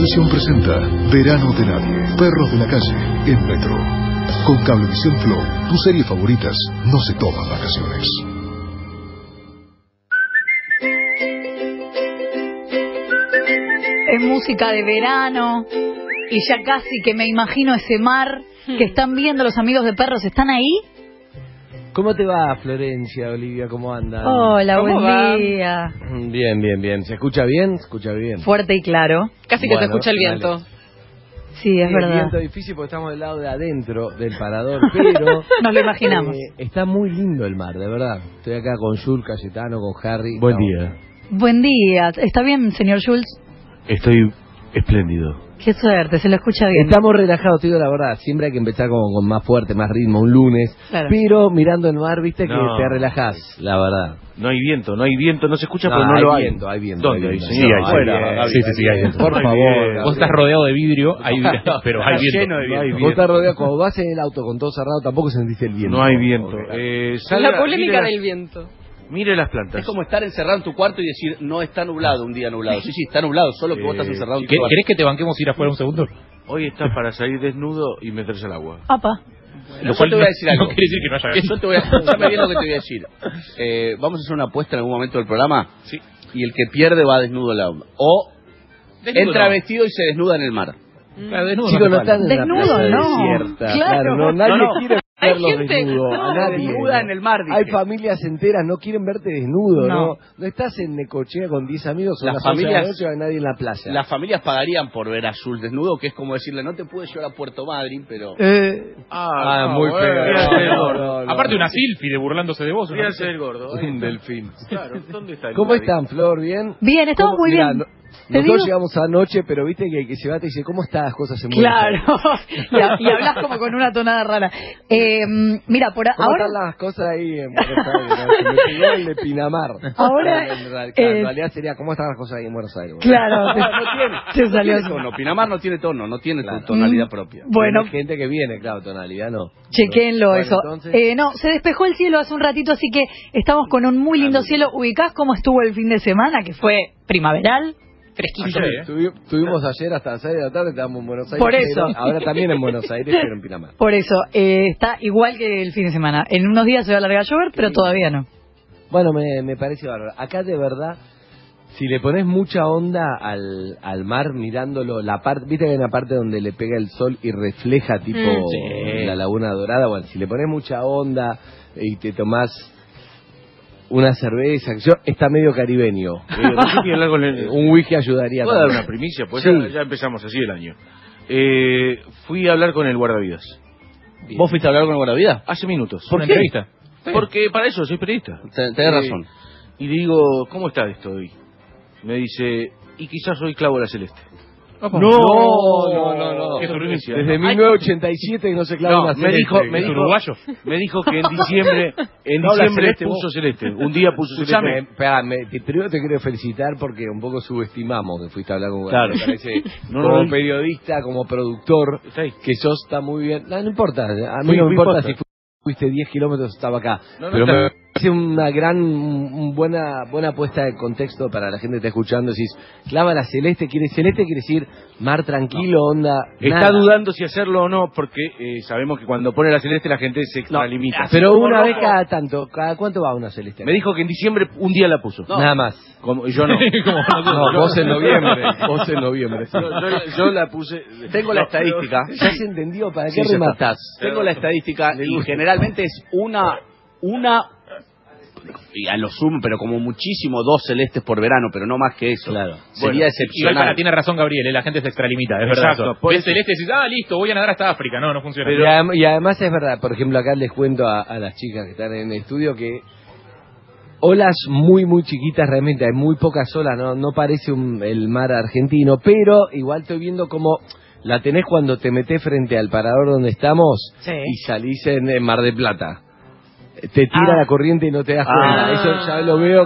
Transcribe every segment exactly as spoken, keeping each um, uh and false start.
Cablevisión presenta Verano de Nadie, Perros de la Calle, en Metro. Con Cablevisión Flow, tus series favoritas no se toman vacaciones. Es música de verano y ya casi que me imagino ese mar que están viendo los amigos de Perros. ¿Están ahí? ¿Cómo te va, Florencia, Olivia? ¿Cómo andan? Hola, ¿Cómo buen va? día. Bien, bien, bien. ¿Se escucha bien? ¿Se escucha bien? Fuerte y claro. Casi Bueno, que se escucha el viento. dale. Sí, es Sí, verdad. el viento difícil porque estamos del lado de adentro del parador, pero... Nos lo imaginamos. eh, está muy lindo el mar, de verdad. Estoy acá con Jules Cayetano, con Harry. Buen Estamos- día. Buen día. ¿Está bien, señor Jules? Estoy espléndido. Qué suerte, se lo escucha bien. Estamos relajados, te digo la verdad. Siempre hay que empezar con, con más fuerte, más ritmo, un lunes. Claro. Pero mirando el mar, viste que No. te relajás, la verdad. No hay viento, no hay viento, no se escucha, No, pero no hay lo hay. viento, hay viento, ¿Dónde hay hay, viento. señor? Sí, hay Afuera, viento. Gaby, Sí, sí, sí, hay viento. Por Muy favor, bien. Gaby. Vos estás rodeado de vidrio, hay viento, pero hay Está viento. lleno de No hay viento. Vos estás rodeado, cuando vas en el auto con todo cerrado, tampoco sentiste el viento. No hay viento. Ok. Eh, Es salga, la polémica mire del las- viento. Mire las plantas. Es como estar encerrado en tu cuarto y decir, no está nublado un día nublado. Sí, sí, está nublado, solo que vos estás Eh, encerrado en tu ¿Qué- cuarto. ¿Querés que te banquemos ir afuera un segundo? Hoy está para salir desnudo y meterse al agua. Apa. Yo te voy a decir algo. No quiere decir que no haya viento. Yo te voy a, escúchame bien lo que te voy a decir. Eh, vamos a hacer una apuesta en algún momento del programa. Sí. Y el que pierde va desnudo al agua. O Desnudo entra no. vestido y se desnuda en el mar. Claro, desnudo Chicos, no no hace falta. están en Desnudo, la plaza no. desierta. Claro. no, nadie No, no. quiere Hay verlos gente- desnudos. no, A nadie. desnuda en el mar, dije. Hay familias enteras, no quieren verte desnudo, No. ¿no? No estás en Necochea con diez amigos, son Las las once de la familias- noche, no hay nadie en la playa. Las familias pagarían por ver a Jules desnudo, que es como decirle, no te pude llevar a Puerto Madryn, pero... Eh, Ah, muy bueno, feo. ríase del No, gordo. no, no. Aparte una sílfide burlándose de vos. ¿no? Ríase del gordo. Ahí Un está. delfín. Claro, ¿dónde está el ¿Cómo Gaby? están, Flor? ¿Bien? Bien, estamos ¿Cómo- muy Mirá, bien. no- ¿Te nosotros digo? llegamos anoche, pero viste que el que se va te dice, ¿cómo están las cosas en Buenos Claro. Aires? y, ha- y hablas como con una tonada rara. Eh, mira, por a- ¿Cómo ahora... están las cosas ahí en Buenos Aires? ¿no? Se me pidió el de Pinamar. Ahora, En realidad, eh, en realidad sería, ¿cómo están las cosas ahí en Buenos Aires? Claro, te, No tiene, te no salió tiene así. tono. Pinamar no tiene tono, no tiene Claro. tu tonalidad Mm, propia. Bueno, Hay gente que viene, claro, tonalidad no. chequéenlo Bueno, eso. entonces- Eh, no, se despejó el cielo hace un ratito, así que estamos con un muy lindo cielo. ¿Ubicás cómo estuvo el fin de semana? Que fue primaveral, fresquito. Ayer, ¿eh? Estuvi- Estuvimos ayer hasta las seis de la tarde, estábamos en Buenos Aires. Por eso. pero ahora también en Buenos Aires, pero en Pinamar. Por eso, eh, está igual que el fin de semana. En unos días se va a largar a llover, pero todavía no. Bueno, me, me parece bárbaro. Acá de verdad, si le pones mucha onda al, al mar mirándolo, la parte, viste que hay una parte donde le pega el sol y refleja tipo Mm, sí. la laguna dorada. Bueno, si le pones mucha onda y te tomás una cerveza, yo está medio caribeño. Eh, no sé si hablar con el- Un whisky ayudaría. ¿Puedo dar también. una primicia? Pues Sí. ya, ya empezamos así el año. Eh, fui a hablar con el guardavidas. ¿Vos fuiste a hablar con el guardavidas? Hace minutos. ¿Una entrevista? Porque para eso soy periodista. Ten- Tenés Eh, razón. Y le digo, ¿cómo está esto hoy? Me dice, y quizás hoy clavo la celeste. Opa. No, no, no, no. Qué primicia. Desde mil novecientos ochenta y siete que no se clava No, una me celeste. dijo, me ¿Es dijo, uruguayo? me dijo que en diciembre, en No, la diciembre celeste, puso vos. celeste. Un día puso Escuchame, celeste. espera, me- te- primero te quiero felicitar porque un poco subestimamos que fuiste a hablar con Claro. Me parece, No, como no, periodista, como productor, Está ahí. que sos está muy bien. No, no importa, a mí Fui- no me fui importa posta. si fu- fuiste diez kilómetros, estaba acá. No, no, pero está me bien. parece una gran, un buena buena puesta de contexto para la gente que está escuchando. Decís, clava la celeste, quiere celeste, quiere decir mar tranquilo, onda. Está nada. dudando si hacerlo o no, porque eh, sabemos que cuando pone la celeste la gente se extralimita. Pero Como una rojo. vez cada tanto, ¿cada cuánto va una celeste? Me dijo que en diciembre un día la puso. No. Nada más. Como, yo no. Como nosotros. No, vos en noviembre, vos en noviembre. sí. Yo, yo- yo la puse. Tengo la No, pero- estadística. Ya se entendió, ¿para Sí, qué ya está. rematás? Tengo la estadística Le y gusta. generalmente es una, una, y a lo sumo, pero como muchísimo, dos celestes por verano, pero no más que eso. Claro. Sería Igual para, excepcional. tiene razón Gabriel, ¿eh? La gente se extralimita, es verdad. Exacto, eso. por Ves eso. celeste y decís, ah, listo, voy a nadar hasta África. No, no funciona. Y, adem- y además es verdad, por ejemplo, acá les cuento a, a las chicas que están en el estudio que olas muy, muy chiquitas realmente, hay muy pocas olas, no, no parece un- el mar argentino, pero igual estoy viendo como la tenés cuando te metés frente al parador donde estamos Sí. y salís en, en Mar de Plata. Te tira Ah. la corriente y no te das Ah. cuenta. Eso ya lo veo que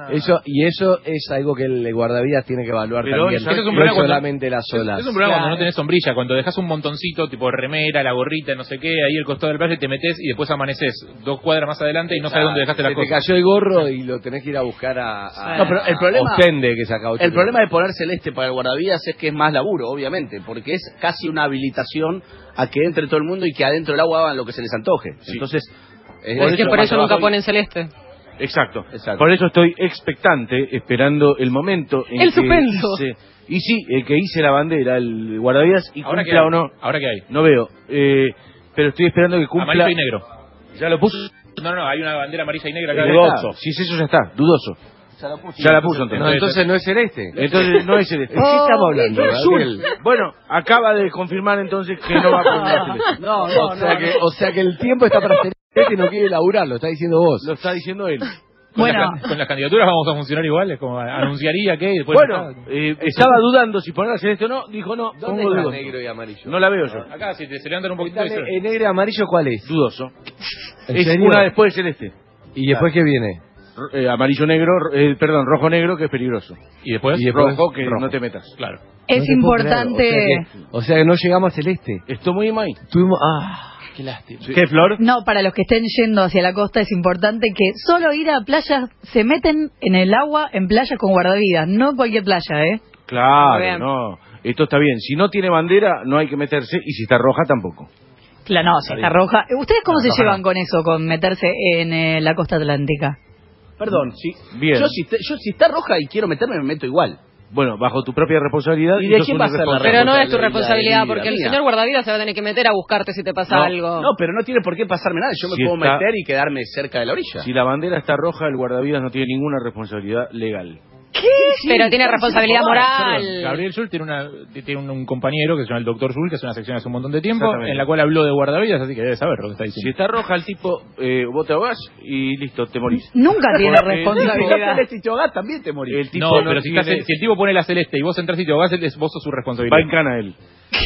Eso, y eso es algo que el guardavidas tiene que evaluar Pero también. eso es un No problema es cuando- solamente las olas. Es un problema Claro. cuando no tenés sombrilla, cuando dejas un montoncito, tipo remera, la gorrita, no sé qué, ahí al costado del playa y te metes y después amaneces dos cuadras más adelante y no sabes dónde dejaste Se las te cosas. cayó el gorro y lo tenés que ir a buscar a, a, No, pero el a problema- Ostende, que saca ocho El problema de kilómetros. poner celeste para el guardavidas es que es más laburo, obviamente, porque es casi una habilitación a que entre todo el mundo y que adentro del agua hagan lo que se les antoje. Entonces, Es- por Es que eso por más eso nunca trabajo- ponen celeste. Exacto. Exacto. Por eso estoy expectante, esperando el momento en El que suspenso. hice... Y sí, el que hice la bandera, el guardavidas, y Ahora que cumpla hay, o no, ahora que hay. no veo. Eh, pero estoy esperando que cumpla... Amarillo y negro. ¿Ya lo puso? No, no, hay una bandera amarilla y negra acá. Dudoso. Si es eso, ya está. Dudoso. Ya la puso. Ya la puso entonces. No, entonces no es celeste. Entonces no es celeste. ¿De qué estamos hablando, Gabriel? Bueno, acaba de confirmar entonces que no va a poner celeste. No, no, o, sea no, que, no. o sea que el tiempo está para celeste y no quiere laburar, lo está diciendo vos. Lo está diciendo él. Con, Bueno. las, con las candidaturas vamos a funcionar igual, es como anunciaría que y después... Bueno, eh, estaba dudando si poner celeste o no. Dijo no, ¿Dónde pongo está dudoso. negro y amarillo? No la veo yo. Acá, si te, se levantan un poquito... Dale, dice- ¿el negro y amarillo cuál es? Dudoso. ¿En Es serio? una después de celeste. ¿Y después qué viene? Eh, amarillo negro, eh, perdón, rojo negro, que es peligroso. Y después... Y después- Rojo, que rojo. no te metas. Claro. Es No te puedo importante... creer, O sea, que, o sea que no llegamos a celeste. Esto muy mal. Tuvimos... Ah, qué lástima. ¿Qué, Flor? No, para los que estén yendo hacia la costa es importante que solo ir a playas, se meten en el agua en playas con guardavidas, no en cualquier playa, ¿eh? Muy Claro, bien. no. Esto está bien. Si no tiene bandera, no hay que meterse. Y si está roja, tampoco. Claro, no, si está roja. ¿Ustedes cómo No, se roja llevan no. con eso, con meterse en eh, la costa atlántica? Perdón, si, Bien. Yo, si, te- yo si está roja y quiero meterme, me meto igual. Bueno, bajo tu propia responsabilidad. ¿Y de sos quién un va a ser la irresponsable. Pero no es tu responsabilidad responsabilidad, de porque la el mía. señor guardavidas se va a tener que meter a buscarte si te pasa No, algo. No, pero no tiene por qué pasarme nada. Yo me Si puedo está- meter y quedarme cerca de la orilla. Si la bandera está roja, el guardavidas no tiene ninguna responsabilidad legal. pero tiene responsabilidad moral. Gabriel Schultz tiene, una, tiene un, un compañero que se llama el doctor Schultz, que hace una sección hace un montón de tiempo, Exactamente. en la cual habló de guardavidas, así que debe saber lo que está Si diciendo. está roja, el tipo, eh, vos te ahogás y listo, te morís. Nunca tiene Porque- responsabilidad. Si te ahogás, también te morís. El tipo No, no pero si, estás- tiene- si el tipo pone la celeste y vos entras y te ahogás, él es- vos sos su responsabilidad. Va en cana él.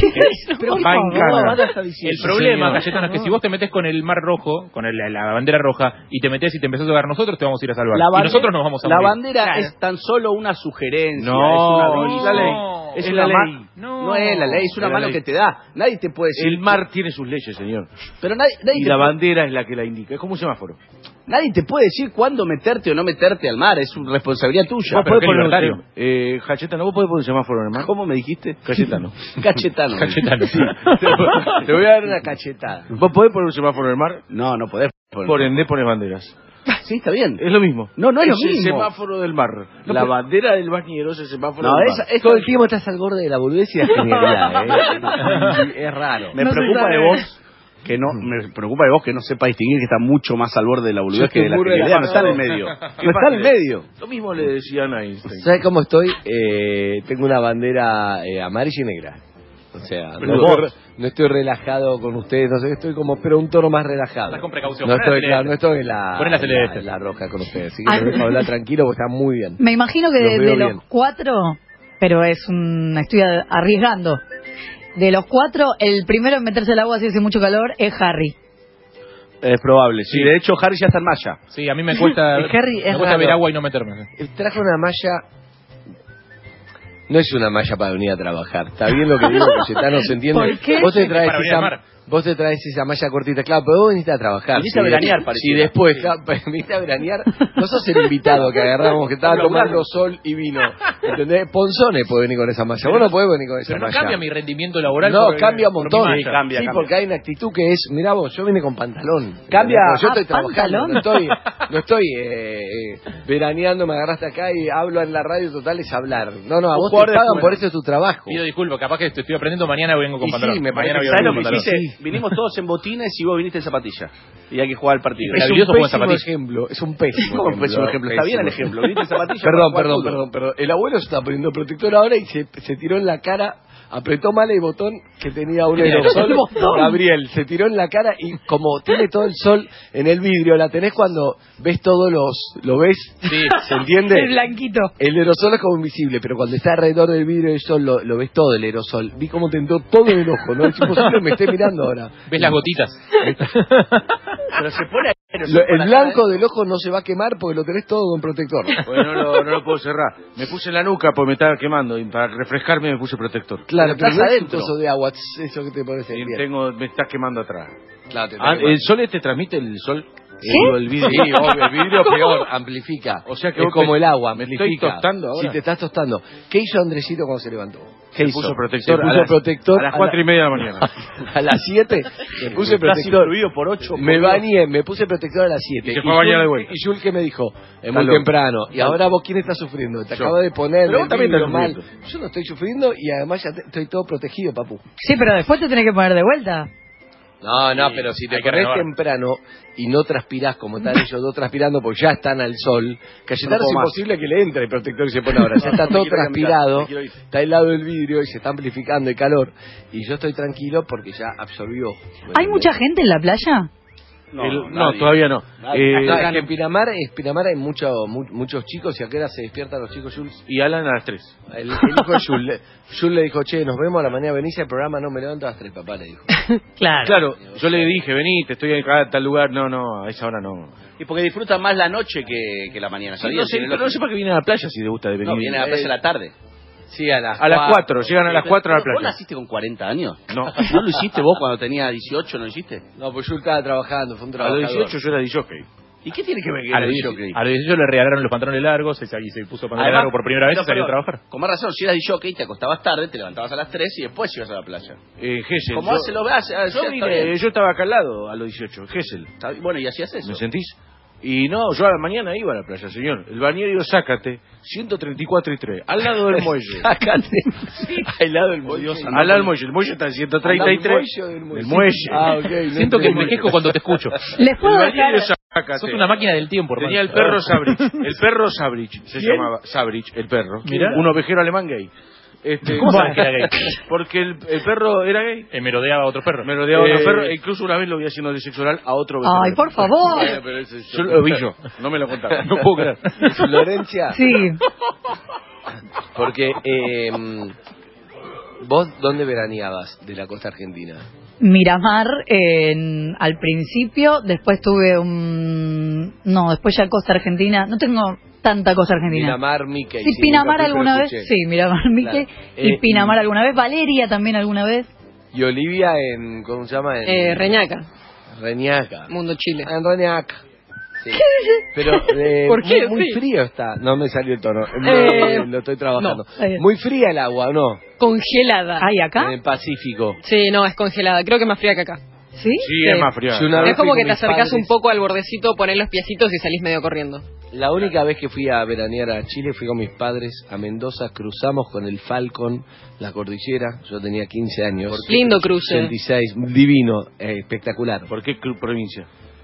Pero Va en cana. El problema, señor. Cayetano, es que si vos te metes con el mar rojo, con el- la bandera roja, y te metes y te empezás a ahogar, nosotros te vamos a ir a salvar. La y bande- nosotros nos vamos a La morir. bandera Claro. es tan solo una sugerencia. No, es una es la ley. Es, Es una la ma- ley. No. No es la ley, es una Es la mano ley. que te da. Nadie te puede decir. El mar tiene sus leyes, señor. Pero nadie, nadie Y te la puede- bandera es la que la indica. Es como un semáforo. nadie te puede decir cuándo meterte o no meterte al mar. Es una responsabilidad tuya. Vos Vos podés pero qué poner un libertario. sem- eh, Cayetano, ¿vos podés poner un semáforo en el mar? ¿Cómo me dijiste? Cayetano. Cachetano. Cayetano. Te voy a dar una cachetada. ¿Vos podés poner un semáforo en el mar? No, no podés. poner. Por ende, pones banderas. Sí, está bien. Es lo mismo. No, no es lo el mismo. semáforo del mar. No, la pero- bandera del bañero es el semáforo No, del esa, mar. es Todo el tiempo estás al borde de la boludez y la genialidad, ¿eh? Es raro. Me No se preocupa sabe. de vos que no me preocupa de vos que no sepa distinguir que está mucho más al borde de la boludez Yo que de la te juro de la genialidad. No está en el mano. medio. ¿Qué No está en el pasa? medio. Lo mismo le decían a Einstein. ¿Sabes cómo estoy? Eh, tengo una bandera eh, amarilla y negra. O sea, Pero no, vos- estoy, no estoy relajado con ustedes, no sé, estoy como, pero un tono más relajado. Estás con precaución. No Poné la estoy, claro, no celeste. estoy en la, Poné la en celeste. en la roja con ustedes, así Ah. que me dejo hablar tranquilo porque está muy bien. Me imagino que Los de, veo de los bien. cuatro, pero es un... estoy a- arriesgando. De los cuatro, el primero en meterse al agua si hace mucho calor es Harry. Es probable, sí. De hecho, Harry ya está en malla. Sí, a mí me cuesta, El Harry me es cuesta raro. ver agua y no meterme. Traje una malla. No es una malla para venir a trabajar. Está bien lo que digo, Cayetano, ¿se entiende? ¿Por qué? Vos te traes Para venir al esa, mar. vos te traes esa malla cortita, claro, pero vos viniste a trabajar. Viniste a veranear, Si pareciera. después, claro, viniste a veranear, no sos el invitado que agarramos, que estaba tomando sol y vino. ¿Entendés? Ponzone puede venir con esa malla. Vos no podés venir con esa Pero no malla. cambia mi rendimiento laboral. No, por- cambia un por montón. mi Sí, malla. cambia, Sí, cambia. porque hay una actitud que es, mirá vos, yo vine con pantalón. Cambia- ¿entendés? Yo estoy Ah, trabajando, pantalón. no estoy, no estoy eh, eh, veraneando, me agarraste acá y hablo en la radio, total es hablar. No, no, a Un vos jugador te de pagan fútbol. por eso es tu trabajo. Pido disculpas, capaz que te estoy aprendiendo, mañana vengo con Y sí, pantalón. me mañana parece- voy a ¿Sabes venir lo con que pantalón. hiciste? Vinimos todos en botines y vos viniste en zapatilla. Y hay que jugar el partido. Es un Habilidoso juega en pésimo zapatilla. ejemplo, es un pésimo ¿Cómo ejemplo. pésimo ejemplo? Está bien el Pésimo. ejemplo. Viniste en zapatilla. Perdón, para jugar perdón, fútbol. perdón, perdón. El abuelo se está poniendo protector ahora y se, se tiró en la cara, apretó mal el botón que tenía un aerosol. Gabriel se tiró en la cara y como tiene todo el sol en el vidrio, la tenés cuando ves todos los, ¿lo ves? Sí. ¿Se entiende? El blanquito. El aerosol es como invisible, pero cuando está alrededor del vidrio del sol lo, lo ves todo el aerosol. Vi cómo te entró todo en el ojo, ¿no? Es imposible que me esté mirando ahora. ¿Ves las gotitas? Pero se pone Lo- el blanco del ojo no se va a quemar porque lo tenés todo con protector. Bueno, no lo, no lo puedo cerrar. Me puse en la nuca porque me estaba quemando y para refrescarme me puse protector. Claro, Pero pero estás no es un adentro. coso de agua, tss, eso que te pones en Y el pie. tengo, me está quemando atrás. Claro, te Ah, tenés que- ¿el sol este transmite el sol? ¿Sí? Digo, el vidrio. Sí, obvio, el vidrio peor, amplifica. O sea que es vos como me- el agua, me amplifica. estoy tostando ahora. Sí, te estás tostando. ¿Qué hizo Andresito cuando se levantó? ¿Qué Se hizo? puso protector Se a puso las- protector a las cuatro y media de la mañana. A las siete me puse Estás protector. influido por ocho. Me bañé, me puse protector a las siete. Y se fue a bañar de vuelta. Y Jul que me dijo, es Está muy loco. temprano. Y ahora vos, ¿quién está sufriendo? Te Yo. acabo de poner Pero el vos también vidrio estás mal. sufriendo. Yo no estoy sufriendo y además ya te- estoy todo protegido, papu. Sí, pero después te tenés que poner de vuelta. No, no, Sí, pero si te hay que corres renovar. temprano y no transpirás como están ellos dos transpirando porque ya están al sol, Cayetano No puedo es más. imposible que le entre el protector y se pone ahora. Ya está Me todo quiero ir a mi casa, transpirado, me quiero ir. está al lado del vidrio y se está amplificando el calor. Y yo estoy tranquilo porque ya absorbió. ¿Hay mucha gente en la playa? No, El- no, nadie. todavía no. Nadie. Eh, No, es que en Pinamar, en Pinamar hay mucho, mu- muchos chicos y a qué hora se despiertan los chicos, Jules. y Alan a las tres. El, el hijo de Jules, le- Jules le dijo, che, nos vemos a la mañana, venís al programa, no me levanto a las tres, papá, le dijo. Claro. Claro, yo le dije, vení, te estoy acá a tal lugar. No, no, a esa hora no. Y porque disfrutan más la noche que, que la mañana. Sí, ¿sabías? no sé, Tienen pero los- no sé para qué viene a la playa si le gusta de venir. No, viene a la playa a la tarde. Sí, a las A las cuatro, llegan a las cuatro a la ¿Vos playa. naciste con cuarenta años? No. ¿No lo hiciste vos cuando tenía dieciocho? ¿No lo hiciste? No, pues Jules estaba trabajando, fue un A trabajador. los dieciocho yo era D J. ¿Y qué tiene que ver que A era los disjockey? dieciocho a los dieciocho le regalaron los pantalones largos y se, y se puso pantalones largos por primera vez y no, salió a pero, trabajar. Con más razón, si eras disjockey te acostabas tarde, te levantabas a las tres y después ibas a la playa. Eh, Gessel. Como yo- hace lo hace, hace- Yo, está vine, bien. yo estaba acá al lado a los dieciocho, Gessel. Está bien, Bueno, y hacías eso. ¿Me sentís? Y no, yo a la mañana iba a la playa, señor. El balneario Sácate, ciento treinta y cuatro y tres, al lado del muelle. Sácate. Al lado del muelle. Dios, Al lado del muelle. El muelle está en ciento treinta y tres. ¿Al lado del muelle o del El muelle. Ah, ok. no Siento que entendí. envejezco cuando te escucho. Les El puedo balneario dejar... Sácate. Sos una máquina del tiempo, hermano. Tenía el perro Sabrich. El perro Sabrich se ¿Quién? llamaba. Sabrich, el perro. Mirá. Un ovejero alemán gay. Este, ¿Cómo sabes que era gay? Porque el, el perro era gay. Eh, merodeaba a otros perros. Me rodeaba Eh, otro perro e incluso una vez lo vi haciendo de sexo oral a otro ovejero. Ay, por favor. Bueno, pero eso es- Yo lo vi yo, no me lo contaron. No puedo creer. Florencia, Sí. porque eh, vos, ¿dónde veraneabas de la costa argentina? Miramar en, al principio, después tuve un... No, después ya Costa Argentina. No tengo tanta Costa Argentina. Pinamar, Mickey. Sí, sí, Pinamar nunca fui, pero alguna vez. escuché. Sí, Miramar, Mique. Claro. Y Eh, Pinamar y- alguna vez. Valeria también alguna vez. Y Olivia en, ¿cómo se llama? En Eh, Reñaca, Reñaca. Mundo Chile. Ah, en Reñaca. Sí. Pero eh, ¿Por qué? muy, muy Sí. frío está. No me salió el tono. No, Eh, lo estoy trabajando. no, eh. Muy fría el agua, ¿o no? Congelada. ¿Hay En acá? el Pacífico. Sí, no, es congelada. Creo que es más fría que acá. ¿Sí? Sí, es más fría. Yo una vez Es como fui que con te mis acercás un padres. poco al bordecito, ponés los piecitos y salís medio corriendo. La única vez que fui a veranear a Chile fui con mis padres a Mendoza, cruzamos con el Falcon la cordillera, yo tenía quince años. Lindo cruce. sesenta y seis, divino, eh, espectacular. ¿Por qué cru- provincia?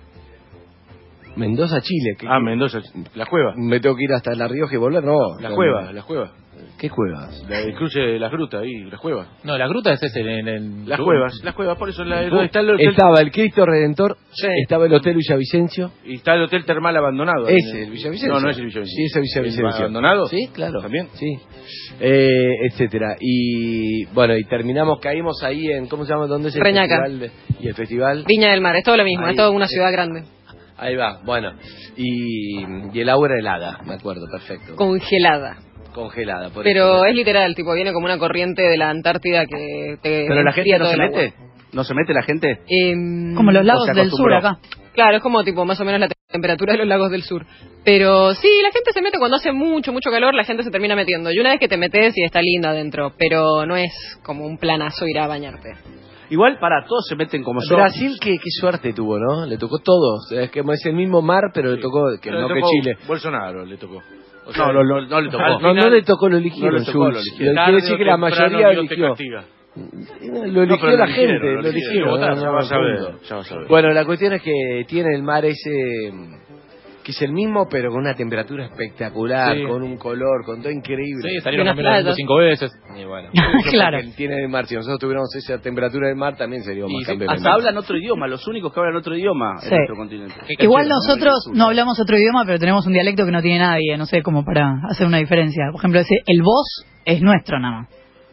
Mendoza, Chile. ¿qué- Ah, Mendoza, la cueva. ¿Me tengo que ir hasta La Rioja y volver? No. La no, cueva, no. la cueva. ¿Qué cuevas? La, el cruce de las grutas ahí, las cuevas. No, la gruta es ese en el... Las cuevas, las cuevas, por eso la, donde está el hotel, Estaba el Cristo Redentor, Sí. estaba el Hotel Villavicencio. y está el hotel termal abandonado. ahí en Ese, el- el Villavicencio. No, no es el Villavicencio. Sí, es el Villavicencio. ¿El abandonado? Sí, claro. ¿También? Sí. Eh, etcétera. Y bueno, y terminamos, caímos ahí en, ¿cómo se llama? ¿Dónde es el Reñaca. festival? de- y el festival. Viña del Mar, es todo lo mismo, Ahí, es toda una sí. ciudad grande. Ahí va, bueno. Y, y el agua era helada, me acuerdo, perfecto. Congelada. Congelada, por Pero eso. es literal, tipo, viene como una corriente de la Antártida que te Pero la gente enfría no todo se el agua. mete. ¿No se mete la gente? Em, Como los lagos se del sur acostumbró. acá. Claro, es como tipo más o menos la te- temperatura de los lagos del sur. Pero sí, la gente se mete cuando hace mucho, mucho calor, la gente se termina metiendo. Y una vez que te metes y está lindo adentro, pero no es como un planazo ir a bañarte. Igual, para todos se meten como son. Brasil, qué, qué suerte tuvo, ¿no? Le tocó todo. Es que es el mismo mar, pero le tocó, que Pero no le que tocó Chile. Bolsonaro le tocó. O No, no, no, no le tocó. al No, final- no le tocó, lo eligieron, no le tocó, Jules. lo eligieron. Quiere decir que la Tarde o temprano mayoría Dios te eligió. castiga. Lo eligió pero la lo gente, eligieron, lo lo eligieron. eligieron. no, Ya no, vas a ver, punto. ya vas a ver. Bueno, la cuestión es que tiene el mar ese, que es el mismo, pero con una temperatura espectacular, Sí. con un color, con todo increíble. Sí, salieron Y unas campeones del mundo playas. cinco veces. Y bueno, Claro. porque tiene el mar. Si nosotros tuviéramos esa temperatura del mar, también seríamos Y más sí, campeones. Hasta hablan otro idioma, los únicos que hablan otro idioma Sí. en nuestro continente. Qué Igual canchero, nosotros no hablamos otro idioma, pero tenemos un dialecto que no tiene nadie, no sé, como para hacer una diferencia. Por ejemplo, ese, el vos es nuestro nada más.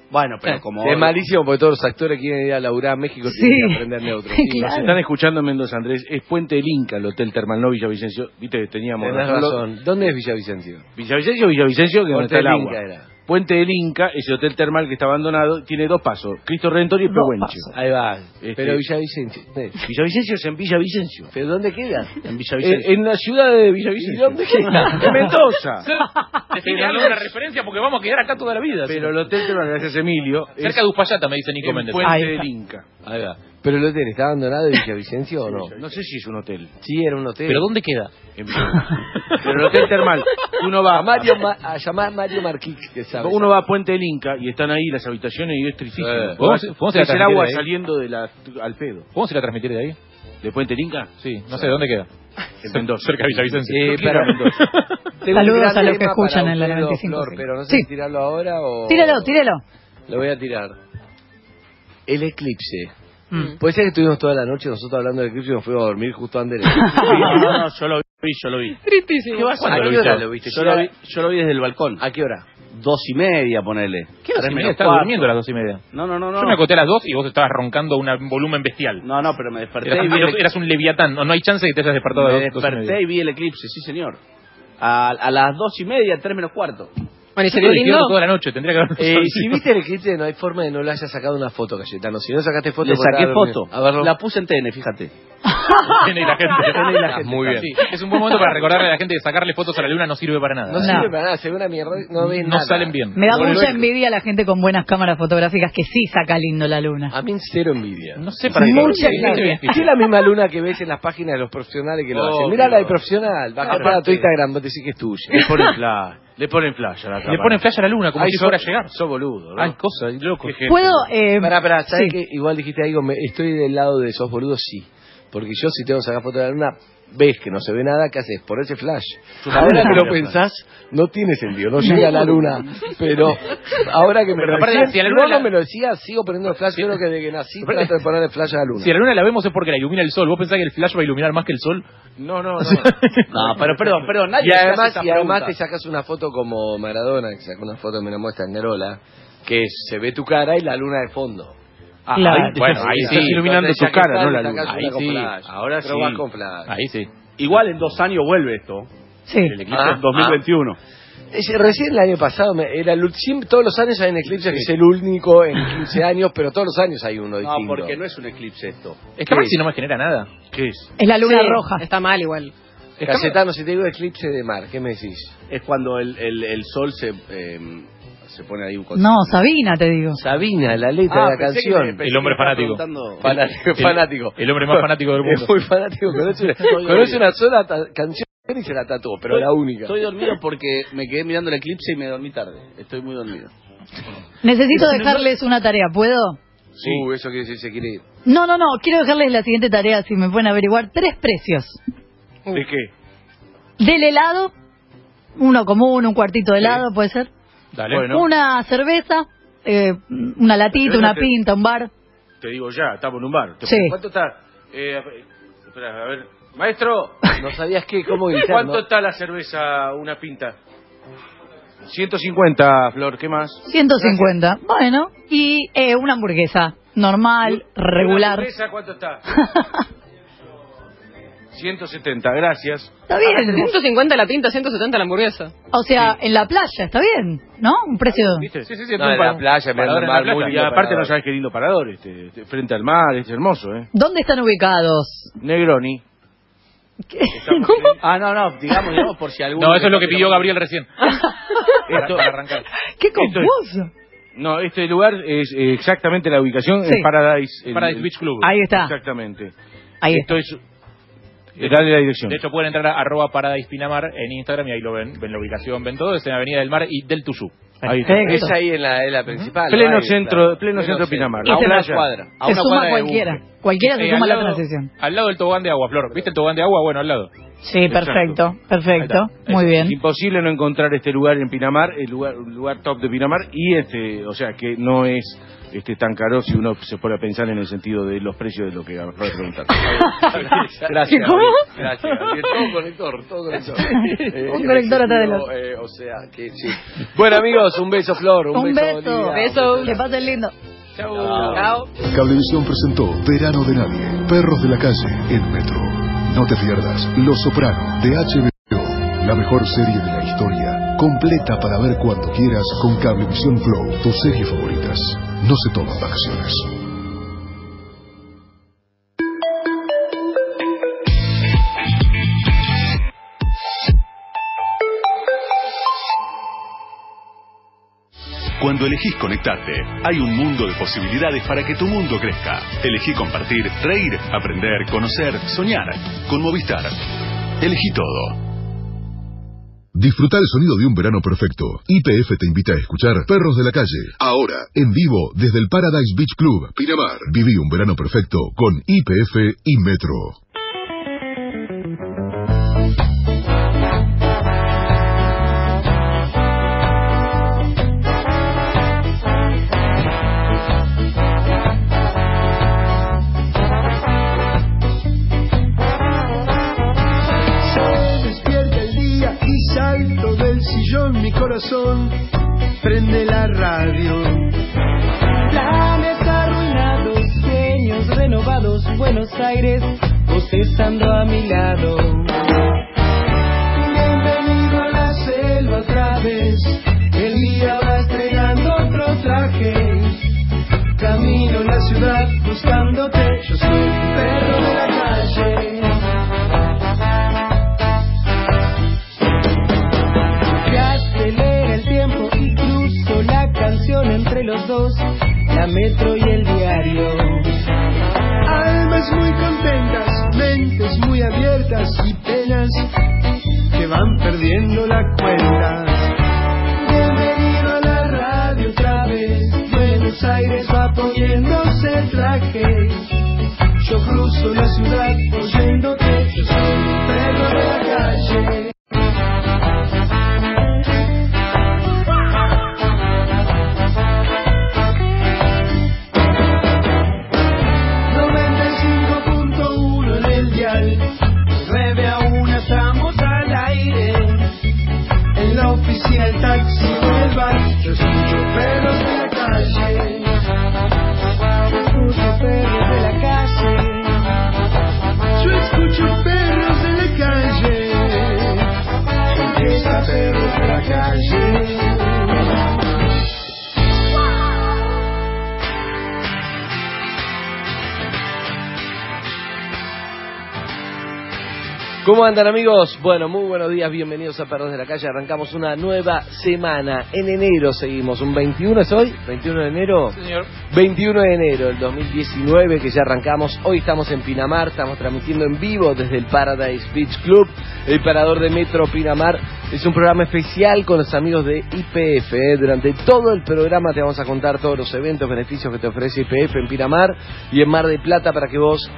Bueno, pero como... Es malísimo porque todos los actores quieren ir a laburar a México y Sí. tienen que aprender neutro. Sí, Sí, claro. Nos están escuchando en Mendoza, Andrés. Es Puente del Inca, el Hotel Termal, no Villavicencio. Viste que teníamos Tenés razón. ¿Dónde es Villavicencio? Villavicencio, Villavicencio, que no está Puente el del agua. Inca era. Puente del Inca, ese hotel termal que está abandonado, tiene dos pasos, Cristo Redentor y Dos Pehuenche. pasos. Ahí va. Este- Pero Villavicencio. ¿dónde es? Villavicencio es en Villavicencio. ¿Pero dónde queda? En Eh, Villavicencio. en la ciudad de Villavicencio. ¿Y dónde queda? En Mendoza. Define algo, una referencia porque vamos a quedar acá toda la vida. Pero el hotel termal, gracias Emilio, es Cerca de Uspallata, me dice Nico en Méndez. Puente Ahí del está. Inca. Ahí va. ¿Pero el hotel está abandonado de Villavicencio o no? No sé si es un hotel. Sí, era un hotel. ¿Pero dónde queda? En Villavicencio. Pero el hotel termal, uno va A Mario Ma- a llamar Mario Marquix, que sabe. uno va a Puente del Inca y están ahí las habitaciones y es tristísimo. Eh. ¿Podemos- podemos ir a es el transmitir agua de ahí? saliendo de la, al pedo. ¿Podemos ir a transmitir de ahí? ¿De Puente del Inca? Sí, no sé, ¿dónde queda? En Mendoza. Cerca de Villavicencio. Eh, Yo quiero pero- Mendoza. Tengo un Saludos gran a los que tema escuchan para en la ustedes dos, noventa y cinco. Flor, pero no sé Sí. si tirarlo ahora o... Tíralo, tíralo. Lo voy a tirar. El eclipse. Mm. Puede ser que estuvimos toda la noche nosotros hablando del eclipse y nos fuimos a dormir justo antes del No, no, no, yo lo vi, yo lo vi. Tristísimo. ¿Qué vas a ¿A lo qué viste? hora lo viste? Yo lo vi, yo lo vi desde el balcón. ¿A qué hora? Dos y media, ponele. ¿Qué dos Tres y media? menos Estaba cuarto. durmiendo a las dos y media. No, no, no, no. Yo me acoté a las dos y vos estabas roncando un volumen bestial. No, no, pero me desperté Eras, y vi el, eras un leviatán. No, no hay chance de que te hayas despertado a me las dos, dos y desperté media. y vi el eclipse, sí, señor. A, a las dos y media, tres menos cuarto. Bueno, ¿y se Yo vio estuve lindo? despierto toda la noche, tendría que haber Eh, si viste el eclipse, no hay forma de no le hayas sacado una foto, Cayetano. Si no sacaste foto... Le porque saqué estaba dormido. foto. A verlo. La puse en T N, fíjate. Tiene la gente. Tiene la gente. Muy bien. Sí, es un buen momento para recordarle a la gente que sacarle fotos a la luna no sirve para nada. No No. sirve para nada, se ve una mierda, no ves No nada. salen bien. Me da Bueno, mucha luego- envidia la gente con buenas cámaras fotográficas que sí saca lindo la luna. A mí cero envidia. No sé para qué. Mucha Sí, envidia. sí, Es la misma luna que ves en las páginas de los profesionales que lo Obvio. hacen. Mirá la de profesional, bajá Aparte- para tu Instagram, vos te decís que es tuya. Le ponen flash. Le ponen flash a la cámara. Le ponen flash a la luna como Ay, si sos- fuera a llegar. Sos boludo, ¿no? Ay, cosa, loco. Qué gente. ¿Puedo...? Eh, Pará, pará, ¿sabes sí. que igual dijiste algo? Me- estoy del lado de sos boludo, sí. Porque yo si tengo que sacar foto de la luna, ves que no se ve nada, ¿qué haces? Por ese flash. Ahora que lo pensás, no tiene sentido, no llega a la luna. Pero ahora que me Pero lo aparte, decías, si a la si luna vos no la- me lo decías, sigo poniendo flash. Yo creo que desde que nací Pero- trato de ponerle flash a la luna. Si a la luna la vemos es porque la ilumina el sol. ¿Vos pensás que el flash va a iluminar más que el sol? No, no, no. No, pero perdón, perdón, nadie Y se hace además, esa y además te pregunta. sacas una foto como Maradona, que sacó una foto, me la muestra en Nerola, que es, se ve tu cara y la luna de fondo. Ah, Claro. ahí te Bueno, estás, ahí estás sí. iluminando Entonces, tu ya que cara, tal, no la sacás luna. una Ahí con sí. flash. Ahora Pero sí. vas con flash. Ahí sí. Igual en dos años vuelve esto. Sí. El eclipse Ah, es dos mil veintiuno. Es- Recién el año pasado, me- era el, siempre- todos los años hay un eclipse que es el único en quince años, pero todos los años hay uno No, distinto. porque no es un eclipse esto. Es que Maxi no me genera nada. ¿Qué es? Es la luna Sí, roja. Está mal igual. Cayetano, si te digo eclipse de mar, ¿qué me decís? Es cuando el, el, el sol se, eh, se pone ahí un cosito. No, Sabina te digo. Sabina, la letra Ah, de la pensé que canción. me- pensé El hombre que me estaba fanático. preguntando- Fanático, El- fanático. el hombre más fanático del mundo. Es muy fanático, conoce una, conoce una sola ta- canción y se la tatuó, pero Estoy- la única. Estoy dormido porque me quedé mirando el eclipse y me dormí tarde. Estoy muy dormido. Necesito dejarles una tarea, ¿puedo? Sí. Uh, eso quiere decir se quiere ir. No, no, no, quiero dejarles la siguiente tarea, si me pueden averiguar. Tres precios. ¿De qué? Del helado, uno común, un cuartito de helado, puede ser. Dale. Bueno. Una cerveza, eh, una latita, Cerveza una te- pinta, un bar. Te digo ya, estamos en un bar. Te- Sí. ¿Cuánto está? Eh, espera, a ver. Maestro, No sabías qué, cómo gritar, ¿cuánto ¿no? está la cerveza, una pinta? ciento cincuenta, Flor, ¿qué más? ciento cincuenta. Bueno, y eh, una hamburguesa. Normal, ¿Una regular. hamburguesa cuánto está? ciento setenta, gracias. Está bien. ciento cincuenta la pinta, ciento setenta la hamburguesa. O sea, en la playa, está bien, ¿no? Un precio. ¿Viste? Sí, sí, sí. No, un en par- la playa, me parador en la mar playa. muy Y lindo aparte no parador. sabes qué lindo parador, este, este, frente al mar, es hermoso, ¿eh? ¿Dónde están ubicados? Negroni. ¿Cómo? Ah, no, no, digamos, digamos por si alguno... No, eso es lo que pidió Gabriel recién. Para, Esto- para arrancar. ¡Qué Esto es- confuso! No, este lugar es eh, exactamente la ubicación Sí. en Paradise. el- Paradise el- Beach Club. Ahí está. Exactamente. Ahí Esto es... eh, Dale la dirección. De hecho, pueden entrar a arroba Paradise Pinamar en Instagram y ahí lo ven. Ven la ubicación, ven todo. Es en Avenida del Mar y del Tuyú. Ahí está. Perfecto. Es ahí en la, en la principal. Pleno ahí, centro- claro. pleno centro de Pinamar. A Ese una más cuadra. A Se una suma cuadra de cualquiera. Bunge. Cualquiera se Eh, suma a al la lado- transición. Al lado del tobogán de agua, Flor. ¿Viste el tobogán de agua? Bueno, al lado. Sí, perfecto, perfecto. Ahí está. Muy Es bien. imposible no encontrar este lugar en Pinamar, el lugar, un lugar top de Pinamar, y este, o sea, que no es este tan caro si uno se pone a pensar en el sentido de los precios de lo que acaba de preguntar. Gracias. ¿Cómo? Gabriel. Gracias. Gabriel. Todo conector, todo conector. Eh, Un conector atrás del no, otro. eh, O sea, que sí. Bueno, amigos. amigos, un beso, Flor. Un, Un beso. beso. Olivia. Beso. Que pasen lindo. Chau. Chao. Cablevisión presentó Verano de Nadie, Perros de la Calle, en Metro. No te pierdas Los Soprano, de H B O, la mejor serie de la historia, completa para ver cuando quieras con Cablevisión Flow, tus series favoritas. No se toman vacaciones. Cuando elegís conectarte, hay un mundo de posibilidades para que tu mundo crezca. Elegí compartir, reír, aprender, conocer, soñar. Con Movistar, elegí todo. Disfruta el sonido de un verano perfecto. Y P F te invita a escuchar Perros de la Calle. Ahora, en vivo, desde el Paradise Beach Club, Pinamar. Viví un verano perfecto con Y P F y Metro. Mi corazón prende la radio. Planes arruinados, sueños renovados, Buenos Aires, vos estando a mi lado. Bienvenido a la selva otra vez. El día va estrenando otro traje. Camino en la ciudad buscándote. Yo soy un perro de la calle. Entre los dos, la Metro y el diario. Almas muy contentas, mentes muy abiertas y penas que van perdiendo la cuenta. Bienvenido a la radio otra vez. Buenos Aires va poniéndose el traje. Yo cruzo la ciudad oyéndote. Yo soy un perro de la calle. El taxi del bar, yo escucho perros de la calle. Escucho perros de la calle. Yo escucho perros de la calle. Empieza perros de la calle. ¿Cómo andan, amigos? Bueno, muy buenos días, bienvenidos a Perros de la Calle. Arrancamos una nueva semana. En enero seguimos, ¿un veintiuno es hoy? ¿veintiuno de enero? Sí, señor. veintiuno de enero del dos mil diecinueve, que ya arrancamos. Hoy estamos en Pinamar, estamos transmitiendo en vivo desde el Paradise Beach Club, el parador de Metro Pinamar. Es un programa especial con los amigos de Y P F. ¿eh? Durante todo el programa te vamos a contar todos los eventos, beneficios que te ofrece Y P F en Pinamar y en Mar del Plata para que vos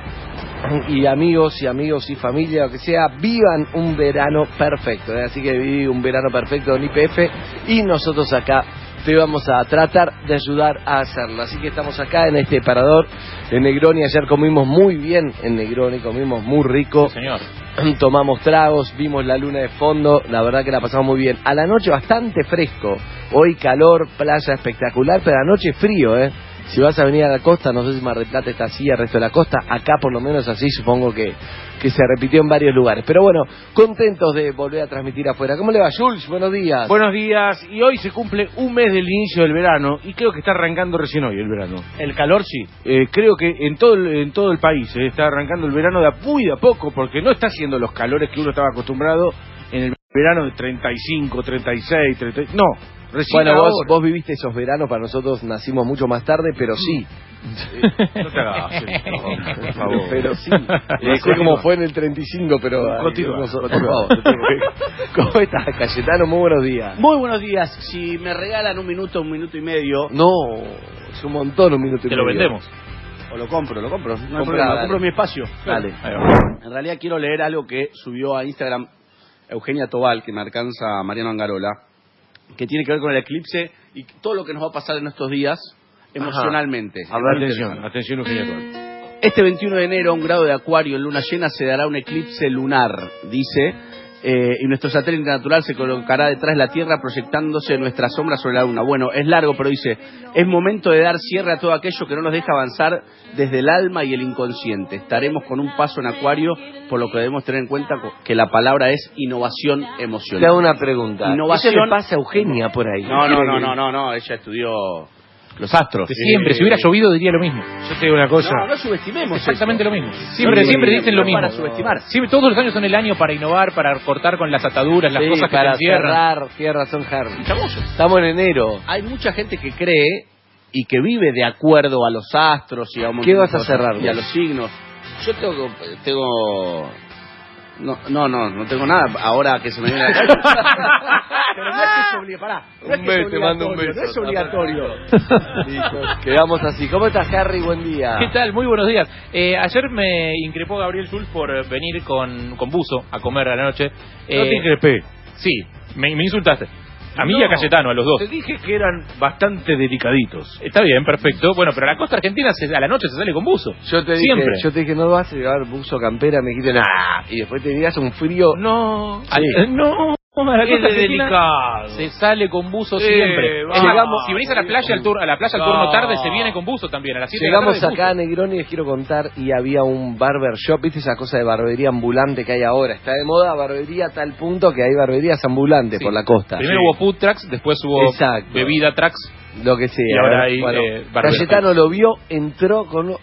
y amigos y amigos y familia, lo que sea, vivan un verano perfecto, ¿eh? Así que viví un verano perfecto en Y P F y nosotros acá te vamos a tratar de ayudar a hacerlo. Así que estamos acá en este parador en Negroni. Ayer comimos muy bien en Negroni, comimos muy rico. Sí, señor. Tomamos tragos, vimos la luna de fondo, la verdad que la pasamos muy bien. A la noche bastante fresco, hoy calor, playa espectacular, pero a la noche frío, ¿eh? Si vas a venir a la costa, no sé si Mar del Plata está así, el resto de la costa, acá por lo menos así, supongo que, que se repitió en varios lugares. Pero bueno, contentos de volver a transmitir afuera. ¿Cómo le va, Jules? Buenos días. Buenos días, y hoy se cumple un mes del inicio del verano, y creo que está arrancando recién hoy el verano. El calor sí. Eh, creo que en todo el, en todo el país eh, está arrancando el verano de a muy de a poco, porque no está haciendo los calores que uno estaba acostumbrado en el verano de treinta y cinco, treinta y seis, treinta... No, recién bueno, vos, ahora. vos viviste esos veranos, para nosotros nacimos mucho más tarde, pero sí. No te hagas, no, por favor. Pero sí, no sé cómo fue en el treinta y cinco, pero... Continúa, Ay, por continúa. favor. ¿Cómo estás, Cayetano? Muy buenos días. Muy buenos días. Si me regalan un minuto, un minuto y medio, No, es un montón, un minuto y Te lo medio. vendemos. o lo compro, lo compro. No hay Comprá, problema, dale. compro mi espacio. Dale. Ahí va. En realidad quiero leer algo que subió a Instagram Eugenia Tobal, que me alcanza Mariano Angarola, que tiene que ver con el eclipse y todo lo que nos va a pasar en estos días emocionalmente. A ver, atención, atención, Eugenia Tobal. Este veintiuno de enero, a un grado de Acuario en luna llena, se dará un eclipse lunar, dice, Eh, y nuestro satélite natural se colocará detrás de la Tierra proyectándose nuestra sombra sobre la Luna. Bueno, es largo, pero dice, es momento de dar cierre a todo aquello que no nos deja avanzar desde el alma y el inconsciente. Estaremos con un paso en Acuario, por lo que debemos tener en cuenta que la palabra es innovación emocional. Te hago una pregunta. Innovación... ¿Eso le pasa a Eugenia por ahí? No, no, no, no, no, no, ella estudió los astros. De siempre, eh, si hubiera llovido diría lo mismo. Yo te digo una cosa. No, no subestimemos exactamente eso. lo mismo. Siempre, no, siempre no, dicen no lo mismo. Para subestimar. Siempre, todos los años son el año para innovar, para cortar con las ataduras, las sí, cosas que para te encierran. cerrar, tiene razón Harry. Estamos en enero. Hay mucha gente que cree y que vive de acuerdo a los astros y a un ¿Qué vas a cosas, cerrar, y a vos? los signos. Yo tengo tengo no, no, no, no tengo nada ahora que se me viene a la cabeza. Pero no es que es obligatorio, pará. No es Un que es beso, te mando un obligatorio, beso. no es obligatorio. Listo, quedamos así. ¿Cómo estás, Harry? Buen día. ¿Qué tal? Muy buenos días. Eh, ayer me increpó Gabriel Schulz por eh, venir con, con buzo a comer a la noche. Eh, No te increpé. Sí, me, me insultaste. A mí No, y a Cayetano, a los dos. Te dije que eran bastante delicaditos. Está bien, perfecto. Bueno, pero a la costa argentina se- a la noche se sale con buzo. Yo te dije, Siempre. yo te dije, no vas a llevar buzo campera, me dijiste, nah. Y después tenías un frío. No. Al- Sí. no, a la Es costa de argentina delicado. se sale con buzo Sí, siempre. va. Es más, Llegamos- si venís a la playa al tur- a la playa al No. turno tarde se viene con buzo también a las siete de la Llegamos tarde. acá a buzo. Negroni, les quiero contar, y había un barber shop, ¿viste esa cosa de barbería ambulante que hay ahora? Está de moda barbería a tal punto que hay barberías ambulantes Sí. por la costa. Primero Sí. hubo food trucks, después hubo Exacto. bebida trucks. Lo que sea. Y ahora ¿eh? hay, Bueno, eh, barber Cayetano lo vio, entró con...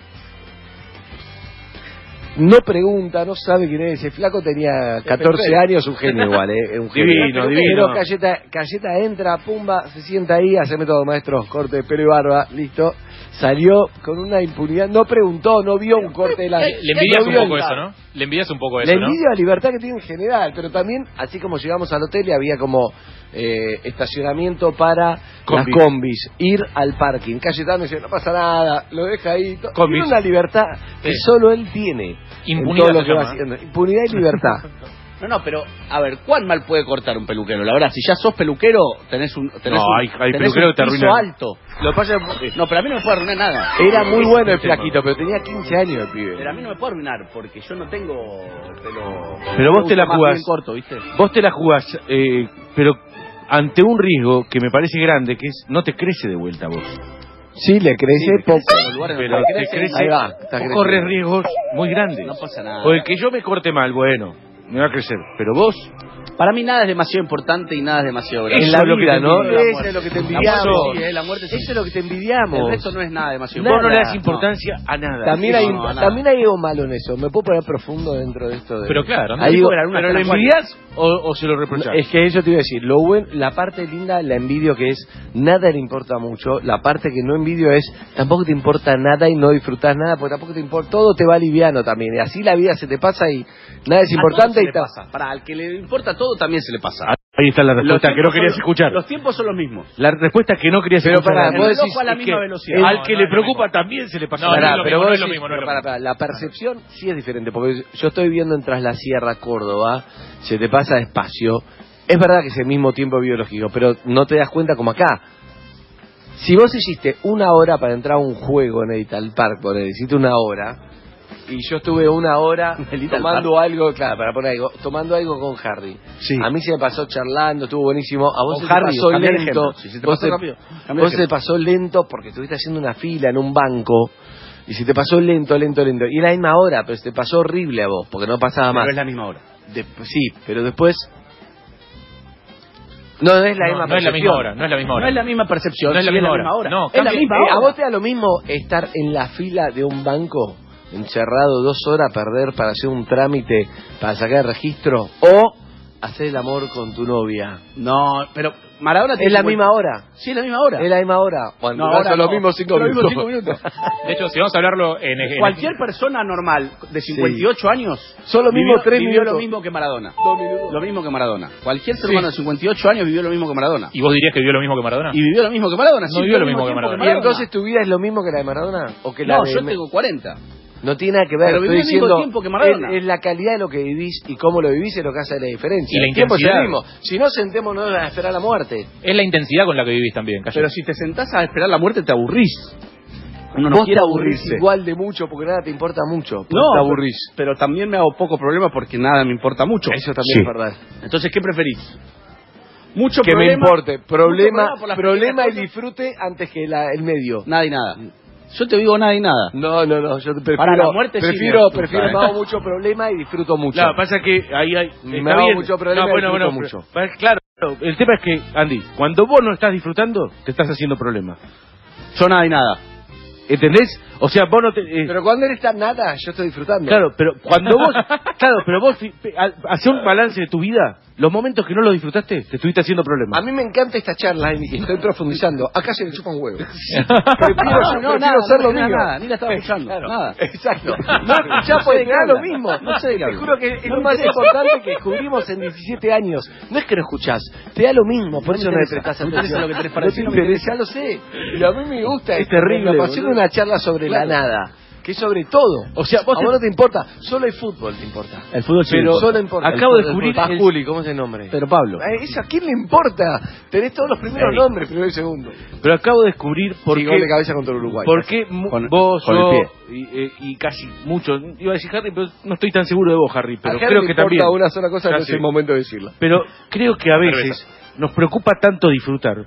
No pregunta, no sabe quién es. Ese flaco tenía catorce años, un genio igual, ¿eh? Un genio. Divino, Pero divino. Cayeta, Cayeta entra, pumba, se sienta ahí, hace método maestro, corte de pelo y barba, listo. Salió con una impunidad, no preguntó, no vio un corte de la... Le envidias no un vio poco el- eso, ¿no? Le envidias un poco Le eso, ¿no? envidio la libertad que tiene en general, pero también, así como llegamos al hotel y había como eh, estacionamiento para Combis. las combis, ir al parking. Cayetano dice, no pasa nada, lo deja ahí. to- Combis. Tiene una libertad que Sí. solo él tiene. Impunidad en todo lo se que va llama. haciendo. Impunidad y libertad. No, no, pero, a ver, ¿cuán mal puede cortar un peluquero? La verdad, si ya sos peluquero, tenés un, tenés No, un, hay- hay tenés peluqueros un que te piso arruinan. alto. Lo que pasa es, no, pero a mí no me puede arruinar nada. Era muy Ese bueno es el el tema. flaquito, pero tenía quince años el pibe. Pero a mí no me puede arruinar, porque yo no tengo pelo... Pero vos me te la gusta más jugás. bien corto, ¿viste? Vos te la jugás, eh, pero ante un riesgo que me parece grande, que es no te crece de vuelta vos. Sí, le crece Sí, me poco. crece en los lugares Pero donde te crece, crece, ahí va, está vos creciendo. corres riesgos muy grandes. no pasa nada. O el que yo me corte mal, bueno, me va a crecer. Pero vos, Para mí nada es demasiado importante y nada es demasiado grande. En Eso la es lo que vida, te ¿no? envidio, la Eso muerte. es lo que te La envidiamos. muerte sí, eh, la muerte sí. Eso es lo que te envidiamos. El resto no es nada demasiado Nada. vos no le das No. importancia a nada. También No, hay, no, nada. también hay algo malo en eso. Me puedo poner profundo dentro de esto. De... Pero claro, ¿no? Ahí Digo, digo, ¿Pero le envidias o, o se lo reprochás? es que eso te iba a decir. Lo buen, la parte linda, la envidio, que es nada le importa mucho. La parte que no envidio es tampoco te importa nada y no disfrutás nada, porque tampoco te importa. Todo te va liviano también. Y así la vida se te pasa y nada es importante. A todos se y le ta- pasa. Para al que le importa todo también se le pasa. Ahí está la Los respuesta que no tiempos querías son- escuchar. Los tiempos son los mismos. La respuesta que no querías Pero escuchar. pará, Ana. vos El reloj decís va a la Es misma que velocidad. Al No, que no le es lo preocupa mismo. también se le pasa. No, la Pará, lo pero mismo, vos no es lo decís- mismo, no es pero lo pará, mismo. pará, la percepción sí es diferente, porque yo estoy viendo en Tras la Sierra, Córdoba, se te pasa despacio. Es verdad que es el mismo tiempo biológico, pero no te das cuenta como acá. Si vos hiciste una hora para entrar a un juego en Edital Park, por hiciste una hora, y yo estuve una hora Edital tomando algo, claro, para poner algo, tomando algo con Harry. Sí. A mí se me pasó charlando, estuvo buenísimo. A vos Con se Harry, te pasó cambiá de lento. ejemplo. Si se te vos pasó te- rápido, cambia de vos se te ejemplo. pasó lento porque estuviste haciendo una fila en un banco. Y si te pasó lento, lento, lento. Y era la misma hora, pero se te pasó horrible a vos, porque no pasaba más. Pero es la misma hora. De- sí, pero después... No, no es la No, misma no es la percepción. misma hora, no es la misma No hora. es la misma percepción. No es la sí, misma es hora. la misma hora. No, es la cambia- misma Eh, hora. ¿A vos te da lo mismo estar en la fila de un banco, encerrado dos horas, perder para hacer un trámite, para sacar el registro, o hacer el amor con tu novia? No, pero Maradona Es tiene la cincuenta misma hora. Sí, es la misma hora. Es la misma hora. Cuando No, no, ahora los no. mismos cinco Los mismos minutos. cinco minutos. De hecho, si vamos a hablarlo en... en- Cualquier persona normal de cincuenta y ocho años Son los mismos vivió, tres vivió minutos. lo mismo que Maradona. Dos minutos. Lo mismo que Maradona. Cualquier ser Sí. humano de cincuenta y ocho años vivió lo mismo que Maradona. ¿Y vos dirías que vio lo mismo que Maradona? Y vivió lo mismo que Maradona. No sí, vivió lo al mismo que tiempo Maradona. ¿Y entonces tu vida es lo mismo que la de Maradona? ¿O que la No, de yo Me- tengo cuarenta. No tiene nada que ver, Pero estoy viví el mismo diciendo, tiempo que Maradona. Es, es la calidad de lo que vivís y cómo lo vivís es lo que hace la diferencia. Y la el tiempo es el intensidad. mismo. Si no, sentémonos a esperar la muerte. Es la intensidad con la que vivís también, Cayo. Pero si te sentás a esperar la muerte te aburrís. uno no vos quiere te aburrís aburrirse. igual de mucho porque nada te importa mucho. No, te aburrís. Pero, pero también me hago poco problema porque nada me importa mucho. Eso también Sí. es verdad. Entonces, ¿qué preferís? Mucho que problema, me importe. Problema, mucho por las problema y pequeñas disfrute antes que la, el medio. Nada y nada. Yo te digo nada y nada. No, no, no. Yo te prefiero, Para la muerte sí prefiero, me asusta, prefiero ¿eh? me hago mucho problema y disfruto mucho. Claro, pasa que ahí hay... Me está hago bien. mucho problema No, y bueno, disfruto bueno, mucho. pero- claro, el tema es que, Andy, cuando vos no estás disfrutando, te estás haciendo problema. Yo nada y nada. ¿Entendés? O sea, vos no te... eh, Pero cuando eres tan nada, yo estoy disfrutando. Claro, pero cuando vos... Claro, pero vos fi- pe- al- hacer un balance de tu vida, los momentos que no lo disfrutaste, te estuviste haciendo problema. A mí me encanta esta charla y estoy profundizando. Acá se le chupa un huevo. prefiero No, yo no, prefiero nada, ser no lo tenés mío. nada, ni la estaba escuchando, Claro, nada. Exacto. No, No escuchás no sé porque de te qué da lo habla. mismo. No sé de qué Te habla. juro que es No lo me más interesa. importante que descubrimos en diecisiete años. No es que no escuchás, te da lo mismo. Por No eso me no le interesa, prestás no me interesa atención. lo que tenés para No decir, te no me interesa, ya lo sé. Y a mí me gusta. Es esto, terrible, Me apasiona boludo. una charla sobre Claro. la nada. Que es sobre todo. O sea, vos a te- vos no te importa. Solo el fútbol te importa. El fútbol sí Pero me importa. solo importa. Acabo de El descubrir fútbol. el- Pasculi, ¿cómo es el nombre? Pero Pablo. Eh, ¿Eso a quién le importa? Tenés todos los primeros Ey. nombres, primero y segundo. Pero acabo de descubrir por Sí, qué... gol de cabeza contra el Uruguay. ¿Por qué mu- Con- vos, con el yo pie. y, eh, y casi muchos, iba a decir Harry, pero no estoy tan seguro de vos, Harry, A pero Harry creo le que importa también. una sola cosa, Ya no es sé. el momento de decirla. Pero creo que a veces nos preocupa tanto disfrutar,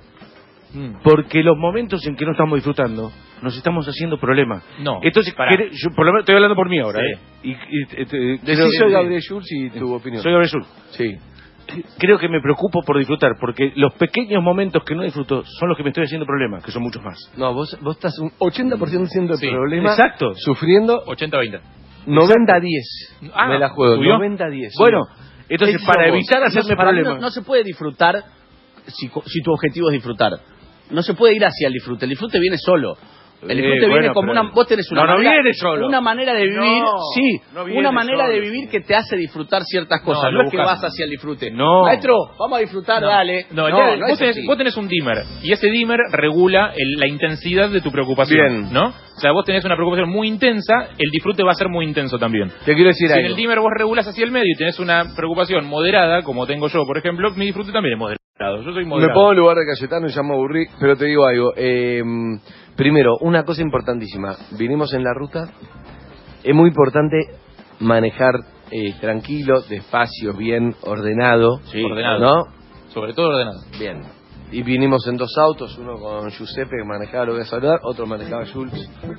porque los momentos en que no estamos disfrutando nos estamos haciendo problemas. No, Entonces, pará. quere- yo por lo menos estoy hablando por mí ahora. Sí. ¿eh? Y, y, eh, eh, Decí creo- soy Gabriel Schulz y tu opinión. Soy Gabriel Schulz. Sí. Creo que me preocupo por disfrutar, porque los pequeños momentos que no disfruto son los que me estoy haciendo problemas, que son muchos más. No, vos, vos estás un ochenta por ciento siendo el Sí, problema. exacto. Sufriendo ochenta veinte. noventa a diez. Ah, me la juego. ¿subió? noventa a diez. Bueno, entonces Esos para somos. evitar hacerme No, para mí problemas... no, no se puede disfrutar si, co- si tu objetivo es disfrutar. No se puede ir hacia el disfrute. El disfrute viene solo. El disfrute Eh, viene bueno, como pero- una... Vos tenés una No, no manera, viene solo. una manera de vivir... No, sí, no viene una manera solo. de vivir que te hace disfrutar ciertas cosas. No, lo es que buscas. vas hacia el disfrute. No. Maestro, vamos a disfrutar, No. dale. No, no, ya- no vos, es tenés, así. vos tenés un dimmer y ese dimmer regula el- la intensidad de tu preocupación, Bien. ¿no? O sea, vos tenés una preocupación muy intensa, el disfrute va a ser muy intenso también. Te quiero decir Si en algo. el dimmer vos regulás hacia el medio y tenés una preocupación moderada, como tengo yo, por ejemplo, mi disfrute también es moderado. Yo soy Me moderado. pongo en lugar de Cayetano y ya me aburrí, pero te digo algo. Eh, primero, una cosa importantísima. Vinimos en la ruta. Es muy importante manejar eh, tranquilo, despacio, bien, ordenado. Sí, ordenado. ¿No? Sobre todo ordenado. Bien. Y vinimos en dos autos, uno con Giuseppe que manejaba, lo voy a saludar, otro manejaba Jules.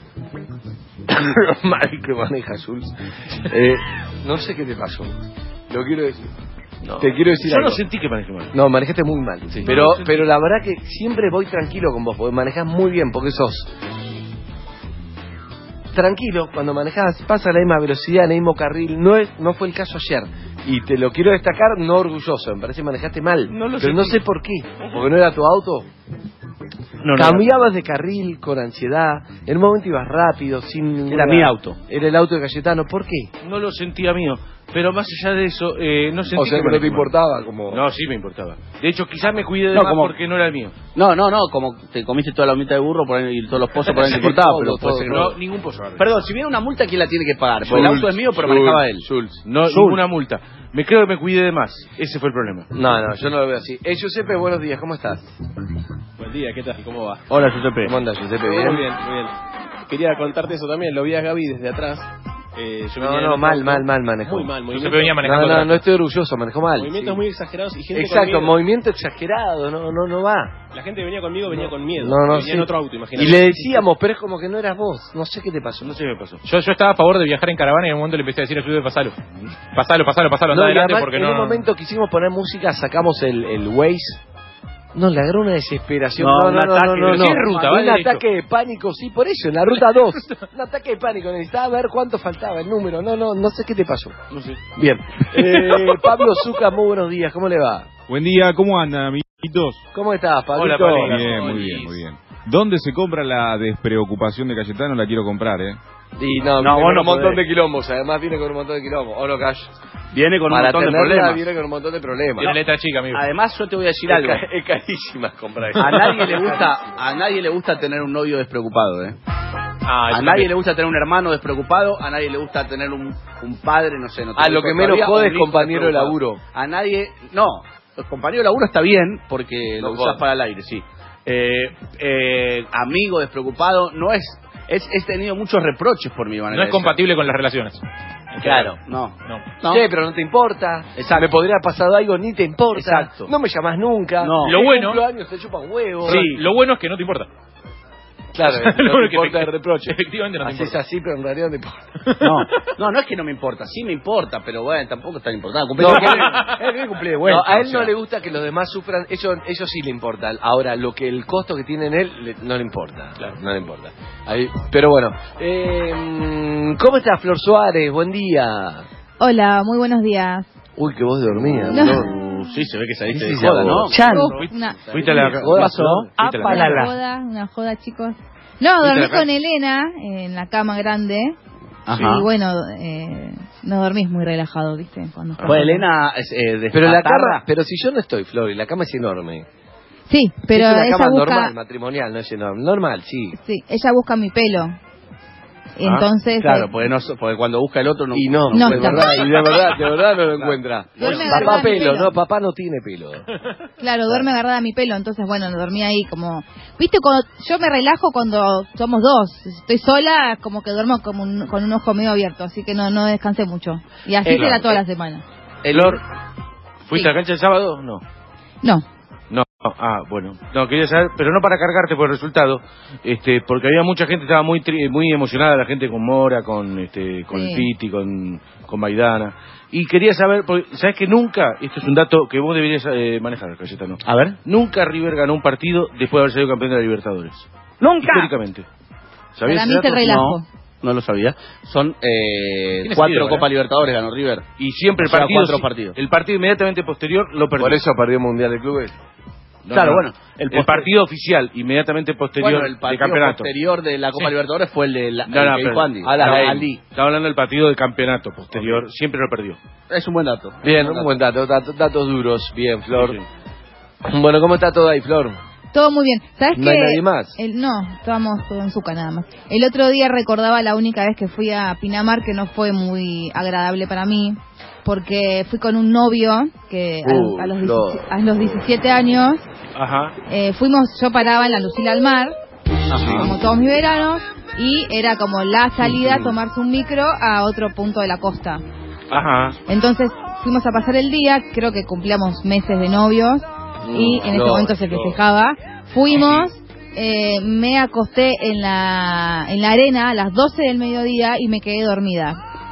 Mal que maneja Jules. Eh, no sé qué te pasó. Lo quiero decir. No. Te quiero decir Yo algo. no sentí que manejé mal. No, manejaste muy mal. Sí. Pero, No, no sentí. pero la verdad que siempre voy tranquilo con vos, porque manejás muy bien, porque sos tranquilo cuando manejás, pasa a la misma velocidad, en el mismo carril. No es, no fue el caso ayer. Y te lo quiero destacar, no orgulloso. Me parece que manejaste mal. No lo pero sentí. no sé por qué. Porque no era tu auto. No, no, Cambiabas de carril con ansiedad. En un momento ibas rápido, sin. Era mi auto. Era el auto de Cayetano. ¿Por qué? no lo sentía mío. Pero más allá de eso, eh, no sentí O sea que no manejé te mal. importaba, como. No, sí me importaba. De hecho, quizás me cuidé de No, más como- porque no era el mío. No, no, no, como te comiste toda la mitad de burro por ahí, y todos los pozos por ahí no te Sí, importaba, todo, pero puede todo, ser que No, no. ningún pozo. Perdón, si viene una multa, ¿quién la tiene que pagar? Porque el Schultz, auto es mío, pero Schultz, manejaba él. Schultz. No, Schultz. ninguna multa. Me creo que me cuidé de más. Ese fue el problema. No, no, yo no lo veo así. Eh, Giuseppe, buenos días, ¿cómo estás? Buen día, ¿qué tal? ¿Cómo va? Hola, Giuseppe. ¿Cómo andas, Giuseppe? Muy ¿Bien? bien, muy bien. Quería contarte eso también, lo vi a Gaby desde atrás. Eh, yo No, venía en no, otro mal, auto. mal, mal manejó. Muy mal, Yo movimientos, se venía No, manejando no, atrás. no estoy orgulloso, manejó mal. movimientos Sí. muy exagerados y gente Exacto, con miedo. movimiento exagerado, no, no, no va. La gente que venía conmigo venía con miedo. No, no, venía sí. en otro auto, imagínate. Y le decíamos, pero es como que no eras vos. No sé qué te pasó. No sé qué me pasó. Yo, yo estaba a favor de viajar en caravana y en un momento le empecé a decir a Jude, pasalo. Pasalo, pasalo, pasalo, anda No, y adelante además, porque en no... un momento quisimos poner música, sacamos el, el Waze. No, le agarró una desesperación. No, No, un no, no, ataque, no, no, pero no. sí es ruta, va Un derecho. ataque de pánico, sí, por eso, en la ruta dos. Un ataque de pánico, necesitaba ver cuánto faltaba, el número. No, no, no sé qué te pasó. No sé. Bien. Eh, Pablo Zucca, muy buenos días, ¿cómo le va? Buen día, ¿cómo andan, amiguitos? ¿Cómo estás, Pablito? Hola, Pablito. Bien, muy bien, muy bien. ¿Dónde se compra la despreocupación de Cayetano? La quiero comprar, ¿eh? Y no, No, viene vos con no un montón podés. de quilombos, además viene con un montón de quilombos. ¿O no, Cash? Viene con un Para montón de tenerla problemas. viene con un montón de problemas. Tiene letra chica, amigo. Además, yo te voy a decir Es, algo. ca- es carísima comprar eso. A nadie le gusta, a nadie le gusta tener un novio despreocupado, ¿eh? Ah, A eso nadie también. le gusta tener un hermano despreocupado, a nadie le gusta tener un, un padre, no sé, no A tengo lo que hijos menos todavía, jode o es un hijo compañero de despreocupado. laburo. A nadie, no, el compañero de laburo está bien porque No lo usas jode. para el aire, sí. Eh, eh, amigo despreocupado no es Es, he tenido muchos reproches por mi manera No es de compatible con las relaciones. Claro, no. No. No. Sí, pero no te importa. Exacto. Me podría haber pasado algo, ni te importa. Exacto. No me llamas nunca. No. Lo Mi bueno- cumpleaños te chupan huevo. Sí, lo bueno es que no te importa. Claro, Lo no bueno te es que importa efecti- el reproche. Efectivamente no te Haces importa. así, pero en realidad no te importa. No, no, no es que no me importa, sí me importa, pero bueno, tampoco es tan importante. No, Cumplí- que- él viene cumplí de vuelta, No, a él o sea. no le gusta que los demás sufran, eso, eso sí le importa. Ahora, lo que el costo que tiene en él le- no le importa. Claro, no le importa. Ahí, pero bueno, eh, ¿cómo estás, Flor Suárez? Buen día. Hola, muy buenos días. Uy, que vos dormías. No. ¿no? Sí, se ve que saliste Sí, de sí, joda, sí, ¿no? vos. Chan. Uf, una, Fuiste a la ¿Qué joda, pasó? Flor? Fuiste a la- una Apalala. joda, una joda, chicos. No, ¿Fuiste a dormí la casa? con Elena en la cama grande. Ajá. Y bueno, eh, no dormís muy relajado, ¿viste? Cuando Pues Elena es eh, Pero la despatarra. cama, pero si yo no estoy, Flor, y la cama es enorme. Sí, pero es una ella cama busca, normal, matrimonial, no es enorme. Normal, sí. sí, ella busca mi pelo. Entonces, Claro, eh, porque, no, porque cuando busca el otro no. Y no, No de está. verdad, y de verdad, de verdad no lo encuentra. Duerme Papá agarrada a mi pelo, pelo. no, papá no tiene pelo. claro, duerme agarrada a mi pelo, entonces bueno, dormí ahí como, viste, cuando yo me relajo cuando somos dos, si estoy sola, como que duermo como un- con un ojo medio abierto, así que no no descansé mucho. Y así Eh, será claro, toda eh. la semana. Flor, ¿fuiste Sí. a la cancha el sábado? No. No, No, ah, bueno. No, quería saber, pero no para cargarte por el resultado, este, porque había mucha gente, estaba muy tri- muy emocionada, la gente con Mora, con este, con Sí. el Piti, con, con Maidana. Y quería saber, porque, ¿sabes que nunca, esto es un dato que vos deberías eh, manejar, Cayetano? A ver. Nunca River ganó un partido después de haber salido campeón de la Libertadores. ¡Nunca! Históricamente. ¿Sabías para mí ese es el dato? relajo. No, no lo sabía. Son eh, Tiene cuatro sentido, Copa ¿eh? Libertadores ganó River. Y siempre el O sea, partido, cuatro partidos. el partido inmediatamente posterior lo perdió. Por eso perdió Mundial de Clubes. No, claro, no. bueno. El, poster- partido oficial inmediatamente posterior Bueno, el de partido campeonato. posterior de la Copa Sí. Libertadores fue el de la, No, el no, que pero- dijo Andy. a la Estaba ley. Ali. Estaba hablando del partido de campeonato posterior, siempre lo perdió. Es un buen dato. Bien, un buen dato, datos, datos duros. Bien, Flor. Sí, Bueno, ¿cómo está todo ahí, Flor? Todo muy bien. ¿Sabes ¿No hay qué? nadie más? El, no, estábamos todo en Zucca nada más. El otro día recordaba la única vez que fui a Pinamar, que no fue muy agradable para mí, porque fui con un novio que a, Uh, a los, Flor. diecisiete, a los diecisiete años Ajá. eh, fuimos, yo paraba en la Lucila al Mar, como todos mis veranos, y era como la salida a tomarse un micro a otro punto de la costa. Ajá. Entonces fuimos a pasar el día, creo que cumplíamos meses de novios y en ese Flor, momento se Flor. festejaba. Fuimos, eh, me acosté en la en la arena a las doce del mediodía y me quedé dormida.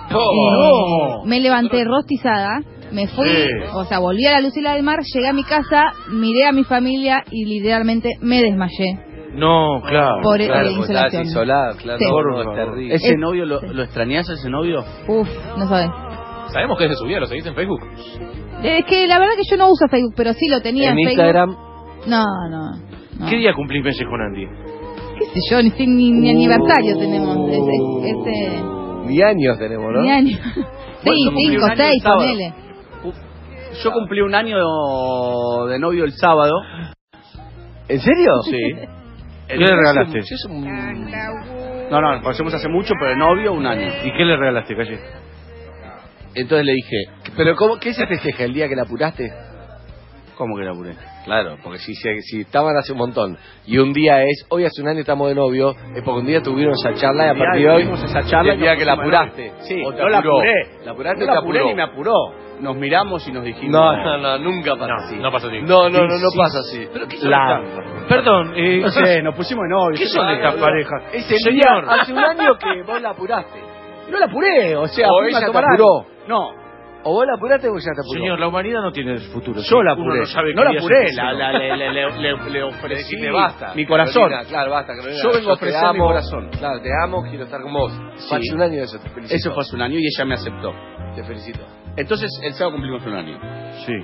Eh, me levanté rostizada, me fui, Sí. o sea, volví a la Lucila del Mar, llegué a mi casa, miré a mi familia y literalmente me desmayé. No, claro. Por eh, Claro, porque estabas insolación. isolada, claro. Sí. No, no, es terrible. ¿Ese Es- novio lo, lo extrañás, ese novio? Uf, no sabes. Sabemos que es de su vida, lo seguís en Facebook. Es que la verdad que yo no uso Facebook, pero sí lo tenía en, En Facebook. Instagram, No, no, no. ¿Qué día cumplís meses con Andy? ¿Qué sé yo? Ni, ni, ni Uh. aniversario tenemos. Ese, ese, ni años tenemos, ¿no? ni año. Bueno, Sí, yo cumplí cinco, un año el seis, sábado. ponele. Yo cumplí un año de novio el sábado. ¿En serio? Sí. ¿Qué le regalaste? Es un- No, no, nos conocemos hace mucho, pero de novio un año. ¿Y qué le regalaste, Calle? Entonces le dije, ¿Pero cómo, qué se festeja? ¿El día que la apuraste? ¿cómo que la apuré? Claro, porque si, si, si estaban hace un montón y un día es, hoy hace un año estamos de novio, es porque un día tuvieron esa charla y a Un día partir de hoy, tuvimos esa charla el y día nos que la pusimos de apuraste. novio. Sí, o te no la apuró. apuré. ¿La apuraste No o la te apuré apuró? ni me apuró. Nos miramos y nos dijimos... No, no, no, nunca pasa No, así. no pasa así. No, no, no, no Sí, pasa sí. así. ¿Pero qué son La- estas- Perdón, eh, No sé, nos pusimos de novio. ¿qué son estas parejas? Es el Señor, día, hace un año que vos la apuraste. No la apuré, o sea... O fuimos a ella te tomar apuró. algo. No, O vos la apuraste o ella te apuró. señor, la humanidad no tiene futuro. yo la Uno apuré. no sabe No qué la día apuré, se la, puso. la- le, le, le, le- le ofrecí Decirle basta. mi corazón. Carolina, claro, basta, Carolina. Yo vengo a te ofrecer mi amo. corazón. Claro, te amo, quiero estar con vos. Sí. Fue hace un año de eso, te felicito. Eso fue hace un año y ella me aceptó. Te felicito. Entonces, el sábado cumplimos un año. Sí.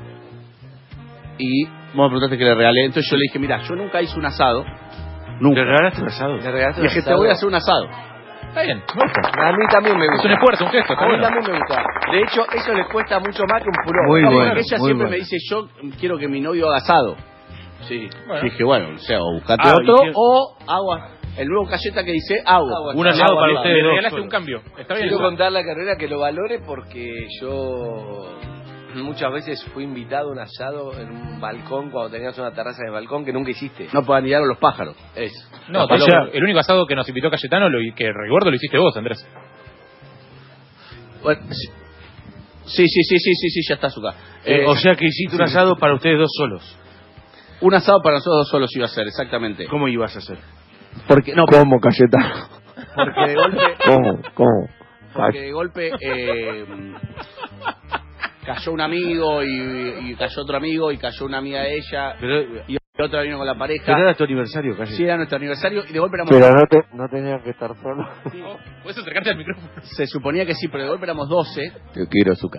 Y vos me preguntaste que le regalé. Entonces yo le dije, mira, yo nunca hice un asado. Nunca. ¿Le regalaste un asado? Le regalaste Y dije, un te voy a asado. hacer un asado. Está bien. A mí también me gusta. Es un esfuerzo, un gesto, está A mí bueno. también me gusta. De hecho, eso le cuesta mucho más que un puro. Muy No, bueno. porque Ella muy siempre bueno. me dice, yo quiero que mi novio haga asado. Sí. Bueno. Dije, bueno, o sea, o buscate Ah, otro y que- o agua. El nuevo cacheta que dice agua. Un asado Agua, para agua. ustedes Le dos regalaste solo. un cambio. Está bien. Quiero contar la carrera que lo valore porque yo muchas veces fui invitado a un asado en un balcón cuando tenías una terraza de balcón que nunca hiciste. No puedan ir a los pájaros. Es. No, o pero sea, el único asado que nos invitó Cayetano, lo, que recuerdo, lo hiciste vos, Andrés. Bueno, sí, sí, sí, sí, sí, sí, ya está Zucca. Eh, o sea que hiciste un asado para ustedes dos solos. Un asado para nosotros dos solos iba a ser, exactamente. ¿Cómo ibas a hacer? Porque, no, ¿Cómo, Cayetano? porque de golpe... ¿Cómo? ¿Cómo? Porque de golpe eh, cayó un amigo y, y cayó otro amigo y cayó una amiga de ella Pero, y otro vino con la pareja. pero era tu aniversario, casi. Sí, era nuestro aniversario y de golpe éramos... Pero no, te, no tenías que estar solo. ¿Puedes acercarte al micrófono? Se suponía que sí, pero de golpe éramos doce. Te quiero, Zucca.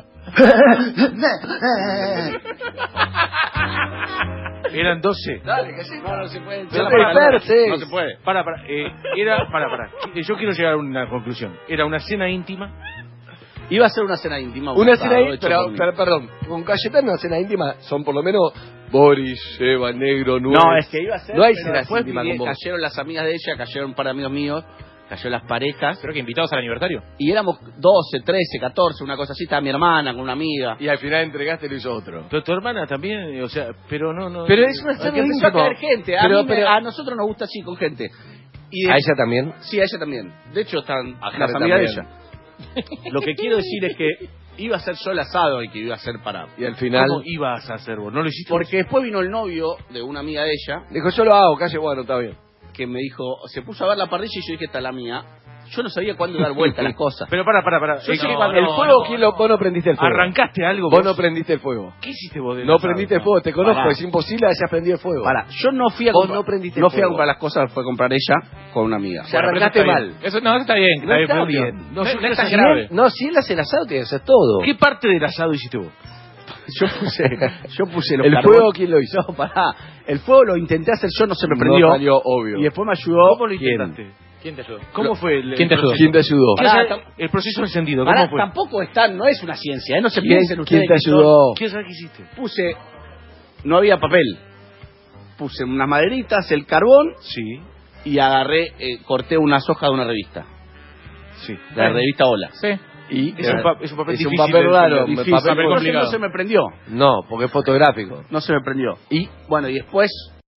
Eran doce. Dale, que sí, no, no se puede. Pero No, para, para, no se puede. Para, para, eh, era, para, para. Yo quiero llegar a una conclusión. Era una cena íntima. Iba a ser una cena íntima. Una un cena asado íntima, hecho pero, por mí. pero, perdón, con Cayetano una cena íntima son por lo menos Boris, Eva, Negro, Nuez. No, es que iba a ser. No hay pero cenas después íntimas vinieron- con vos. cayeron las amigas de ella, cayeron un par de amigos míos, cayó las parejas. Creo que invitados al aniversario. Y éramos doce, trece, catorce, una cosa así. Estaba mi hermana con una amiga. Y al final entregaste y lo hizo otro. Pero tu hermana también, o sea, pero no, no. Pero es una cena Porque empezó a íntima. caer gente. A, Pero- mí me- pero- a nosotros nos gusta así, con gente. Y de- ¿A ella también? Sí, a ella también. De hecho, están A las Jare amigas de también. ella. Lo que quiero decir es que iba a ser yo el asado y que iba a ser para... Y al final... ¿Cómo ibas a hacer vos? ¿No lo hiciste? Porque después vino el novio de una amiga de ella, Dijo, yo lo hago, calle, bueno, está bien. que me dijo, se puso a ver la parrilla y yo dije, esta es la mía. Yo no sabía cuándo dar vuelta a las cosas. Pero para, para, para. Yo Es sé que que cuando- El no, fuego, no, ¿quién lo, vos no prendiste el fuego? ¿Arrancaste algo Vos vos? no prendiste el fuego. ¿Qué hiciste vos del No asado? prendiste el fuego, te conozco, Pará. es imposible hayas prendido el fuego. Para, yo no fui a Vos comprar, no prendiste no el fui a fuego. comprar las cosas, fue a comprar ella con una amiga. Ya Bueno, pero arrancaste eso está mal. bien. Eso, no, eso está bien. No está punto. bien. No, No, no, yo no quiero es tan saber- grave. No, si él hace el asado, tiene que hacer todo. ¿Qué parte del asado hiciste vos? Yo puse, yo puse los ¿El carbones- fuego quién lo hizo? No, pará. El fuego lo intenté hacer yo, no se me No prendió. salió, obvio. Y después me ayudó. ¿Cómo lo ¿Quién? intentaste? ¿Quién te ayudó? ¿Cómo fue el, ¿Quién te el ayudó? proceso? ¿Quién te ayudó? Quiero Pará, saber el proceso encendido, Pará, ¿cómo fue? tampoco está, no es una ciencia, ¿eh? No se ¿Quién- piensen ustedes. quién te que son- ayudó? ¿Quién sabe qué hiciste? Puse, no había papel. Puse unas maderitas, el carbón Sí, y agarré, eh, corté unas hojas de una revista. sí. La revista Hola. Sí. Y Es un, pa- es un papel es un difícil papel de- raro, de- un Difícil, papel entonces complicado. no se me prendió. No, porque es fotográfico. No se me prendió. Y bueno, y después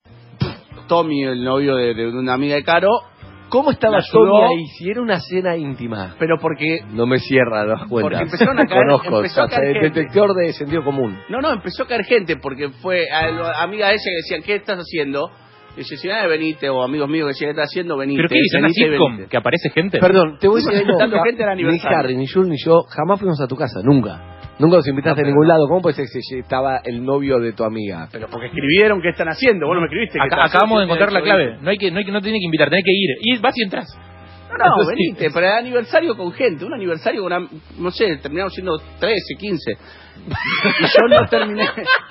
Tommy, el novio de, de una amiga de Caro, ¿Cómo estaba Me ayudó. Tommy ahí? Si era una cena íntima. pero porque No me cierra las cuentas. Porque empezaron a caer- Conozco, empezó a o sea, caer gente. detector de sentido común. no, no, empezó a caer gente porque fue a, a amiga de ella que decían, ¿qué estás haciendo? Y yo decía, ah, venite, o amigos míos que decían, ¿qué estás haciendo? Venite. ¿Pero qué dice? ¿Una venite, sitcom venite. que aparece gente? Perdón, te voy a decir Invitando algo. gente al Ni aniversario. Harry, ni Jules, ni yo jamás fuimos a tu casa, nunca. Nunca nos invitaste a ningún lado. ¿Cómo puede ser que se- estaba el novio de tu amiga? Pero porque escribieron, ¿qué están haciendo? Vos no me escribiste. ¿qué Acá- estás acabamos de haciendo? encontrar la clave. No hay que, no hay que, no tiene que invitar, tenés que ir. Y vas y entras. No, no, venite, para el aniversario con gente, un aniversario con, am- no sé, terminamos siendo trece, quince. Y yo no terminé,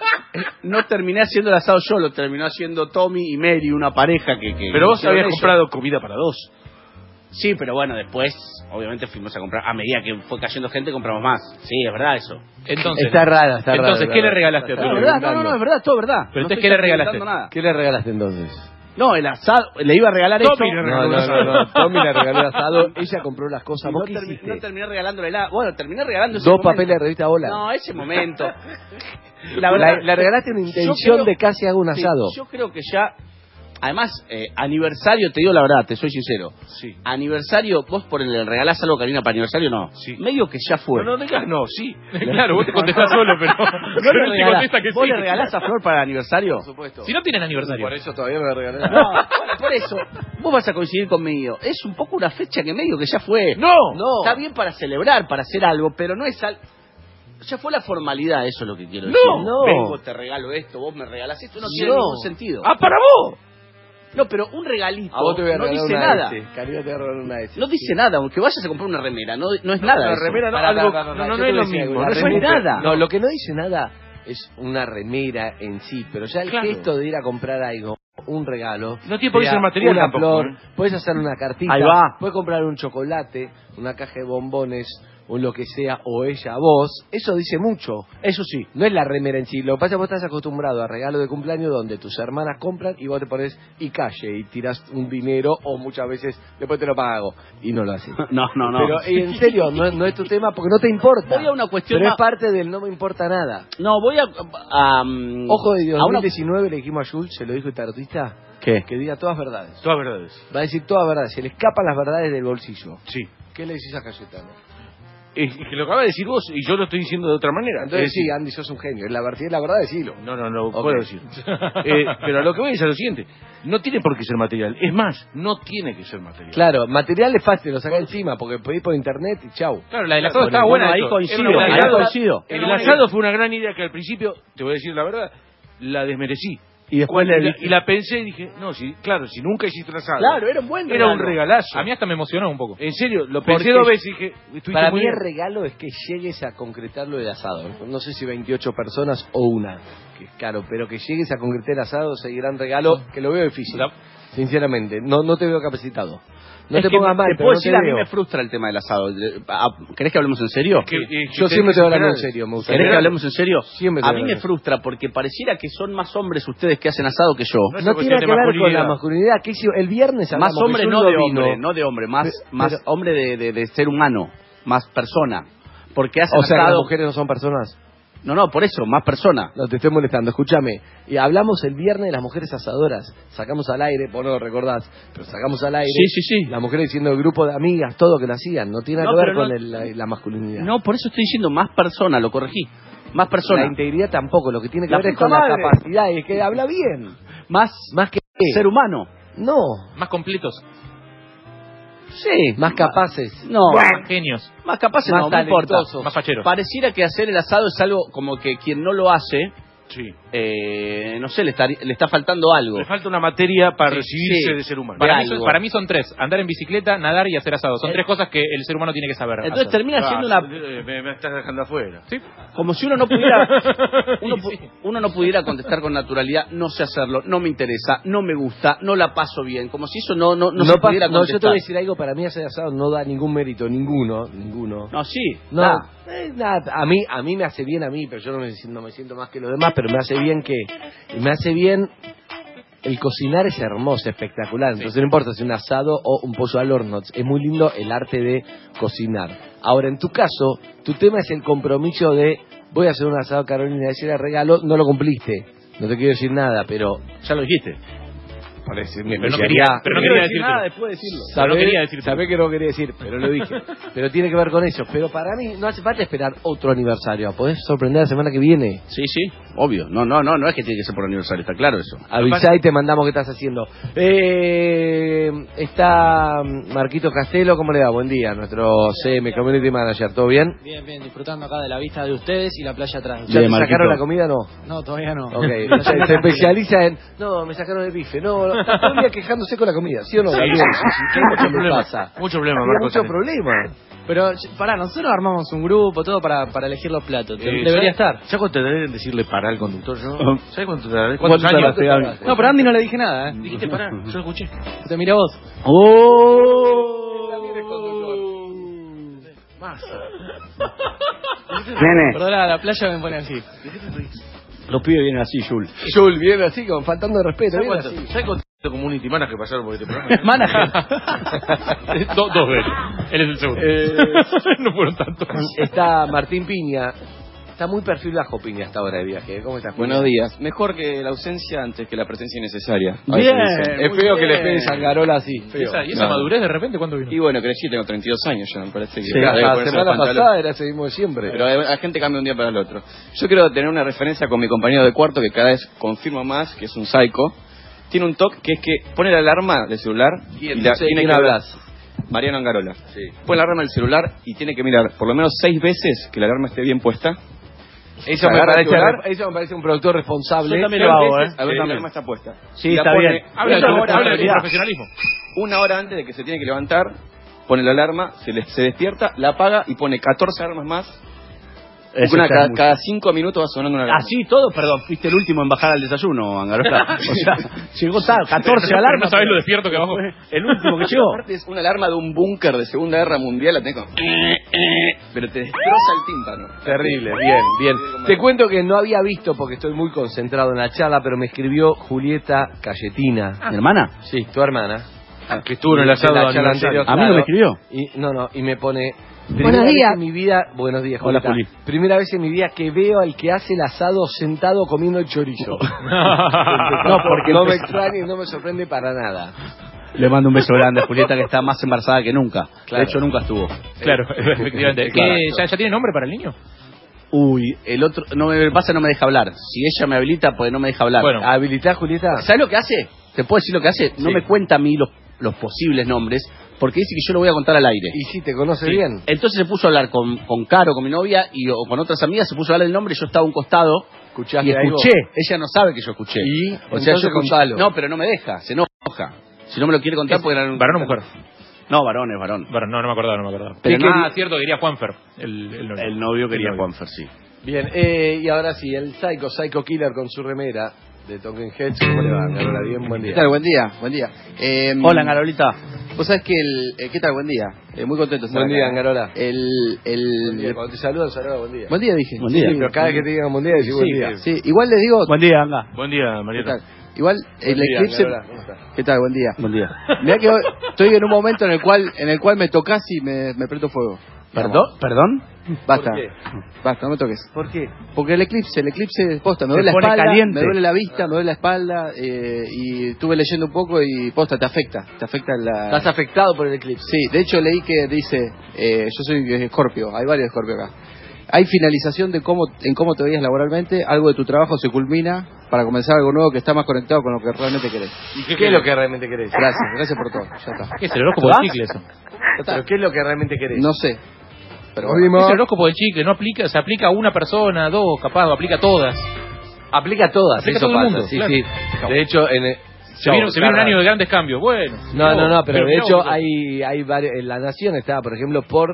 no terminé haciendo el asado yo, lo terminó haciendo Tommy y Mary, una pareja que... que Pero vos hicieron habías ellos. comprado comida para dos. Sí, pero bueno, después, obviamente fuimos a comprar, a medida que fue cayendo gente, compramos más. Sí, es verdad eso. Entonces, Está rara, está rara. entonces está ¿qué le rara. regalaste a tu No, es novio? verdad, no, no, no, es verdad, todo es verdad. Pero no entonces, estoy ¿qué le regalaste? inventando nada. ¿Qué le regalaste entonces? No, el asado, le iba a regalar Tommy esto. le No, regaló no, un no, asado. no. Tommy le regaló el asado, ella compró las Y cosas. no, ¿Vos qué termi- hiciste? no terminé regalándole nada. Bueno, terminé regalando ese Dos momento. papeles de revista Hola. No, ese momento. La, la regalaste una Yo intención creo- de casi hago un sí, asado. yo creo que ya. Además, eh, aniversario, te digo la verdad, te soy sincero. Sí. Aniversario, vos por el regalás algo, Karina, para aniversario, no. Sí. Medio que ya fue. No, no digas no, sí. Claro, vos te contestás solo, pero, ¿Vos, pero le él te regalás, contesta que ¿Vos sí. le regalás a Flor para el aniversario? Por supuesto. Si no tienen aniversario. Por eso todavía no le regalé No, nada. bueno, por eso, vos vas a coincidir conmigo. Es un poco una fecha que medio que ya fue. No, no. Está bien para celebrar, para hacer algo, pero no es algo. Ya fue la formalidad, eso es lo que quiero No, decir. no. Vengo, te regalo esto, vos me regalás esto, no, tiene No. ningún sentido. ¡Ah, para vos! No, pero un regalito A vos te voy a no regalar dice una nada. S. Karina te voy a regalar una S. No dice nada, aunque vayas a comprar una remera, no, no es nada. La eso. remera no, Pará, algo, pará, pará, no, no, yo no te es voy a lo decir mismo. algo. No La es remera- nada. No, lo que no dice nada es una remera en sí, pero ya el Claro. gesto de ir a comprar algo, un regalo. No tiene por qué sea ser material una tampoco, flor, ¿eh? puedes hacer una cartita, Ahí va. puedes comprar un chocolate, una caja de bombones, o lo que sea, o ella a vos, eso dice mucho. Eso sí, no es la remera en sí. Lo que pasa es que vos estás acostumbrado a regalo de cumpleaños donde tus hermanas compran y vos te pones y calle y tiras un dinero o muchas veces después te lo pago y no lo haces. No, no, no. Pero en serio, no, no es tu tema porque no te importa. Voy a una cuestión Pero más... es parte del no me importa nada. No, voy a... a um, Ojo, de a una... dos mil diecinueve le dijimos a Jules, se lo dijo este artista, ¿qué? Que diga todas verdades. Todas verdades. Va a decir todas verdades, se le escapan las verdades del bolsillo. Sí. ¿Qué le decís a Cayetano? Es que lo acabas de decir vos y yo lo estoy diciendo de otra manera. Entonces es sí, decir, Andy, sos un genio. Es la, ver- la verdad, decilo. No, no, no Okay. puedo decir. Eh, pero a lo que voy es a lo siguiente. No tiene por qué ser material. Es más, no tiene que ser material. Claro, material es fácil, lo sacás encima, porque pedís por internet y chau. Claro, la del asado Bueno, estaba bueno, buena. ahí eso. coincido, Era una buena ahí idea. coincido. El asado fue una gran idea que al principio, te voy a decir la verdad, la desmerecí. Y después Cuando le la- dije- y la pensé y dije, no, sí, claro, si nunca hiciste un asado. Claro, era un buen Era un regalo. regalazo. A mí hasta me emocionó un poco. En serio, lo Porque pensé dos veces y dije, estuviste Para muy mí el bien. regalo es que llegues a concretar lo del asado. No sé si veintiocho personas o una, que es caro, pero que llegues a concretar el asado es el gran regalo, que lo veo difícil. Sinceramente, no no te veo capacitado. No Es te que pongas mal, te pero puedo no te decir, a mí veo. me frustra el tema del asado. Ah, ¿Querés que hablemos en serio? Que- que- Yo que siempre tenés te voy a hablar en esperar. serio, me gustaría. ¿Querés que hablemos en serio? Siempre te A voy mí a me hablar. frustra porque pareciera que son más hombres ustedes que hacen asado que yo. No es No una tiene cuestión que de ver con masculinidad. la masculinidad. ¿Qué hizo? El viernes Más hablamos, hombre que no Jules de vino. hombre, no de hombre, más, Pero- más pero- hombre de, de, de ser humano, más persona. Porque hacen O sea, que las asado... mujeres no son personas. No, no, por eso, más persona. No te estoy molestando, escúchame. Y hablamos el viernes de las mujeres asadoras. Sacamos al aire, vos no lo recordás, pero sacamos al aire. Sí, sí, sí. Las mujeres diciendo el grupo de amigas, todo que lo hacían. No tiene nada No, que ver pero con no- el- la, la masculinidad. No, por eso estoy diciendo más persona, lo corregí. Más persona. La integridad tampoco. Lo que tiene que La ver es puta con la madre. capacidad. Y es que habla bien. Más Más que ser humano. No. Más completos. Sí. Más capaces. No. Más genios. Más capaces Más no, no importa. talentosos. Más facheros. Pareciera que hacer el asado es algo como que quien no lo hace, Sí. eh, no sé, le está, le está faltando algo. Le falta una materia para Sí, recibirse sí. de ser humano. Para de mí, son, algo. para mí son tres. Andar en bicicleta, nadar y hacer asado. Son Eh, tres cosas que el ser humano tiene que saber Entonces hacer. termina siendo Ah, una... eh, Me, me estás dejando afuera. ¿Sí? Como si uno no pudiera... Uno, Y pu- sí. uno no pudiera contestar con naturalidad, no sé hacerlo, no me interesa, no me gusta, no la paso bien. Como si eso no, no, no, No, se pa- pudiera no, yo te contestar. voy a decir algo. Para mí hacer asado no da ningún mérito. Ninguno. Ninguno. No, sí. No, da. eh, nada, a mí a mí me hace bien a mí, pero yo no me, no me siento más que los demás, pero me hace bien que y me hace bien el cocinar es hermoso, espectacular, entonces no importa si un asado o un pollo al horno, es muy lindo el arte de cocinar. Ahora, en tu caso, tu tema es el compromiso de voy a hacer un asado, Carolina, ese era regalo, no lo cumpliste, no te quiero decir nada, pero Ya lo dijiste. parece, me Pero no me quería, quería- pero no quiero quería decir decírtelo. nada después de decirlo. Pero no Sabé- quería decirte. sabé que no quería decir, pero lo dije. Pero tiene que ver con eso. Pero para mí no hace falta esperar otro aniversario. Podés sorprender la semana que viene. Sí, sí, obvio. No, no, no, no es que tiene que ser por aniversario, está claro eso. Avisá y te mandamos qué estás haciendo. Eh, está Marquito Castelo, ¿cómo le va? Buen día, nuestro C M Community Manager. ¿Todo bien? Bien, bien, disfrutando acá de la vista de ustedes y la playa atrás. ¿Ya te sacaron la comida o no? No, todavía no. Ok, se, se especializa en... No, me sacaron el bife. No, no, está todo el día quejándose con la comida. ¿Sí o no? Sí, Gabriel? sí, sí, sí. ¿Qué Mucho le problema. pasa? Mucho problema, Había Marco. mucho tenés. problema. Pero, pará, nosotros armamos un grupo, todo para, para elegir los platos. Eh, Debería ¿sabes- estar. ¿Sabes cuánto te deben decirle para al conductor? Yo? ¿Sabes cuánto te deben? ¿Cuánto ¿Cuántos años? tardaste, No, pero a Andy no le dije nada, ¿eh? Dijiste parar, yo lo escuché. Te mira vos. ¡Oh! Más. Nene. Perdona, la playa me pone así. Los pibes vienen así, Jules. Jules viene así, con, faltando de respeto. ¿Sabes Viene cuánto? así. ¿Sabes cuánto community manager pasaron por este programa? Manager. Do- dos veces. Él es el segundo. Eh, no fueron tantos. Está Martín Piña. Está muy perfil bajo Piña esta hora de viaje. ¿Cómo estás, Piña? Buenos días. Mejor que la ausencia antes que la presencia innecesaria. Bien, Ahí se dice. es feo que le pegue Sangarola así. ¿Y Feo. esa, y esa No. madurez de repente cuándo vino? Y bueno, crecí, tengo treinta y dos años ya, me parece que... Sí, debe la ponerse semana los pantalones. pasada era ese mismo de siempre. Pero la gente cambia un día para el otro. Yo quiero tener una referencia con mi compañero de cuarto, que cada vez confirmo más que es un psycho. Tiene un toque que es que pone la alarma del celular ¿Quién? y la, No sé tiene quién que hablas. Mariano Angarola. Sí. Pone la alarma del celular y tiene que mirar por lo menos seis veces que la alarma esté bien puesta. Eso me, Agarra el parece, celular. eso me parece un productor responsable. Yo también Seis lo hago, veces ¿eh? a ver si la Sí. alarma está puesta. Sí, Y la está pone bien. Habla de una tu- hora habla de tu antes- profesionalismo. Una hora antes de que se tiene que levantar, pone la alarma, se, le- se despierta, la apaga y pone catorce alarmas más. Eso Una, ya cada, es mucho. cada cinco minutos va sonando una alarma. Así todo, perdón, fuiste el último en bajar al desayuno, Angarola. O sea, llegó tarde, Pero catorce no- alarmas. no sabés lo despierto que bajó. El último que llegó. Aparte es una alarma de un búnker de Segunda Guerra Mundial, la tengo. Pero te destroza el tímpano. Terrible, bien, bien. Te cuento que no había visto, porque estoy muy concentrado en la charla, pero me escribió Julieta Cayetina. ¿Mi hermana? Sí, tu hermana. Que estuvo en el asado la de charla aniversario. anterior, ¿A mí no claro. me escribió? Y, no, no, y me pone... Buenos primera vez días. en mi vida, buenos días, Hola, Julieta. Juli. Primera vez en mi vida que veo al que hace el asado sentado comiendo el chorizo. No, porque no me empezó- extraña y no me sorprende para nada. Le mando un beso grande a Julieta, que está más embarazada que nunca. Claro. De hecho, nunca estuvo. Claro, efectivamente. Claro. ¿Qué, ya, ¿Ya tiene nombre para el niño? Uy, el otro, no me pasa, no me deja hablar. Si ella me habilita, pues no me deja hablar. Bueno. ¿Habilitás, Julieta? ¿Sabes lo que hace? ¿Te puedo decir lo que hace? No Sí. me cuenta a mí los, los posibles nombres, porque dice que yo lo voy a contar al aire. Y sí, te conoce Sí. bien. Entonces se puso a hablar con, con Caro, con mi novia, y o con otras amigas, se puso a hablar el nombre, yo estaba a un costado, ¿Escuchaste y algo? escuché. Ella no sabe que yo escuché. Y, o sea, entonces yo escuché- contalo. No, pero no me deja, se enoja. Si no me lo quiere contar, ¿Es porque era un... varón o mujer? No, varón, es varón. Bueno, no, no me acordaba, no me acordaba. Pero Pero no- ah, cierto, quería Juanfer, el, el novio. El novio quería El novio. Juanfer, sí. Bien, eh, y ahora sí, el Psycho, Psycho Killer con su remera de Talking Heads. ¿Cómo le va, Carola? Bien, buen día. ¿Qué tal? Buen día, buen día. Eh, Hola, Angarolita. Vos sabés que el... eh, ¿Qué tal? Buen día. Eh, muy contento de estar Buen acá. día, Angarola. El... Buen día. el... Cuando te saludan, saluda, buen día. Buen día, dije. Buen día. Sí, pero cada vez que te digan buen día, decís buen Sí, día. sí. Igual les digo... Buen día, Anga. Buen día, ¿Qué Marieta. tal? Igual el Buen día, eclipse... Angarola. ¿Cómo estás? ¿Qué tal? Buen día. Buen día. Mirá que hoy estoy en un momento en el cual en el cual me tocas y me, me prendo fuego. ¿Perdón? ¿Perdón? Basta. ¿Por qué? Basta, no me toques. ¿Por qué? Porque el eclipse, el eclipse, posta, me Se duele la pone espalda, caliente. me duele la vista, me duele la espalda, eh, y estuve leyendo un poco y posta, te afecta, te afecta la... ¿Estás afectado por el eclipse? Sí, de hecho leí que dice, eh, yo soy escorpio, hay varios escorpio acá. Hay finalización de cómo en cómo te veías laboralmente, algo de tu trabajo se culmina para comenzar algo nuevo que está más conectado con lo que realmente querés. ¿Y qué, es lo que realmente querés? Gracias, gracias por todo, ya está. ¿Qué es el horóscopo del chicle eso? ¿Pero qué es lo que realmente querés? No sé, pero Nos bueno. vimos. Es el horóscopo del chicle, no aplica, se aplica a una persona, dos, capaz, o aplica a todas. Aplica a todas, Aplica a eso todo el pasa, mundo, sí, claro. sí. De hecho, en el... Se viene, se viene un año de grandes cambios, bueno. No, no, no, pero de mirá hecho vos, hay, hay varios, en La Nación está, por ejemplo, por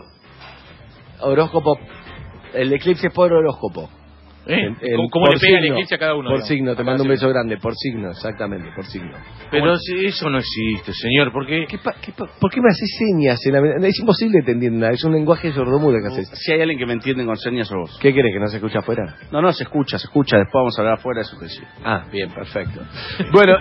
horóscopo, el eclipse por horóscopo. ¿Eh? En- en- ¿Cómo, cómo por le pega el signo, eclipse a cada uno? Por digamos? signo, te A mando un cada beso grande, por signo, exactamente, por signo. Pero si eso no existe, señor, porque... ¿Qué pa- qué pa- ¿Por qué me haces señas? En la- Es imposible que te entienda, es un lenguaje sordomudo que haces. Si hay alguien que me entiende con señas o vos. ¿Qué querés, que no se escucha afuera? No, no, se escucha, se escucha. Después vamos a hablar afuera, eso que sí. Ah, bien, perfecto. Bueno,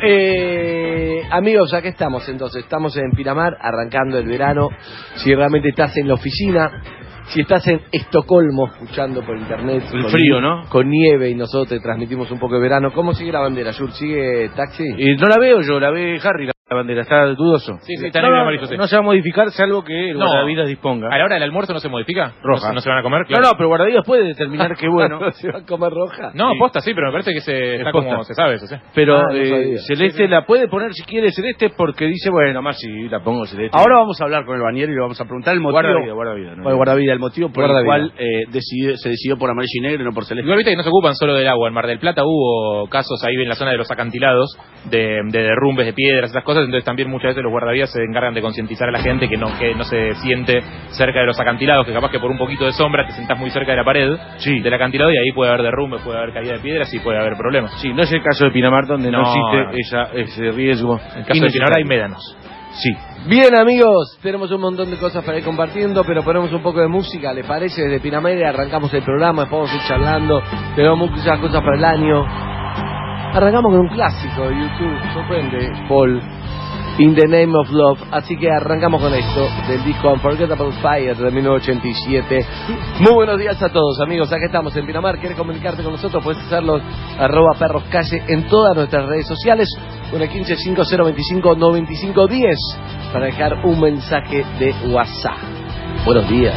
eh, amigos, acá estamos entonces. Estamos en Pinamar, arrancando el verano. Si realmente estás en la oficina, si estás en Estocolmo, escuchando por internet. El con frío, nie- ¿no? Con nieve y nosotros te transmitimos un poco de verano. ¿Cómo sigue la bandera, Yur? ¿Sigue taxi? Y no la veo yo, la ve Harry, la bandera, está dudoso. Sí, sí, está no, negro y no, amarillo, sí. no se va a modificar salvo que el No. guardavidas disponga. ¿A la hora del almuerzo no se modifica? Roja. ¿No, se- no se van a comer? No, Claro. no, pero guardavidas puede determinar que bueno. ¿No se va a comer roja? No, Sí. posta, sí, pero me parece que se, está posta. como se sabe eso, sí. Pero Ah, no eh, sabía. celeste Sí, sí. la puede poner si quiere celeste porque dice, bueno, más si la pongo celeste. Ahora vamos a hablar con el bañero y le vamos a preguntar el motivo. Guardavida, guardavida. ¿no? Bueno, guardavida, el motivo por Guardavida. el cual eh, decidió- se decidió por amarillo y negro y no por celeste. Igual viste que no se ocupan solo del agua. En Mar del Plata hubo casos ahí en la zona de los acantilados, de, de derrumbes de piedras, esas cosas. Entonces también muchas veces los guardavías se encargan de concientizar a la gente que no, que no se siente cerca de los acantilados, que capaz que por un poquito de sombra te sentás muy cerca de la pared Sí. del acantilado y ahí puede haber derrumbes, puede haber caída de piedras y puede haber problemas. Sí, no es el caso de Pinamar donde no, No, existe no. Esa, ese riesgo. En el caso de Pinamar hay médanos. Sí. Bien, amigos, tenemos un montón de cosas para ir compartiendo, pero ponemos un poco de música, ¿les parece? Desde Pinamar arrancamos el programa, después vamos a ir charlando, tenemos muchas cosas para el año. Arrancamos con un clásico de YouTube, sorprende, Paul, In the Name of Love, así que arrancamos con esto, del disco Unforgettable Fire de mil novecientos ochenta y siete. Muy buenos días a todos, amigos, acá estamos en Pinamar. ¿Quieres comunicarte con nosotros? Puedes hacerlo arroba perros calle en todas nuestras redes sociales, con el quince cinco cero veinticinco noventa y cinco diez para dejar un mensaje de WhatsApp. Buenos días.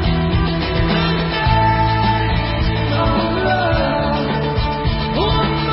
One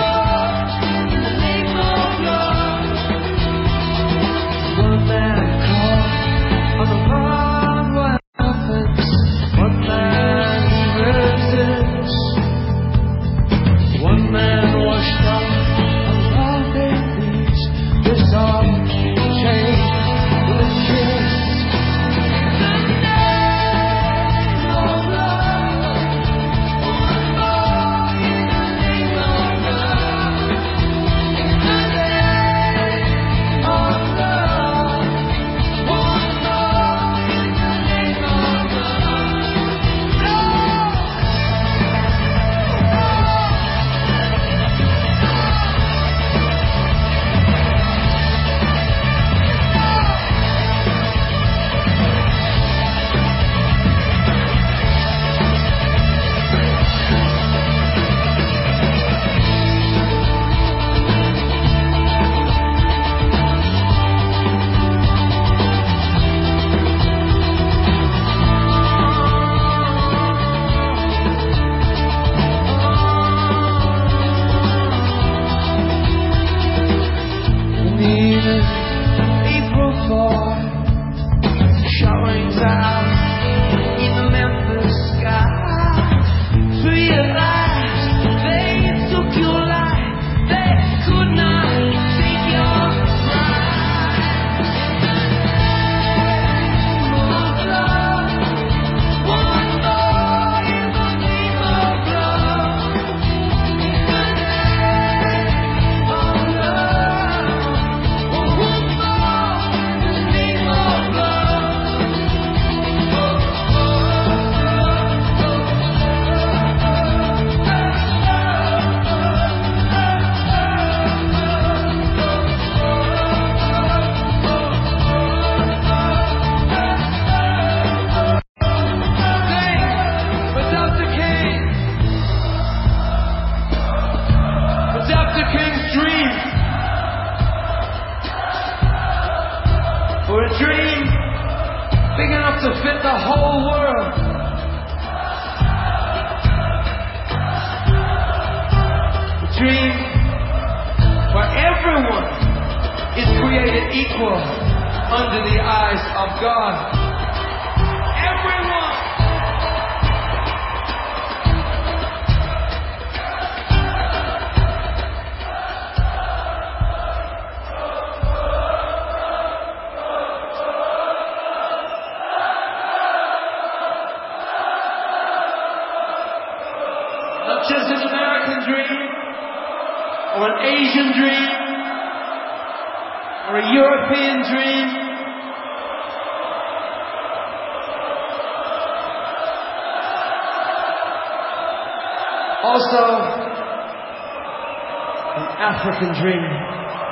dream where everyone is created equal under the eyes of God. Everyone. Not just an American dream, or an Asian dream, or a European dream. Also, an African dream.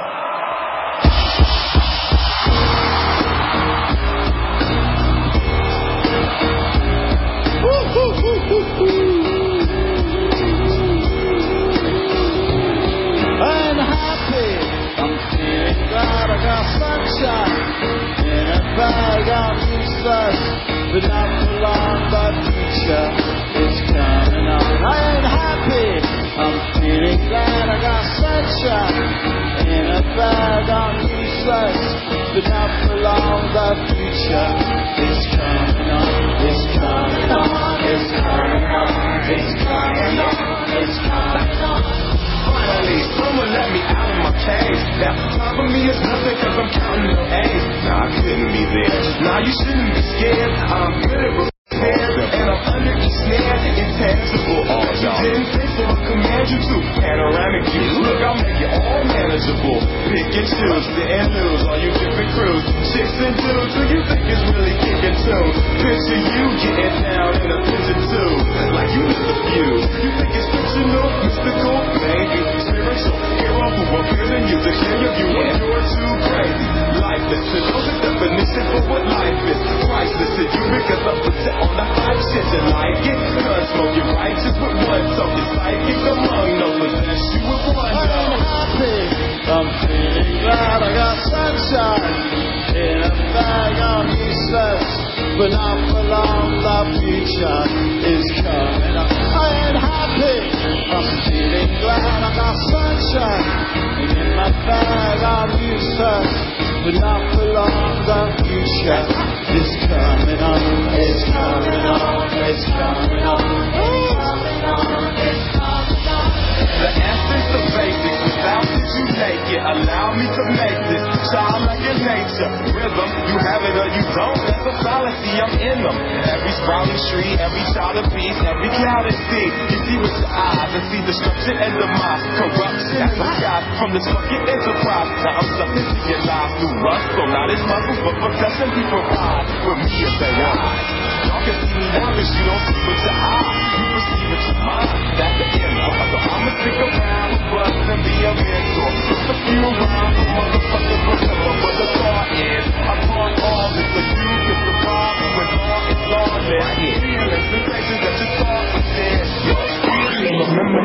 I'm happy, I'm feeling glad I got sunshine in a bag. I'm useless, but not for long. The future is coming on. I ain't happy, I'm feeling glad I got sunshine in a bag. I'm useless, but not for long. The future is coming on. It's coming on. It's coming on. It's coming on. It's coming on. Finally, someone let me out of my cage. Now, top of me is nothing cause I'm counting the A's. Nah, I couldn't be there. Nah, you shouldn't be scared. I'm good at repairs, and I'm under each snare. Intangible, oh, you didn't think so I command you to. Panoramic view, look, I'll make it all manageable. Pick and choose, sit and lose, all you different crews. Chicks and dudes, who you think is really kicking tunes? Picture you getting down in a pigeon tube, like you live the few. You think it's fictional, mystical, maybe spiritual. Hero who appears in you to share your view, and you're too crazy. Lifeless, to know the definition for what life is. Priceless to you because I put it on the hype shit. You like it? Gun smoke, you're righteous with one talk. You're psychic among no possess you with one dog. I'm happy, I'm feeling glad I got sunshine in a bag. I'm useless, but not for long. The future is coming up. I ain't happy, I'm feeling glad I got sunshine in my bag. I'm useless, but not for long. The future is coming on. It's coming on. It's coming on. It's coming on. It's coming on. The essence of basics, without it you make it. Allow me to make this child like your nature. Rhythm, you have it or you don't. That's a fallacy, I'm in them. Every sprouting tree, every child of peace, every cloud is seed. You see with your eyes and see destruction and demise. Corruption, that's a guy from this fucking enterprise. Now I'm sucking to your lives through rust. So not as muscles, but protection we provide. With me as they rise. Y'all can see me now because you don't see with your eyes. You perceive with your mind. That's the end. So I'ma stick around with bust and be a mentor. Just a few rhymes, motherfuckers remember what the thought is. I brought all this so you can survive when law is lawless. Feeling sensations that you thought was dead. You're feeling, remember.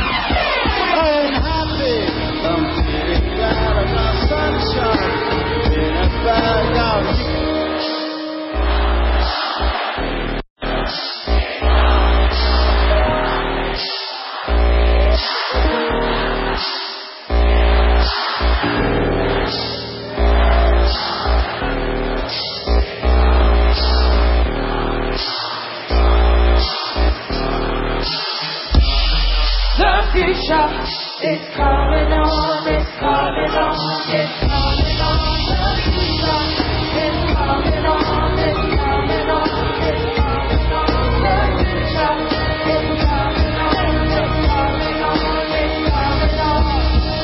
I ain't happy, I'm feeling glad I got sunshine in a bag. I'm future is coming on, it's coming on, it's coming on. The future is coming on, it's coming on, it's coming on. The future is coming on, it's coming on, it's coming on.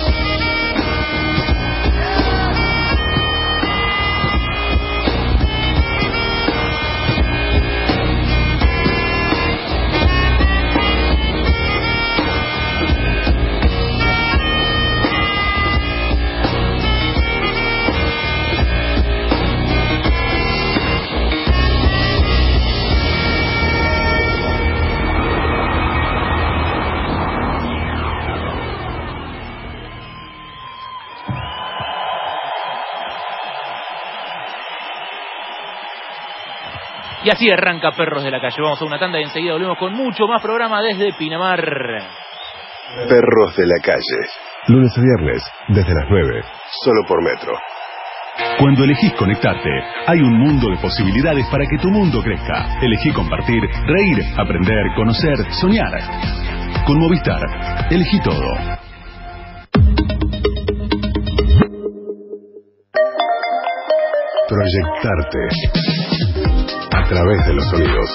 Y así arranca Perros de la Calle. Vamos a una tanda y enseguida volvemos con mucho más programa desde Pinamar. Perros de la Calle. Lunes a viernes, desde las nueve. Solo por Metro. Cuando elegís conectarte, hay un mundo de posibilidades para que tu mundo crezca. Elegí compartir, reír, aprender, conocer, soñar. Con Movistar, elegí todo. Proyectarte a través de los sonidos.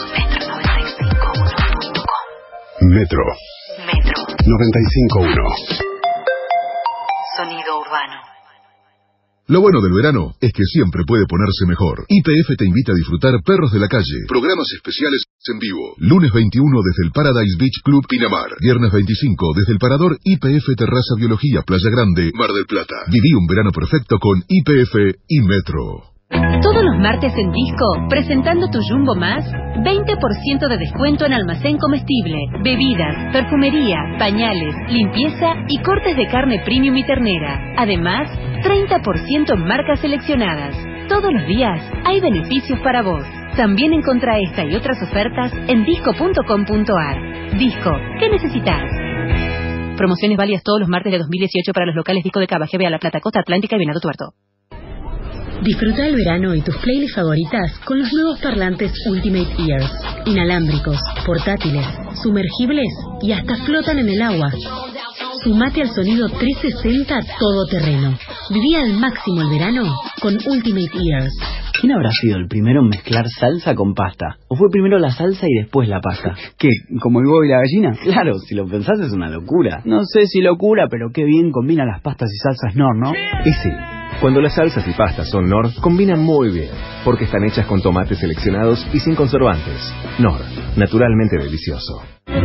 Metro noventa y cinco punto uno. Sonido urbano. Lo bueno del verano es que siempre puede ponerse mejor. Y P F te invita a disfrutar Perros de la Calle. Programas especiales en vivo. Lunes veintiuno desde el Paradise Beach Club Pinamar. Viernes veinticinco desde el Parador Y P F Terraza Biología Playa Grande, Mar del Plata. Viví un verano perfecto con Y P F y Metro. Todos los martes en Disco, presentando tu Jumbo Más, veinte por ciento de descuento en almacén comestible, bebidas, perfumería, pañales, limpieza y cortes de carne premium y ternera. Además, treinta por ciento en marcas seleccionadas. Todos los días hay beneficios para vos. También encontrá esta y otras ofertas en disco punto com punto ar. Disco, ¿qué necesitas? Promociones válidas todos los martes de dos mil dieciocho para los locales Disco de Cava, G B A La Plata, Costa Atlántica y Venado Tuerto. Disfruta el verano y tus playlists favoritas con los nuevos parlantes Ultimate Ears. Inalámbricos, portátiles, sumergibles y hasta flotan en el agua. Sumate al sonido trescientos sesenta todoterreno. Viví al máximo el verano con Ultimate Ears. ¿Quién habrá sido el primero en mezclar salsa con pasta? ¿O fue primero la salsa y después la pasta? ¿Qué? ¿Como el huevo y la gallina? Claro, si lo pensás es una locura. No sé si locura, pero qué bien combina las pastas y salsas Knorr, ¿no? Y sí. Cuando las salsas y pastas son Knorr, combinan muy bien, porque están hechas con tomates seleccionados y sin conservantes. Knorr, naturalmente delicioso.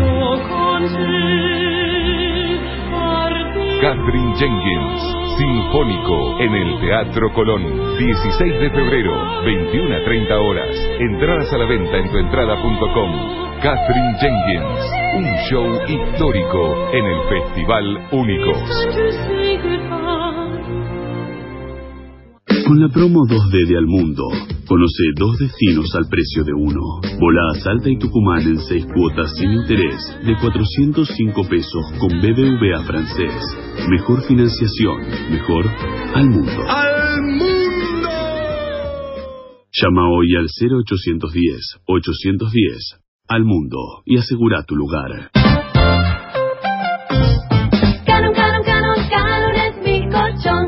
Katherine Jenkins, Sinfónico, en el Teatro Colón. dieciséis de febrero, veintiuna a treinta horas. Entradas a la venta en tuentrada punto com. Katherine Jenkins, un show histórico en el Festival Únicos. Con la promo dos D de Almundo, conoce dos destinos al precio de uno. Volá a Salta y Tucumán en seis cuotas sin interés de cuatrocientos cinco pesos con B B V A francés. Mejor financiación, mejor Almundo. ¡Almundo! Llama hoy al cero ochocientos diez, ochocientos diez, Almundo y asegura tu lugar. Canon, Canon, Canon, Canon es mi colchón.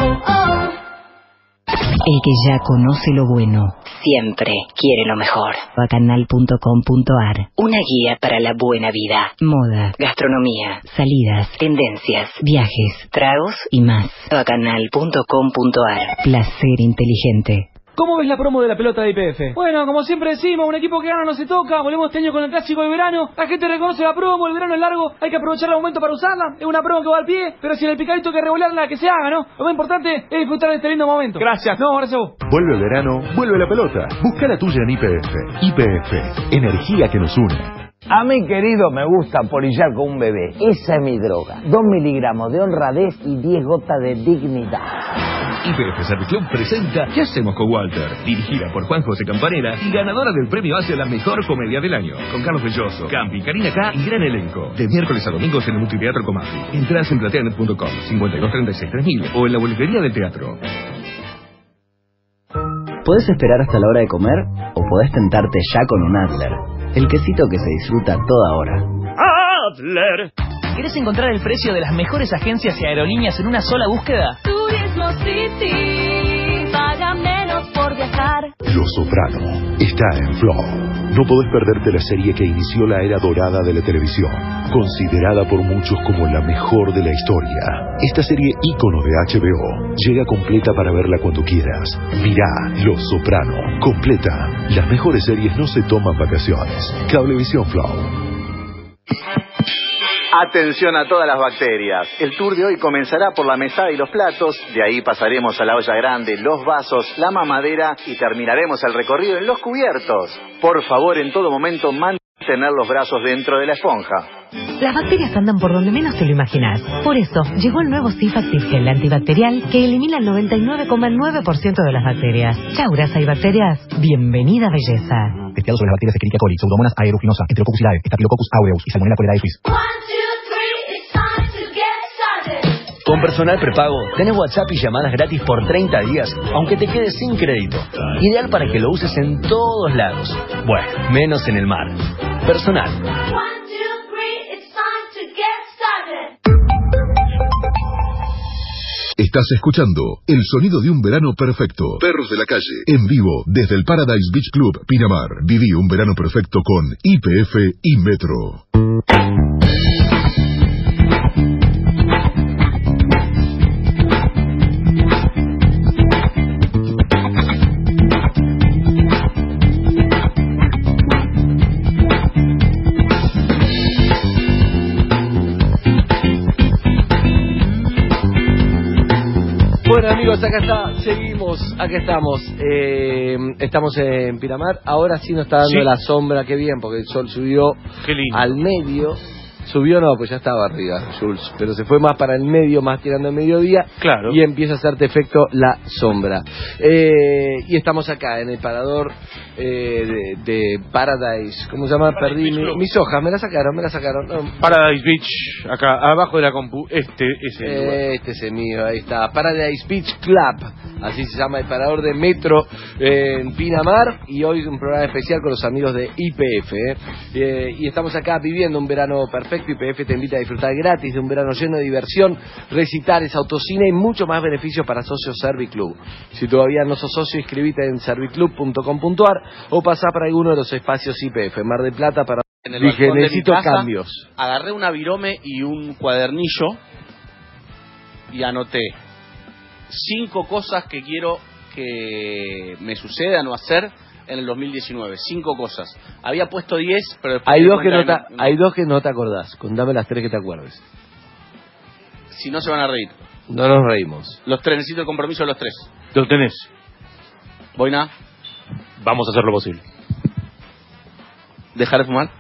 El que ya conoce lo bueno, siempre quiere lo mejor. Bacanal punto com punto ar. Una guía para la buena vida. Moda, gastronomía, salidas, tendencias, viajes, tragos y más. Bacanal punto com punto ar. Placer inteligente. ¿Cómo ves la promo de la pelota de I P F? Bueno, como siempre decimos, un equipo que gana no se toca. Volvemos este año con el clásico de verano. La gente reconoce la promo, el verano es largo, hay que aprovechar el momento para usarla. Es una promo que va al pie, pero si en el picadito hay que revolearla, que se haga, ¿no? Lo más importante es disfrutar de este lindo momento. Gracias. No, gracias a vos. Vuelve el verano, vuelve la pelota. Busca la tuya en I P F. I P F, energía que nos une. A mi querido me gusta polillar con un bebé. Esa es mi droga. Dos miligramos de honradez y diez gotas de dignidad. I P F Service Club presenta ¿Qué hacemos con Walter? Dirigida por Juan José Campanera y ganadora del premio hacia la mejor comedia del año. Con Carlos Belloso, Campi, Karina K y gran elenco. De miércoles a domingos en el Multiteatro Comafi. Entradas en plateanet punto com, cincuenta y dos treinta y seis tres mil o en la boletería del teatro. Podés esperar hasta la hora de comer o podés tentarte ya con un Adler. El quesito que se disfruta toda hora. Adler. ¿Quieres encontrar el precio de las mejores agencias y aerolíneas en una sola búsqueda? Turismo City, paga menos por viajar. Lo Soprano está en Flow. No podés perderte la serie que inició la era dorada de la televisión, considerada por muchos como la mejor de la historia. Esta serie ícono de H B O llega completa para verla cuando quieras. Mirá Lo Soprano, completa. Las mejores series no se toman vacaciones. Cablevisión Flow. Atención a todas las bacterias. El tour de hoy comenzará por la mesada y los platos, de ahí pasaremos a la olla grande, los vasos, la mamadera y terminaremos el recorrido en los cubiertos. Por favor, en todo momento, mantener los brazos dentro de la esponja. Las bacterias andan por donde menos te lo imaginas. Por eso, llegó el nuevo Cifactiv Gel antibacterial que elimina el noventa y nueve coma nueve por ciento de las bacterias. Chau, grasa y bacterias. Bienvenida, belleza. Testeado sobre las bacterias Escherichia coli, Pseudomonas aeruginosa, Enterococcus hilae, Staphylococcus aureus y Salmonella cholerae. Con Personal Prepago tenés WhatsApp y llamadas gratis por treinta días, aunque te quedes sin crédito. Ideal para que lo uses en todos lados. Bueno, menos en el mar. Personal. Estás escuchando El sonido de un verano perfecto. Perros de la calle. En vivo desde el Paradise Beach Club, Pinamar. Viví un verano perfecto con Y P F y Metro. Bueno amigos, acá está, seguimos, acá estamos, eh, estamos en Pinamar, ahora sí nos está dando Sí. la sombra, qué bien, porque el sol subió Qué lindo. al medio, subió no, pues ya estaba arriba, Jules, pero se fue más para el medio, más tirando el mediodía, Claro. y empieza a hacerte efecto la sombra. Eh, y estamos acá en el parador eh, de, de Paradise, ¿cómo se llama? Paradise Perdí Beach mi- Club. mis hojas, me las sacaron, me las sacaron. No, Paradise Beach, acá abajo de la compu. Este es el lugar. Este es el mío, ahí está. Paradise Beach Club, así se llama el parador de Metro eh, en Pinamar. Y hoy un programa especial con los amigos de Y P F. Eh. Eh, y estamos acá viviendo un verano perfecto. Y P F te invita a disfrutar gratis de un verano lleno de diversión, recitales, autocine y mucho más beneficios para socios Serviclub. Si todavía no sos socio, inscribite en serviclub punto com punto ar o pasá para alguno de los espacios Y P F. Mar del Plata para... En el Dije, balcón de mi necesito casa, cambios. Agarré una virome y un cuadernillo y anoté cinco cosas que quiero que me sucedan o hacer en el dos mil diecinueve. Cinco cosas. Había puesto diez, pero después Hay me di dos, que cuenta no te, que no- hay dos que no te acordás. Contame las tres que te acuerdes. si no se van a reír. No nos reímos. Los tres, necesito el compromiso de los tres. Lo tenés. Boina, Vamos a hacer lo posible. dejar de fumar.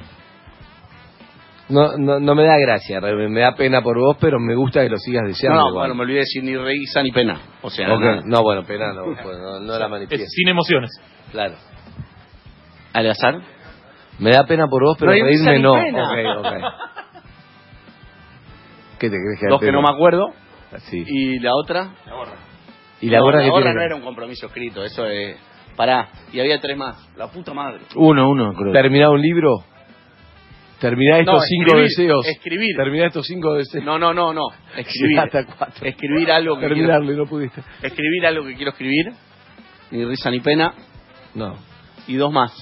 No, no, no me da gracia, re- me da pena por vos, pero me gusta que lo sigas No, deseando. no, igual. bueno, me olvidé de decir ni risa ni pena. O sea, Ok, nada. no, bueno, pena no, pues, no, no la manifiesto. Es sin emociones. Claro. ¿Al azar? Me da pena por vos, pero No hay risa reírme ni no. pena. Ok, ok. ¿Qué te crees que Dos que no me acuerdo. Sí. Y la otra. ¿Y la no, gorra la que gorra tiene? no era un compromiso escrito, eso es. Pará, y había tres más. La puta madre. Uno, uno, creo. ¿Terminar un libro? ¿Terminar estos No, cinco escribir, deseos? escribir. ¿Terminar estos cinco deseos? No, no, no, no. Escribir. Llegaste a cuatro. Escribir algo que Terminarlo y no pudiste. quiero, escribir algo que quiero escribir. Ni risa ni pena. No. Y dos más.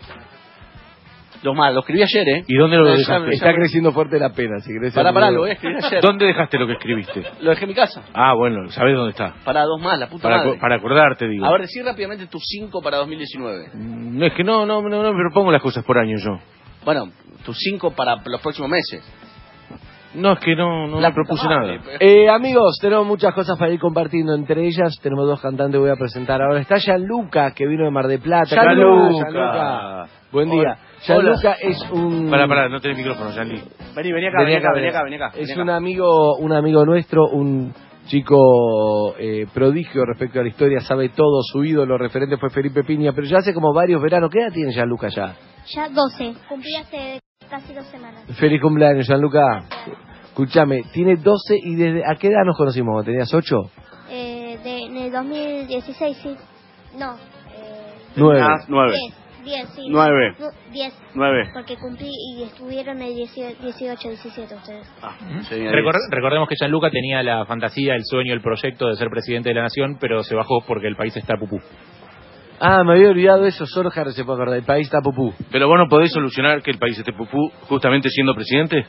Dos más. Lo escribí ayer, ¿eh? ¿Y dónde lo Ya- dejaste? ya- Está creciendo fuerte la pena, si querés. Pará, el pará, libro. lo voy a escribir ayer. ¿Dónde dejaste lo que escribiste? Lo dejé en mi casa. Ah, bueno, ¿sabés dónde está? Para dos más, la puta Para, madre. aco- para acordarte, digo. A ver, decí rápidamente tus cinco para dos mil diecinueve. No, es que no, no, no, no me propongo las cosas por año yo. Bueno, tus cinco para los próximos meses. No, es que no, no La me propuse puta nada. madre. Eh, amigos, tenemos muchas cosas para ir compartiendo. Entre ellas, tenemos dos cantantes que voy a presentar ahora. Está Gianluca, que vino de Mar del Plata. Gianluca. Gianluca. Buen día. Hola. Gianluca es un... Pará, pará, no tenés micrófono, Yanli. Vení, vení acá, Vení vení acá, acá, vení vení. acá, vení acá. Es vení un acá. amigo, un amigo nuestro, un chico eh, prodigio respecto a la historia, sabe todo. Su ídolo referente fue Felipe Piña, pero ya hace como varios veranos. ¿Qué edad tiene Gianluca ya? Ya doce, cumplí hace casi dos semanas. Feliz cumpleaños, Gianluca. Escúchame, tiene doce y desde... ¿A qué edad nos conocimos? ¿Tenías ocho? Eh, de, en el dos mil dieciséis, sí. No. Eh, Nueve. Ah, nueve. diez, diez, sí. Nueve. Nu- diez. Nueve. Porque cumplí y estuvieron el dieciocho, diecisiete ustedes. Ah, sería Recor- diez. recordemos que Gianluca tenía la fantasía, el sueño, el proyecto de ser presidente de la nación, pero se bajó porque el país está pupú. Ah, me había olvidado eso. Solo Harry se puede acordar. El país está pupú. Pero vos no podés solucionar que el país esté pupú justamente siendo presidente.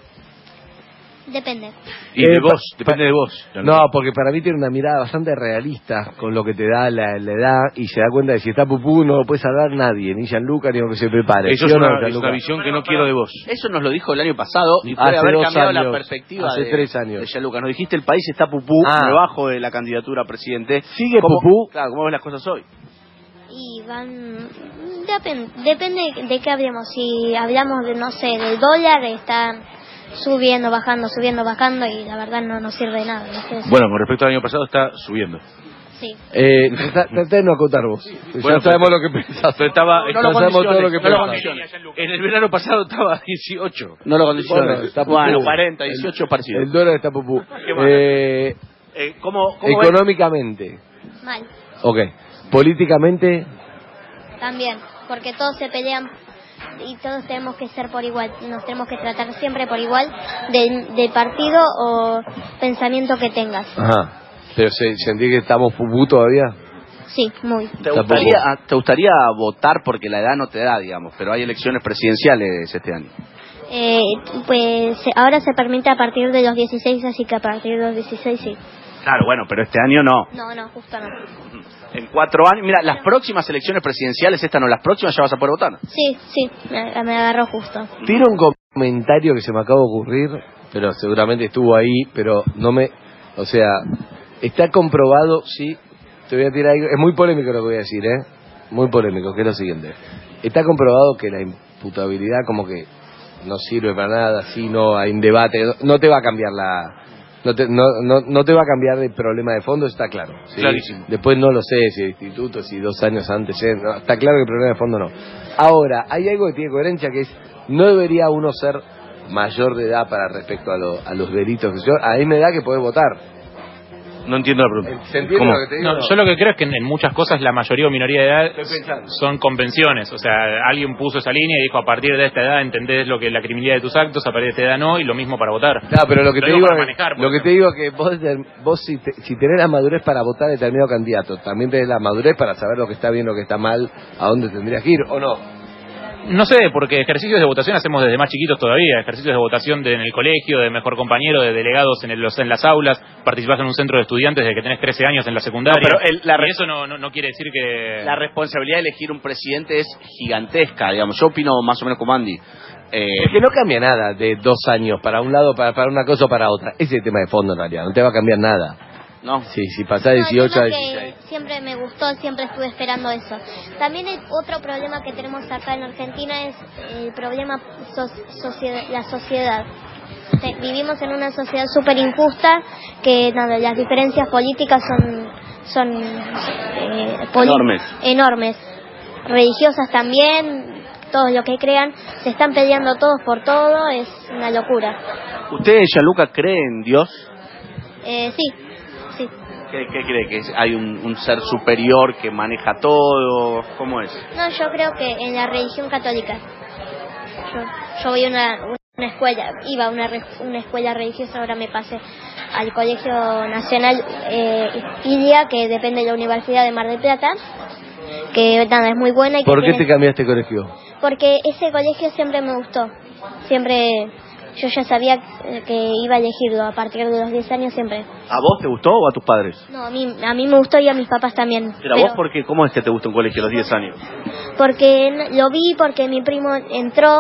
Depende. Y Eh, de vos, pa- depende de vos. No, porque para mí tiene una mirada bastante realista con lo que te da la, la edad y se da cuenta de que si está pupú no lo puede salvar nadie, ni Gianluca ni aunque se prepare. Eso ¿Sí es o no, una, es Gianluca? una visión que no quiero de vos. Eso nos lo dijo el año pasado y puede Hace haber dos cambiado años, la perspectiva hace de, tres años. de Gianluca. Nos dijiste el país está pupú, Ah. me bajo de la candidatura a presidente. ¿Sigue ¿Cómo- pupú? Claro, ¿cómo ves las cosas hoy? Y van... Depen- depende de qué hablemos. Si hablamos de, no sé, del dólar, está subiendo, bajando, subiendo, bajando y la verdad no nos sirve de nada. ¿viste? Bueno, con respecto al año pasado está subiendo. Sí. Eh, trata trata de no acotar vos. Bueno, ya sabemos pero- lo que pensás. Pero estaba, No estaba- lo sabemos todo lo que no lo pensás. condiciones. En el verano pasado estaba a dieciocho. No lo condiciones. Bueno, está pupú. Bueno, cuarenta, dieciocho parecido. El dólar está pupú. ¿Qué más? Eh, Eh, ¿cómo, cómo Económicamente. Mal, Ok. Políticamente. también, porque todos se pelean y todos tenemos que ser por igual, nos tenemos que tratar siempre por igual de, de partido o pensamiento que tengas. Ajá. Pero se, sentí que estamos pupú todavía. Sí, muy. ¿Te gustaría, ¿Te gustaría votar porque la edad no te da, digamos, pero hay elecciones presidenciales este año? Eh, pues ahora se permite a partir de los dieciséis, así que a partir de los dieciséis sí. Claro, bueno, pero este año no. No, no, justo no. En cuatro años, mira, las próximas elecciones presidenciales, esta no, las próximas ya vas a poder votar. Sí, sí, me, me agarró justo. Tiro un comentario que se me acaba de ocurrir, pero seguramente estuvo ahí, pero no me... O sea, está comprobado, sí, te voy a tirar algo, es muy polémico lo que voy a decir, ¿eh? Muy polémico, que es lo siguiente. Está comprobado que la imputabilidad como que no sirve para nada, si no hay un debate, no, no te va a cambiar la... No te, no, no, no te va a cambiar el problema de fondo, está claro. ¿sí? Clarísimo. Después no lo sé, si el instituto, si dos años antes, ¿sí? No, está claro que el problema de fondo no. Ahora, hay algo que tiene coherencia, que es, no debería uno ser mayor de edad para respecto a, lo, a los delitos. Yo, a mí me da que poder votar. No entiendo la pregunta. ¿Se entiende ¿Cómo? lo que te digo? No, yo lo que creo es que en, en muchas cosas la mayoría o minoría de edad Estoy pensando. son convenciones. O sea, alguien puso esa línea y dijo, a partir de esta edad entendés lo que es la criminalidad de tus actos, a partir de esta edad no, y lo mismo para votar. Claro, pero lo que te digo, para es- manejar, por lo que te ejemplo. digo es que vos, vos si, te- si tenés la madurez para votar a determinado candidato, también tenés la madurez para saber lo que está bien, lo que está mal, a dónde tendrías que ir, ¿o no? No sé, porque ejercicios de votación hacemos desde más chiquitos todavía, ejercicios de votación de, en el colegio, de mejor compañero, de delegados en, el- los, en las aulas, participás en un centro de estudiantes desde que tenés trece años en la secundaria. No, pero el- la re- y eso no, no, no quiere decir que... La responsabilidad de elegir un presidente es gigantesca, digamos. Yo opino más o menos como Andy. Eh, Es que no cambia nada de dos años para un lado, para, para una cosa o para otra. Ese es el tema de fondo en realidad, no te va a cambiar nada. No. Sí, si pasás de No, el dieciocho a tema dieciséis. que siempre me gustó, siempre estuve esperando eso. También el otro problema que tenemos acá en Argentina es el problema so- socie- la sociedad. Te- vivimos en una sociedad súper injusta, que nada, las diferencias políticas son son eh, poli- Enormes. enormes, religiosas también, todo lo que crean, se están peleando todos por todo, es una locura. ¿Usted, Gianluca, cree en Dios? Eh, sí, sí. ¿Qué, qué cree? ¿Que es- hay un, un ser superior que maneja todo? ¿Cómo es? No, yo creo que en la religión católica. Yo, yo voy a una, una escuela, iba a una, re- una escuela religiosa, ahora me pasé al Colegio Nacional eh, Ilia, que depende de la Universidad de Mar del Plata, que nada, es muy buena. Y que ¿Por qué tiene- te cambiaste de colegio? Porque ese colegio siempre me gustó, siempre, yo ya sabía que iba a elegirlo a partir de los diez años siempre. ¿A vos te gustó o a tus padres? No, a mí, a mí me gustó y a mis papás también. Pero, pero- vos, ¿por qué? ¿Cómo es que te gusta un colegio a los diez años? Porque n- lo vi, porque mi primo entró,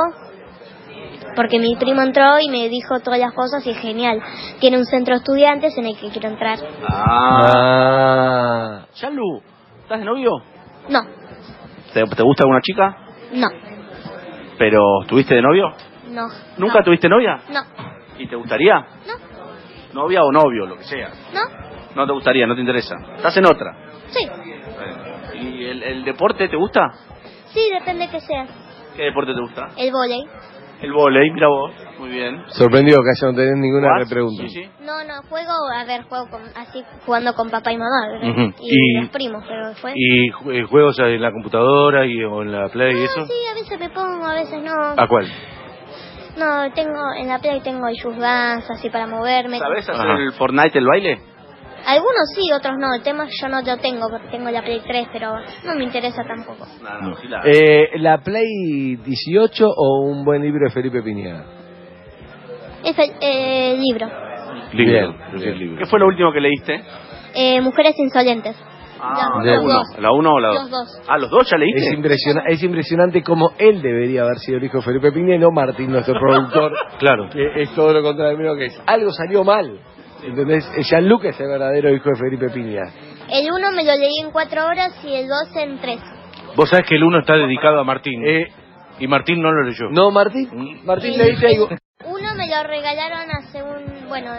porque mi primo entró y me dijo todas las cosas y es genial. Tiene un centro de estudiantes en el que quiero entrar. Ah. Gianlu, ¿estás de novio? No, ¿Te, te gusta alguna chica? no, ¿Pero estuviste de novio? no. ¿Nunca no, tuviste novia? No, ¿Y te gustaría? No. ¿Novia o novio, lo que sea? no, No te gustaría, no te interesa. ¿Estás en otra? sí, ¿Y el, el deporte te gusta? sí, depende que sea. ¿Qué deporte te gusta? El vóley. El vóley, mira vos. Muy bien. Sorprendido que haya no tenés ninguna ¿Jugás? repregunta. Sí, sí. No, no, juego, a ver, juego con, así jugando con papá y mamá, ¿verdad? Ujú. Y, Y- los primos, pero después... ¿Y ju- eh, juegos en la computadora y, o en la Play y eso? Ah, sí, a veces me pongo, a veces no. ¿A cuál? No, tengo, en la Play tengo el Just Dance, así para moverme. ¿Sabés hacer Ajá. el Fortnite, el baile? Algunos sí, otros no. El tema es que yo no lo tengo porque tengo la Play tres, pero no me interesa tampoco. No, no, sí la- Eh, ¿La Play dieciocho o un buen libro de Felipe Piñera? Es el eh, libro. Libro. Bien, prefiero libro. ¿Qué fue lo último que leíste? Eh, Mujeres Insolentes. Ah, Los- ¿la los uno? dos. ¿La uno o la dos? Los dos. Ah, ¿los dos ya leíste? Es, impresiona- es impresionante cómo él debería haber sido el hijo de Felipe Piñera y no Martín, nuestro productor. Claro. Que es todo lo contrario mío que es. Algo salió mal. ¿Entendés? Jean-Luc es el verdadero hijo de Felipe Piñera. El uno me lo leí en cuatro horas y el dos en tres. Vos sabés que el uno está dedicado a Martín. Eh, y Martín no lo leyó. no, Martín. Martín, Sí. leíste algo. Uno me lo regalaron hace un, bueno, en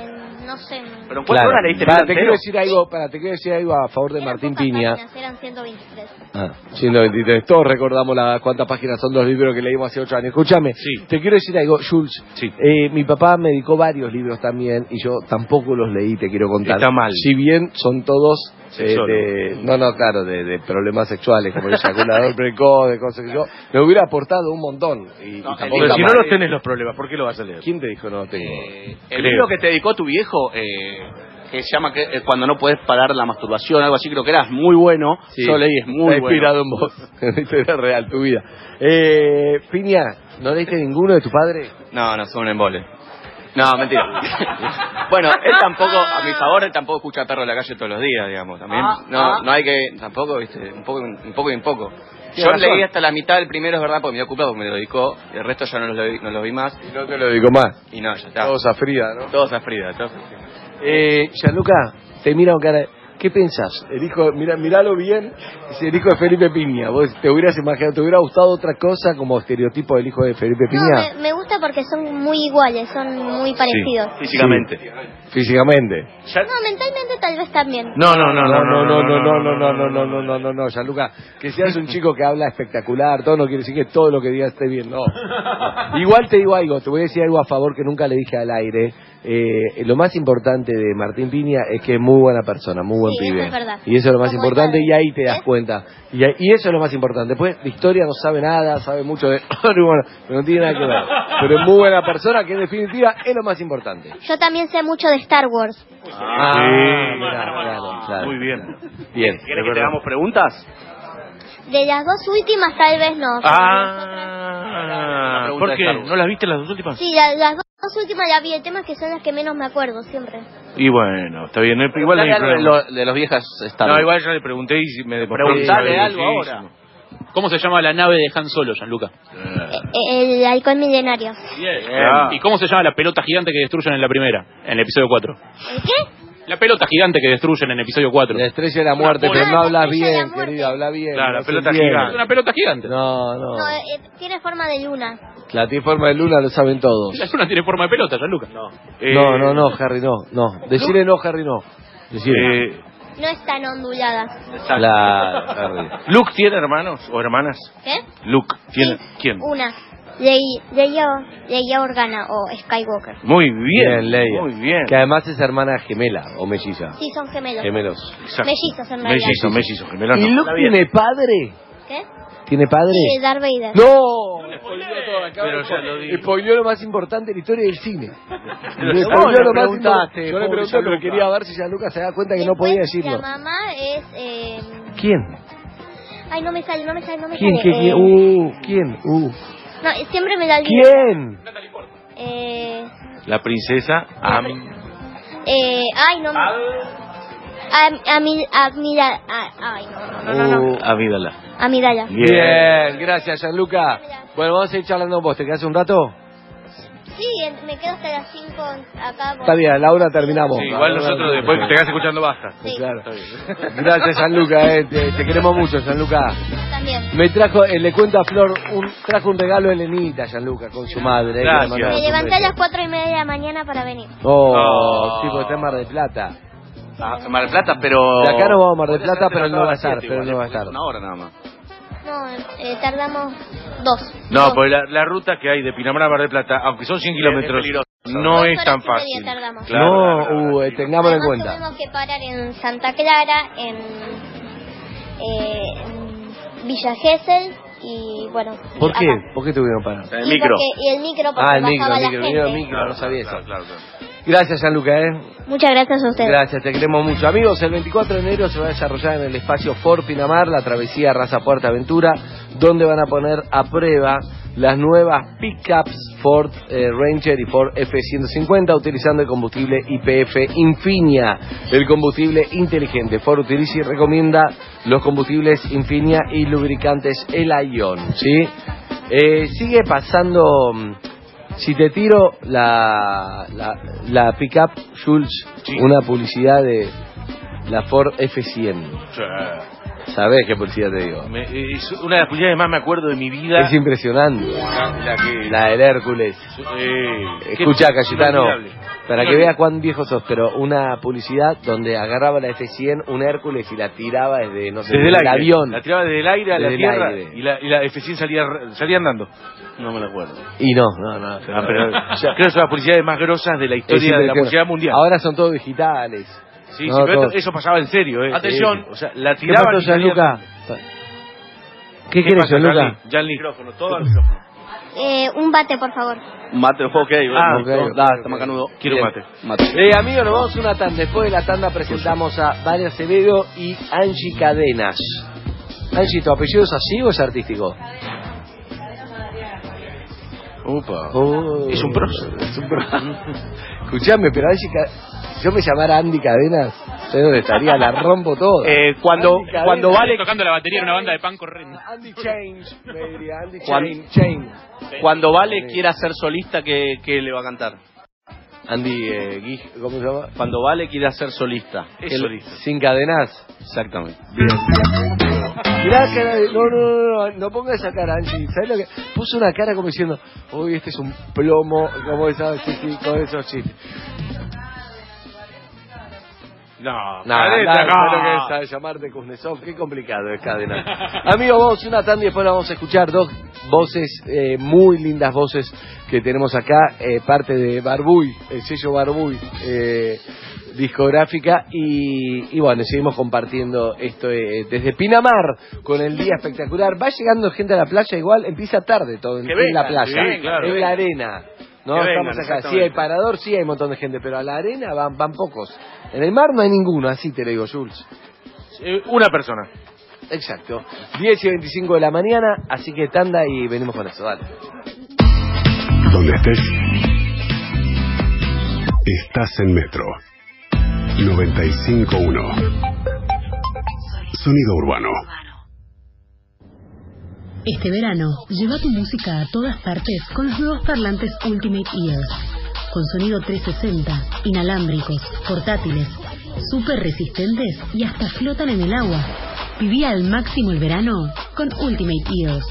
no sé. Pero en cuatro horas leíste el Para, libro te quiero entero. decir algo, para, te quiero decir algo a favor de Martín Piña. Eran ciento veintitrés. Ah, ciento veintitrés. Todos recordamos la, cuántas páginas son los libros que leímos hace ocho años. Escúchame, te quiero decir algo, Jules. Eh, mi papá me dedicó varios libros también y yo tampoco los leí, te quiero contar. Está mal. Si bien son todos eh, Sexólogo. de, no, no, claro, de, de problemas sexuales, como el eyaculador precoz, de cosas que yo, me hubiera aportado un montón. Y, No, y tampoco Pero está si no mal. los tenés los problemas, ¿por qué lo vas a leer? ¿Quién te dijo no lo tengo? El Creo. libro que te dedicó tu viejo, eh, que se llama que, eh, Cuando no puedes parar la masturbación, algo así, creo que era, es muy bueno. Sí. Yo leí, es muy Está bueno. inspirado en vos, en la historia real, tu vida. Eh, Piña, ¿no leíste ninguno de tu padre? No, no, son un embole. No, mentira. Bueno, él tampoco, a mi favor, él tampoco escucha perro en la calle todos los días, digamos. También Ah, no, ah. no hay que, tampoco, viste, un poco, un poco y un poco. Tienes Yo razón. leí hasta la mitad del primero, es verdad, porque me dio culpa, porque me lo dedicó. El resto ya no lo vi, no lo vi más. Y no te lo digo más. Y no, ya está. Todos a Frida, ¿no? Todos a Frida, todos a Frida. Eh, Gianluca, te mira con cara. ¿Qué pensás? El hijo, mira, miralo bien, es el hijo de Felipe Piña. ¿Vos te hubieras imaginado, te hubiera gustado otra cosa como estereotipo del hijo de Felipe No, Piña? me, me gusta porque son muy iguales, son muy parecidos. Físicamente. Sí, físicamente. No, mentalmente tal vez también. No, no, no, no, no, no, no, no, no, no, no, no, no, no, no, no, Gianluca, que seas un chico que habla espectacular, todo no quiere decir que todo lo que digas esté bien, no. Igual te digo algo, te voy a decir algo a favor que nunca le dije al aire. Eh, lo más importante de Martín Piña es que es muy buena persona, muy buen Sí, eso pibe. es verdad. Y eso es lo más Como importante el y ahí te das cuenta. Y, ahí- y eso es lo más importante. Después, de historia no sabe nada, sabe mucho de... pero no tiene nada que ver. Pero es muy buena persona, que en definitiva es lo más importante. Yo también sé mucho de Star Wars. Ah, mira, claro, claro. Muy bien. Bien. ¿Quieres que te hagamos preguntas? De las dos últimas tal vez no. Ah, ¿por qué? ¿No las viste las dos últimas? Sí, la- las dos últimas ya vi. El tema es que son las que menos me acuerdo siempre. Y bueno, está bien. no hay- Igual no hay Dale algo de, problema. lo- de los viejas Star No, Wars. igual ya le pregunté y me demostró. Preguntale que algo sí, ahora. ¿Cómo se llama la nave de Han Solo, Gianluca? El halcón milenario. Ah. ¿Y cómo se llama la pelota gigante que destruyen en la primera, en el episodio cuatro? ¿El qué? La pelota gigante que destruyen en el episodio cuatro. La estrella de la muerte, pero no hablas bien, querido, habla bien. Claro, no la se pelota entiende. gigante. Es una pelota gigante. No, no. No, eh, tiene forma de luna. La tiene forma de luna, lo saben todos. La luna tiene forma de pelota, Gianluca. No. No, no, no, Harry, no, no. Decirle no, Harry, no. Decirle. Eh, No es tan ondulada. Claro, Harry. ¿Luke tiene hermanos o hermanas? ¿Qué? Luke tiene. ¿Quién? Una. Lei- Leia, Leia Organa o Skywalker. Muy bien. Leia. Muy bien. Que además es hermana gemela o melliza. Sí, son gemelos. Gemelos. Mellizos en realidad. Mellizo, mellizo, gemelos. ¿Y no. Luke tiene padre? ¿Qué? ¿Tiene padre? Sí, Darth Vader. ¡No! Pero ya lo dije. Spoileó lo más importante de la historia del cine. Pero Le vos spoileó le lo más preguntaste, importante. Yo le pobre pregunté, pero Gianluca. quería ver si Gianluca se da cuenta que no podía Después, decirlo. La mamá es... Eh... ¿Quién? Ay, no me sale, no me sale, no me ¿Quién? sale. ¿Quién? Eh, ¿Quién? Uh, ¿quién? Uh. No, siempre me la olvido. ¿Quién? Eh... La princesa Am... Eh... Ay, no me... Am, Amil, Amira, ah, ay, no, no, no, no, no. Uh. Amídala. Amidala. Bien, gracias Gianluca. Bueno, vamos a ir charlando con vos. ¿Te quedas un rato? Sí, en- me quedo hasta las cinco acá. con- Está bien, a la hora terminamos. Sí, igual nosotros después que te quedas escuchando basta. Sí. Claro. Gracias Gianluca, eh. te, te queremos mucho Gianluca. También. Me trajo, eh, le cuento a Flor, un, trajo un regalo de Elenita Gianluca con su madre. eh, Gracias. que le mandamos Me un levanté a beso. las cuatro y media de la mañana para venir. Oh, Oh. tipo, está en Mar del Plata. Ah, Mar del Plata, pero... De acá no vamos a Mar del Podés Plata, hacerte pero la no va a las estar, siete pero igual, no va a porque es estar. Una hora nada más. No, eh, tardamos dos. No, Dos. porque la, la ruta que hay de Pinamar a Mar del Plata, aunque son cien kilómetros, peligroso. no Dos es tan horas y media fácil. tardamos. Claro, no, claro, claro. uh, eh, tengámoslo en Además, cuenta. tuvimos que parar en Santa Clara, en, eh, en Villa Gesell y bueno. ¿Por acá. qué? ¿Por qué tuvieron para? El Y micro. porque- y el micro porque Ah, el micro, bajaba el la micro, gente. el micro, Claro, no sabía claro, eso. claro, claro. Gracias Gianluca, eh. Muchas gracias a ustedes. Gracias, te queremos mucho. Amigos, el veinticuatro de enero se va a desarrollar en el espacio Ford Pinamar la travesía Raza Puerta Aventura, donde van a poner a prueba las nuevas pickups Ford eh, Ranger y Ford F ciento cincuenta utilizando el combustible I P F Infinia, el combustible inteligente. Ford utiliza y recomienda los combustibles Infinia y lubricantes El Ion, ¿sí? Eh, sigue pasando... mm, Si te tiro la, la, la pickup Jules, Sí. una publicidad de la Ford F cien. ¿Sabés qué publicidad te digo? Me- es una de las publicidades más me acuerdo de mi vida. Es impresionante. La, la que... La del Hércules. eh, Escucha, qué- Cayetano. inolvidable. Para que veas cuán viejo sos, pero una publicidad donde agarraba la F cien, un Hércules y la tiraba desde, no sé, desde el, el aire. avión. La tiraba desde el aire a la Desde el tierra aire. y la, y la F cien salía, salía andando. No me lo acuerdo. Y no, no, no. Ah, pero ya, creo que son las publicidades más grosas de la historia de la publicidad mundial. Ahora son todos digitales. Sí, no, sí, pero todos. eso pasaba en serio, ¿eh? Atención. Sí, o sea, la ¿Qué tiraban pasó, y salía- Gianluca? ¿Qué, ¿Qué querés, pasa, Gianluca? Gianni? El micrófono, todo el micrófono. Eh, un bate, por favor. Mate, ok, Ah, bueno, ok, da, ok, está ok. macanudo. Quiero Bien. mate. Mate. Eh, amigos, nos vamos a una tanda. Después de la tanda presentamos a Vale Acevedo y Angie Cadenas. Angie, ¿tu apellido es así o es artístico? Upa. Oh, Es un prócer. Es un prócer. Escuchame, pero Angie Ca- si yo me llamara Andy Cadenas, sé dónde estaría, la rompo todo. Eh, cuando, Andy Cadenas. cuando vale, tocando la batería en una banda de punk corriendo. Andy Change, me diría, Andy Cuando- Chain, Chain. cuando Vale quiera ser solista, ¿qué, qué le va a cantar? Andy, eh, Guij- ¿cómo se llama? Cuando Vale quiera ser solista. Es ¿qué le- solista. Sin cadenas. Exactamente. Mirá la cara de... No, no, no, no, no ponga esa cara, Angie. ¿Sabes lo que...? Puso una cara como diciendo, uy, este es un plomo, como esa, sí, sí, con esos chistes. No, No, Cadena, nada, no. ¿sabes lo que es? ¿Sabes? Llamarte Kuznetsov, qué complicado es Cadena. Amigos, vamos a una tanda y después vamos a escuchar dos voces, eh, muy lindas voces que tenemos acá, eh, parte de Barbuy, el sello Barbuy, eh, discográfica, y, y bueno, seguimos compartiendo esto eh, desde Pinamar, con el día espectacular. Va llegando gente a la playa, igual empieza tarde todo en, Que en vengan, la playa, que vengan, claro, en que la vengan. arena. No, Que estamos vengan, acá. Sí, exactamente. hay parador, sí hay un montón de gente, pero a la arena van, van pocos. En el mar no hay ninguno, así te lo digo, Jules. Eh, una persona. Exacto. diez y veinticinco de la mañana, así que tanda y venimos con eso, dale. Donde estés, estás en Metro noventa y cinco punto uno. Sonido urbano. Este verano, lleva tu música a todas partes con los nuevos parlantes Ultimate Ears. Con sonido trescientos sesenta, inalámbricos, portátiles, súper resistentes y hasta flotan en el agua. Viví al máximo el verano con Ultimate Ears.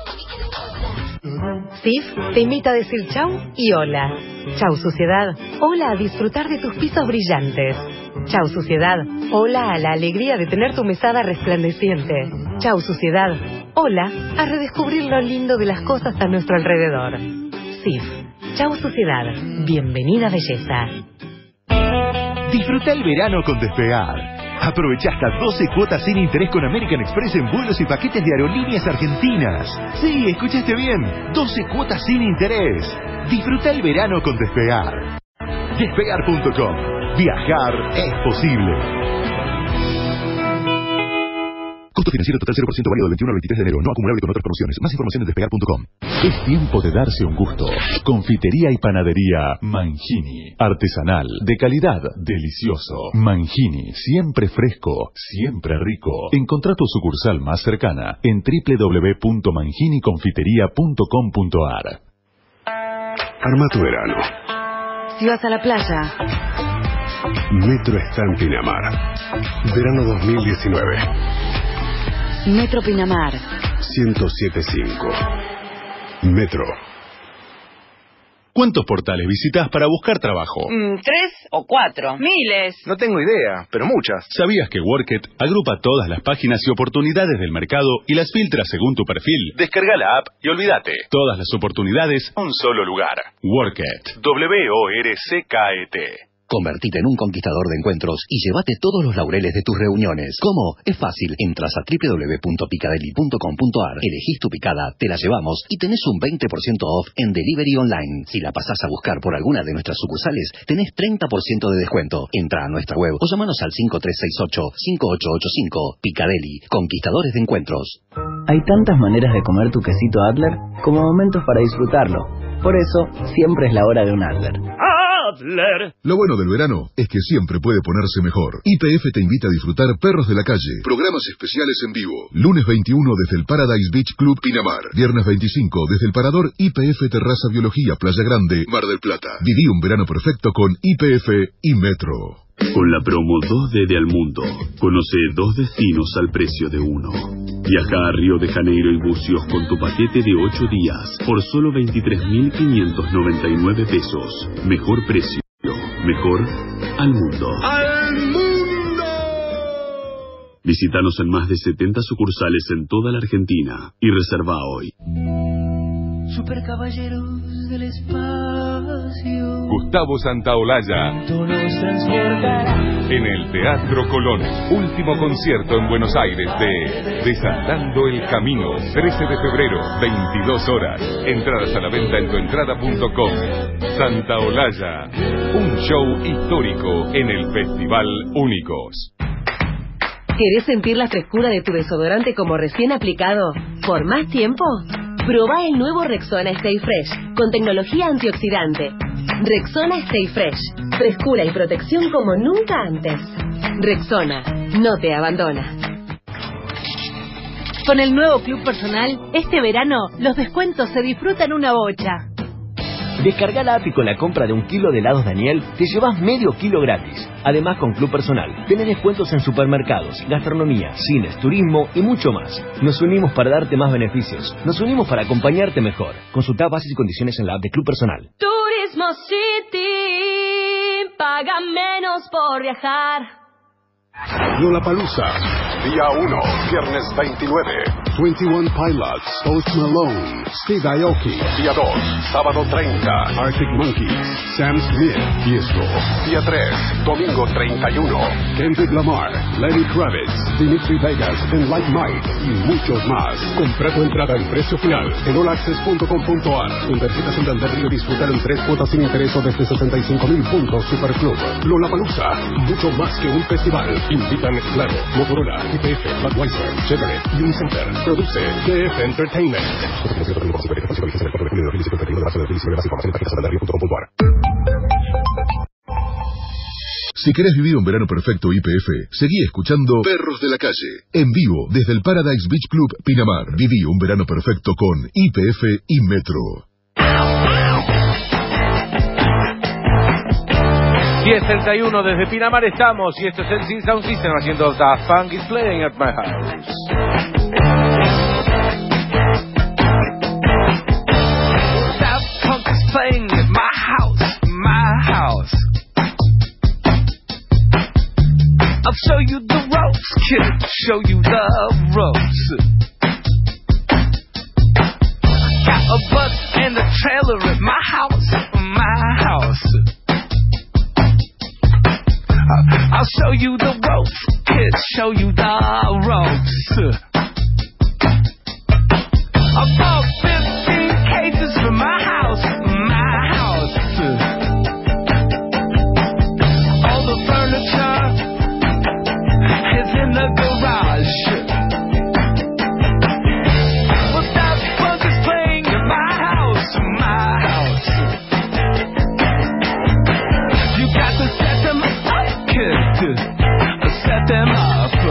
S I F te invita a decir chau y hola. Chau suciedad, hola a disfrutar de tus pisos brillantes. Chau suciedad, hola a la alegría de tener tu mesada resplandeciente. Chau suciedad, hola a redescubrir lo lindo de las cosas a nuestro alrededor. S I F, chau suciedad, bienvenida belleza. Disfruta el verano con Despegar. Aprovecha hasta doce cuotas sin interés con American Express en vuelos y paquetes de aerolíneas argentinas. Sí, escuchaste bien. doce cuotas sin interés. Disfruta el verano con Despegar. Despegar punto com. Viajar es posible. Costo financiero total cero por ciento válido del veintiuno al veintitrés de enero. No acumulable con otras promociones. Más información en despegar punto com. Es tiempo de darse un gusto. Confitería y panadería Mangini. Artesanal, de calidad, delicioso. Mangini, siempre fresco, siempre rico. Encontrá tu sucursal más cercana en doble u doble u doble u punto mangini confitería punto com punto a r. Arma tu verano. Si vas a la playa, Metro está en Pinamar. Verano dos mil diecinueve. Metro Pinamar. ciento siete punto cinco. Metro. ¿Cuántos portales visitas para buscar trabajo? Mm, ¿Tres o cuatro? Miles. No tengo idea, pero muchas. ¿Sabías que Worket agrupa todas las páginas y oportunidades del mercado y las filtra según tu perfil? Descarga la app y olvídate. Todas las oportunidades, Un solo lugar. Worket. W O R C K E T. Convertite en un conquistador de encuentros y llévate todos los laureles de tus reuniones. ¿Cómo? Es fácil. Entras a doble u doble u doble u punto picadeli punto com punto a r, elegís tu picada, te la llevamos y tenés un veinte por ciento off en delivery online. Si la pasás a buscar por alguna de nuestras sucursales, tenés treinta por ciento de descuento. Entra a nuestra web o llamanos al cinco tres seis ocho, cinco ocho ocho cinco. Picadeli, conquistadores de encuentros. Hay tantas maneras de comer tu quesito Adler como momentos para disfrutarlo. Por eso, siempre es la hora de un Adler. Lo bueno del verano es que siempre puede ponerse mejor. Y P F te invita a disfrutar Perros de la Calle. Programas especiales en vivo. Lunes veintiuno desde el Paradise Beach Club Pinamar. Viernes veinticinco desde el Parador I P F Terraza Biología Playa Grande, Mar del Plata. Viví un verano perfecto con I P F y Metro. Con la promo dos D de Al Mundo, conoce dos destinos al precio de uno. Viaja a Río de Janeiro y Bucios con tu paquete de ocho días por solo veintitrés mil quinientos noventa y nueve pesos. Mejor precio, mejor al mundo. ¡Al mundo! Visítanos en más de setenta sucursales en toda la Argentina y reserva hoy. Supercaballeros del espacio. Gustavo Santaolalla. Tú nos transportarás. En el Teatro Colón. Último concierto en Buenos Aires de Desandando el Camino. trece de febrero, veintidós horas. Entradas a la venta en tuentrada punto com. Santaolalla. Un show histórico en el Festival Únicos. ¿Querés sentir la frescura de tu desodorante como recién aplicado por más tiempo? Probá el nuevo Rexona Stay Fresh, con tecnología antioxidante. Rexona Stay Fresh, frescura y protección como nunca antes. Rexona, no te abandona. Con el nuevo Club Personal, este verano, los descuentos se disfrutan una bocha. Descarga la app y con la compra de un kilo de helados Daniel, te llevas medio kilo gratis. Además, con Club Personal, tenés descuentos en supermercados, gastronomía, cines, turismo y mucho más. Nos unimos para darte más beneficios. Nos unimos para acompañarte mejor. Consulta bases y condiciones en la app de Club Personal. Turismo City, paga menos por viajar. Lollapalooza, día uno, viernes veintinueve. veintiuno Pilots, Post Malone, Steve Aoki. Día dos, sábado treinta. Arctic Monkeys, Sam Smith, Tiesto. Día tres, domingo treinta y uno. Kendrick Lamar, Lenny Kravitz, Dimitri Vegas, and Like Mike y muchos más. Compra tu entrada en precio final en all access punto com punto a r. En tarjeta Santander Río disfrutar en tres cuotas sin interés o desde sesenta y cinco mil puntos Superclub. Lollapalooza, mucho más que un festival. Invitan Claro, Motorola, I P F, Budweiser, Chevrolet y Unicenter. Produce D F Entertainment. Si querés vivir un verano perfecto I P F, seguí escuchando Perros de la Calle, en vivo desde el Paradise Beach Club Pinamar. Viví un verano perfecto con I P F y Metro. diez treinta y uno desde Pinamar estamos y esto es el Sin Sound System haciendo The Funk is Playing at My House. That funk is playing at my house, my house. I'll show you the ropes, kid, show you the ropes. Got a bus and a trailer at my house, my house. I'll show you the ropes, kids, show you the ropes. I bought fifteen cages for my house, my house. All the furniture is in the garage. But that funk is playing in my house, my house. You got to set them up. Set them up. You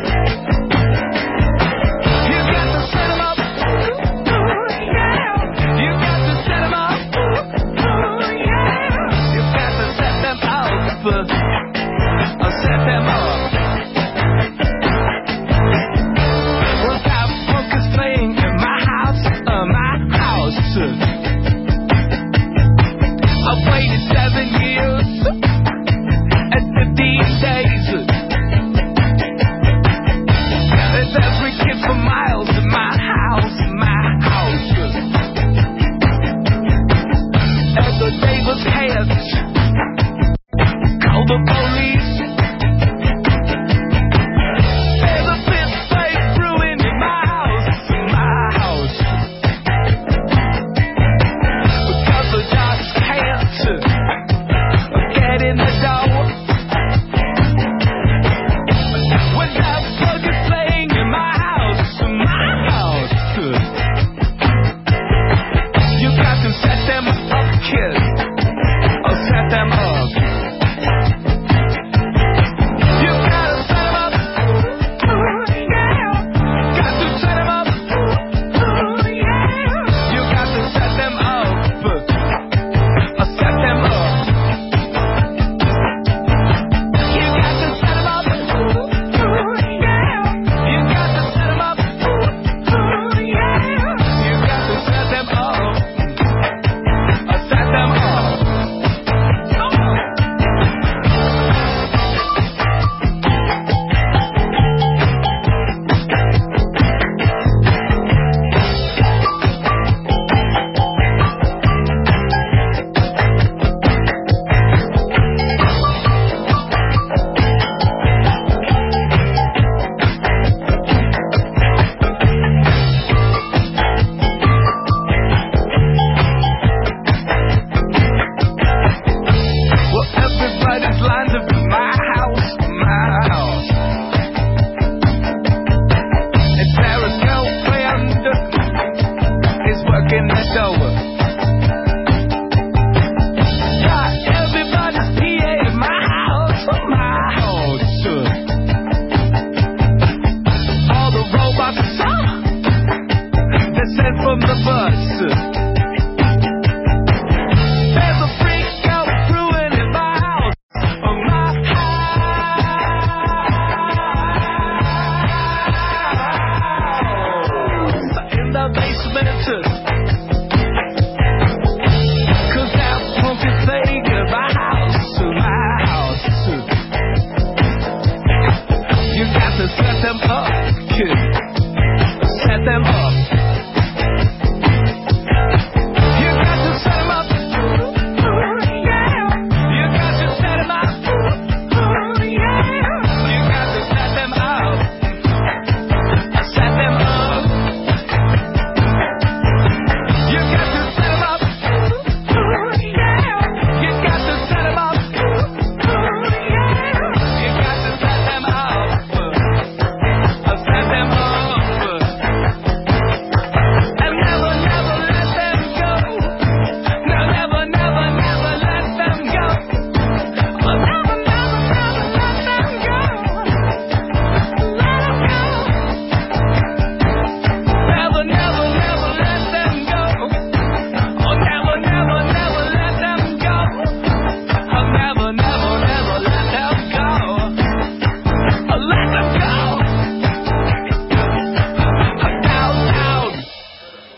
got to set them up. Ooh, yeah. You got to set them up. Ooh, yeah. You got to set them up. Set them up. Well, that funk is playing in my house, uh, my house. I've waited seven years. These days, there's every kid for miles in my house, my house. As the neighbors heads call the police. There's a fist fight brewing in my house, my house. Because the judge can't get in the door.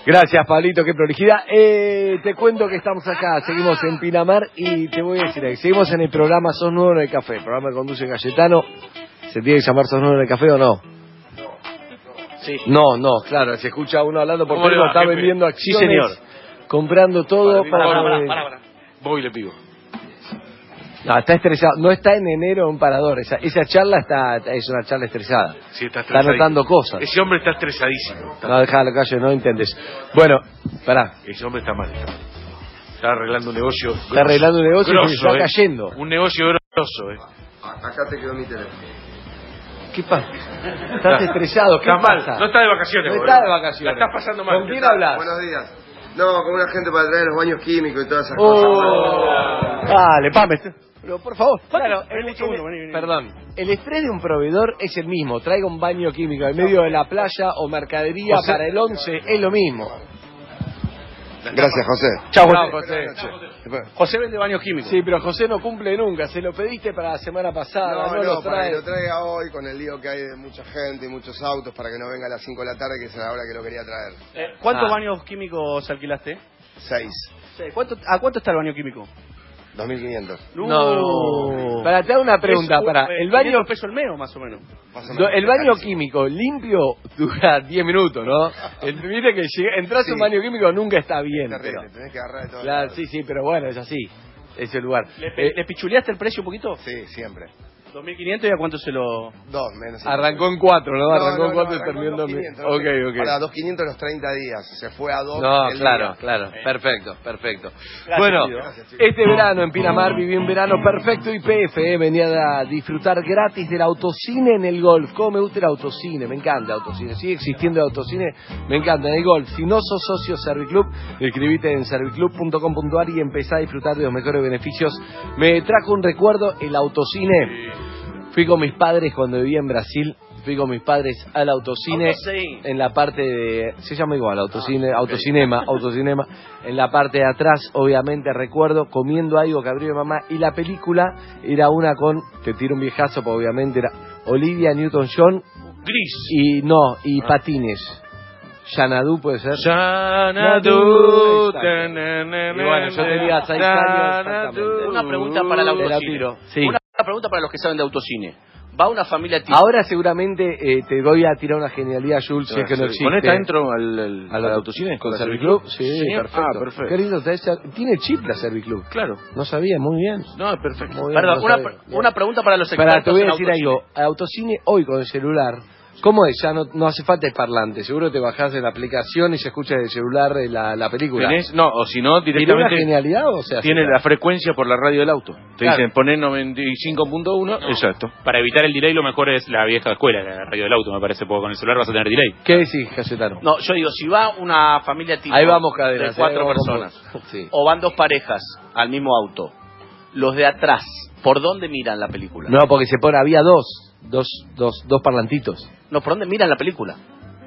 Gracias, Pablito, qué prolijidad. Eh, te cuento que estamos acá, seguimos en Pinamar y te voy a decir ahí, seguimos en el programa Sos Nuevo en el Café, el programa que conduce Cayetano. ¿Se tiene que llamar Sos Nuevo en el Café o no? Sí. No, no, claro, se escucha uno hablando por ¿Cómo le teléfono, va, está jefe? vendiendo acciones, Sí, señor. comprando todo Para, para... para, para, para. Voy y le pido. No, está estresado, no está en enero en parador, esa, esa charla está es una charla estresada. Sí, está Está anotando estresadísimo. cosas. Ese hombre está estresadísimo. Está- No, déjalo, callo, no intentes. Bueno, pará. Ese hombre está mal. Está, está arreglando un negocio. Está arreglando un negocio y se está eh. cayendo. Un negocio grosso, ¿eh? Acá te quedó mi teléfono. ¿Qué pasa? Estás estresado, ¿qué Está mal, pasa? no está de vacaciones. No boludo. está de vacaciones. La estás pasando mal. ¿Con quién hablas? Buenos días. No, con una gente para traer los baños químicos y todas esas Oh. cosas. Dale, pame. Pero por favor, claro, Vení, el- un segundo, el- vení, vení. perdón, el estrés de un proveedor es el mismo. Traiga un baño químico en medio de la playa o mercadería José. para el once, es lo mismo. Gracias, José. Chao, Chao, José. José vende baños químicos. Sí, pero José no cumple nunca. Se lo pediste para la semana pasada. No, No, no, lo para trae. que lo traiga hoy con el lío que hay de mucha gente y muchos autos para que no venga a las cinco de la tarde, que es la hora que lo quería traer. Eh, ¿Cuántos Ah. baños químicos alquilaste? Seis. Sí, ¿cuánto, ¿A cuánto está el baño químico? Dos mil quinientos. No. Para, te hago una pregunta. Es, Para, eh, el baño, quinientos pesos el meo, más o menos. do- el baño químico limpio dura diez minutos, ¿no? El, mire que llega, entras a un Sí. baño químico nunca está bien. Es terrible, pero- tenés que agarrar de todo. Claro, sí, sí, pero bueno, es así. Ese lugar. ¿Le, pe- Eh, ¿Le pichuleaste el precio un poquito? Sí, siempre. dos mil quinientos y a cuánto se lo...? Dos, menos. Arrancó en cuatro, ¿no? No, Arrancó no, en cuatro no, y arrancó terminó en en dos mil. quinientos. Ok, ok. Ahora, dos quinientos los treinta días. Se fue a dos. No, el claro, día. claro. Perfecto, perfecto. Gracias, Bueno, querido. Gracias, chicos. este verano en Pinamar viví un verano perfecto y P F, eh, venía a disfrutar gratis del autocine en el golf. ¿Cómo me gusta el autocine? Me encanta el autocine. Sigue existiendo el autocine, me encanta. En el golf, si no sos socio Serviclub, escribite en serviclub punto com punto ar y empezá a disfrutar de los mejores beneficios. Me trajo un recuerdo el autocine. Fui con mis padres cuando vivía en Brasil. Fui con mis padres al autocine, Autocine. en la parte de... Se llama igual, autocine, autocinema, autocinema. En la parte de atrás, obviamente, recuerdo comiendo algo que abrió mi mamá. Y la película era una con... Te tiro un viejazo, porque obviamente era Olivia Newton-John. Gris. Y no, y patines. Xanadu puede ser. Xanadu. Exacto. Y bueno, yo tenía seis años. exactamente. Una pregunta para el Te la autocine. tiro. Sí. Una pregunta para los que saben de autocine. Va una familia tipo... Ahora seguramente eh, te voy a tirar una genialidad, Jules, si es que no existe. ¿Con esta entro al, al, ¿Al al autocine? ¿Con la Serviclub? Sí, Sí, perfecto. Ah, perfecto. Qué lindo, ¿sabes? Tiene chip la Serviclub. Claro. No sabía, muy bien. No, es perfecto. Muy bien, Perdón, no una, sabía. una pregunta para los expertos Pará, te voy a en decir autocine. algo. Autocine hoy con el celular, ¿cómo es? Ya no, no hace falta el parlante. Seguro te bajás en la aplicación y se escucha del celular eh, la, la película. Tenés, no, o si no, ¿Tiene una directamente genialidad o sea? tiene la frecuencia por la radio del auto. Te Claro. dicen, poné noventa y cinco punto uno, exacto. Para evitar el delay lo mejor es la vieja escuela, la radio del auto, me parece, porque con el celular vas a tener delay. ¿Qué decís, Cayetano? No, yo digo, si va una familia tipo Ahí vamos, cadenas. de cuatro ahí vamos con personas, vos. Sí. o van dos parejas al mismo auto, los de atrás, ¿por dónde miran la película? No, porque se pone, había dos, dos, dos, dos parlantitos. No, ¿por dónde miran la película?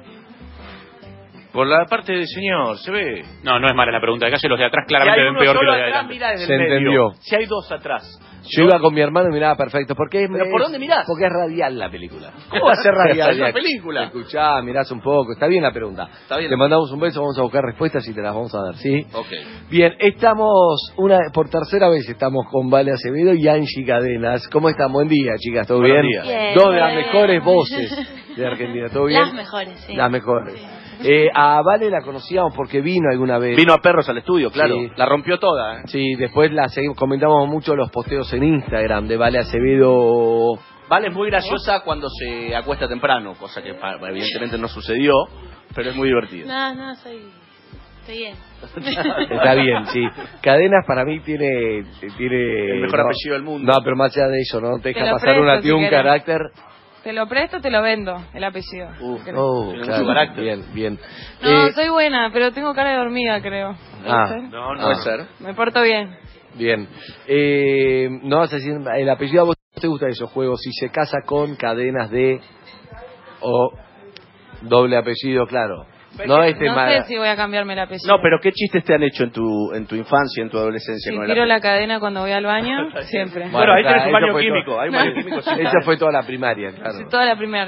Por la parte del señor, se ve. No, no es mala la pregunta de calle, los de atrás claramente si hay ven uno peor que solo los de atrás, adelante. mira desde Se el medio. entendió. Si hay dos atrás. Yo iba con mi hermano y miraba perfecto. ¿Por qué es, ¿Pero por es- dónde mirás? Porque es radial la película. ¿Cómo va a ser radial? Es una película. Escuchá, mirás un poco. Está bien la pregunta. Está bien. Te mandamos un beso, vamos a buscar respuestas y te las vamos a dar, ¿sí? Ok. Bien, estamos, una por tercera vez estamos con Vale Acevedo y Angie Cadenas. ¿Cómo están? Buen día, chicas, ¿todo Buenos bien? días. Bien. Dos de las Bien. mejores voces de Argentina, ¿todo bien? Las mejores, sí. Las mejores. Eh, a Vale la conocíamos porque vino alguna vez. Vino a Perros al estudio, claro. Sí. La rompió toda, ¿eh? Sí, después la seguimos, comentamos mucho los posteos en Instagram de Vale Acevedo. Vale es muy graciosa cuando se acuesta temprano, cosa que pa- evidentemente no sucedió, pero es muy divertida. No, no, soy... Estoy bien. Está bien, sí. Cadenas para mí tiene... tiene El mejor no, apellido del mundo. No, pero más allá de eso, ¿no? Te Te deja lo pasar presto una, si tiene un querés. carácter... Te lo presto, te lo vendo, el apellido. Uh, ¿Querés? oh, Tiene claro. mucho carácter. Bien, bien. No, Eh, soy buena, pero tengo cara de hormiga, creo. ¿Puede ah, ser? No, no Ah. puede ser. Me porto bien. bien. Eh, no vas a decir el apellido, ¿a vos te gustan esos juegos? Si se casa con cadenas de... o doble apellido, claro. No este no mal- sé si voy a cambiarme el apellido. No, pero ¿qué chistes te han hecho en tu en tu infancia, en tu adolescencia? Si con el tiro apellido? la cadena cuando voy al baño, siempre. Bueno, ahí está, tenés un eso baño fue químico, todo- hay un baño químico, sí. Esa fue toda la primaria, claro. Sí, toda la primaria.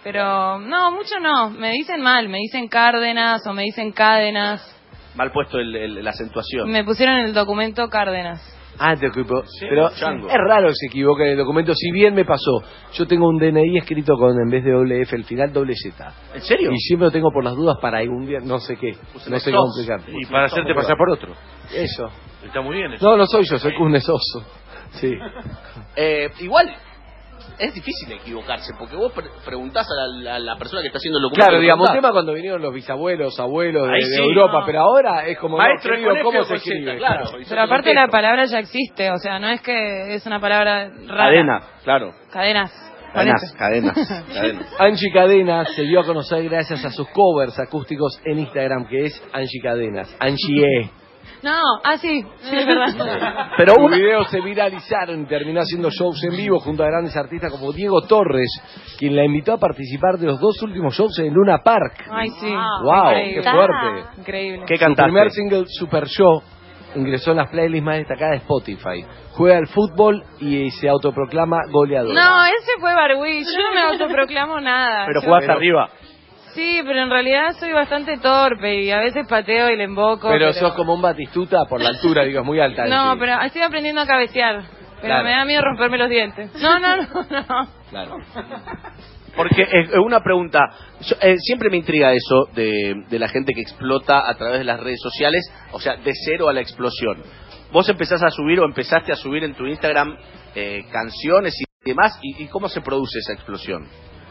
Pero no, mucho no. Me dicen mal, me dicen Cárdenas o me dicen Cádenas. Mal puesto el, el, la acentuación. Me pusieron en el documento Cárdenas. Ah, te equipo. Sí, Pero chango. es raro que se equivoque en el documento. Si bien me pasó, yo tengo un D N I escrito con, en vez de doble F, el final doble Z. ¿En serio? Y siempre lo tengo por las dudas para algún día, no sé qué. No sé cómo explicarte. Y para hacerte pasar por otro. Eso. Está muy bien eso. No, no soy yo, soy Cunesoso. Sí. Eh, igual es difícil equivocarse, porque vos pre preguntás a la, a la persona que está haciendo el documento. Claro, digamos, un preguntás. tema cuando vinieron los bisabuelos, abuelos de, Ahí de sí, Europa, no. pero ahora es como, Maestro, no, querido, con ¿cómo F se o con Z, escribe? claro. Pero aparte la palabra ya existe, o sea, no es que es una palabra rara. Cadena, claro. Cadenas. Cadenas, cadenas, cadenas. Angie Cadenas se dio a conocer gracias a sus covers acústicos en Instagram, que es Angie Cadenas. Angie E. No, ah, sí, sí, es verdad. Pero sus videos se viralizaron y terminó haciendo shows en vivo junto a grandes artistas como Diego Torres, quien la invitó a participar de los dos últimos shows en Luna Park. Ay, sí. ¡Wow! Increíble. ¡Qué fuerte! Increíble. ¿Qué Su cantaste? primer single, Super Show, ingresó en las playlists más destacadas de Spotify. Juega al fútbol y se autoproclama goleador. No, ese fue Barbie. Yo no me autoproclamo nada. Pero Yo- jugaste arriba. Sí, pero en realidad soy bastante torpe y a veces pateo y le emboco. Pero, Pero, sos como un Batistuta por la altura, digo, es muy alta. No, Angie. pero estoy aprendiendo a cabecear. Pero Claro. me da miedo romperme los dientes. No, no, no, no. Claro. Porque es es una pregunta, yo, eh, siempre me intriga eso de, de la gente que explota a través de las redes sociales, o sea, de cero a la explosión. Vos empezás a subir o empezaste a subir en tu Instagram eh, canciones y demás, y, ¿y cómo se produce esa explosión?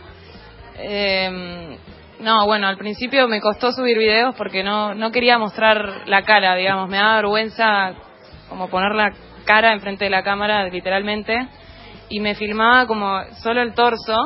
Eh, no, bueno, al principio me costó subir videos porque no, no quería mostrar la cara, digamos. Me daba vergüenza como poner la cara enfrente de la cámara, literalmente. Y me filmaba como solo el torso.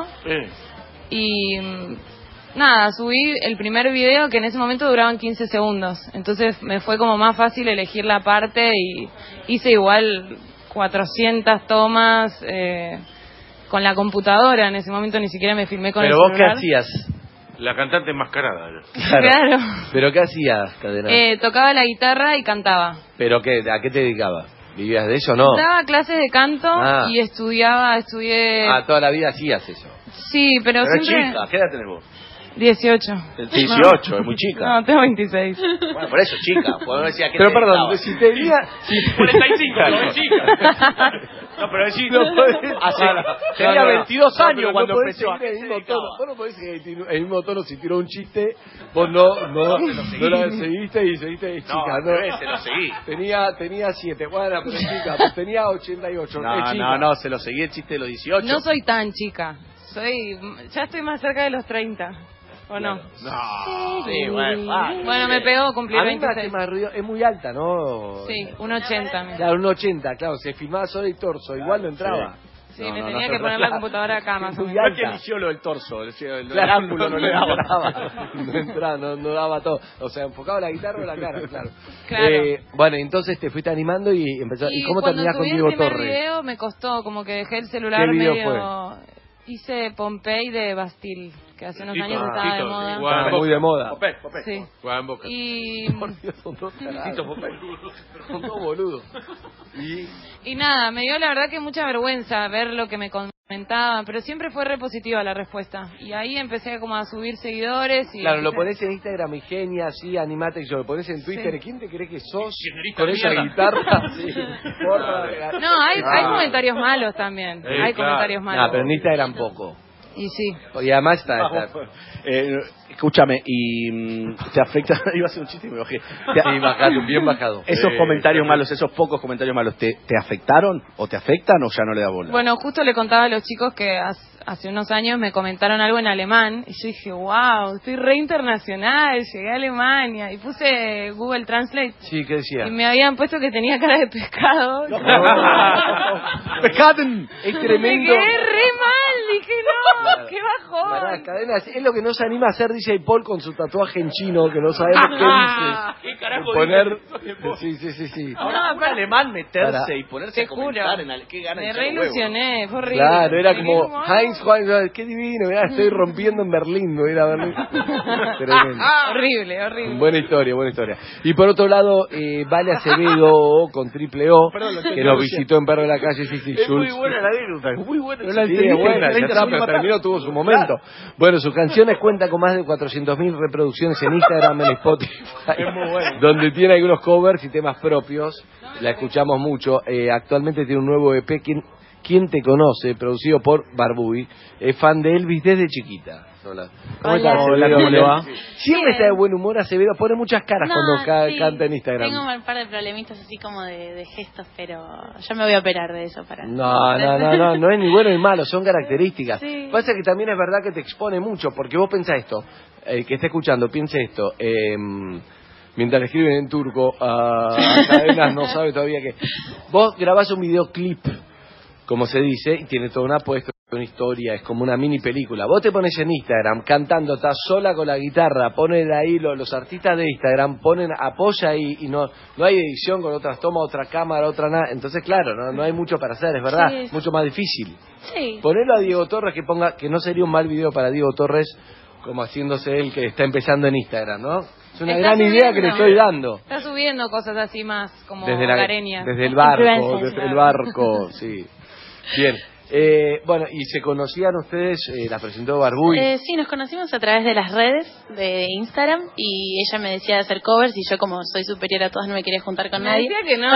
Y mm, nada, subí el primer video que en ese momento duraban quince segundos. Entonces me fue como más fácil elegir la parte y hice igual cuatrocientas tomas eh, con la computadora. En ese momento ni siquiera me filmé con Pero el vos qué celular. hacías. La cantante enmascarada. Claro. ¿Pero qué hacías, Cadena? Eh, tocaba la guitarra y cantaba. ¿Pero qué, a qué te dedicabas? ¿Vivías de eso o no? Daba clases de canto Ah. y estudiaba, estudié... Ah, toda la vida hacías eso. Sí, pero, Pero es siempre... chica, ¿qué edad tenés vos? dieciocho. dieciocho, es muy chica. No, tengo veintiséis. Bueno, por eso, chica. Porque me decía que Pero te perdón, dedicabas. si tenía... Si... cuarenta y cinco, pero es chica. No, pero decís, No podés- Hace- No, no, tenía no, no. veintidós No, años pero no cuando podés empezó. seguir ¿A qué el se mismo dedicaba? tono. Vos no podés seguir el el mismo tono si tiró un chiste, vos no, no, no la seguiste y seguiste y chica. No, al revés, se lo seguí. Tenía, tenía siete, bueno, pero chica, pues tenía ochenta y ocho. No, es chica. no, no, se lo seguí el chiste de los dieciocho. No soy tan chica. Soy... Ya estoy más cerca de los treinta. ¿O no? No, sí, bueno, ah, Bueno, me pegó cumplir A mí me hace veintiséis. más ruido, es muy alta, ¿no? Sí, un ochenta. me- Claro, un ochenta, claro, se filmaba solo el torso, igual no entraba. Sí, No, me no, tenía no, que no, poner no. la computadora acá más o Muy menos. No es que alta. eligió lo del torso, el, el, el Claro, ángulo no le daba. No entraba, no, no daba todo. O sea, enfocaba la guitarra o la cara, claro. Claro. Eh, bueno, entonces te fuiste animando y empezó. ¿Y, Y cómo cuando terminás con subí Diego el primer Torres? video me costó, como que dejé el celular ¿Qué video medio... Hice Pompey de Bastille, que hace unos Tito, años ah, estaba de Tito, moda. igual. Está muy de moda. Popé, popé. Sí. Jugaba en Boca. Y, Por Dios, son dos tarados. Tito Popé. Son dos boludos. Y y nada, me dio la verdad que mucha vergüenza ver lo que me comentaban, pero siempre fue repositiva la respuesta. Y ahí empecé como a subir seguidores y... claro, lo pones en Instagram y genia, así, animate, yo lo pones en Twitter. Sí. ¿Quién te cree que sos? Kirchnerista Con de esa mierda. guitarra. Sí. Porra. No, hay, hay Ah. comentarios malos también. Eh, hay claro. comentarios malos. No, pero en Instagram poco. Y sí. Y además está. está- Eh, escúchame, y mm, te afecta, iba a hacer un chiste y me bajé. Te- Sí, bajado, bien bajado. Esos Eh, comentarios malos, esos pocos comentarios malos, ¿te, ¿te afectaron o te afectan o ya no le da bola? Bueno, justo le contaba a los chicos que hace, hace unos años me comentaron algo en alemán y yo dije, wow, estoy re internacional, llegué a Alemania y puse Google Translate Sí, ¿qué decía? y me habían puesto que tenía cara de pescado. ¡Pescaden! Es Me tremendo. quedé re mal, dije, no, qué bajón. Pará, cadenas, es lo que no se anima a hacer D J Paul con su tatuaje en chino, que no sabemos qué dice. ¿Qué carajo Poner... dice? Sí, sí, sí, sí. Ahora, un alemán meterse Pará. y ponerse Te a comentar juro. en al... qué ganas Me de re echar huevo. ilusioné, fue horrible. Claro, era Me quedé como Heinz Juan, qué divino, mirá, estoy rompiendo en Berlín, no ir a Berlín. Tremendo. horrible, horrible. Buena historia, buena historia. Y por otro lado, eh, Vale Acevedo con triple O, Perdón, lo que estoy nos traduciendo. visitó en Perro de la Calle, Sixty Es muy Schultz. buena la anécdota, es muy buena. Pero la Sí, entrevista es buena, es ya está, buena, pero terminó, tuvo su momento. talento. Bueno, sus canciones cuentan con más de cuatrocientas mil reproducciones en Instagram, en Spotify, Es muy bueno. donde tiene algunos covers y temas propios. La escuchamos mucho. Eh, actualmente tiene un nuevo E P, ¿Quién, ¿Quién te conoce?, producido por Barbuy. Es fan de Elvis desde chiquita. Hola. ¿Cómo Hola. estás, Hola, Acevedo? ¿cómo le va? Siempre Bien. está de buen humor Acevedo, pone muchas caras No, cuando ca- sí, canta en Instagram. Tengo un par de problemitas así como de, de gestos, pero yo me voy a operar de eso para... No, no, no, no, no es ni bueno ni malo, son características. Sí. Pasa que también es verdad que te expone mucho, porque vos pensás esto, el que está escuchando, piense esto, eh, mientras le escriben en turco, a Cadenas no sabe todavía que... Vos grabás un videoclip, como se dice, y tiene toda una apuesta, una historia, es como una mini película. Vos te pones en Instagram cantando, estás sola con la guitarra, ponen ahí los, los artistas de Instagram, ponen, apoya ahí y no no hay edición con otras tomas, otra cámara, otra nada. Entonces, claro, no, no hay mucho para hacer, es verdad, Sí. mucho más difícil. Sí. Ponelo a Diego Torres que ponga, que no sería un mal video para Diego Torres, como haciéndose él que está empezando en Instagram, ¿no? Es una Está gran idea que le subiendo. estoy dando. Está subiendo cosas así más como Desde, la, hogareñas. desde el barco, Influencers. desde el barco, sí. Bien. Eh, bueno, ¿y se conocían ustedes? Eh, ¿La presentó Barbuy? Eh, sí, nos conocimos a través de las redes de Instagram y ella me decía de hacer covers y yo como soy superior a todas no me quería juntar con Me nadie. decía que no.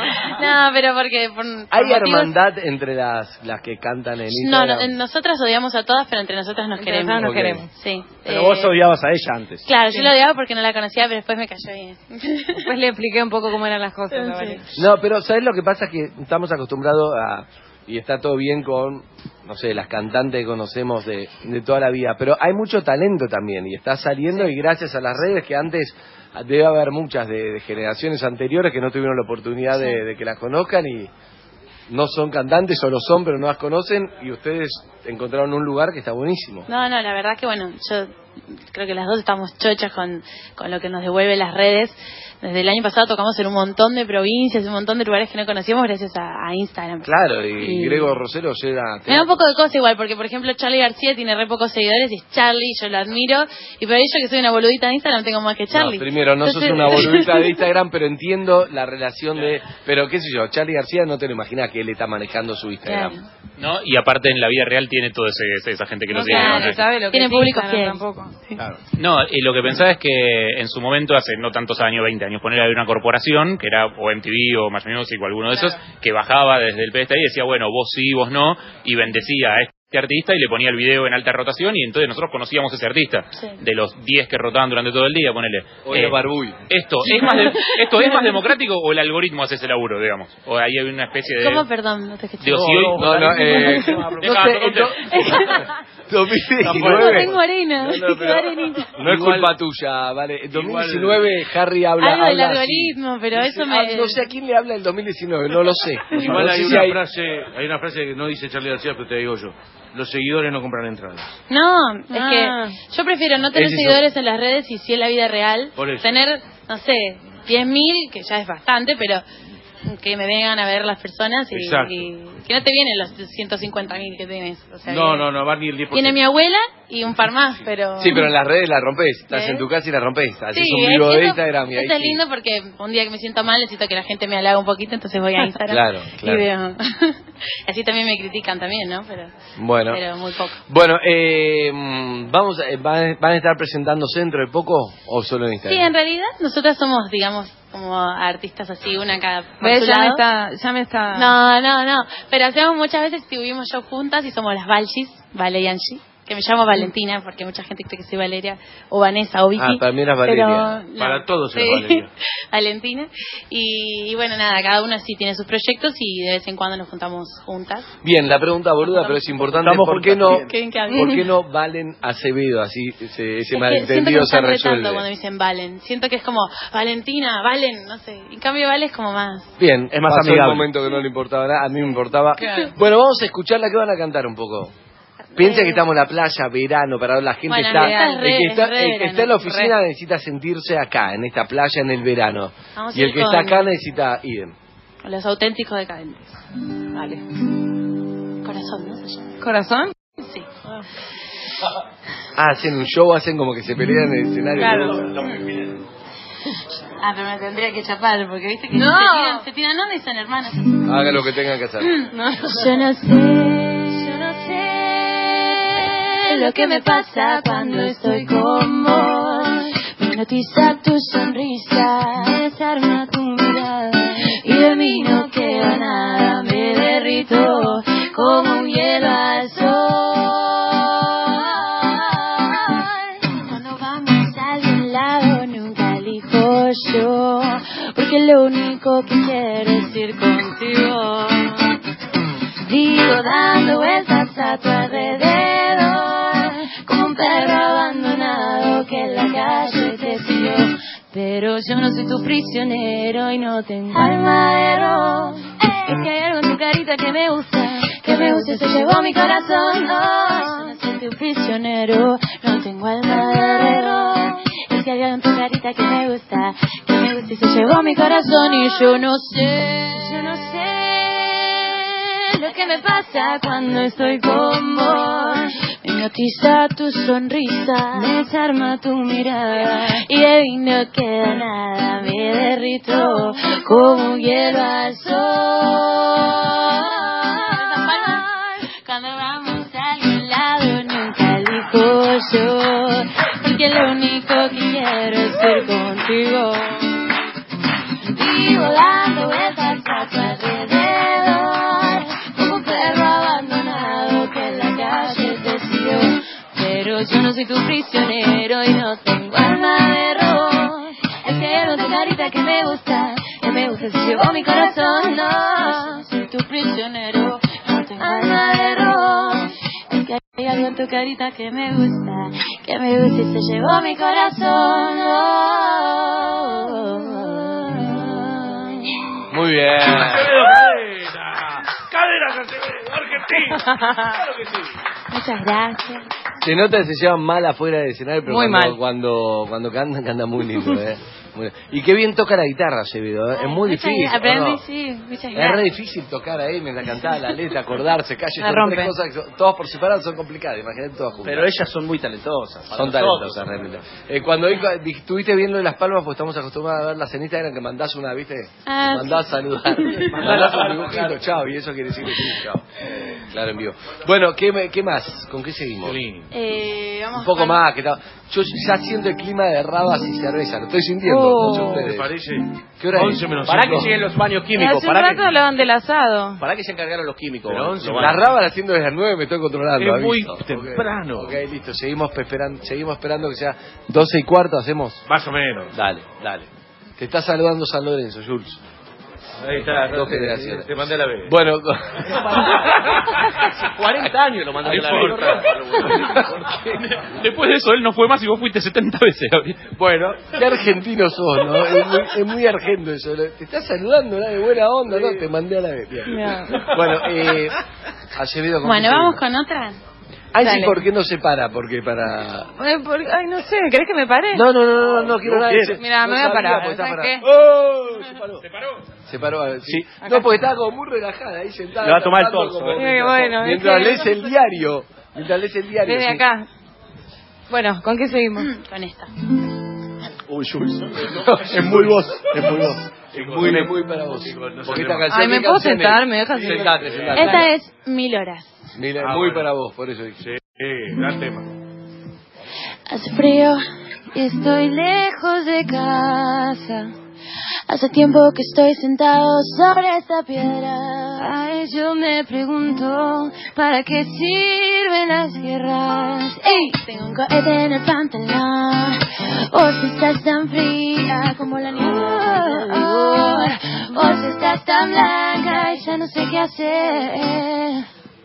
No, pero porque por, por ¿Hay motivos- hermandad entre las, las que cantan en No, Instagram? no, eh, nosotras odiamos a todas, pero entre nosotras nos Entre queremos. nosotras nos Ok. queremos. Sí. Pero eh, vos odiabas a ella antes. Claro, Sí. yo la odiaba porque no la conocía, pero después me cayó bien. Después le expliqué un poco cómo eran las cosas. a Valeria. No, pero ¿sabes lo que pasa? Que estamos acostumbrados a... Y está todo bien con, no sé, las cantantes que conocemos de, de toda la vida. Pero hay mucho talento también y está saliendo y gracias a las redes que antes debe haber muchas de, de generaciones anteriores que no tuvieron la oportunidad de, de que las conozcan y no son cantantes o lo son pero no las conocen y ustedes encontraron un lugar que está buenísimo. No, no, la verdad que bueno, yo creo que las dos estamos chochas con, con lo que nos devuelve las redes. Desde el año pasado tocamos en un montón de provincias, un montón de lugares que no conocíamos gracias a, a Instagram. Claro, y, Y- Grego Rosero llega... Me da un poco de cosa igual, porque por ejemplo Charlie García tiene re pocos seguidores y es Charlie, yo lo admiro, y por ello que soy una boludita de Instagram tengo más que Charlie. No, primero, no sos Entonces- una boludita de Instagram, pero entiendo la relación de... Pero qué sé yo, Charlie García no te lo imaginas que él está manejando su Instagram. Claro. ¿No? Y aparte en la vida real tiene toda esa gente que lo No, sigue. claro, ¿no? se sabe lo que Tiene es público Instagram fiel. tampoco. No, y lo que pensaba es que en su momento, hace no tantos años, veinte años, poner había una corporación, que era o M T V o Match Music o alguno de esos, que bajaba desde el pedestal y decía, bueno, vos sí, vos no, y bendecía a este artista y le ponía el video en alta rotación y entonces nosotros conocíamos a ese artista. Sí. De los diez que rotaban durante todo el día, ponele. Oye, Eh, Barbuy. Esto, ¿es más de- ¿Esto es más democrático o el algoritmo hace ese laburo, digamos? O ahí hay una especie de... ¿Cómo, perdón? No te escuché. Digo, si hoy... No, no, eh, Deja, no sé, no, dos mil No, diecinueve... tengo arena, No, no, tengo pero- arenita. No es culpa tuya, vale. En dos mil diecinueve Harry habla... Algo del habla así. algoritmo, pero eso Ah, me... no sé a quién le habla el dos mil diecinueve, no lo sé. Igual No hay sé si una hay- frase, hay una frase que no dice Charlie García, pero te digo yo. Los seguidores no compran entradas. No, es Ah. que yo prefiero no tener Es eso. seguidores en las redes y sí en la vida real. Por eso. Tener, no sé, diez mil, que ya es bastante, pero que me vengan a ver las personas y, Exacto. y que no te vienen los ciento cincuenta mil que tienes. O sea, No, que no, no, va ni el diez por Tiene ciento. mi abuela y un par más, pero... Sí, pero en las redes la rompes. Estás ¿Eh? en tu casa y la rompes. Haces Sí, un vivo eso- de Instagram y ahí eso es sí. lindo porque un día que me siento mal necesito que la gente me halague un poquito, entonces voy a Instagram Claro, claro. y veo. Así también me critican también, ¿no? Pero, Bueno. pero muy poco. Bueno, eh, mm, vamos, a- van, van a estar presentándose dentro de poco o solo en Sí, Instagram. en realidad nosotras somos, digamos, como artistas así, una cada por ¿Ves? su Ya me lado. está... Ya me está... No, no, no. Pero hacemos muchas veces, tuvimos show juntas y somos las Valchis, Vale y Angie, que me llamo Valentina porque mucha gente cree que soy Valeria o Vanessa o Vicky. Ah, para mí eras Valeria. Pero, no, Para todos es sí. Valeria. Valentina. Y, y bueno, nada, cada una sí tiene sus proyectos y de vez en cuando nos juntamos juntas. Bien, la pregunta boluda, pero es importante. Estamos ¿Por qué juntas, no, bien. Qué bien que hablen. ¿por qué no Valen Acevedo? Así ese, ese Es que siento que malentendido me se están retando resuelve. cuando me dicen Valen. Siento que es como Valentina, Valen, no sé. En cambio, Vale es como más. Bien, Es más pasó amigable. el momento que no le importaba nada, a mí me importaba. Claro. Bueno, vamos a escuchar la que van a cantar un poco. Piensa que estamos en la playa, verano, para la gente Bueno, está, es el re- que está, es re el que verano, está en la oficina re. necesita sentirse acá, en esta playa, en el verano. Vamos a Y el ir que está con- acá necesita ir. Los auténticos decadentes. Vale. Corazón, ¿no se llama? ¿Corazón? Sí. Ah, hacen un show, hacen como que se pelean en el escenario. Claro. Ah, pero me tendría que chapar, porque viste que No. se tiran, se tiran onda y son hermanos. Hagan lo que tengan que hacer. No. Yo no sé, yo no sé lo que me pasa cuando estoy con vos. Me hipnotiza tu sonrisa, me desarma tu mirada y de mí no queda nada. Me derrito como un hielo al sol. Cuando vamos a algún lado nunca elijo yo, porque lo único que quiero es ir contigo. Digo dando vueltas a tu alrededor, como un perro abandonado que en la calle te siguió. Pero yo no soy tu prisionero y no tengo alma de error. Es que hay algo en tu carita que me gusta, que me gusta y se llevó mi corazón. Oh, yo no soy tu prisionero, no tengo alma de error. Es que hay algo en tu carita que me gusta, que me gusta y se llevó mi corazón. Y yo no sé, yo no sé lo que me pasa cuando estoy con vos. Me hipnotiza tu sonrisa, me desarma tu mirada y de mí no queda nada. Me derrito como un hielo al sol. Cuando vamos a algún lado nunca elijo yo, porque lo único que quiero es ir contigo. Vivo dando vueltas a tu alrededor, como un perro abandonado que en la calle te siguió. Pero yo no soy tu prisionero y no tengo alma de error. Es que hay algo en tu carita que me gusta, que me gusta y se llevó mi corazón. No, soy tu prisionero, no tengo alma de error. Es que hay algo en tu carita que me gusta, que me gusta y se llevó mi corazón. Oh. Muy bien. Caderas Acevedo, Argentina. Claro que sí. Muchas gracias. Se nota que se llevan mal afuera del escenario, pero Muy cuando, mal. cuando cuando cantan, cantan muy lindo, ¿eh? Muy- y qué bien toca la guitarra, Acevedo, ¿eh? Es muy Muchas difícil. gracias. Aprendí, ¿o no? sí, muchas Es re gracias. difícil tocar ahí mientras cantaba la letra, acordarse, calles, La son rompe. tres cosas que son, todas por separado son complicadas, imagínate todas juntas. Pero ellas son muy talentosas. para Son nosotros. talentosas realmente. Eh, cuando vi- di- estuviste viendo Las Palmas, pues estamos acostumbrados a ver las en Instagram que mandás una, ¿viste? Ah, mandás sí. saludar. mandás un dibujito, chao, y eso quiere decir que sí, chao. Claro, en vivo. Bueno, ¿qué, me- qué más? ¿Con qué seguimos? Eh, vamos Un poco con- más, que tal. Yo ya siento el clima de rabas y cerveza, lo estoy sintiendo. Oh. no sé ¿Te ustedes. parece? ¿Qué hora es? once menos Para cinco. que lleguen los baños químicos. Hace un Para rato que, hablaban del asado. para que se encargaron los químicos. Pero Lo once, van- Las rabas las haciendo desde las nueve, me estoy controlando. Es muy aviso. temprano. Ok, ok, listo, seguimos esperando, seguimos esperando que sea doce y cuarto, hacemos. Más o menos. Dale, dale. Te está saludando San Lorenzo, Jules. Ahí está. Dos generaciones. Te mandé a la B. Bueno, con- Hace cuarenta años lo mandaron a la De- Después de eso, él no fue más y vos fuiste setenta veces. Gabriel. bueno, qué argentino sos, ¿no? Es muy, es muy argento eso. Te estás saludando, ¿no? De buena onda, ¿no? Te mandé a la vez. Bien. Bueno, eh, Acevedo, ¿con Bueno, qué vamos seguimos? con otra. Ay, sí, Dale. ¿por qué no se para? Porque para... Eh, por- Ay, no sé, ¿querés que me pare? No, no, no, no, no quiero No nada. quiere. de- Mira, no me voy a sabía, parar, porque está ¿sabes parada. qué? ¡Oh! Se paró. ¿Se paró? Se paró, a ver, sí. Acá No, porque está. estaba como muy relajada ahí sentada. Le va a tomar el tapando torso, como- eh. Eh, bueno, es mientras que- lees el diario. Mientras lees el diario. Desde sí. acá. Bueno, ¿con qué seguimos? Con esta. Uy, Jules. Es muy vos, es muy vos. Es muy, es muy para vos. Porque esta canción, Ay, ¿me ¿qué puedo canción es? sentar? ¿Me dejas Sí, sentar? sentate, sentate. Esta es Mil Horas. Mira, Ah, muy bueno. para vos, por eso dije. Sí, gran tema. Hace frío y estoy lejos de casa. Hace tiempo que estoy sentado sobre esta piedra. Ay, yo me pregunto, ¿para qué sirven las guerras? ¡Ey! Tengo un cohete en el pantalón. Vos estás tan fría como la nieve alrededor. Vos estás tan blanca y ya no sé qué hacer.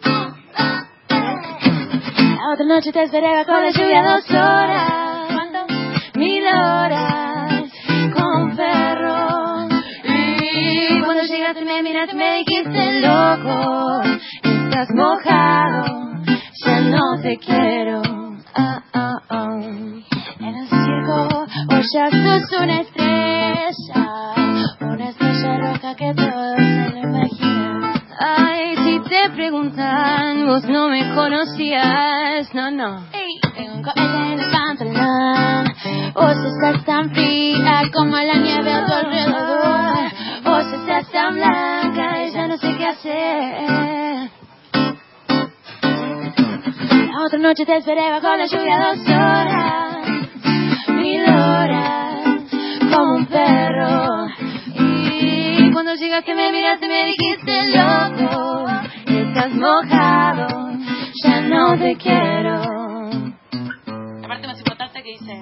La otra noche te esperé bajo la lluvia dos horas. ¿Cuánto? Mil horas con un perro. Y cuando llegaste me miraste y me dijiste loco. Estás mojado, ya no te quiero. Ah, ah, ah. En el circo vos ya sos una estrella. Una estrella roja que todos se lo imaginan. Ay, si te preguntan, vos no me conocías, no, no. Ey, tengo un cohete en el pantalón. Vos estás tan fría como la nieve a tu alrededor. Vos estás tan blanca y ya no sé qué hacer. La La otra noche te esperé bajo la lluvia dos horas, mil horas, como un perro. Y cuando llegaste me miraste, me dijiste loco, estás mojado, ya no te quiero. La parte más importante que dice...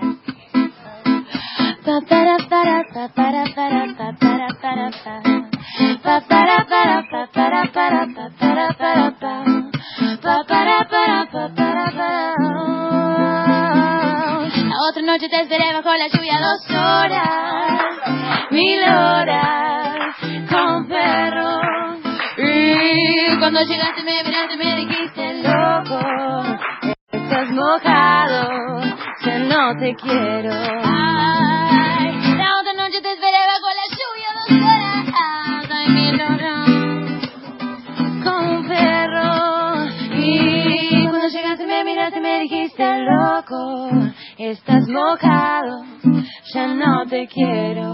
Pa para para pa para para pa para para pa pa para para pa para para pa para para pa pa para para pa para para. La otra noche te esperé bajo la lluvia dos horas, mil horas, con perro. Y cuando llegaste me miraste, me dijiste loco, estás mojado, ya no te quiero. Ay, la otra noche te esperé bajo la lluvia dos horas, ay, mil horas, como un perro. Y cuando llegaste me miraste, me dijiste loco, estás mojado, ya no te quiero.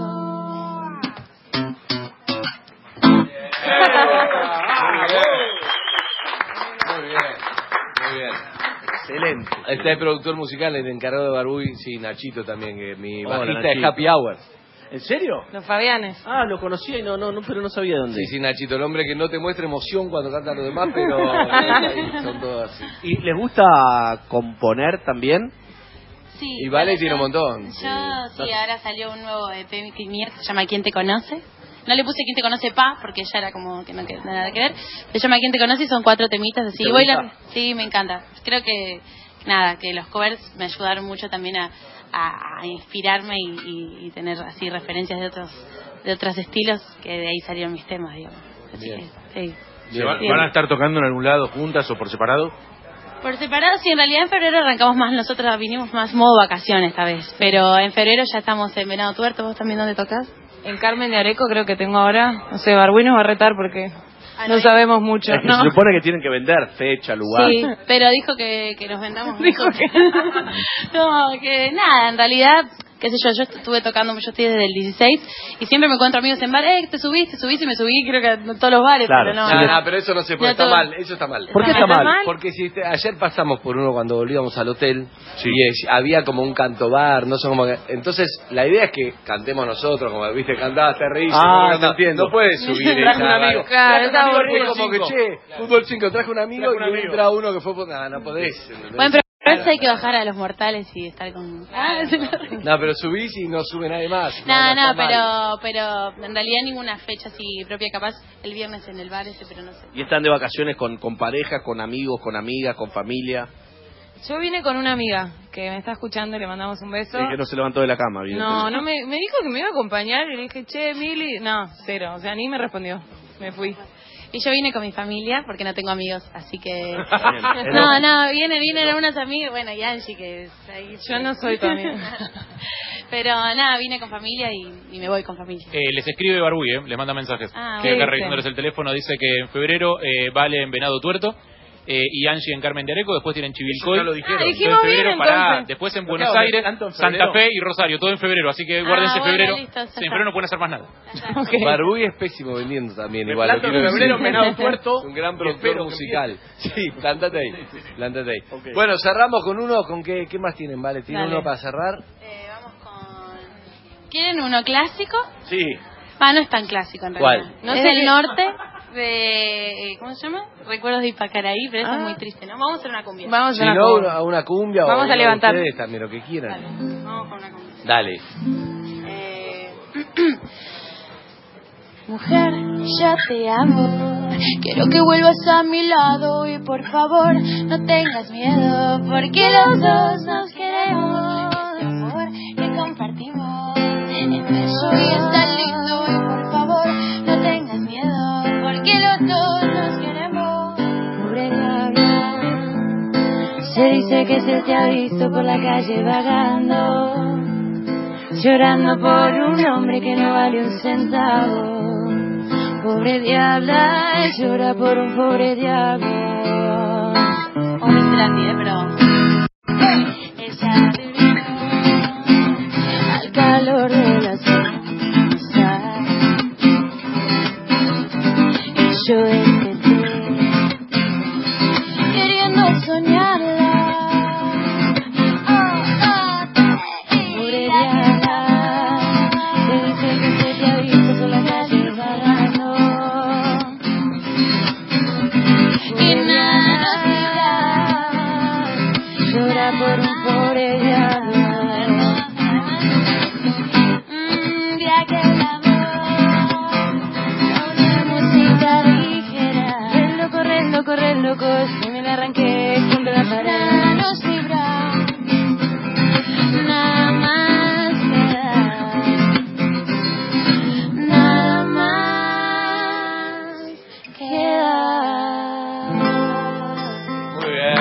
Muy bien, muy bien. Excelente. Este es productor musical, el encargado de Barbui, sí, Nachito también, que mi Hola, bajista Nachito. de Happy Hour. ¿En serio? Los Fabianes. Ah, lo conocía y no, no, no, pero no sabía dónde. Sí, sí, Nachito, el hombre que no te muestra emoción cuando cantan los demás, pero ahí son todos así. ¿Y les gusta componer también? Sí. Y Vale bueno, tiene un montón. Yo, Sí. sí, ahora salió un nuevo E P mío que se llama ¿Quién te conoce? No le puse ¿Quién te conoce pa? Porque ya era como que no tiene nada que ver. Se llama ¿Quién te conoce? Y son cuatro temitas así. ¿Te Voy gusta? la- Sí, me encanta. Creo que, nada, que los covers me ayudaron mucho también a, a, a inspirarme y, y, y tener así referencias de otros de otros estilos, que de ahí salieron mis temas, digamos. Así Bien. que, sí. ¿Se va- Bien. ¿Van a estar tocando en algún lado juntas o por separado? Por separado, sí, en realidad en febrero arrancamos más, nosotros vinimos más modo vacaciones esta vez, pero en febrero ya estamos en Venado Tuerto. ¿Vos también dónde tocas? En Carmen de Areco creo que tengo ahora, no sé, Barbui nos va a retar porque Ah, no no, sabemos mucho. Es que ¿no? se supone que tienen que vender fecha, lugar. Sí, pero dijo que, que nos vendamos. Dijo que... No, que nada, en realidad, qué sé yo, yo estuve tocando, yo estoy desde el dieciséis y siempre me encuentro amigos en bar, eh, te subís, te subís y me subí, creo que en todos los bares, Claro. pero no. No, no, pero eso no se puede, No, está todo- mal, eso está mal. ¿Por qué está mal? Porque si te- ayer pasamos por uno cuando volvíamos al hotel y es- había como un canto bar, no sé cómo que- entonces la idea es que cantemos nosotros, como viste, cantabas, te reís, Ah, no, te entiendo. no puedes subir Traje esa un amigo. vaina. Claro, Traje un está amigo, aburrido. fue como que, che, fútbol cinco, traje un amigo Traje un y amigo. entra uno que fue, por- no, no podés. ¿entendés? Bueno, pero a veces hay que bajar a los mortales y estar con... Ah, No, pero subís y no sube nadie más. No, no, está mal. pero, pero en realidad ninguna fecha así propia, capaz el viernes en el bar ese, pero no sé. Y están de vacaciones con, con parejas, con amigos, con amigas, con familia. Yo vine con una amiga que me está escuchando y le mandamos un beso. Sí, que no se levantó de la cama, bien. No, no me, me dijo que me iba a acompañar y le dije, che, Mili, no, cero, o sea, ni me respondió, me fui. Y yo vine con mi familia porque no tengo amigos, así que... Bien. No, no, vienen, vienen unos amigos, bueno, y Angie que es ahí. Yo no soy tu amiga. Pero nada, vine con familia y, y me voy con familia. Eh, les escribe Barbui, eh, les manda mensajes. Ah, que ¿qué acá dice? revisándoles el teléfono dice que en febrero eh, Vale en Venado Tuerto eh, y Angie en Carmen de Areco, después tienen Chivilcoy. Ya lo dijeron. Ah, Entonces, dijimos en febrero, bien, pará, entonces. después en ¿Por Buenos qué Aires, tanto en Santa febrero? Fe y Rosario, todo en febrero, así que guárdense Ah, bueno, febrero. listo, ya Sí, está. en febrero no pueden hacer más nada. Barbui es pésimo vendiendo también, Me igual. planto lo quiero en febrero, decir. Venado Tuerto, Es un gran y productor espero que musical. Sí, plántate ahí. Plántate ahí. Ok. Bueno, cerramos con uno. ¿Con qué, qué más tienen, Vale? ¿Tienen Dale. uno para cerrar? Eh, vamos con... ¿Quieren uno clásico? Sí. Ah, no es tan clásico en ¿Cuál? realidad. No es sé del qué- norte, de... ¿Cómo se llama? Recuerdos de Ipacaraí, pero eso Ah. es muy triste, ¿no? Vamos a hacer una cumbia. Vamos a Si hacer una no, cumbia. una, una cumbia o Vamos a uno de levantar. ustedes también, lo que quieran. Dale, vamos con una cumbia. Dale. Eh... Mujer, ya te amo. Quiero que vuelvas a mi lado y por favor no tengas miedo, porque los dos nos queremos. Este amor que compartimos inmenso y está lindo y por favor no tengas miedo, porque los dos nos queremos. Pobre diablo, se dice que se te ha visto por la calle vagando, llorando por un hombre que no vale un centavo. Pobre diabla, llora por un pobre diablo. O Mister Andy, ¿eh? Pero... Ella vivió al calor de las cosas y yo intenté, queriendo soñarla, ando corriendo, y me la arranqué contra la pared. No soy bravo, nada más me da, nada más queda. Muy bien.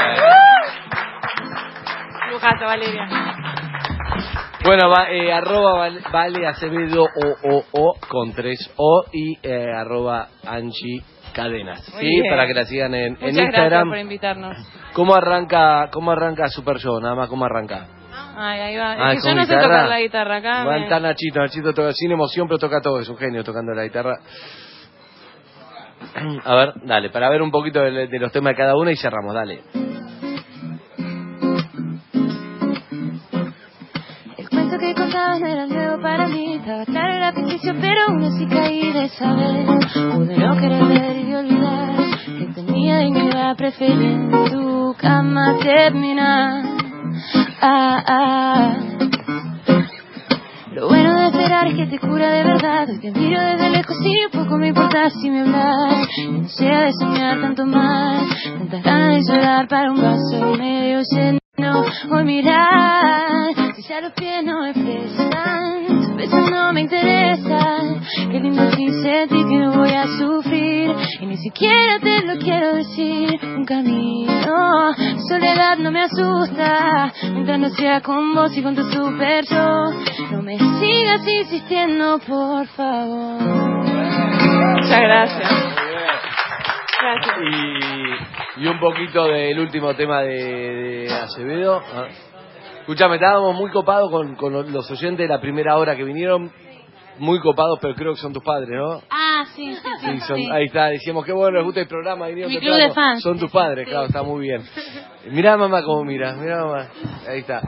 Lujazo, Valeria. Bueno, va, eh, arroba vale, vale Acevedo o, o, o con tres O y eh, arroba Angie Cadenas. Muy Sí, bien. para que la sigan en, Muchas en gracias Instagram. por invitarnos. ¿Cómo arranca, cómo arranca Super Show? Nada más, ¿cómo arranca? Ay, ahí va. Ah, Es que ¿con yo no sé guitarra? tocar la guitarra acá. Va, me- está Nachito, Nachito toca sin emoción, pero toca todo, es un genio tocando la guitarra. A ver, dale, para ver un poquito de, de los temas de cada una y cerramos, dale. El cuento que contabas no era nuevo para mí, estaba claro, era ficticio, pero aún así caí de saber. Pude no querer ver y olvidar que tenía dignidad, preferí en tu cama terminar. Ah, ah. Lo bueno de esperar es que te cura de verdad. Hoy te miro desde lejos y un poco me importa si me hablas. No sea de soñar tanto más, tantas ganas de llorar para un vaso medio lleno. Hoy mirar, si ya los pies no me prestan, tus besos no me interesan. Qué lindo sin sentir que no voy a sufrir, y ni siquiera te lo quiero decir. Un camino, soledad no me asusta, mientras no sea con vos y con tu super yo. No me sigas insistiendo, por favor. Muchas gracias. Gracias. Y, y un poquito del último tema de, de Acevedo. Ah. Escuchame, estábamos muy copados con, con los oyentes de la primera hora que vinieron. Muy copados, pero creo que son tus padres, ¿no? Ah, sí, sí, sí. Sí, son, sí. ahí está, decíamos que bueno, les gusta el programa, vinieron Mi temprano. club de fans. Son tus padres, Sí. claro, está muy bien. Mirá mamá cómo mira, mirá mamá, ahí está.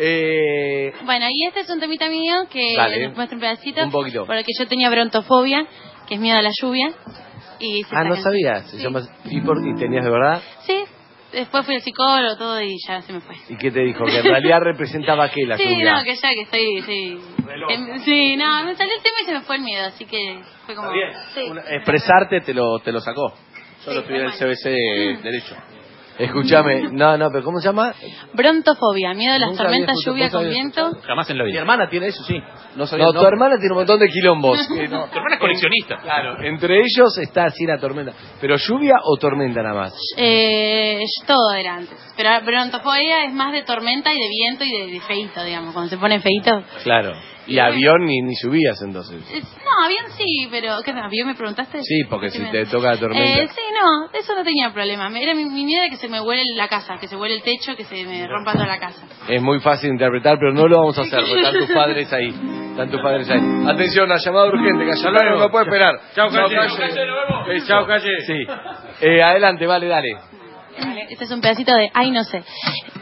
Eh, Bueno, y este es un temita mío que Dale. les muestro un pedacito. Un poquito. Porque yo tenía brontofobia, que es miedo a la lluvia. Y se ah, no sacan- sabías, se Sí. llama... ¿Y por qué tenías de verdad? Sí, después fui al psicólogo, todo, y ya se me fue. ¿Y qué te dijo? Que en realidad representaba qué la Sí, lluvia. no, que ya que estoy, sí. Que- sí, no, me salió el tema y se me fue el miedo, así que fue como... Sí. Expresarte te lo, te lo sacó. Yo lo estudié en el C B C de Mm. Derecho. Escúchame, no, no, pero ¿cómo se llama? Brontofobia, miedo a las Nunca tormentas, había escuchado- lluvia ¿vos con sabías viento. Jamás en la vida. Mi hermana tiene eso, sí. No sabía No, el tu nombre. hermana tiene un montón de quilombos. Eh, no. Tu hermana es coleccionista. Claro, entre ellos está así la tormenta. ¿Pero lluvia o tormenta nada más? Eh, todo era antes. Pero brontofobia es más de tormenta y de viento y de, de feíto, digamos. Cuando se pone feíto. Claro. Y avión ni, ni subías entonces. Es- No, avión sí, pero... ¿Qué avión me preguntaste? Sí, porque si me- te toca la tormenta. Eh, sí, no, eso no tenía problema. Era mi, mi miedo de que se me huele la casa, que se huele el techo, que se me rompa toda la casa. Es muy fácil de interpretar, pero no lo vamos a hacer, porque están tus padres ahí. Están tus padres ahí. Atención, la llamada urgente, Calle. No puede esperar. Chao, Calle. Calle. Chao, Calle, nos vemos. Eh, chao, Calle. Sí. Eh, adelante, vale, dale. Este es un pedacito de Ay, no sé.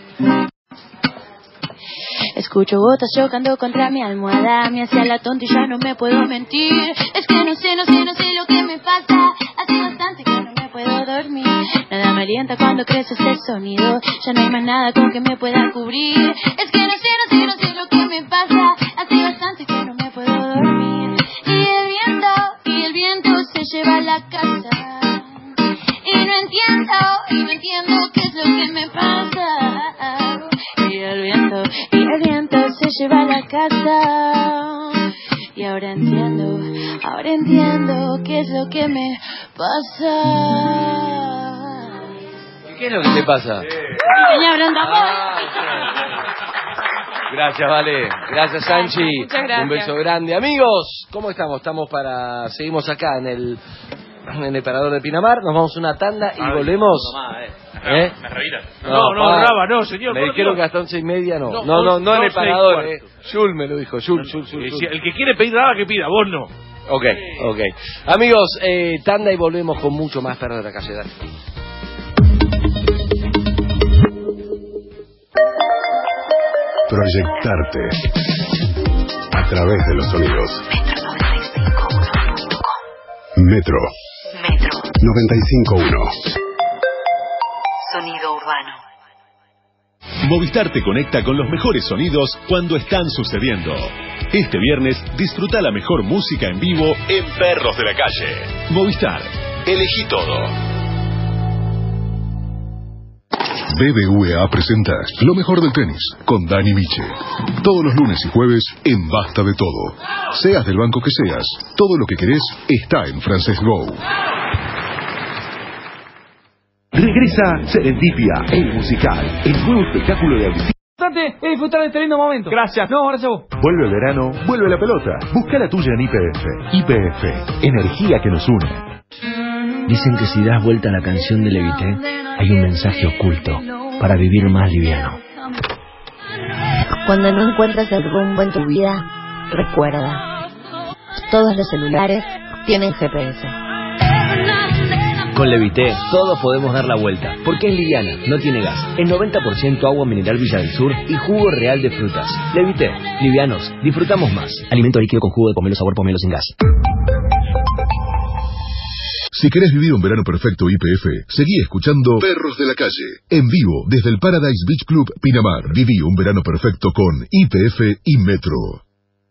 Escucho gotas chocando contra mi almohada, me hacía la tonta y ya no me puedo mentir. Es que no sé, no sé, no sé lo que me pasa, hace bastante que no me puedo dormir. Nada me alienta cuando crece ese sonido, ya no hay más nada con que me pueda cubrir. Es que no sé, no sé, no sé lo que me pasa, hace bastante que no me puedo dormir. Y el viento, y el viento se lleva la casa. Y no entiendo, y no entiendo qué es lo que me pasa. Y el viento, y el viento se lleva la casa. Y ahora entiendo, ahora entiendo qué es lo que me pasa. ¿Qué es lo que te pasa? Tenía brontofobia. Gracias, Vale. Gracias, Sanchi. Muchas gracias. Un beso grande. Amigos, ¿cómo estamos? Estamos para... Seguimos acá en el... En el parador de Pinamar. Nos vamos a una tanda y Ay, volvemos. ¿Eh? ¿Me revitas? No, no, pa- Raba, no, señor, Me por dijeron Dios. que hasta once y media no. No, No, no, no, en el doce y parador, cuarto. eh. Jul me lo dijo. Jul, Jul, Jul, Eh, Jul. si el que quiere pedir Raba, que pida, vos no. Ok, ok. Amigos, eh, tanda y volvemos con mucho más Perros de la Calle. Dale. Proyectarte a través de los sonidos. Metro Metro. noventa y cinco punto uno. Sonido urbano. Movistar te conecta con los mejores sonidos cuando están sucediendo. Este viernes disfruta la mejor música en vivo en Perros de la Calle. Movistar, elegí todo. B B V A presenta lo mejor del tenis con Dani Miche. Todos los lunes y jueves en Basta de Todo. Seas del banco que seas, todo lo que querés está en Francés Go. Regresa Serendipia, el musical, el nuevo espectáculo de audición. Es disfrutar de este lindo momento. Gracias. No, gracias a vos. Vuelve el verano, vuelve la pelota. Busca la tuya en Y P F. Y P F, energía que nos une. Dicen que si das vuelta a la canción de Levité, hay un mensaje oculto para vivir más liviano. Cuando no encuentras el rumbo en tu vida, recuerda, todos los celulares tienen G P S. Con Levité todos podemos dar la vuelta, porque es liviana, no tiene gas, es noventa por ciento agua mineral Villa del Sur y jugo real de frutas. Levité, livianos, disfrutamos más. Alimento líquido con jugo de pomelo sabor pomelo sin gas. Si querés vivir un verano perfecto Y P F, seguí escuchando Perros de la Calle, en vivo desde el Paradise Beach Club Pinamar. Viví un verano perfecto con Y P F y Metro.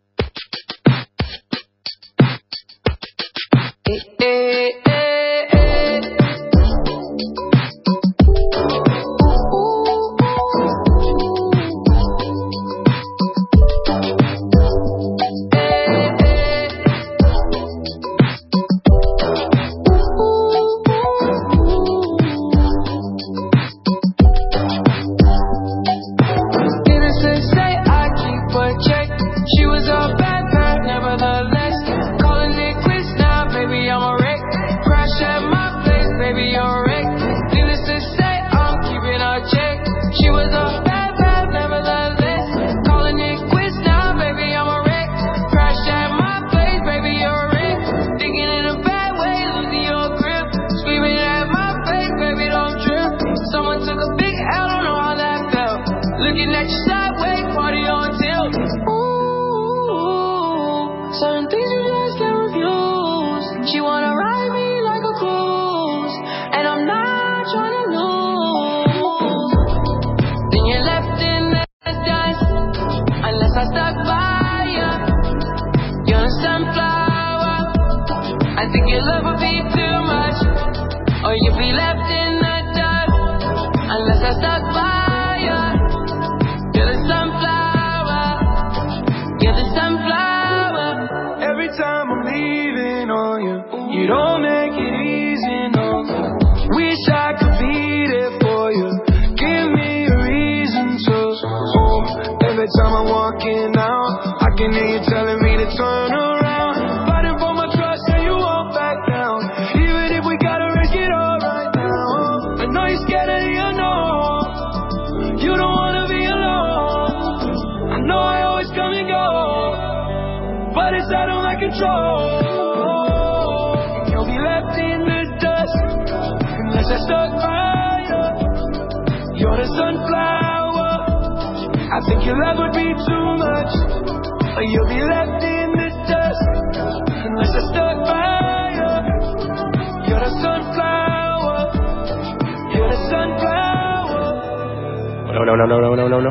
Hola, hola, hola, hola, hola, hola.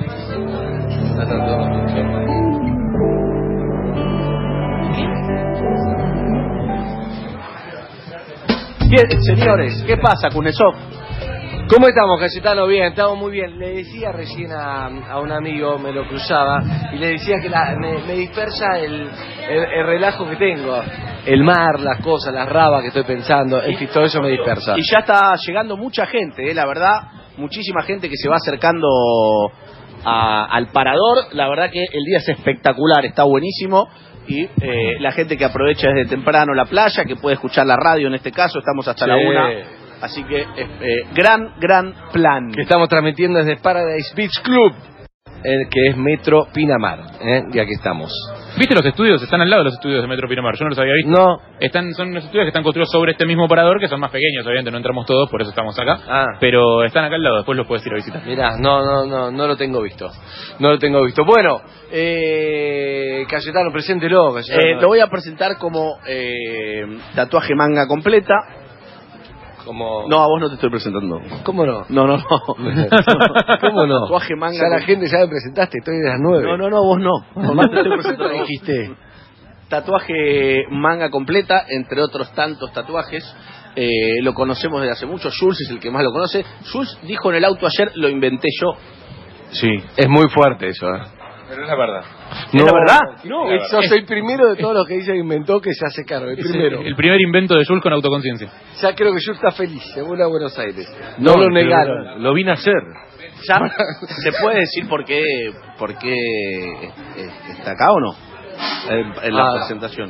Bien, señores, ¿qué pasa, Kunesov? ¿Cómo estamos, Cayetano? Bien, estamos muy bien. Le decía recién a, a un amigo, me lo cruzaba, y le decía que la, me, me dispersa el, el, el relajo que tengo. El mar, las cosas, las rabas que estoy pensando, en fin, todo eso me dispersa. Y ya está llegando mucha gente, ¿eh? La verdad, muchísima gente que se va acercando a, al parador. La verdad que el día es espectacular, está buenísimo. Y eh, la gente que aprovecha desde temprano la playa, que puede escuchar la radio en este caso, estamos hasta Sí. la una. Así que eh, gran, gran plan. Que estamos transmitiendo desde Paradise Beach Club, eh, que es Metro Pinamar, ¿eh? Y aquí estamos. ¿Viste los estudios? Están al lado de los estudios de Metro Pinamar. Yo no los había visto. No. Están, son unos estudios que están construidos sobre este mismo parador, que son más pequeños, obviamente no entramos todos, por eso estamos acá. Ah. Pero están acá al lado, después los puedes ir a visitar. Mirá, no, no, no, no lo tengo visto. No lo tengo visto. Bueno, eh, Cayetano, preséntelo. Cayetano. Eh, lo voy a presentar como eh, tatuaje manga completa. Como... No, a vos no te estoy presentando. ¿Cómo no? No, no, no. ¿Cómo no? Tatuaje manga. Ya la gente ya me presentaste, estoy de las nueve. No, no, no, vos no. No te estoy presentando. Dijiste. Tatuaje manga completa, entre otros tantos tatuajes. eh, lo conocemos desde hace mucho. Jules es el que más lo conoce. Jules dijo en el auto ayer, lo inventé yo. Sí. Es muy fuerte eso, ¿eh? Pero es la verdad. No, ¿Es la verdad? No, es- sos el primero de todos los que dice que inventó que se hace cargo. El Es primero. el, el primer invento de Jules con autoconciencia. Ya creo que Jules está feliz, se vuelve a Buenos Aires. No, lo pero negaron. Lo vine a hacer. ¿Ya se puede decir por qué, por qué eh, está acá o no? En, en la Ah. presentación.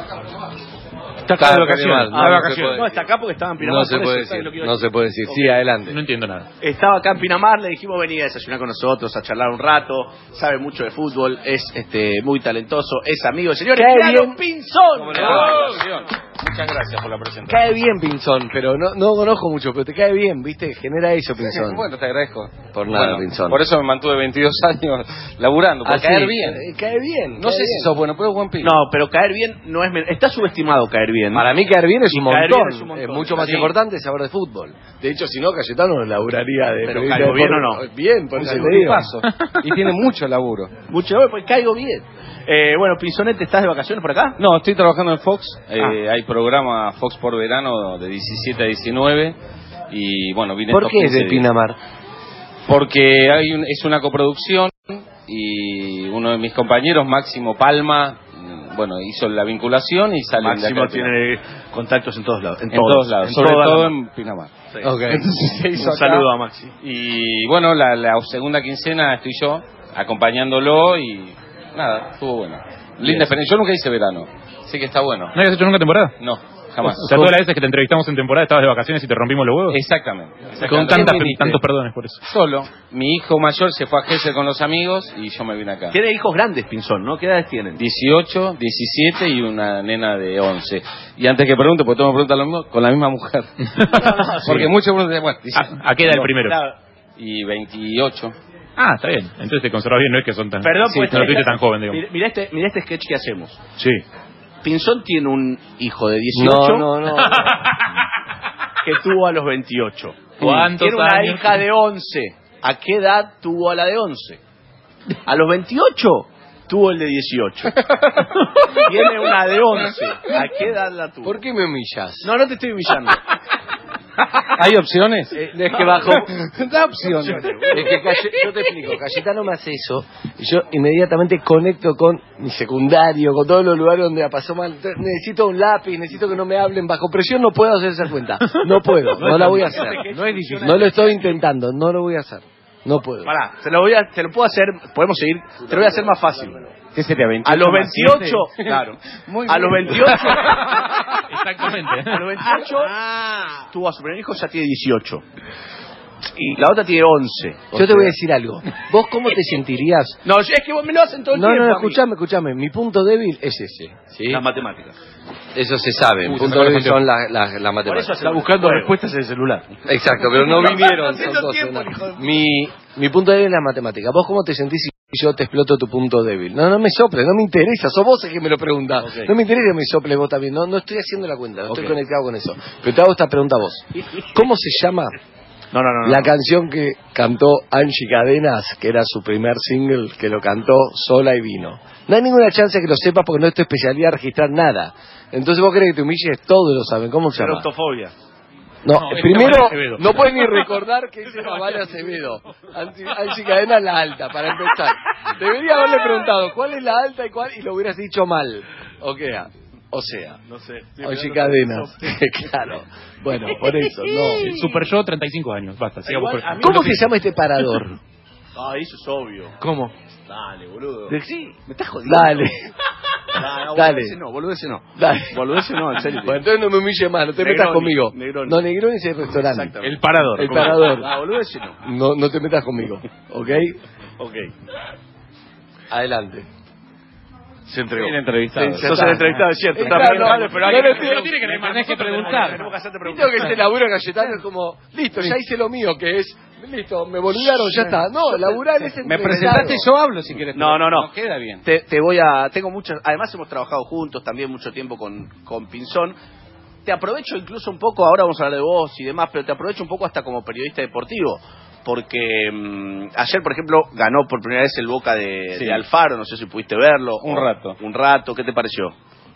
Está acá de vacaciones. No, de no se vacaciones. puede. No, está acá porque estaba en Pinamar. No se por puede eso, ¿sabes decir, lo que iba a no decir? se puede decir. Sí, Ok. adelante. No entiendo nada. Estaba acá en Pinamar, le dijimos venir a desayunar con nosotros, a charlar un rato, sabe mucho de fútbol, es este muy talentoso, es amigo del señor Cae Emiliano bien. Pinzón. ¿Cómo le va? Muchas gracias por la presentación. Cae bien Pinzón, pero no, no conozco mucho, pero te cae bien, ¿viste? Genera eso, Pinzón. Bueno, te agradezco. Por nada, Bueno, Pinzón. por eso me mantuve veintidós años laburando, por Ah, sí, caer bien. eh, Cae bien. No cae sé si bien. sos bueno, pero es buen pibe. No, pero caer bien no es... men- Está subestimado caer bien. Para mí caer bien es Y un caer montón. bien es un montón. Es mucho más Sí. importante saber de fútbol. De hecho, si no, Cayetano no laburaría de... Pero de- caigo de- bien por- o no. Bien, por Un eso te digo. paso. Y tiene mucho laburo. Mucho bueno, pues caigo bien. Eh, bueno, Pinzonete, ¿estás de vacaciones por acá? No, estoy trabajando en Fox. Eh, Ah. Hay programa Fox por verano de diecisiete a diecinueve. Y bueno, vine ¿Por estos qué es quince de días. Pinamar? Porque hay un- es una coproducción y uno de mis compañeros, Máximo Palma, mm, bueno, hizo la vinculación y sale de Máximo acá. tiene contactos en todos lados. En todos lados, en sobre toda la- todo en Pinamar. Sí. Ok. Entonces se hizo Un acá. saludo a Maxi. Y bueno, la, la segunda quincena estoy yo acompañándolo y nada, estuvo bueno. Linda experiencia. Yo nunca hice verano, así que está bueno. ¿No habías hecho nunca temporada? No, jamás. O sea, todas las veces que te entrevistamos en temporada estabas de vacaciones y te rompimos los huevos. Exactamente. Con exactamente. tantas, ¿Quién viniste? tantos perdones por eso. Solo. Mi hijo mayor se fue a Gesell con los amigos y yo me vine acá. Tiene hijos grandes, Pinzón, ¿no? ¿Qué edades tienen? dieciocho, diecisiete y una nena de once. Y antes que pregunte, porque todos me preguntan lo mismo, con la misma mujer. Porque muchos preguntan, bueno, dicen, ¿A, a qué edad el no, primero? Claro. Y veintiocho. Ah, está bien. Entonces te conservas bien, no es que son tan... Perdón, sí, pues, no lo tuviste tan joven, digamos. Mira, mira este, mira este sketch que hacemos. Sí. Pinzón tiene un hijo de dieciocho No, no, no. que tuvo a los veintiocho. ¿Cuántos Tiene una años? hija de once. ¿A qué edad tuvo a la de once? A los veintiocho tuvo el de dieciocho. Tiene una de once. ¿A qué edad la tuvo? ¿Por qué me humillas? No, no te estoy humillando. ¿Hay opciones? Eh, es que bajo... Da opciones. Es que Caye- yo te explico, Cayetano me hace eso y yo inmediatamente conecto con mi secundario, con todos los lugares donde la pasó mal. Entonces, necesito un lápiz, necesito que no me hablen bajo presión, no puedo hacer esa cuenta. No puedo, no la voy a hacer. No es difícil. No lo estoy intentando, no lo voy a hacer. No puedo. Pará, te lo voy a, te lo puedo hacer, podemos seguir, te lo voy a hacer más fácil. ¿Qué sería? A los más veintiocho, siete? claro. Muy A los bien. veintiocho, Exactamente. a los veintiocho tuvo a su primer hijo, ya tiene dieciocho. Y la otra tiene once. Yo te voy a decir algo. ¿Vos cómo te sentirías? No, es que vos me lo hacen todo el No, tiempo. no, a mí. escuchame, escuchame. Mi punto débil es ese. ¿sí? Las matemáticas. Eso se sabe. Mi Uy, punto se me débil confundió. son las la, la Por eso matemáticas. está Buscando respuestas en el celular. Exacto, pero no vinieron. Haciendo son cosas, tiempo, no. hijo de- Mi, mi punto débil es la matemática. ¿Vos cómo te sentís si yo te exploto tu punto débil? No, no me soples, no me interesa. Sos vos el que me lo pregunta. Ok. No me interesa que me soples vos también. No, no estoy haciendo la cuenta, no estoy Ok. conectado con eso. Pero te hago esta pregunta a vos. ¿Cómo se llama No, no, no. no. la canción que cantó Angie Cadenas, que era su primer single, que lo cantó sola y vino? No hay ninguna chance que lo sepas porque no es tu especialidad registrar nada. Entonces vos crees que te humilles, todos lo saben. ¿Cómo se llama? Erotofobia. No, No, es primero, Tamara Acevedo. no puedes ni recordar que es Tamara Acevedo. Anti- Angie Cadena es la alta, para empezar. Debería haberle preguntado cuál es la alta y cuál, y lo hubieras dicho mal. O sea, o sea, No sé. Angie Cadenas. Claro. Bueno, por eso, no. Super Yo, treinta y cinco años. Basta, sigamos Igual, por- a mí ¿Cómo lo que- se llama este parador? Ah, eso es obvio. ¿Cómo? Dale, boludo. Sí. Me estás jodiendo. Dale. No, no, Dale. boludeces no, boludeces no. Dale. Boludeces no, en serio. Bueno, entonces no me humille más, no te Negroni, metas conmigo. Negroni. No, Negroni es el restaurante. Exactamente. El parador. El ¿cómo? parador. Ah, boludeces no. No, no te metas conmigo, ¿ok? Ok. Adelante. Se entregó. Bien entrevistado. Sí, Sos el entrevistado, es cierto. Está Claro, bien, no, vale, pero hay no que- le tiene- no tiene que Me remar. tenés que Nosotros preguntar. Tenemos que hacerte Viste preguntas. que este laburo Cayetano es como, listo, ya hice lo mío, que es, listo, me boludaron, ya está. No, laburar es Me entrevistado. presentaste, yo hablo si quieres. No, no, no. No queda bien. Te, te voy a... Tengo muchas... Además hemos trabajado juntos también mucho tiempo con, con Pinzón. Te aprovecho incluso un poco, ahora vamos a hablar de vos y demás, pero te aprovecho un poco hasta como periodista deportivo. Porque mmm, ayer, por ejemplo, ganó por primera vez el Boca de, Sí. de Alfaro, no sé si pudiste verlo. Un o- rato. Un rato, ¿qué te pareció?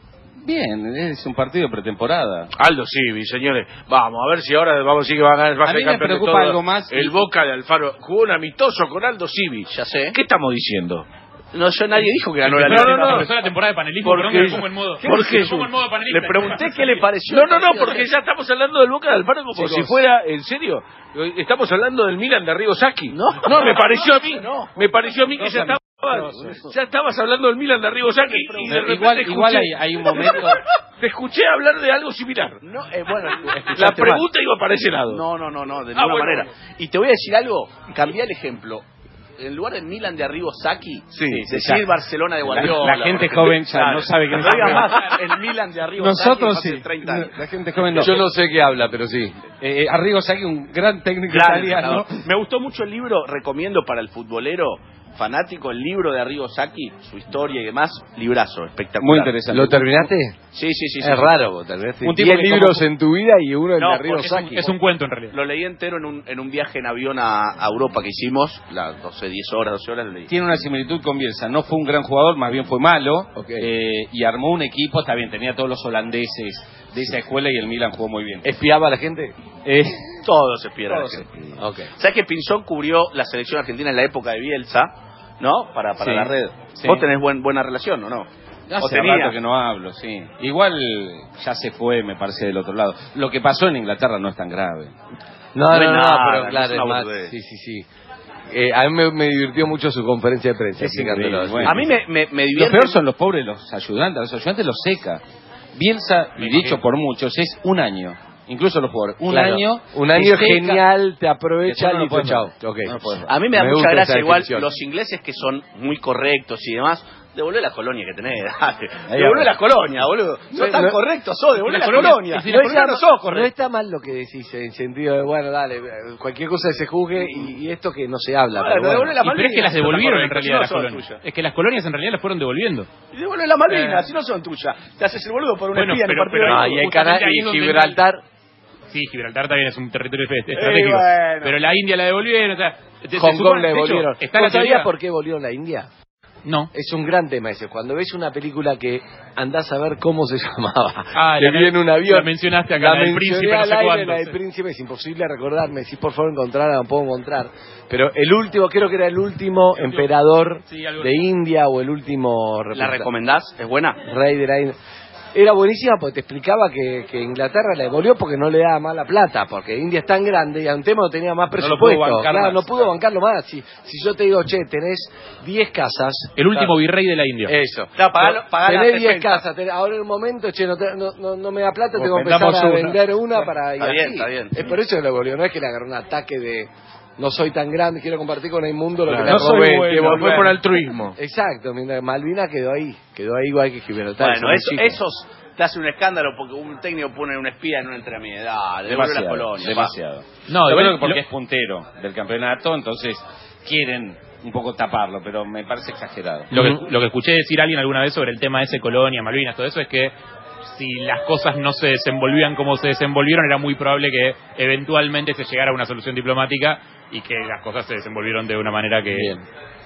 Bien, es un partido de pretemporada. Aldo Civi, señores. Vamos, a ver si ahora vamos a decir que va a ganar va a A ser mí me campeón de preocupa todo. algo más. El Boca de Alfaro jugó un amistoso con Aldo Civi. Ya sé. ¿Qué estamos diciendo? No, yo nadie dijo que ganó la No, liga. no, no. Empezó la temporada de panelismo, Porque- perdón que me pongo en modo. porque me pongo en modo panelista. Le pregunté qué le pareció. No, no, no, porque ya estamos hablando del Boca de Alfaro como Chicos. si fuera, en serio, estamos hablando del Milan de Arrigo Sacchi. No, no, me pareció a mí, no. me pareció a mí que No, ya no, estabas, no, ya estabas hablando del Milan de Arrigo Sacchi y de repente Igual, escuché- igual hay, hay un momento. te escuché hablar de algo similar. No, eh, bueno, La escuchaste pregunta mal. iba para ese lado. No, no, no, no, de Ah, ninguna bueno, manera. bueno. Y te voy a decir algo, cambiá el ejemplo. En lugar de Milan de Arrigo Sacchi, Sí, decir ya. Barcelona de Guardiola. La, la gente joven ya no sabe quién No es. digas más el Milan de Arrigo Nosotros Sacchi sí. hace treinta años. La gente joven no. Yo no sé qué habla, pero sí. Eh, Arrigo Sacchi, un gran técnico Gran italiano. entrenador. Me gustó mucho el libro, recomiendo para el futbolero fanático el libro de Arrigo Sacchi, su historia y demás, librazo, espectacular. Muy interesante. ¿Lo terminaste? Sí, sí, sí. Es sí. raro, vos terminaste. Un tipo diez que libros como- en tu vida y uno en No, de Arrigo porque es un- Sacchi. Es un cuento en realidad. Lo leí entero en un, en un viaje en avión a, a Europa que hicimos, las doce, diez horas, doce horas lo leí. Tiene una similitud con Bielsa. No fue un gran jugador, más bien fue malo. Ok. eh, y armó un equipo, está bien, tenía todos los holandeses de esa escuela y el Milan jugó muy bien. ¿Espiaba a la gente? Eh, Todos se pierden. Todos se Ok. ¿Sabes que Pinzón cubrió la selección argentina en la época de Bielsa? ¿No? Para, para Sí. la red. Sí. ¿Vos tenés buen, buena relación o no? ¿O Hace tenías? rato que no hablo, sí. Igual ya se fue, me parece, del otro lado. Lo que pasó en Inglaterra no es tan grave. No, No no, hay no, nada, pero no claro, es es una más. boludez. Sí, sí, sí. Eh, a mí me, me divirtió mucho su conferencia de prensa. Es explicándolo. increíble, bueno. A mí me, me, me Lo divierte... peor son los pobres, los ayudantes. Los ayudantes los seca. Bielsa, y dicho por muchos, es un año. Incluso los jugadores. Un Claro. año. Un te año seca. genial, te Eso aprovecha no lo y puedes chao. ver. Ok. No lo puedes ver. A mí me da mucha gusta gracia esa igual definición. los ingleses que son muy correctos y demás. Devolvé la colonia que tenés, dale. Ahí Devolvé va. la colonia, bolonia, boludo. No Sí, tan no- correcto sos, devolvé la, La colonia- colonia. y si No, la está- colonia no sos no correcto. está mal lo que decís, en sentido de, bueno, dale, cualquier cosa que se juzgue y, y esto que no se habla. Bueno, pero bueno. devolvé la Y pero es que las devolvieron en correcto, realidad si las no son colonias. tuyas. Es que las colonias en realidad las fueron devolviendo. Y devuelve la Malvinas, Eh. si no son tuyas. Te haces el boludo por una Bueno, espía en el pero- partido pero- de No, ahí- y el justamente canal ahí y es donde Gibraltar. Sí, Gibraltar también es un territorio est- estratégico. bueno. Pero la India la devolvieron. O sea, te- te Hong Kong supone- le de hecho, devolvieron. Está la ¿Vos sabías teoría. por qué volvieron la India? No. Es un gran tema ese. Cuando ves una película que andás a ver cómo se llamaba, Ah, que la- viene un avión. la mencionaste acá, la del mencioné príncipe, no al sé aire, cuándo, la del sí. príncipe, es imposible recordarme. Si por favor encontrara, no puedo encontrar. Pero el último, creo que era el último emperador Sí, algo de así. India o el último ¿La representante- recomendás? ¿Es buena? rey de la India. Era buenísima porque te explicaba que, que Inglaterra la devolvió porque no le daba más la plata, porque India es tan grande y a un tema no tenía más No lo presupuesto. pudo bancar Claro, más. no pudo bancarlo más. Si, si yo te digo, che, tenés diez casas. El último claro, virrey de la India. Eso. No, pagalo- pagá las tenés diez sesenta. casas, tenés- ahora en un momento, che, no, te- no, no, no me da plata, O tengo que empezar vendamos a una. vender una para... y Está bien, así. está bien. Es por eso que lo devolvió, no es que le agarró un ataque de... No soy tan grande, quiero compartir con el mundo lo Claro. que le No soy robé. bueno, que volver. fue por altruismo. Exacto, mientras Malvinas quedó ahí, quedó ahí igual que Gibraltar. Bueno, son eso- chicos. esos te hacen un escándalo porque un técnico pone un espía en una entrenamiento. Dale, devuelve la Demasiado, colonia. demasiado. No, Yo igual- creo que porque lo- es puntero del campeonato, entonces quieren un poco taparlo, pero me parece exagerado. Lo que, lo que escuché decir a alguien alguna vez sobre el tema ese, Colonia, Malvinas, todo eso, es que si las cosas no se desenvolvían como se desenvolvieron, era muy probable que eventualmente se llegara a una solución diplomática y que las cosas se desenvolvieron de una manera que Bien.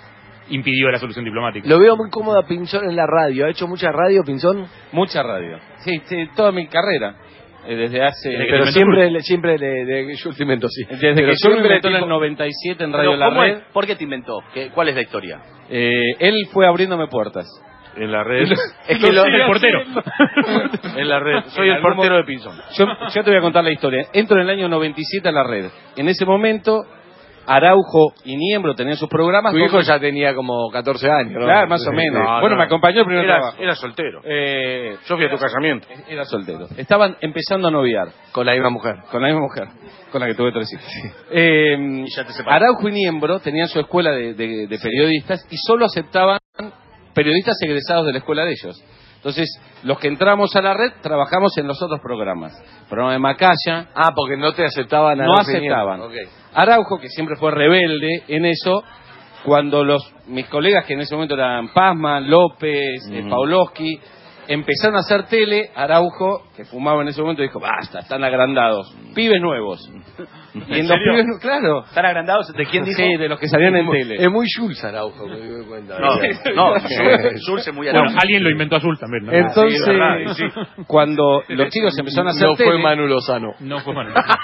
impidió la solución diplomática. Lo veo muy cómodo a Pinzón en la radio. ¿Ha hecho mucha radio, Pinzón? Mucha radio. Sí, sí, toda mi carrera. Eh, desde hace... Desde que Pero te siempre, le- siempre le, de, yo te invento, sí. Desde Pero que yo me siempre inventó en tipo- el noventa y siete en Pero, Radio La ¿cómo Red, es? ¿Por qué te inventó? ¿Qué- ¿Cuál es la historia? eh, él fue abriéndome puertas. En la red. Es que lo, el portero. En la red. Soy En el algún portero mo- de Pinzón. Yo, yo te voy a contar la historia. Entro en el año noventa y siete a La Red. En ese momento, Araujo y Niembro tenían sus programas. tu hijo donde- ya tenía como catorce años, ¿no? Claro, más o menos. No, bueno, no. me acompañó el primer Era, trabajo. era soltero. Eh, Yo fui a tu casamiento. Era soltero. Estaban empezando a noviar. Con la misma mujer. Con la misma mujer, con la que tuve tres hijos. Eh, ya te separaste. Araujo y Niembro tenían su escuela de, de- de periodistas y solo aceptaban periodistas egresados de la escuela de ellos. Entonces, los que entramos a la red trabajamos en los otros programas. Programa de Macaya. Ah, porque no te aceptaban. a No los aceptaban. Ok. Araujo, que siempre fue rebelde en eso, cuando los mis colegas, que en ese momento eran Pazman, López, eh, Ujú. Pavlovsky, empezaron a hacer tele. Araujo, que fumaba en ese momento, dijo, basta, están agrandados, pibes nuevos. Y en los pibes, claro. ¿Están agrandados? ¿De quién dijo? Sí, de los que salían en tele. Es muy Schulz Araujo, me doy cuenta. No, no, Schulz es muy Araujo. Bueno, alguien lo inventó a Schulz también, ¿no? Entonces, Sí, verdad, sí. cuando los chicos empezaron a hacer no tele... fue Manu Lozano. No fue Manu Lozano.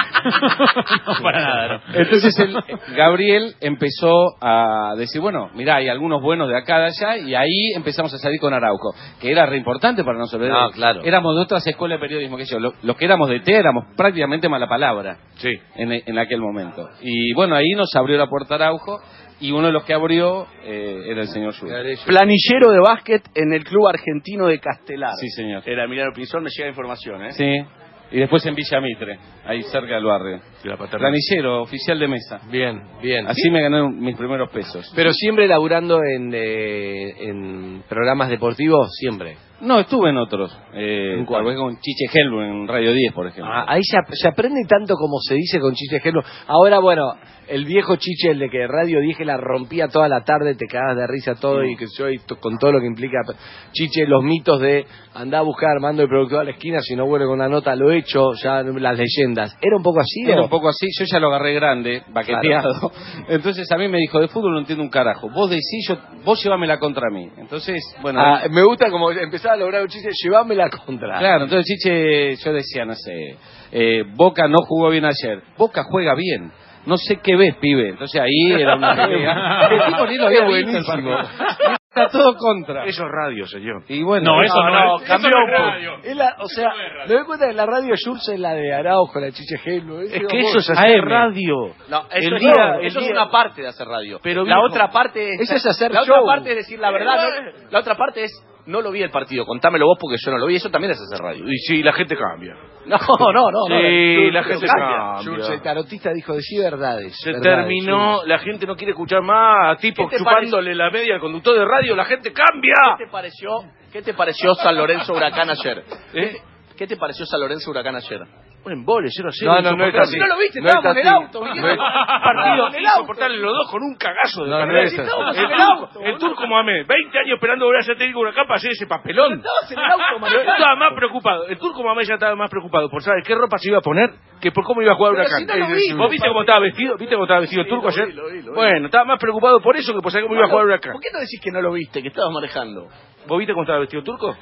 No, para nada, no. Entonces el, Gabriel empezó a decir, bueno, mirá, hay algunos buenos de acá, de allá, y ahí empezamos a salir con Araujo, que era re importante para nosotros. No, claro. Éramos de otras escuelas de periodismo que yo. Los, los que éramos de T éramos prácticamente mala palabra. Sí. En, en aquel momento. Y bueno, ahí nos abrió la puerta Araujo, y uno de los que abrió eh, era el señor Schulz. Planillero de básquet en el Club Argentino de Castelar. Sí, señor. Era Emiliano Pinzón, me llega información, ¿eh? Sí. Y después en Villa Mitre, ahí cerca del barrio. Planillero, oficial de mesa. Bien, bien. Así ¿Sí? me gané mis primeros pesos. Pero siempre laburando en, eh, en programas deportivos, siempre. No, estuve en otros. Eh, trabajé con Chiche Helbu en Radio diez, por ejemplo. Ah, ahí se, ap- se aprende tanto como se dice con Chiche Helbu. Ahora, bueno, el viejo Chiche, el de que Radio diez la rompía toda la tarde, te cagabas de risa todo Sí. y que yo y to- con todo lo que implica Chiche, los mitos de andar a buscar Armando el productor a la esquina, si no vuelve con una nota lo hecho, ya las leyendas. ¿Era un poco así? Era o? un poco así, yo ya lo agarré grande, baqueteado. Claro. Entonces a mí me dijo, de fútbol no entiendo un carajo. Vos decís, yo, vos llevámela contra mí. Entonces, bueno... Ah, me gusta como empezaba a lograr un chiste, llevame la contra. Claro, entonces Chiche, yo decía, no sé, eh, Boca no jugó bien ayer. Boca juega bien. No sé qué ves, pibe. Entonces ahí era una pelea. El tipo ni lo había visto el partido. Está todo contra. Eso es radio, señor. Y bueno, No, eso no, no, es- cambió eso no un es poco. radio. Es la- o sea, me doy cuenta que la radio Schulz es la de Araujo, la Chiche Helbu. Es que eso es hacer radio. No, eso, El es, día- no, el eso es día- una parte de hacer radio. Pero, la viejo, otra parte es, eso es hacer la show. otra parte es decir la verdad. No, la otra parte es no lo vi el partido. Contámelo vos porque yo no lo vi. Eso también es hacer radio. Y sí, la gente cambia. No, no, no. no Sí, no, la no, gente cambia. cambia. Schulz, el tarotista, dijo, decí verdades. Se verdades, terminó, Schulz. la gente no quiere escuchar más a tipos ¿Qué te chupándole la media al conductor de radio, la gente cambia. ¿Qué te pareció? ¿Qué te pareció San Lorenzo Huracán ayer? ¿Eh? ¿Qué te pareció San Lorenzo Huracán ayer? Un embole, cero a cero. No, no, no es insoportable. así. Si no lo viste, No es estábamos en el así. auto, No Miguel. es- Partido en el auto. insoportable los dos con un cagazo de No, no carrera. es así. Estábamos El, en el turco- auto, el turco Mohamed, veinte años esperando volver a ser técnico de Huracán para hacer ese papelón. Estabas en el auto, Manuel. Estaba más preocupado. El turco Mohamed ya estaba más preocupado por saber qué ropa se iba a poner que por cómo iba a jugar Pero Huracán. si no lo vi. ¿Vos viste cómo estaba vestido? ¿Viste cómo estaba vestido el Sí, turco lo vi, ayer? lo vi, lo vi. Bueno, estaba más preocupado por eso que por saber cómo iba a jugar Huracán. ¿Por qué no decís que no lo viste, que estabas manejando? ¿Vos viste cómo estaba vestido el turco?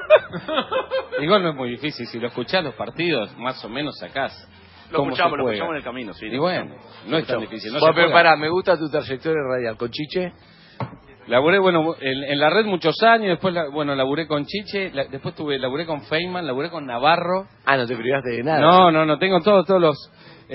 igual no es muy difícil. Si lo escuchás los partidos, más o menos sacás. Lo cómo escuchamos, se lo juega. escuchamos en el camino, sí. Y bueno, no es tan difícil. No Bueno, se pero juega. pará, me gusta tu trayectoria radial. ¿Con Chiche? Laburé, bueno, en, en la red muchos años, después, la- bueno, laburé con Chiche, la- después tuve, laburé con Feynman, laburé con Navarro. Ah, no te privaste de nada. No, no, no, tengo todos, todos los...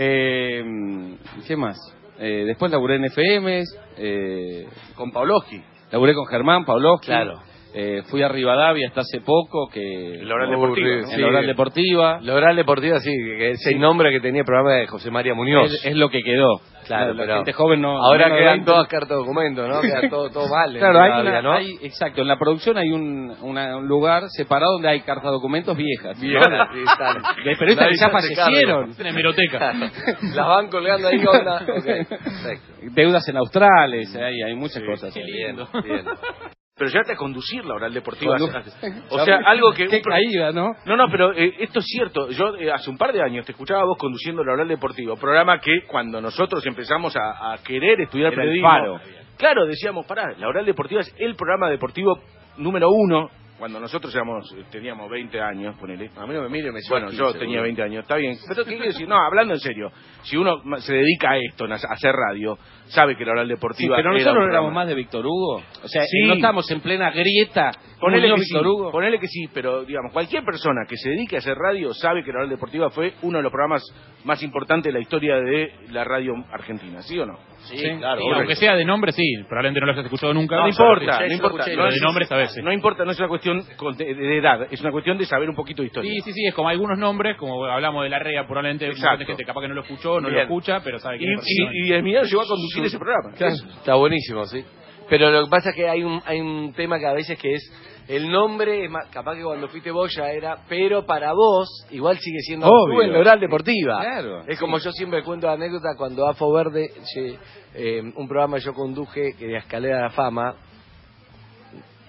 Eh, ¿Qué más? Eh, después laburé en F M, eh, Con Pavlovsky. laburé con Germán, Pavlovsky. Claro. Eh, fui a Rivadavia hasta hace poco, que... El Oral Uh, Deportivo. sí, ¿no? En sí. la Oral Deportiva. La Oral Deportiva, sí, que es el nombre que tenía el programa de José María Muñoz. Es, es lo que quedó. Claro, la pero gente joven no... ahora no quedan veinte. todas cartas documentos, ¿no? Queda todo, todo mal. en Claro, hay, Rivadavia, una- ¿no? hay- exacto, en la producción hay un, una- un lugar separado donde hay cartas documentos viejas. ¿no? Viejas, sí, están. De periodistas que ya Nadie se hace fallecieron. cargo. En hemeroteca. Las van colgando ahí, onda. Ok, perfecto. Deudas en australes, hay, hay muchas cosas. qué lindo. Bien. Pero llegaste a conducir la Oral Deportiva. Condu- O sea, algo que... Qué un pro- caída, ¿no? No, no, pero eh, esto es cierto. Yo eh, hace un par de años te escuchaba a vos conduciendo la Oral Deportivo, programa que cuando nosotros empezamos a, a querer estudiar Era el periodismo, faro. claro, decíamos, pará, la Oral Deportiva es el programa deportivo número uno. Cuando nosotros éramos, eh, teníamos veinte años, ponele. A mí no me mire, me Bueno, lleva yo quince, tenía boludo. veinte años, está bien. Pero ¿qué quiero decir? No, hablando en serio, si uno ma- se dedica a esto, a hacer radio, sabe que la Oral Sí, Deportiva pero era nosotros un no éramos programa. más de Víctor Hugo. O sea, Sí. no estamos en plena grieta. Ponele Muñoz, que, sí, Víctor Hugo. ponele que sí, pero digamos, cualquier persona que se dedique a hacer radio sabe que la Oral Deportiva fue uno de los programas más importantes de la historia de la radio argentina, ¿sí o no? Sí, Sí, claro. sí, obvio. aunque sea de nombre, sí. Probablemente no lo hayas escuchado nunca. No, pero importa, sí. no importa. Pero No de es- nombre esta vez, sí. No importa, no es una cuestión con- de, de edad, es una cuestión de saber un poquito de historia. Sí, sí, sí, es como algunos nombres, como hablamos de la REA, probablemente un montón de Exacto. gente capaz que no lo escuchó, no Bien. lo escucha, pero sabe Y, quién es perfectamente. y, y Emiliano llegó a conducir ese programa. Claro, está buenísimo, sí. Pero lo que pasa es que hay un, hay un tema que a veces que es el nombre, es más, capaz que cuando fuiste vos ya era, pero para vos igual sigue siendo Obvio. tú en la Oral Deportiva. Claro. Es como yo siempre cuento la anécdota cuando Afo Verde, eh, un programa yo conduje que de Escalera a la Fama,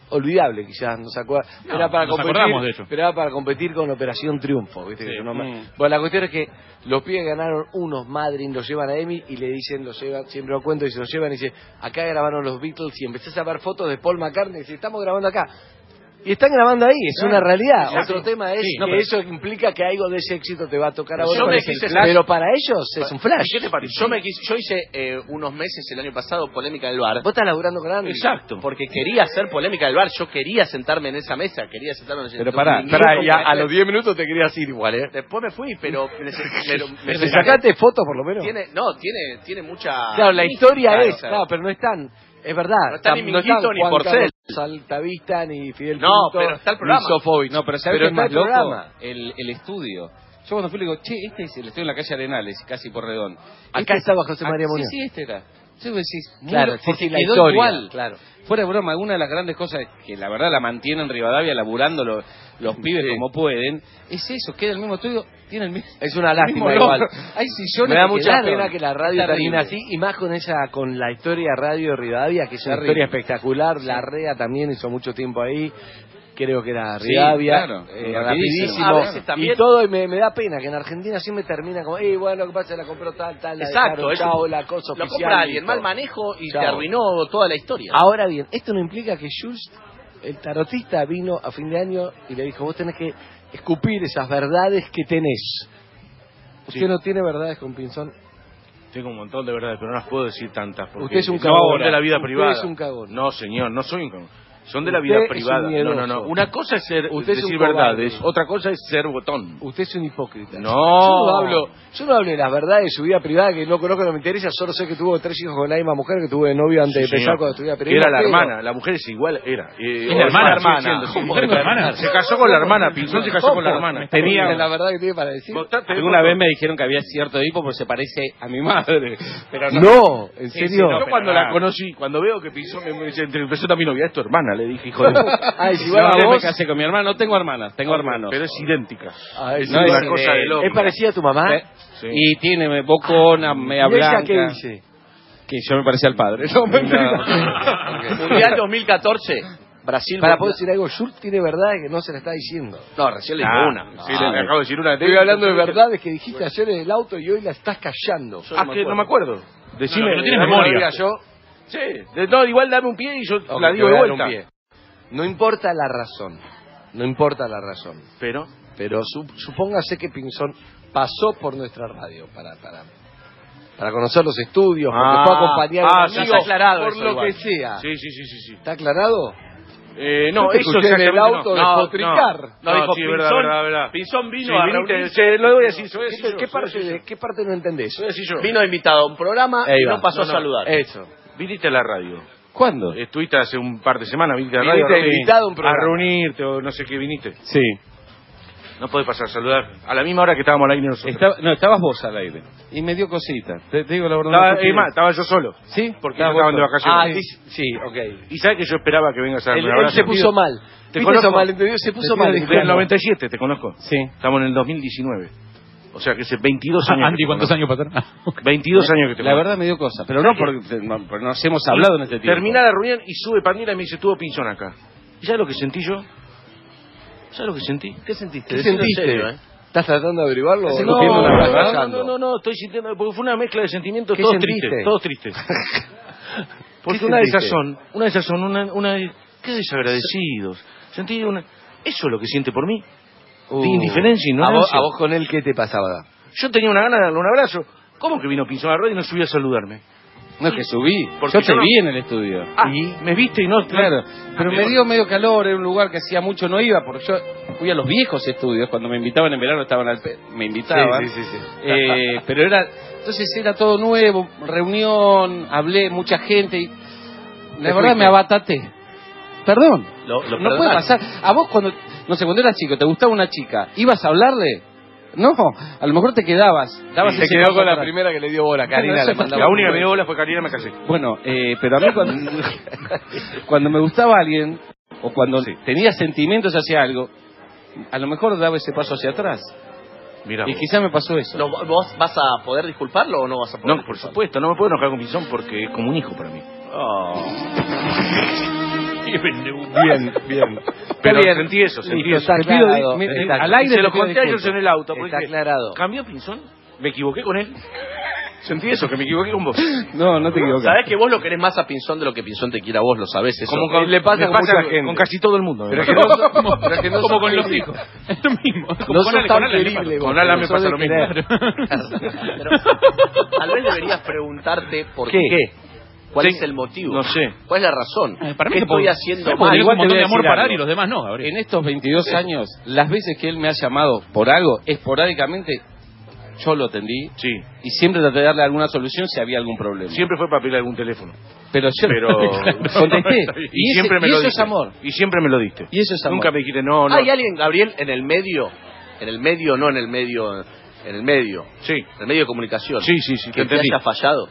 olvidable, quizás, no se acuerda. No, era para nos competir, acordamos, de hecho. pero era para competir con Operación Triunfo, ¿viste? Sí. Que no me- Mm. Bueno, la cuestión es que los pibes ganaron unos Madrid, los llevan a Emi y le dicen, los llevan, siempre lo cuento, y se los llevan y dice, acá grabaron los Beatles y empezás a ver fotos de Paul McCartney y dice, estamos grabando acá. Y están grabando ahí, es Claro. una realidad. Sí, Otro sí. tema es Sí, no, que pero- eso implica que algo de ese éxito te va a tocar a vos. Yo me Parece quise el flash. Pero para ellos es un flash. ¿Qué te parece? Yo, me quise, yo hice eh, unos meses el año pasado polémica del bar. Vos estás laburando con Andy. Exacto. Porque quería hacer polémica del bar. Yo quería sentarme en esa mesa. Quería sentarme en ese Pero pará, pará, y a, a los diez minutos te querías ir igual, ¿eh? Después me fui, pero... Me, pero me- ¿Te sacaste fotos por lo menos? Tiene, no, tiene, tiene mucha... Claro, la historia Claro, es, claro. claro, pero no están, es verdad. No está ni no están Minguito ni Juan Porcel. Carlos Altavista, ni Fidel No, Pinto, pero está el programa. ni Sofovich. No, pero ¿sabes Pero qué es más está el loco? programa. El, el estudio. Yo cuando fui le digo, che, este es el estudio en la calle Arenales, casi por Redón. Acá Este- estaba José María Ah, Muñoz. Sí, sí, este era. Sí, vos decís, muy Claro, loco, sí, porque sí, la quedó historia, igual. claro. Fuera de broma, una de las grandes cosas que la verdad la mantienen en Rivadavia laburando los, los pibes como pueden, es eso, queda el mismo estudio, tiene el mismo. Es una el lástima mismo igual. logo. Hay sillones Me da que mucha quedaron. pena que la radio Terrible. termine así, y más con esa, con la historia radio de Rivadavia, que es una Terrible. historia espectacular. La REA también hizo mucho tiempo ahí. Creo que era Sí, Rivadavia, claro, eh, rapidísimo. rapidísimo, A veces también- y todo, y me, me da pena que en Argentina siempre termina como, eh, bueno, lo que pasa es que la compró tal, tal, la Exacto, dejaron, es chao, un- la cosa lo oficial. compra alguien, listo. mal manejo y te Chao. arruinó toda la historia. Ahora bien, esto no implica que Jules, el tarotista, vino a fin de año y le dijo, vos tenés que escupir esas verdades que tenés. ¿Usted Sí. no tiene verdades con Pinzón? Tengo un montón de verdades, pero no las puedo decir tantas. Porque Usted es un no, cagón. son de la vida Usted privada. es un cagón. No, señor, no soy un cagón. Son de la Usted vida es un privada. No, miedoso. no, no. Una cosa es ser, Usted es decir un cobarde. verdades, otra cosa es ser botón. Usted es un hipócrita. No. Yo no hablo, yo no hablo de las verdades de su vida privada, que no conozco, no me interesa, solo sé que tuvo tres hijos con la misma mujer que tuvo de novio antes Sí, de empezar señor. cuando estudiaba Que periodismo. era la pero- hermana, la mujer es igual, era. Eh, ¿Es la hermana? sigue hermana. siendo, sí. ¿Cómo que la hermana? Se casó con la hermana, Pinzón se casó con la hermana. Tenía la verdad que tiene para decir. Alguna vez me dijeron que había cierto tipo porque se parece a mi madre. Pero no, No, en Sí, sí, serio. no, Yo pero cuando nada. la conocí, cuando veo que Pinzón me me dice, empezó también novia, es tu hermana, le dije, hijo de puta. Ay, si No, va a yo me vos. casé con mi hermano, no tengo hermanas, tengo hermanos. Pero es idéntica. Ah, es No, una es- cosa eh, de loco. ¿Es parecida a tu mamá? ¿Eh? Y tiene me- bocona, media ¿Y ella blanca. qué dice? Que yo me parecía al padre. No, Mundial dos mil catorce, Brasil. Para volvió- poder decir algo, Jules tiene verdades que no se la está diciendo. No, recién le dijo Ah, una. sí, le acabo de decir una. Estoy hablando de verdades que dijiste ayer en el auto y hoy la estás callando. Ah, que no me acuerdo. Decime. No, no tienes dame memoria. una, diga yo. Sí. De- no, igual dame un pie y yo Ok, la te digo voy de a dar un vuelta. pie. No importa la razón. No importa la razón. Pero. Pero su- supóngase que Pinzón pasó por nuestra radio para para para conocer los estudios, porque Ah, fue a acompañar a ah, un sí, amigo, está aclarado por eso lo igual. que sea. Sí, sí, sí, sí, sí. ¿Está aclarado? Eh, no, Yo te eso escuché en el exactamente auto no. despotricar. No, No, no, dijo sí, verdad, Pinzón. verdad, verdad. Pinzón vino Sí, a viniste, reunirse. se- lo voy a decir, lo voy a ¿Qué, decir yo, qué lo voy a parte, decir de- yo. ¿Qué parte no entendés? Lo voy a decir yo. Vino invitado a un programa Ahí y va. no pasó No, a no. saludar. Eso. Viniste a la radio. ¿Cuándo? Estuviste hace un par de semanas, viniste a la Viniste radio. invitado a un programa. A reunirte o no sé qué viniste. Sí. No podés pasar a saludar. A la misma hora que estábamos al aire nosotros. Estaba, no, estabas vos al aire. Y me dio cosita. Te, te digo la verdad. Estaba, no te es más, estaba yo solo. ¿Sí? Porque Estaba ellos estaban de vos solo. vacaciones. Ah, dice- sí, ok. Y sabes que yo esperaba que vengas a darme Él, un él abrazo. se puso mal. Te ¿Viste conozco. eso malentendido? Se puso Te mal. pido disculpas. En el noventa y siete te conozco. Sí. Estamos en el dos mil diecinueve. O sea que hace veintidós años. Andy, que te ¿cuántos conozco. años pasaron? veintidós años que te La conozco. verdad me dio cosa. Pero no porque, no, porque nos hemos hablado en este tiempo. Terminá la reunión y sube Pandila y me dice, tuvo Pinzón acá. ¿Y sabes lo que sentí yo? ¿Sabes lo que sentí? ¿Qué sentiste? ¿Qué Decilo en sentiste? serio, ¿eh? ¿Estás tratando de averiguarlo? o No, no tiene una no, verdad no, callando? no, no, no, estoy sintiendo, porque fue una mezcla de sentimientos ¿Qué todos sentiste? tristes, todos tristes. Porque ¿Qué una de esas sentiste? son, una de esas son, una, una de, qué desagradecidos. Sentí una, eso es lo que siente por mí. Uh, de indiferencia y ¿A vos, ignorancia. ¿A vos con él qué te pasaba? Yo tenía una gana de darle un abrazo. ¿Cómo que vino Pinzón a la radio y no subió a saludarme? No, es que subí. Porque Yo te yo no- vi en el estudio. Ah, ¿y? ¿Me viste y no? Claro, pero Ah, me peor. dio medio calor, era un lugar que hacía mucho no iba, porque yo fui a los viejos estudios, cuando me invitaban en verano estaban al pe- me invitaban. Sí, sí, sí, sí. Eh, pero era, entonces era todo nuevo, reunión, hablé, mucha gente, y la Te verdad fuiste. me abataté. Perdón, Lo- lo no puede perdonaste. pasar. A vos cuando, no sé, cuando eras chico, te gustaba una chica, ¿ibas a hablarle? No, a lo mejor te quedabas. dabas Se ese quedó paso con la atrás. primera que le dio bola. Karina Bueno, le eso- mandaba La un única que me dio beso. bola fue Karina, me casé. Bueno, eh, pero a mí cuando, cuando me gustaba alguien, o cuando tenía sentimientos hacia algo, a lo mejor daba ese paso hacia atrás. Mira. Y quizá me pasó eso. ¿Lo- ¿Vos vas a poder disculparlo o no vas a poder No, por disculparlo? supuesto, no me puedo enojar con Pinzón porque es como un hijo para mí. Oh. Bien, bien. Pero Está bien. sentí eso, sentí Listo, eso. está Te pido, aclarado, me- está- al aire se se lo lo conté a disculpo. ellos en el auto. porque Está dije, aclarado. ¿cambió Pinzón? ¿Me equivoqué con él? Sentí eso, que me equivoqué con vos. No, no te equivocaste. Sabés que vos lo querés más a Pinzón de lo que Pinzón te quiere a vos, lo sabés eso. Como con- le pasa, me con pasa mucha gente. con casi todo el mundo. Pero me que pasa. no sos- Como- pero que no como sos con los terrible. hijos. Esto mismo. No Como sos con Ale- tan con Ale me terrible, pasa. vos, Con Ala me no sos pasa de lo mismo. querer. Pero tal vez deberías preguntarte por qué. ¿Qué? ¿Cuál Sí. es el motivo? No sé. ¿Cuál es la razón? Eh, para mí ¿Qué que por- estoy haciendo Pero porque mal? tenés un montón te voy de a amor decir para algo. dar y los demás no, Gabriel. En estos veintidós años, las veces que él me ha llamado por algo, esporádicamente, yo lo atendí. Sí. Y siempre traté de darle alguna solución si había algún problema. Siempre fue para pedirle algún teléfono. Pero yo Pero contesté. y, ese- siempre me y lo eso diste. es amor. Y siempre me lo diste. Y eso es amor. Nunca me dijiste no, no. ¿Hay alguien, Gabriel, en el medio? En el medio, no en el medio, en el medio. Sí. En el medio de comunicación. Sí, sí, sí, te Que te entendí. haya fallado.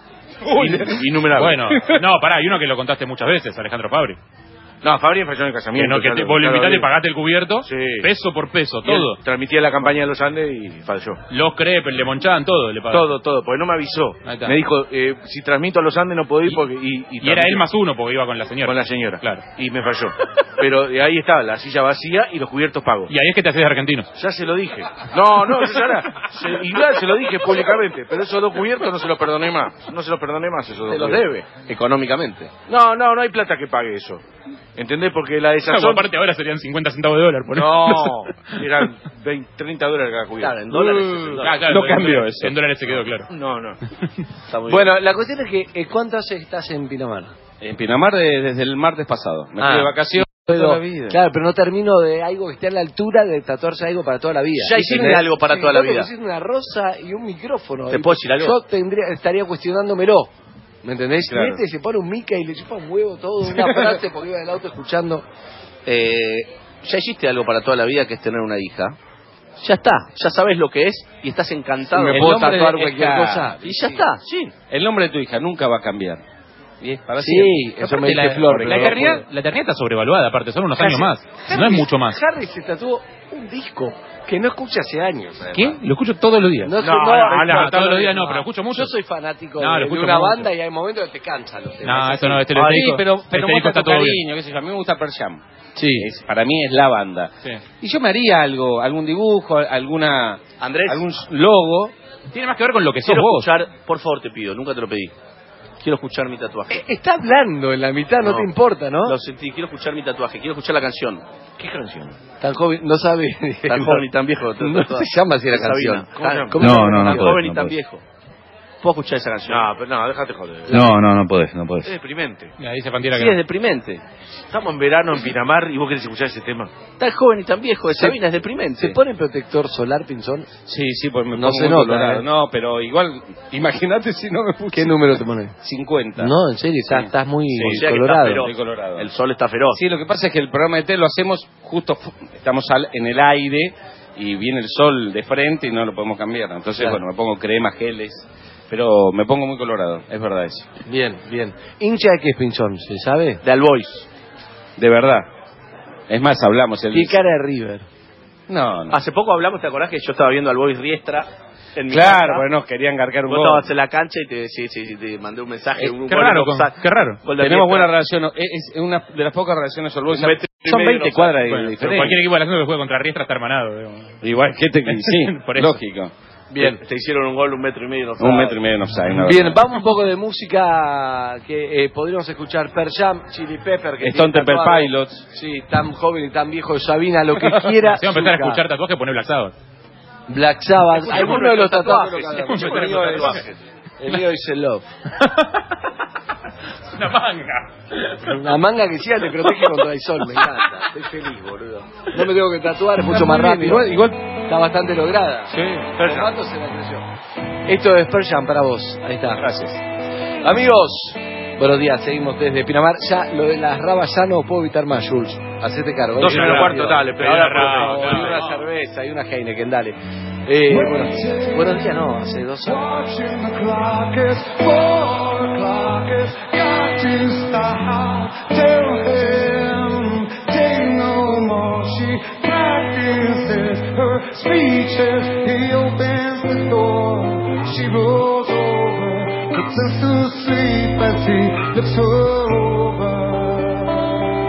In- innumerable. Bueno, no, pará, hay uno que lo contaste muchas veces, Alejandro Fabri. No, Fabri falló en el Que, casamiento. no, que te, claro, vos lo claro, invitaste y bien. pagaste el cubierto, Sí. peso por peso, Y él todo. Transmitía la campaña de los Andes y falló. Los crepes, le monchaban todo, le pagaban. Todo, todo, porque no me avisó. Ahí está. Me dijo, eh, si transmito a los Andes no puedo ir porque... Y, y Y era él más uno porque iba con la señora. Con la señora. Claro. Y me falló. Pero eh, ahí estaba, la silla vacía y los cubiertos pagos. Y ahí es que te haces argentino. Ya se lo dije. No, no, yo ya era. Se, igual se lo dije públicamente, pero esos dos cubiertos no se los perdoné más. No se los perdoné más esos dos Te los cubiertos. debe, económicamente. No, no, no hay plata que pague eso. ¿Entendés? Porque la Claro, desazón... aparte ahora serían cincuenta centavos de dólar. Por No, eran veinte, treinta dólares cada cubierto. Claro, en dólares. Uh, es en Ah, dólares. claro, No en cambió dólares- eso. En dólares se quedó claro. No, no. Está muy Bueno, la cuestión es que, eh, ¿cuánto hace que estás en Pinamar? En Pinamar de- desde el martes pasado. Me Ah. fui de vacaciones Pero, toda la vida. claro, pero no termino de algo que esté a la altura de tatuarse algo para toda la vida. Ya hiciste ¿Entendés? algo para Sí, toda la vos me vida. pusiste una rosa y un micrófono. ¿Te Y puedo decir algo? Yo tendría, estaría cuestionándomelo. ¿Me entendés? Claro. Y este se pone un mica y le chupa un huevo todo, una frase porque iba del auto escuchando. Eh, ya hiciste algo para toda la vida que es tener una hija. Ya está, ya sabes lo que es y estás encantado. Si me El puedo nombre tatuar de- cualquier es cosa. Y ya está, sí. El nombre de tu hija nunca va a cambiar. Y es para Sí, siempre. eso me Aparte, dice la, Flor. la pero no eternidad, puedo. la eternidad está sobrevaluada, aparte, son unos años Harry- más. No es Harry- mucho más. Harry se tatuó un disco que no escucha hace años. además. ¿Qué? Lo escucho todos los días. No, No, no, no, no, no, todos los días no, pero lo escucho mucho. Yo soy fanático No, lo de, de escucho una mucho. banda y hay momentos que te cansan los temas. No, eso no, este Ah, sí, disco- pero, pero este disco muestra está tu todo bien. cariño, qué sé yo. A mí me gusta Pearl Jam. Sí. Es- para mí es la banda. Sí. Y yo me haría algo, algún dibujo, alguna, Andrés, algún logo. Tiene más que ver con lo que sos quiero vos. escuchar, por favor te pido, nunca te lo pedí. Quiero escuchar mi tatuaje. Eh, Está hablando en la mitad, no, No. te importa, ¿no? Lo sentí, quiero escuchar mi tatuaje, quiero escuchar la canción. ¿Qué canción? Tan joven, no sabe. Tan joven y tan viejo. No se llama así la Sabina. canción. ¿Cómo se llama? ¿Cómo se llama? No, no, Tan podés, joven y no tan podés. viejo. ¿Puedo escuchar esa canción? No, pero no, déjate joder. No, no, no podés, no podés. Es deprimente. Mira, dice Fantiera Sí, que es no. deprimente. Estamos en verano en Pinamar y vos querés escuchar ese tema. Tan joven y tan viejo de Se- Sabina es deprimente. ¿Se pone protector solar, Pinzón? Sí, sí, pues me No pongo se muy nota, colorado. ¿eh? No, pero igual, imagínate si no me puse ¿Qué número te pones? cincuenta. No, en serio, estás, Sí. estás muy Sí, o sea que colorado. está feroz. Estoy colorado. El sol está feroz. Sí, lo que pasa es que el programa de tele lo hacemos justo, fu- estamos al- en el aire y viene el sol de frente y no lo podemos cambiar. Entonces, Claro. bueno, me pongo crema, geles, pero me pongo muy colorado, es verdad eso. Bien, bien. ¿Hincha de qué es Pinzón? ¿Se sabe? De Albois. De verdad. Es más, hablamos el... ¿Qué cara de River? No, no. Hace poco hablamos, ¿te acordás que yo estaba viendo Albois Riestra en mi Claro, casa? bueno, querían garcar un Vos gol. estabas en la cancha y te, sí, sí, sí, te mandé un mensaje. Eh, un qué gol raro, de con- offside. qué raro. Gol de Tenemos Riestra. buena relación, es, es una de las pocas relaciones All Boys. Un metro y Son medio veinte no cuadras de Bueno, pero diferencia. cualquier equipo de la zona que juegue contra Riestra está hermanado. digamos. Igual que te... Sí, Por eso. lógico. Bien, te hicieron un gol un metro y medio. No Un metro y medio en offside. no, Bien, no. vamos un poco de música que eh, podríamos escuchar. Pearl Jam, Chili Pepper, que Stone tiene Temple tatuado. Pilots. Sí, tan joven y tan viejo de Sabina, lo que quiera. Si vamos a empezar a Zucca. escuchar tatuajes, poner Black Sabbath. Black Sabbath, Escuchemos alguno de los nuestros tatuajes. tatuajes. El mío es- Tatuajes. el mío dice Love. Una manga. Una manga que siga te protege contra el sol, me encanta. Estoy feliz, boludo. No me tengo que tatuar, es mucho Está más muy bien, rápido. igual- Está bastante lograda. Sí. Pearl Jam se la creció. Esto es Pearl Jam para vos. Ahí está. Gracias. Amigos, buenos días. Seguimos desde Pinamar. Ya lo de las rabas ya no puedo evitar más, Jules. Hacete cargo. Dos menos Rápido. cuarto, dale, pero Ahora ahora por- por- y una cerveza y una Heineken, dale. Eh, buenos días. Buenos días, no, hace dos años. Watching the clock, it's four o'clock, it's got to stop. Tell him, take no more. She practices her speeches. He opens the door. She rolls over, puts us to sleep as he lifts her over.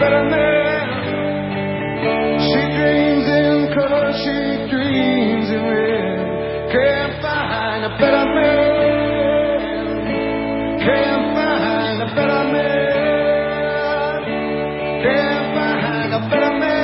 better man. She dreams in color, she dreams in red. Can't find a better man. Can't find a better man. Can't find a better man.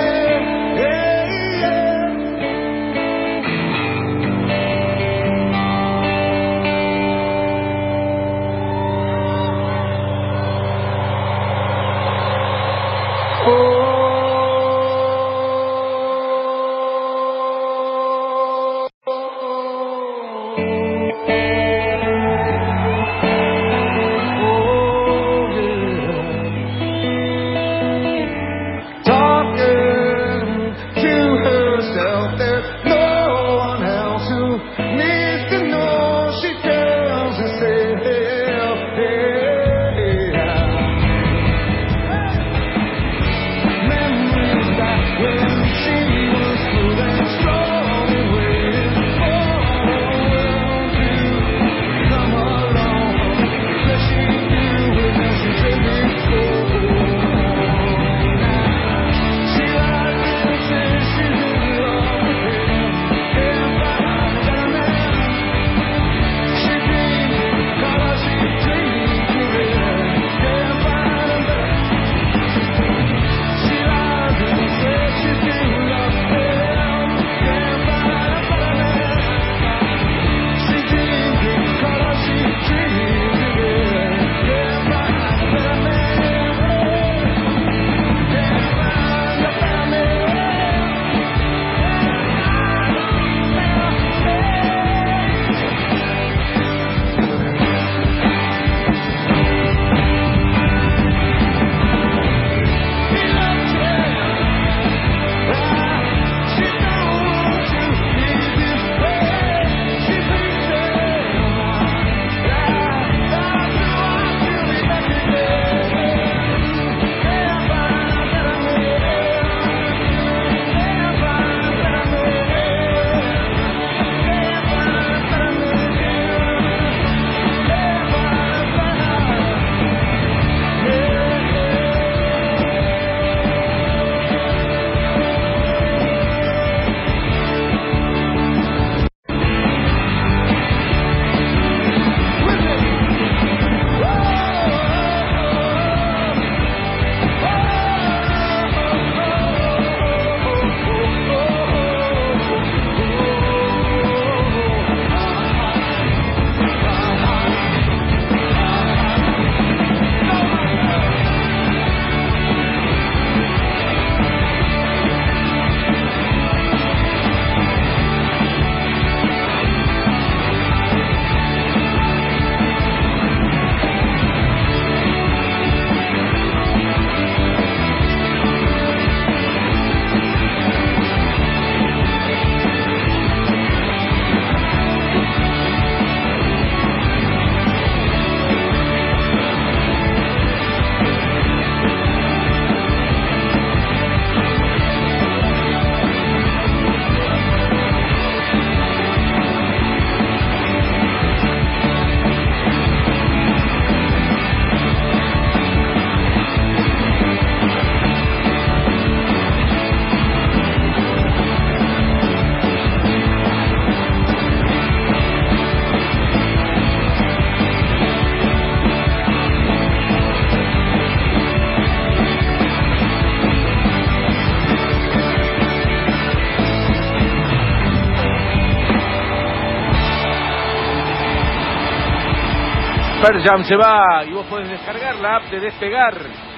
Pearl Jam se va y vos podés descargar la app de Despegar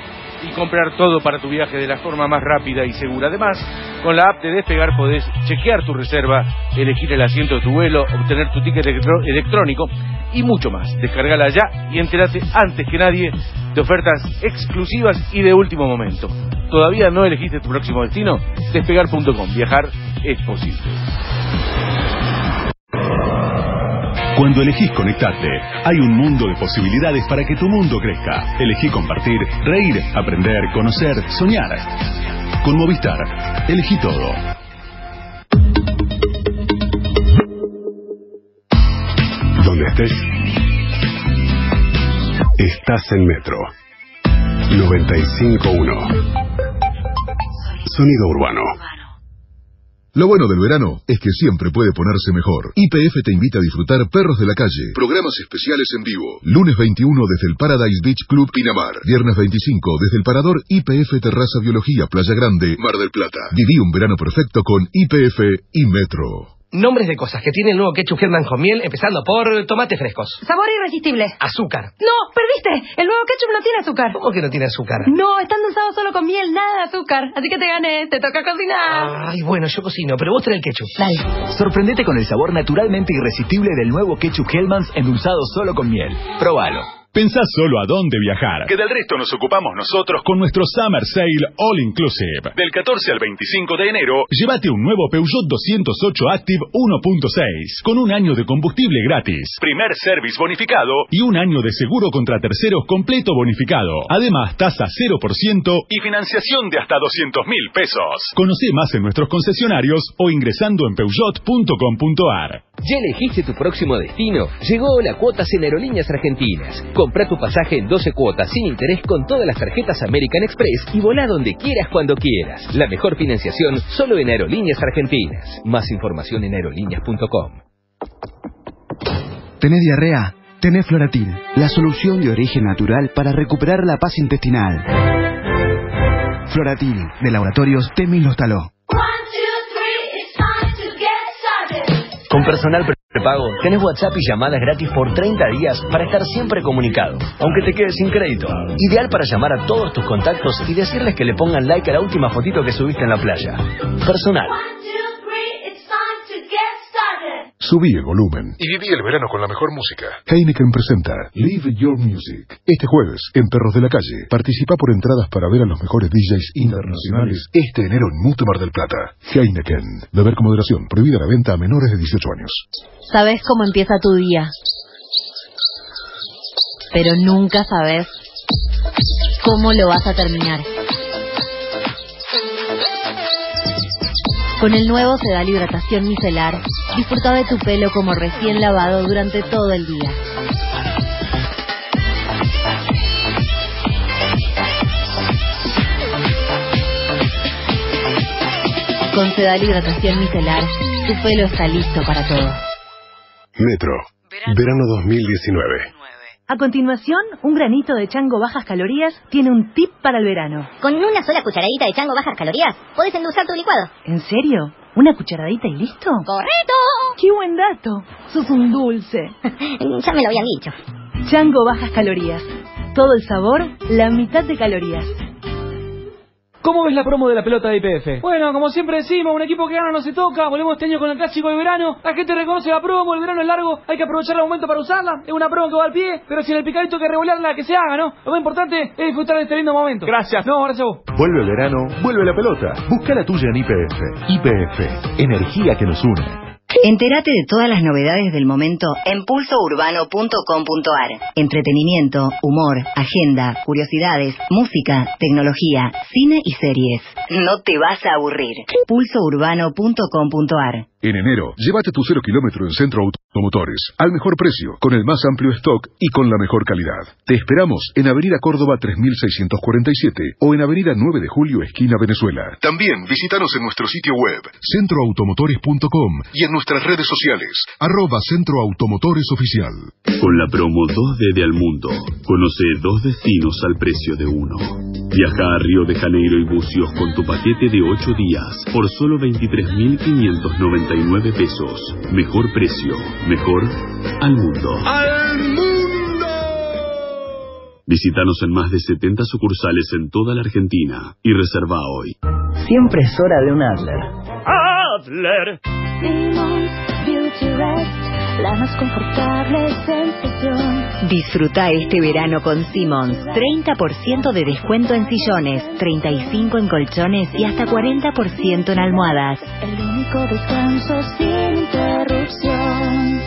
y comprar todo para tu viaje de la forma más rápida y segura. Además, con la app de Despegar podés chequear tu reserva, elegir el asiento de tu vuelo, obtener tu ticket electro- electrónico y mucho más. Descargala ya y entérate antes que nadie de ofertas exclusivas y de último momento. ¿Todavía no elegiste tu próximo destino? Despegar punto com. Viajar es posible. Cuando elegís conectarte, hay un mundo de posibilidades para que tu mundo crezca. Elegí compartir, reír, aprender, conocer, soñar. Con Movistar, elegí todo. Donde estés, estás en Metro noventa y cinco punto uno. Sonido urbano. Lo bueno del verano es que siempre puede ponerse mejor. Y P F te invita a disfrutar Perros de la Calle. Programas especiales en vivo. Lunes veintiuno desde el Paradise Beach Club Pinamar. Viernes veinticinco desde el Parador I P F Terraza Biología Playa Grande, Mar del Plata. Viví un verano perfecto con I P F y Metro. Nombres de cosas que tiene el nuevo ketchup Hellmann's con miel, empezando por tomates frescos. Sabor irresistible. Azúcar. No, perdiste. El nuevo ketchup no tiene azúcar. ¿Cómo que no tiene azúcar? No, están endulzados solo con miel, nada de azúcar. Así que te gané, te toca cocinar. Ay, bueno, yo cocino, pero vos tenés el ketchup. Dale. Sorprendete con el sabor naturalmente irresistible del nuevo ketchup Hellmann's endulzado solo con miel. Próbalo. Pensá solo a dónde viajar, que del resto nos ocupamos nosotros con nuestro Summer Sale All Inclusive. Del catorce al veinticinco de enero, llévate un nuevo Peugeot doscientos ocho Active uno punto seis, con un año de combustible gratis, primer service bonificado y un año de seguro contra terceros completo bonificado. Además, tasa cero por ciento y financiación de hasta doscientos mil pesos. Conocé más en nuestros concesionarios o ingresando en peugeot punto com punto ar. ¿Ya elegiste tu próximo destino? Llegó la cuotas en Aerolíneas Argentinas. Compra tu pasaje en doce cuotas sin interés con todas las tarjetas American Express y volá donde quieras cuando quieras. La mejor financiación solo en Aerolíneas Argentinas. Más información en aerolíneas punto com. ¿Tenés diarrea? Tenés Floratil, la solución de origen natural para recuperar la paz intestinal. Floratil, de Laboratorios Temis Lostaló. Con Personal Prepago tenés WhatsApp y llamadas gratis por treinta días para estar siempre comunicado, aunque te quedes sin crédito. Ideal para llamar a todos tus contactos y decirles que le pongan like a la última fotito que subiste en la playa. Personal. Subí el volumen y viví el verano con la mejor música. Heineken presenta Live Your Music. Este jueves, en Perros de la Calle, participa por entradas para ver a los mejores D Js internacionales este enero en Mute Mar del Plata. Heineken. Beber con moderación. Prohibida la venta a menores de dieciocho años. Sabes cómo empieza tu día, pero nunca sabes cómo lo vas a terminar. Con el nuevo Sedal Hidratación Micelar, disfruta de tu pelo como recién lavado durante todo el día. Con Sedal Hidratación Micelar, tu pelo está listo para todo. Metro, verano dos mil diecinueve. A continuación, un granito de chango bajas calorías tiene un tip para el verano. Con una sola cucharadita de chango bajas calorías, podés endulzar tu licuado. ¿En serio? ¿Una cucharadita y listo? ¡Correcto! ¡Qué buen dato! Sos un dulce. Ya me lo habían dicho. Chango bajas calorías. Todo el sabor, la mitad de calorías. ¿Cómo ves la promo de la pelota de I P F? Bueno, como siempre decimos, un equipo que gana no se toca. Volvemos este año con el clásico de verano. La gente reconoce la promo, el verano es largo, hay que aprovechar el momento para usarla. Es una promo que va al pie, pero sin el picadito hay que revolearla, que se haga, ¿no? Lo más importante es disfrutar de este lindo momento. Gracias. No, gracias a vos. Vuelve el verano, vuelve la pelota. Busca la tuya en I P F. I P F, energía que nos une. Entérate de todas las novedades del momento en pulso urbano punto com punto ar. Entretenimiento, humor, agenda, curiosidades, música, tecnología, cine y series. No te vas a aburrir. pulso urbano punto com punto ar. En enero, llévate tu cero kilómetro en Centro Automotores, al mejor precio, con el más amplio stock y con la mejor calidad. Te esperamos en Avenida Córdoba tres mil seiscientos cuarenta y siete o en Avenida nueve de julio, esquina Venezuela. También visítanos en nuestro sitio web, centro automotores punto com, y en nuestras redes sociales, arroba Centro Automotores Oficial. Con la promo dos D de Al Mundo, conoce dos destinos al precio de uno. Viaja a Río de Janeiro y Bucios con tu paquete de ocho días por solo veintitrés mil quinientos noventa y nueve pesos. Mejor precio, mejor al mundo. ¡Al mundo! Visítanos en más de setenta sucursales en toda la Argentina y reserva hoy. Siempre es hora de un Adler. ¡Adler! Simmons Beauty Rest, la más confortable sensación. Disfruta este verano con Simmons. treinta por ciento de descuento en sillones, treinta y cinco por ciento en colchones y hasta cuarenta por ciento en almohadas. El único descanso sin interrupción.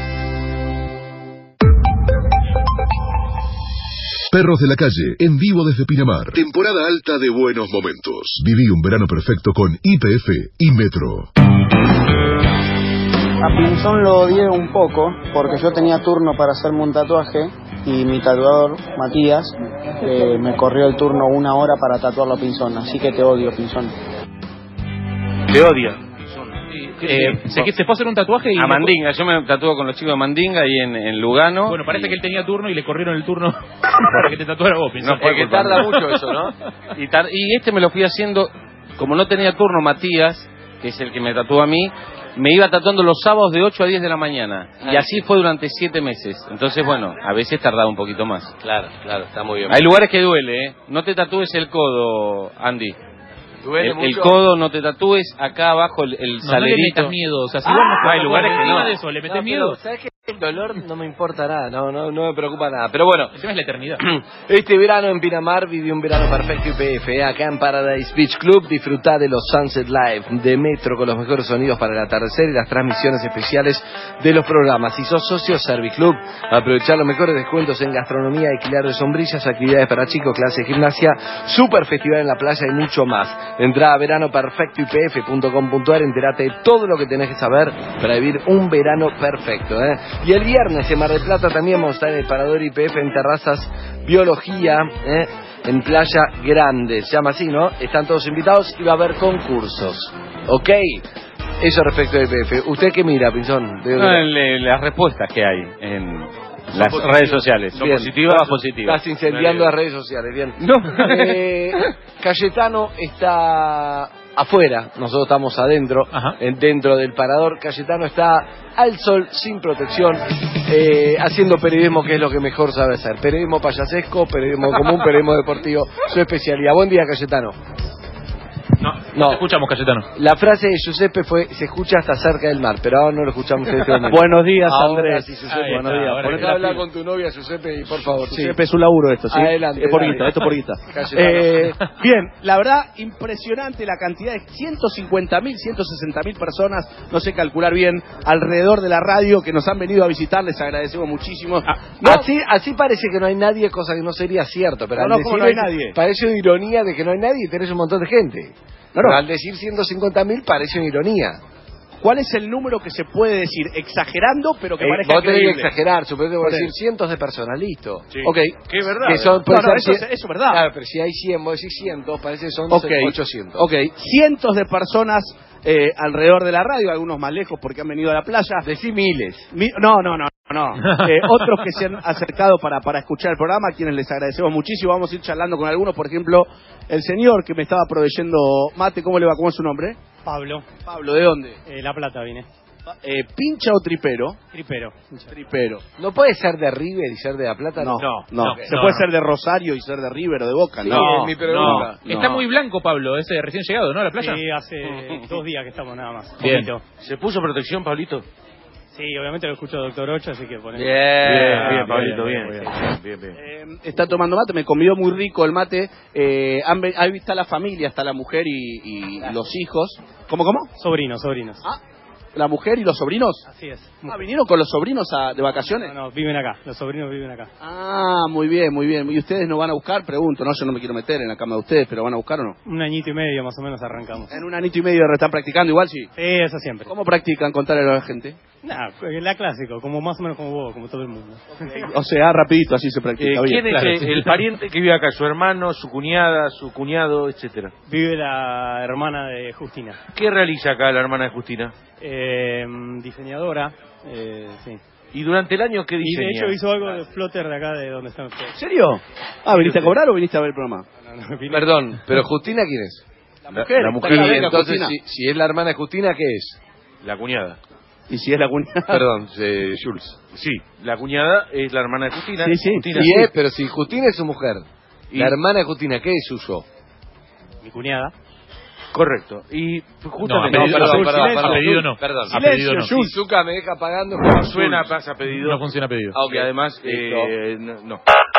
Perros de la Calle, en vivo desde Pinamar. Temporada alta de buenos momentos. Viví un verano perfecto con I P F y Metro. A Pinzón lo odié un poco porque yo tenía turno para hacerme un tatuaje y mi tatuador, Matías, eh, me corrió el turno una hora para tatuarlo a Pinzón, así que te odio, Pinzón. te odia. Eh, se, se fue a hacer un tatuaje y... A Mandinga, yo me tatúo con los chicos de Mandinga ahí en, en Lugano. Bueno, parece y... que él tenía turno y le corrieron el turno para que te tatuara vos. No, porque tarda mucho eso, ¿no? Y, tar... y este me lo fui haciendo, como no tenía turno Matías, que es el que me tatúa a mí, me iba tatuando los sábados de ocho a diez de la mañana. Y así fue durante siete meses. Entonces, bueno, a veces tardaba un poquito más. Claro, claro, está muy bien. Hay lugares que duele, ¿eh? No te tatúes el codo, Andy. Duele el, mucho. el codo no te tatúes, acá abajo el, el no, salerito. No le metas miedo, o sea, si ah, vos no, hay lugares que no. De eso, le metes no, miedo. Pero, ¿sabes qué? El dolor no me importa nada, no, no, no me preocupa nada. Pero bueno, el tema es la eternidad. Este verano en Pinamar viví un verano perfecto Y P F. Acá en Paradise Beach Club disfrutá de los Sunset Live de Metro con los mejores sonidos para el atardecer y las transmisiones especiales de los programas. Si sos socio Serviclub, aprovechar los mejores descuentos en gastronomía, alquiler de sombrillas, actividades para chicos, clases de gimnasia, super festival en la playa y mucho más. Entrá a verano perfecto Y P F punto com punto a r, enterate de todo lo que tenés que saber para vivir un verano perfecto, ¿eh? Y el viernes en Mar del Plata también vamos a estar en el Parador Y P F en Terrazas Biología, ¿eh? En Playa Grande, se llama así, ¿no? Están todos invitados y va a haber concursos, ¿ok? Eso respecto a Y P F. ¿Usted qué mira, Pinzón? ¿De no, le, las respuestas que hay en las positivas. Redes sociales. ¿Son positivas? Todas positivas. Estás incendiando las redes sociales, bien. No. Eh, Cayetano está afuera, nosotros estamos adentro, en, dentro del Parador. Cayetano está al sol, sin protección, eh, haciendo periodismo, que es lo que mejor sabe hacer. Periodismo payasesco, periodismo común, periodismo deportivo, su especialidad. Buen día, Cayetano. No, no te escuchamos, Cayetano. La frase de Giuseppe fue: se escucha hasta cerca del mar, pero ahora no lo escuchamos en este momento. Buenos días, ahora Andrés. Sí, Giuseppe, buenos está, días. Ponete a hablar con tu novia, Giuseppe, y por favor. Giuseppe, sí. Es un laburo esto, ¿sí? Adelante. Es por dale. guita, esto por guita. Eh, bien, la verdad, impresionante la cantidad de ciento cincuenta mil, ciento sesenta mil personas, no sé calcular bien, alrededor de la radio que nos han venido a visitar. Les agradecemos muchísimo. Ah, no. así, así parece que no hay nadie, cosa que no sería cierto, pero no, al no, decir no hay nadie. Parece una ironía de que no hay nadie y tenés un montón de gente. No, no. Pero al decir ciento cincuenta mil parece una ironía. ¿Cuál es el número que se puede decir exagerando, pero que eh, parezca vos creíble? Vos tenés que exagerar, supongo que decir cientos de personas, listo. Sí. Ok. Que es verdad. Que son, no, no, eso, cien, eso es verdad. Claro, pero si hay cien, vos decís cientos, parece que son okay. ochocientos. Ok, cientos de personas eh, alrededor de la radio, algunos más lejos porque han venido a la playa. Decí miles. Mi, no, no, no. No, eh, otros que se han acercado para, para escuchar el programa, a quienes les agradecemos muchísimo. Vamos a ir charlando con algunos, por ejemplo, el señor que me estaba proveyendo mate. ¿Cómo le va? ¿Cómo es su nombre? Pablo. Pablo, ¿de dónde? Eh, La Plata vine. Eh, ¿Pincha o tripero? Tripero. Tripero. ¿No puede ser de River y ser de La Plata? No, no. no. no. Se no, puede no. ser de Rosario y ser de River o de Boca. Sí, no, es mi pregunta. No. Está muy blanco, Pablo, ese recién llegado, ¿no? A la playa. Sí, hace dos días que estamos nada más. Bien. ¿Se puso protección, Pablito? Sí, obviamente lo escucho Doctor Ocho, así que ponemos. Bien, bien, bien, Pablito, bien. bien, bien, bien, bien. Eh, está tomando mate, me convidó muy rico el mate. Eh, ahí está la familia, está la mujer y, y los hijos. ¿Cómo, cómo? Sobrinos, sobrinos. Ah, ¿la mujer y los sobrinos? Así es. Ah, ¿vinieron con los sobrinos a, de vacaciones? No, no, viven acá, los sobrinos viven acá. Ah, muy bien, muy bien. ¿Y ustedes nos van a buscar? Pregunto, no, yo no me quiero meter en la cama de ustedes, pero ¿van a buscar o no? Un añito y medio más o menos arrancamos. En un añito y medio están practicando igual, sí. Sí, eso siempre. ¿Cómo practican? Contarle a la gente. Nah, la clásico, como más o menos como vos, como todo el mundo. O sea, rapidito así se practica. Eh, bien. ¿Quién es Claro, el, sí. el pariente que vive acá? ¿Su hermano, su cuñada, su cuñado, etcétera? Vive la hermana de Justina. ¿Qué realiza acá la hermana de Justina? Eh, diseñadora, eh, sí. ¿Y durante el año qué Y diseña? de hecho hizo algo de flotter de acá de donde están ustedes. ¿En serio? Ah, ¿viniste a cobrar o viniste a ver el programa? No, no, vine- Perdón, pero ¿Justina quién es? La mujer. La mujer. Está Y acá, entonces, Justina. si, si es la hermana de Justina, ¿qué es? La cuñada. ¿Y si es la cuñada? Perdón, eh, Jules. Sí, la cuñada es la hermana de Justina. Sí, sí. Justina. Y es, pero si Justina es su mujer, Y- la hermana de Justina, ¿qué es suyo? Mi cuñada. Correcto. Y justamente... No, a pedido perdón, no. perdón, A perdón. pedido no. Perdón. A pedido no. Si Zucca me deja pagando, Suena pasa pedido. No funciona pedido. Ah, ok. Y además, Listo. eh, no. no.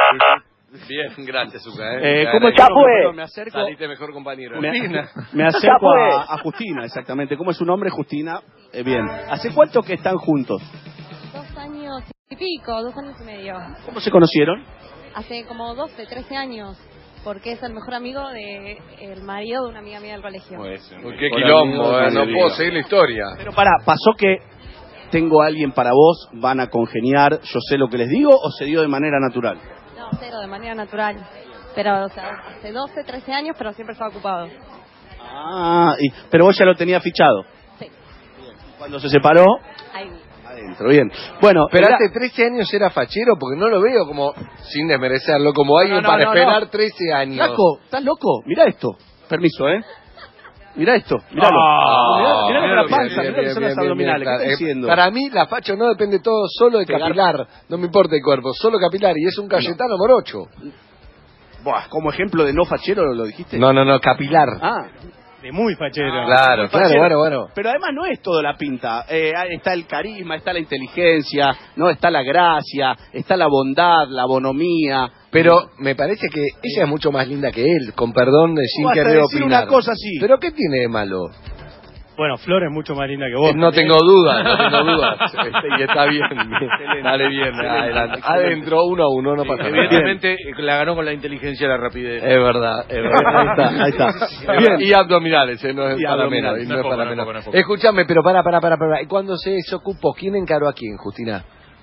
Bien, gracias, Zucca. Eh, ¿eh? ¿Cómo es? Gracias. Perdón, me acerco, Saliste mejor compañero. me, Justina. me acerco a, a Justina, exactamente. ¿Cómo es su nombre, Justina? Eh, bien. ¿Hace cuánto que están juntos? Dos años y pico, dos años y medio. ¿Cómo se conocieron? Hace como doce, trece años, porque es el mejor amigo de el marido de una amiga mía del colegio. Uy, qué quilombo, eh, no puedo seguir la historia. Pero pará, ¿pasó que tengo a alguien para vos, van a congeniar, yo sé lo que les digo, o se dio de manera natural? No, cero, de manera natural. Pero, o sea, hace doce, trece años, pero siempre estaba ocupado. Ah, y, pero vos ya lo tenías fichado. Sí. Cuando se separó, Ahí. adentro, bien. Bueno, Pero era- hace trece años era fachero, porque no lo veo como, sin desmerecerlo, como alguien No, no, para no, esperar no. trece años. Flaco, ¿estás loco? Mirá esto. Permiso, ¿eh? Mirá esto, míralo. Ah, mirá, mirá bien, la bien, panza, bien, mirá que bien, son bien, las bien, abdominales. bien, ¿Qué eh, estás diciendo? Para mí, la facho no depende todo solo de Pegar- capilar. No me importa el cuerpo, solo capilar. Y es un Cayetano morocho. Buah, como ejemplo de no fachero lo dijiste. No, no, no, capilar. Ah. De muy fachero. Claro, Muy claro, fachero. bueno, bueno. Pero además no es todo la pinta. Eh, está el carisma, está la inteligencia, no está la gracia, está la bondad, la bonomía. Pero me parece que ella es mucho más linda que él, con perdón, de sin vas a querer decir opinar. una cosa así. ¿Pero qué tiene de malo? Bueno, Flor es mucho más linda que vos. Eh, no también. tengo dudas, no tengo dudas. Este, y está bien. Dale bien, adelante. Adentro, uno a uno, no Sí, pasa nada. evidentemente la ganó con la inteligencia y la rapidez. Es verdad, es verdad. Ahí está, ahí está. Bien. Y abdominales, eh, no es Y para abdominales. menos. y no No es es para poco, no menos. es poco, no es poco. Escúchame, pero para, para, para, para. ¿Y cuando se desocupó? ¿Quién encaró a quién, Justina?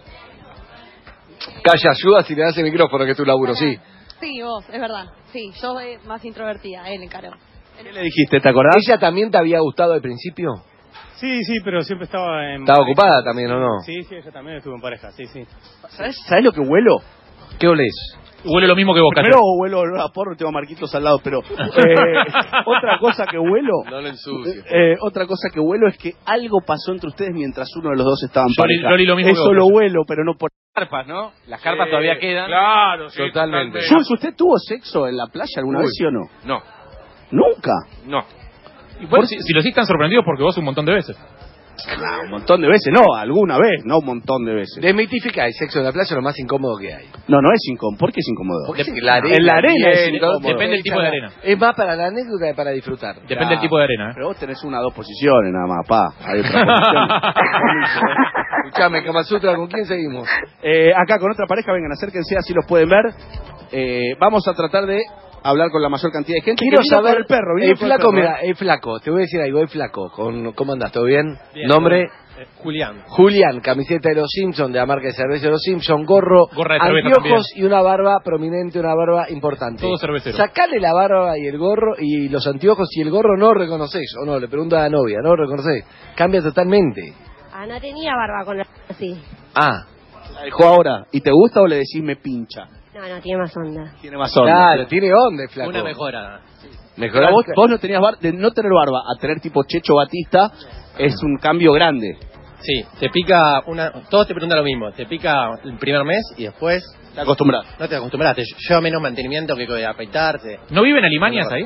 Calla, ayuda si le das el micrófono, que es tu laburo, sí. Sí, vos, es verdad. Sí, yo soy más introvertida, él encaró. ¿Qué le dijiste? ¿Te acordás? ¿Ella también te había gustado al principio? Sí, sí, pero siempre estaba en... ¿Estaba pareja. ocupada también o no? Sí, sí, ella también estuvo en pareja, sí, sí. ¿Sabes, ¿Sabes lo que huelo? ¿Qué olés? Huele lo mismo que vos, Primero huelo olor a porro, tengo a Marquitos al lado, pero eh, otra cosa que huelo, No lo ensucies. eh, otra cosa que huelo es que algo pasó entre ustedes mientras uno de los dos estaba en Yo li- pareja. yo li lo mismo que Eso vos. lo huelo, pero no por... Carpas, ¿no? Las carpas todavía quedan. Claro, sí, Totalmente. Jules, ¿usted tuvo sexo en la playa alguna Uy. vez, sí o no? No, Nunca. no. Y bueno, si, si los sí están sorprendidos porque vos un montón de veces. Ah, un montón de veces, no, alguna vez, no un montón de veces. Desmitifica el sexo en la playa, es lo más incómodo que hay. No, no es incómodo. ¿Por qué es incómodo? Porque sí, la arena, en la arena es bien, incómodo. Depende del tipo de arena. Es más para la anécdota que para disfrutar. Depende Claro. del tipo de arena, ¿eh? Pero vos tenés una o dos posiciones nada más, pa. Hay otra posición. Escuchame, Kama Sutra, ¿con quién seguimos? Eh, acá con otra pareja, vengan, acérquense, así los pueden ver. Eh, vamos a tratar de hablar con la mayor cantidad de gente. Quiero que vino saber, por el perro, vino el por flaco, el perro, mira, el flaco, te voy a decir algo, el flaco, con, ¿cómo andás? ¿Todo bien? Bien, Nombre, Eh, Julián. Julián, camiseta de los Simpsons, de la marca de cerveza de los Simpsons, gorro, Gorra de cerveza anteojos también. y una barba prominente, una barba importante. Todo cervecero. Sacale la barba y el gorro y los anteojos y el gorro no reconoces, o no, le pregunto a la novia, no reconoces, cambia totalmente. Ah, no tenía barba con la... Sí. Ah, La dejó ahora. ¿Y te gusta o le decís me pincha? No, no, tiene más onda. Tiene más onda. claro, tiene onda el flaco. Una mejora. Mejorá- Pero vos, vos no tenías bar- de no tener barba a tener tipo Checho Batista es un cambio grande. Sí, te pica una... Todos te preguntan lo mismo. Te pica el primer mes y después... Te acostumbras. No te acostumbraste. Yo menos mantenimiento que de afeitarse. ¿No viven alimañas ahí?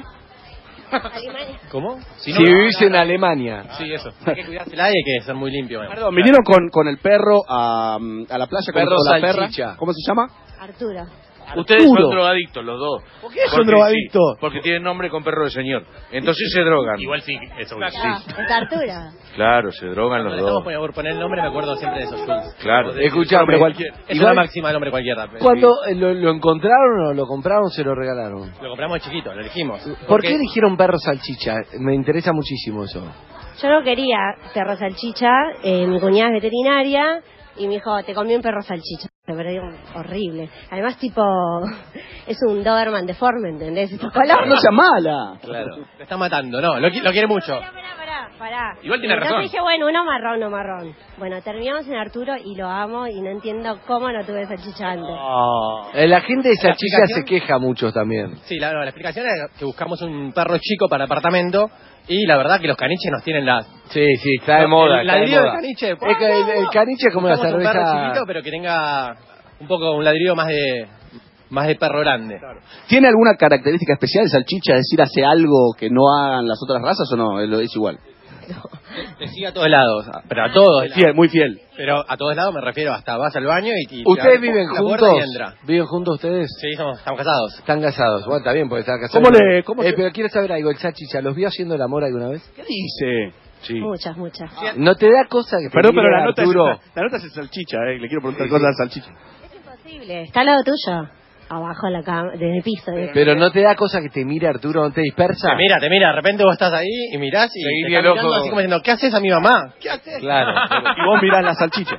¿Cómo? Si vivís en Alemania. Sí, eso. Hay que cuidársela y hay que ser muy limpio. bueno. Perdón, vinieron con, con el perro a, a la playa. Perro con la perra. salchicha. ¿Cómo se llama? Arturo. Ustedes Arturo. son drogadictos los dos. ¿Por qué son Porque drogadictos? sí, porque tienen nombre con perro de señor. Entonces se drogan. Igual sí, eso Ah, es Arturo. Claro, se drogan Cuando los le estamos dos. por poner el nombre me acuerdo siempre de esos Jules. Claro. Escuchame, Nombre cualquier- Es igual- una máxima del nombre cualquiera. pero ¿Cuándo eh, lo, lo encontraron o lo compraron o se lo regalaron? sí. Lo compramos de chiquito, lo elegimos. ¿Por Porque- qué eligieron perro salchicha? Me interesa muchísimo eso. Yo no quería perro salchicha, eh, mi cuñada es veterinaria y me dijo, te comí un perro salchicha. Pero digo, horrible. Además, tipo, es un Doberman deforme, ¿entendés? Estos colores. No sea mala. Claro. Lo está matando, no, lo, qui- lo quiere mucho. Pará, pará. Igual tiene Entonces razón. dije, bueno, uno marrón, uno marrón. Bueno, terminamos en Arturo y lo amo y no entiendo cómo no tuve salchicha antes. Eh, La gente de ¿La salchicha explicación? se queja mucho también. Sí, la, la explicación es que buscamos un perro chico para apartamento y la verdad que los caniches nos tienen la... Sí, sí, está de moda. El está de ladrillo del moda. caniche. Es que el, el caniche es como la Buscamos un perro cerveza. chiquito pero que tenga un poco un ladrillo más de más de perro grande. ¿Tiene alguna característica especial salchicha? Es decir, ¿hace algo que no hagan las otras razas o no? Es es igual. Te sigue a todos lados, pero a todos lados. Fiel, muy fiel. Pero a todos lados me refiero hasta vas al baño y... y ¿Ustedes te- viven la puerta juntos? y entra. ¿Viven juntos ustedes? Sí, somos, estamos casados. Están casados. Bueno, está bien, porque están casados. ¿Cómo le- cómo Eh, se- pero quiero saber algo, el salchicha, ¿los vio haciendo el amor alguna vez? ¿Qué dice? Sí. Muchas, muchas. ¿No te da cosa que te Perdón, pero mire la nota, Arturo? es, la nota es salchicha, eh. Le quiero preguntar cosas de salchicha. Imposible. Está al lado tuyo. Abajo de la cama, desde el piso. de- Pero ¿no te da cosa que te mire Arturo, no te dispersa? Te mira, te mira, de repente vos estás ahí y mirás y Seguí te el está mirando ojo. así como diciendo, ¿qué haces a mi mamá? ¿Qué haces? Claro. Y vos mirás la salchicha.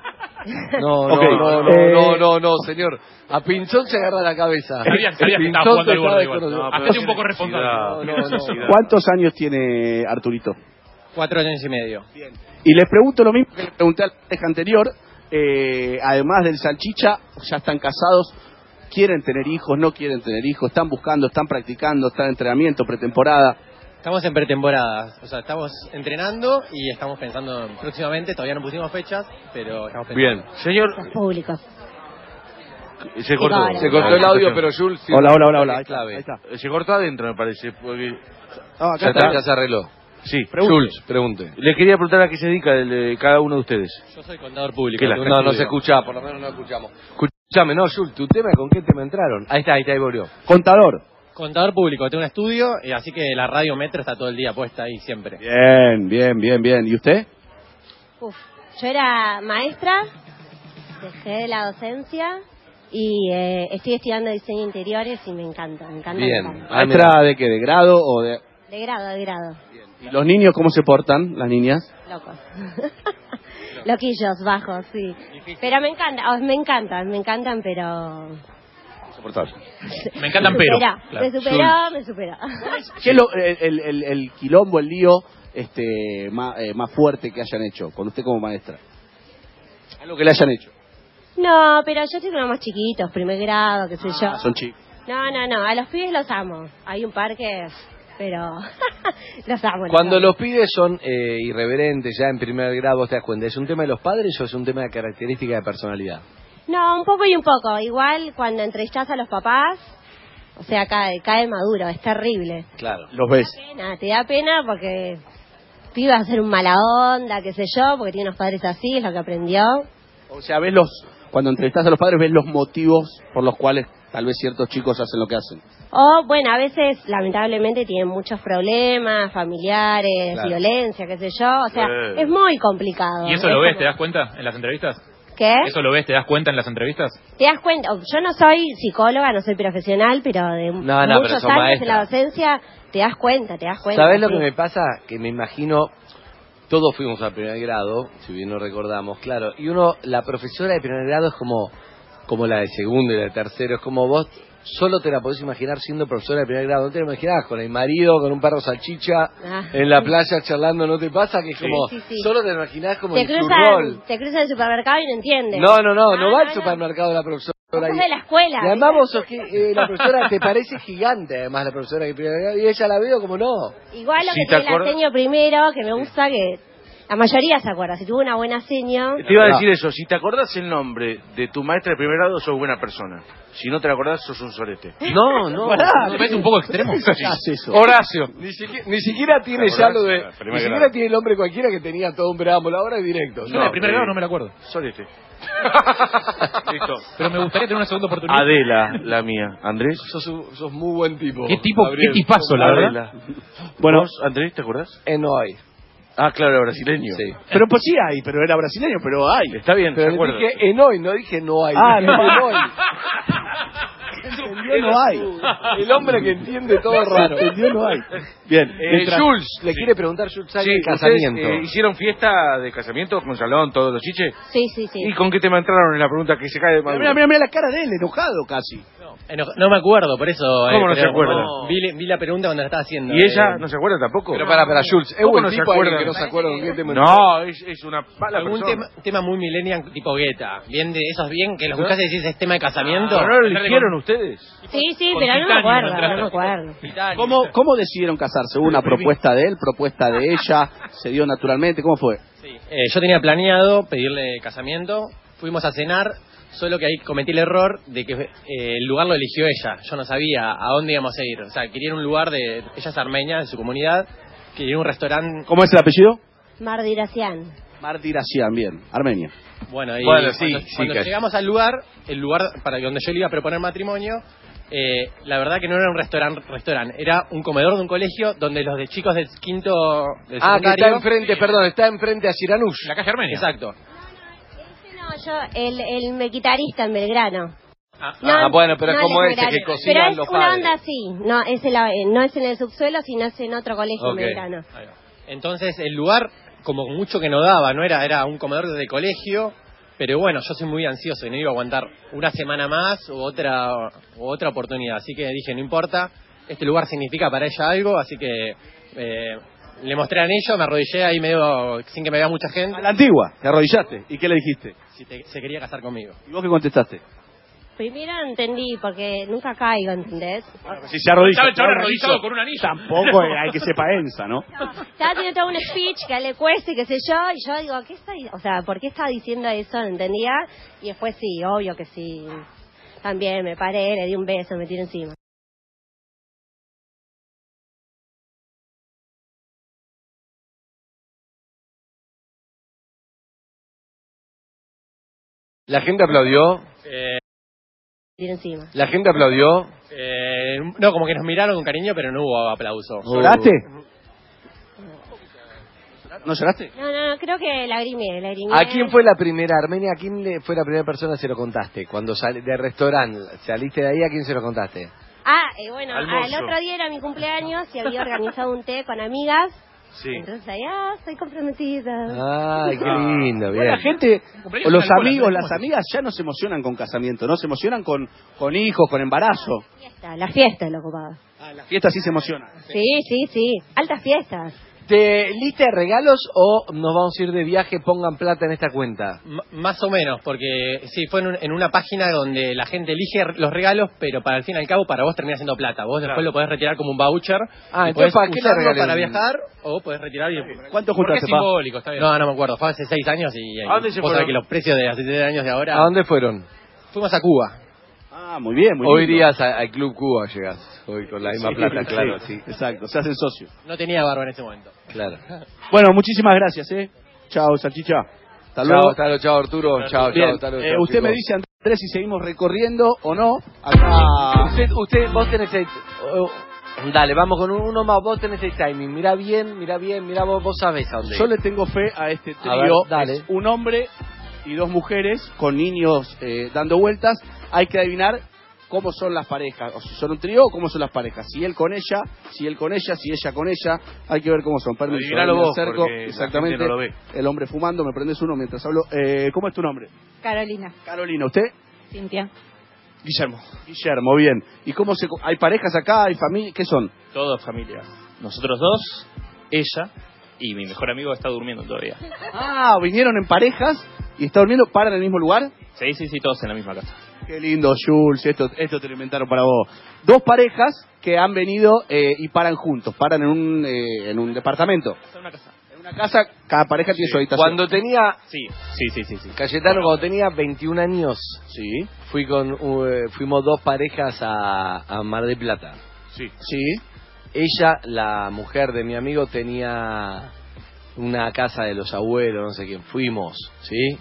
No, no, Ok, no, no, eh, no, no, no, señor. A Pinzón se agarra la cabeza. Sabía- sabía que Pinzón estaba jugando te al borde está igual. desconociendo. No, pero Hacete un poco responsable. No, no, no. ¿Cuántos años tiene Arturito? Cuatro años y medio. Y les pregunto lo mismo que le pregunté a la pareja anterior. Eh, además del salchicha, ya están casados. ¿Quieren tener hijos? ¿No quieren tener hijos? ¿Están buscando? ¿Están practicando? ¿Están en entrenamiento? ¿Pretemporada? Estamos en pretemporada, o sea, estamos entrenando y estamos pensando próximamente, todavía no pusimos fechas, pero estamos pensando. Bien, señor. Públicos. Se cortó. Ahora. Se cortó el audio, pero Jules... sí, Hola, hola, hola, hola. Ahí está, clave. ahí está. Se cortó adentro, me parece. Porque... Ah, acá ¿Ya está. Ya se arregló. Sí, Jules, pregunte. Le quería preguntar a qué se dedica el, eh, cada uno de ustedes. Yo soy contador público. ¿Qué la- tengo un No, no estudio. se escucha, por lo menos no escuchamos. Escuchame, no, Jules, ¿tu tema con qué tema entraron? Ahí está, ahí está, ahí volvió. Contador. Contador público, tengo un estudio, y así que la radio Metro está todo el día puesta ahí siempre. Bien, bien, bien, bien. ¿Y usted? Uf, yo era maestra, dejé de la docencia y eh, estoy estudiando diseño de interiores y me encanta, me encanta. Bien. me encanta. ¿Maestra de qué? ¿De grado o de...? De grado, de grado. ¿Y los niños cómo se portan, las niñas? Locos. Loquillos, bajos, sí. Pero me encanta, oh, me encantan, me encantan, pero... Soportable. Me encantan me pero. supera, Claro. Me superó, me superó. ¿Qué es lo- el, el, el- el quilombo, el lío este, más, eh, más fuerte que hayan hecho con usted como maestra? Algo que le hayan hecho. No, pero yo estoy con los más chiquitos, primer grado, qué sé yo. Ah, son chicos. No, no, no, a los pibes los amo. Hay un par que... Pero... los amo. los Cuando amo. los pibes son eh, irreverentes ya en primer grado, vos te das cuenta, ¿es un tema de los padres o es un tema de característica de personalidad? No, un poco y un poco. Igual cuando entrevistás a los papás, o sea, cae, cae maduro, es terrible. Claro. Los ves. Pena, te da pena porque pibe va a ser un mala onda, qué sé yo, porque tiene unos padres así, es lo que aprendió. O sea, ves los... Cuando entrevistas a los padres, ves los motivos por los cuales tal vez ciertos chicos hacen lo que hacen. O, bueno, a veces, lamentablemente, tienen muchos problemas familiares, Claro. violencia, qué sé yo. O sea, Eh. es muy complicado. ¿Y eso Es lo ves, como- te das cuenta en las entrevistas? ¿Qué? ¿Eso lo ves, te das cuenta en las entrevistas? Te das cuenta, yo no soy psicóloga, no soy profesional, pero de No, no, pero muchos sos años maestra. en la docencia, te das cuenta, te das cuenta. ¿Sabés lo sí. que me pasa? Que me imagino, todos fuimos a primer grado, si bien no recordamos, claro, y uno, la profesora de primer grado es como, como la de segundo y la de tercero, es como vos solo te la podés imaginar siendo profesora de primer grado, no te la imaginás con el marido, con un perro salchicha, Ah. en la playa charlando, ¿no te pasa? Que es Sí. como, Sí, sí. solo te la imaginás como Te en su rol. cruzan, te cruzan el supermercado y no entienden. No, no, no, no, No, va no, al no. supermercado la profesora. Vos sos ahí. de la escuela. Y además vos sos que, eh, la profesora te parece gigante, además la profesora de primer grado, y ella la veo como no. Igual lo Si que te tiene el acuerdas- seño primero, que me gusta, que la mayoría se acuerda. Si tuvo una buena seño... Te iba a decir eso, si te acordás el nombre de tu maestra de primer grado, sos buena persona. Si no te la acordás, sos un sorete. No, no. ¿Te parece un poco extremo? Sí. eso? Horacio. Ni siquiera, ni siquiera tiene ¿Te ya acordás? lo de. Ah, primer Ni siquiera grado. tiene el nombre cualquiera que tenía todo un preámbulo. Ahora es directo. Yo de primer grado no me la acuerdo. Sorete. Listo. Pero me gustaría tener una segunda oportunidad. Adela, la mía. Andrés. Sos, sos muy buen tipo. ¿Qué tipo, Gabriel. qué tipazo, la Adela. verdad? Bueno, ¿Vos, Andrés, te acordás? Eh, no hay. Ah, claro, era brasileño. Sí. pero pues sí hay, pero era brasileño, pero hay. Está bien, Pero ¿se acuerda? dije Enoy, no dije no hay. Ah, dije no. Enoy. Entendió, no hay. El hombre que entiende todo raro. Entendió, no hay. Bien. Eh, mientras- Jules, le quiere preguntar Jules Sí, algo de ¿ustedes, casamiento. eh, hicieron fiesta de casamiento con salón, todos los chiches? Sí, sí, sí. ¿Y con qué tema entraron en la pregunta que se cae de Mira, maduro? mira, mira, mira la cara de él, enojado casi. Eno- No me acuerdo, por eso... ¿Cómo no pero se acuerda? no, Vi, vi la pregunta cuando la estaba haciendo. ¿Y ella eh, no se acuerda tampoco? Pero para, para, Jules, es ¿Cómo buen no se tipo alguien acuerda? que no se acuerda con qué tema No, es, es una mala algún persona. tema, tema muy millennial tipo Guetta. Bien de esos bien que los ¿No? buscas y decís es tema de casamiento. ¿Pero no lo eligieron ustedes? Sí, sí, Con pero no me Titanic acuerdo, entraste. no me acuerdo. Titanic. ¿Cómo, ¿Cómo decidieron casarse? ¿Hubo una propuesta de él, propuesta de ella? ¿Se dio naturalmente? ¿Cómo fue? Sí. Eh, yo tenía planeado pedirle casamiento. Fuimos a cenar, solo que ahí cometí el error de que eh, el lugar lo eligió ella. Yo no sabía a dónde íbamos a ir. O sea, quería ir a un lugar de... Ella es armenia, de su comunidad. Quería ir a un restaurante... ¿Cómo es el apellido? Mardiracián. Martiracián, bien, Armenia. Bueno, y Bueno, sí, cuando, sí, cuando casi. llegamos al lugar, el lugar para donde yo le iba a proponer matrimonio, eh, la verdad que no era un restaurante, restaurante, era un comedor de un colegio donde los de chicos del quinto del Ah, que está secundario- enfrente, perdón, está enfrente a Siranush. La calle Armenia. Exacto. No, yo, el, el mequitarista en Belgrano. Ah, No, bueno, pero no es como el ese horario. que cocinan Pero es los una padres. onda así, no es, el- eh, no es en el subsuelo, sino es en otro colegio Ok. en Belgrano. Ahí va. Entonces el lugar como mucho que no daba, no era era un comedor de colegio Pero bueno, yo soy muy ansioso y no iba a aguantar una semana más u otra, u otra oportunidad. Así que dije, no importa, este lugar significa para ella algo, así que eh, le mostré a ellos, me arrodillé ahí medio sin que me vea mucha gente. A la antigua, te arrodillaste. ¿Y qué le dijiste? Si te- se quería casar conmigo. ¿Y vos qué contestaste? Primero no entendí, porque nunca caigo, ¿entendés? Si se arrodilla. Estaba el chaval arrodillado con un anillo. Tampoco hay que sepa Ensa, ¿no? Estaba haciendo todo un speech que a él le cueste, qué sé yo, y yo digo, ¿qué está, di- o sea, ¿por qué está diciendo eso? No entendía. Y después sí, obvio que sí. También me paré, le di un beso, me tiré encima. La gente aplaudió. Eh, Tiré encima. La gente aplaudió. eh, no, como que nos miraron con cariño, pero no hubo aplauso. ¿Lloraste? ¿No lloraste? No, no, no, creo que lagrimé, lagrimé. ¿A quién fue la primera, Armenia? ¿A quién le fue la primera persona que se lo contaste? Cuando sal, de restaurante, saliste de ahí, ¿a quién se lo contaste? Ah, eh, bueno, Almuerzo. al otro día era mi cumpleaños y había organizado un té con amigas. Sí. Entonces ahí, ah, soy comprometida. Ay, qué lindo, bien. La gente, Cumpleaños o los en alcohol, amigos, ¿no? las amigas ya no se emocionan con casamiento, no se emocionan con, con hijos, con embarazo. Fiesta, la fiesta es lo ocupado. La fiesta sí se emociona. Sí, sí, sí. Altas fiestas. ¿Te lista de regalos o nos vamos a ir de viaje, pongan plata en esta cuenta? M- más o menos, porque sí, fue en, un- en una página donde la gente elige r- los regalos, pero para al fin y al cabo para vos termina siendo plata. Vos después lo podés retirar como un voucher. Ah, y entonces, podés ¿para qué le usarlo regalé para un- viajar o podés retirar y... ¿Cuánto Porque juntaste, es pa? simbólico, está bien. No, no me acuerdo, fue hace seis años y... ¿A dónde se vos fueron? sabés que los precios de hace seis años de ahora... ¿A dónde fueron? Fuimos a Cuba. Ah, muy bien, muy Hoy lindo. irías a- al Club Cuba, llegas. Hoy con la misma Sí, plata, sí, claro, sí. Exacto, se hacen socios. No tenía barba en ese momento. Claro. Bueno, muchísimas gracias, ¿eh? Chao, Salchicha. Hasta Chao, luego. hasta luego, chao, Arturo. Chao, Bien, chao, hasta luego. eh, chao, usted me chicos. dice, Andrés, si seguimos recorriendo o no. Acá. Usted, usted, vos tenés el... oh, dale, vamos con uno más. Vos tenés el timing. Mirá bien, mirá bien, mirá vos, vos sabés a dónde Yo ir. le tengo fe a este A ver, trío. dale. Es un hombre y dos mujeres con niños eh, dando vueltas. Hay que adivinar cómo son las parejas, o si son un trío o cómo son las parejas. Si él con ella, si él con ella, si ella con ella. Hay que ver cómo son. Permiso, Adivinalo me vos, acerco. porque la Exactamente. gente no lo ve. El hombre fumando, me prendes uno mientras hablo. Eh, ¿Cómo es tu nombre? Carolina. Carolina, ¿usted? Cintia. Guillermo. Guillermo, bien. ¿Y cómo se... ¿Hay parejas acá? ¿Hay familia? ¿Qué son? Todo familia. Nosotros dos, ella y mi mejor amigo está durmiendo todavía. Ah, vinieron en parejas y está durmiendo, ¿paran en el mismo lugar? Sí, sí, sí, todos en la misma casa. Qué lindo, Jules, esto, esto te lo inventaron para vos. Dos parejas que han venido eh, y paran juntos, paran en un, eh, en un departamento. En una casa. En una casa, cada pareja tiene su habitación. Cuando tenía... Sí, sí, sí, sí. sí. Cayetano, cuando tenía veintiún años, sí, fui con, uh, fuimos dos parejas a, a Mar del Plata. Sí. Sí. Ella, la mujer de mi amigo, tenía una casa de los abuelos, no sé quién. Fuimos, ¿sí?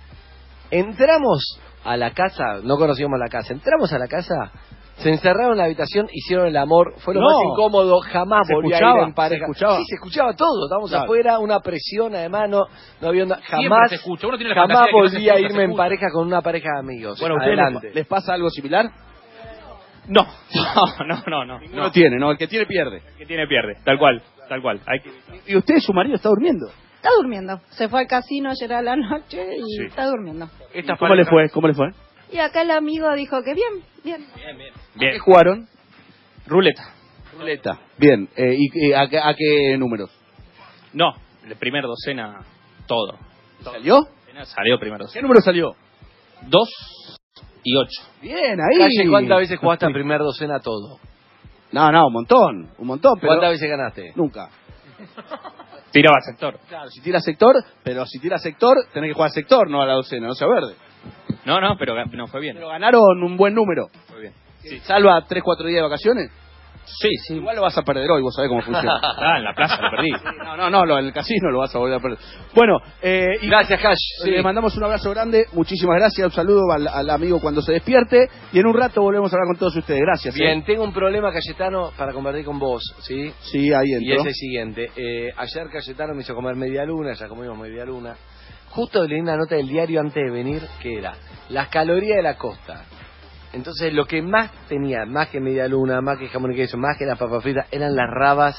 Entramos a la casa, no conocíamos la casa, entramos a la casa, se encerraron en la habitación, hicieron el amor, fue lo No. más incómodo, jamás ¿Se volví a escuchaba? ir en pareja. ¿Se escuchaba? Sí, se escuchaba todo, estábamos Claro. afuera, una presión además, no, no había onda, Siempre jamás, se escucha, uno tiene la jamás fantasía de que no se volví a escucha, irme se en escucha. pareja con una pareja de amigos. Bueno, ¿a ustedes adelante. les, les pasa algo similar? No, no, no, no, no. Ninguno no tiene, ¿no? El que tiene pierde. El que tiene pierde, tal cual, tal cual. Hay que... ¿Y usted, su marido, está durmiendo? Está durmiendo. Se fue al casino ayer a la noche y Sí. está durmiendo. Estas ¿Cómo le parejas- fue? ¿Cómo le fue? Y acá el amigo dijo que bien, bien. Bien. ¿Qué jugaron? Ruleta. Ruleta. Bien. Eh, ¿Y y a, qué- a qué números? No, la primera docena, todo. ¿Salió? Salió primero ¿Qué docena. número salió? Dos y ocho. Bien, ahí. Calle, ¿cuántas veces jugaste en primer docena todo? No, no, un montón, un montón. Pero ¿Cuántas veces ganaste? Nunca. Tiraba sector. Claro, si tira sector, pero si tira sector, tenés que jugar sector, no a la docena, no sea verde. No, no, pero ga- no fue bien. Pero ganaron un buen número. Fue bien. Sí. ¿Salva tres, cuatro días de vacaciones? Sí, sí. Igual lo vas a perder hoy, vos sabés cómo funciona. Ah, en la plaza lo perdí. No, no, no, lo- en el casino lo vas a volver a perder. Bueno, eh, y Gracias, Cash. Sí. le mandamos un abrazo grande, muchísimas gracias, un saludo al, al amigo cuando se despierte y en un rato volvemos a hablar con todos ustedes. Gracias. Bien, eh. tengo un problema, Cayetano, para compartir con vos, ¿sí? Sí, ahí Y entró. es el siguiente. Eh, ayer Cayetano me hizo comer media luna, ya comimos media luna. Justo leí una nota del diario antes de venir, que era las calorías de la costa. Entonces lo que más tenía, más que media luna, más que jamón y queso, más que las papas fritas, eran las rabas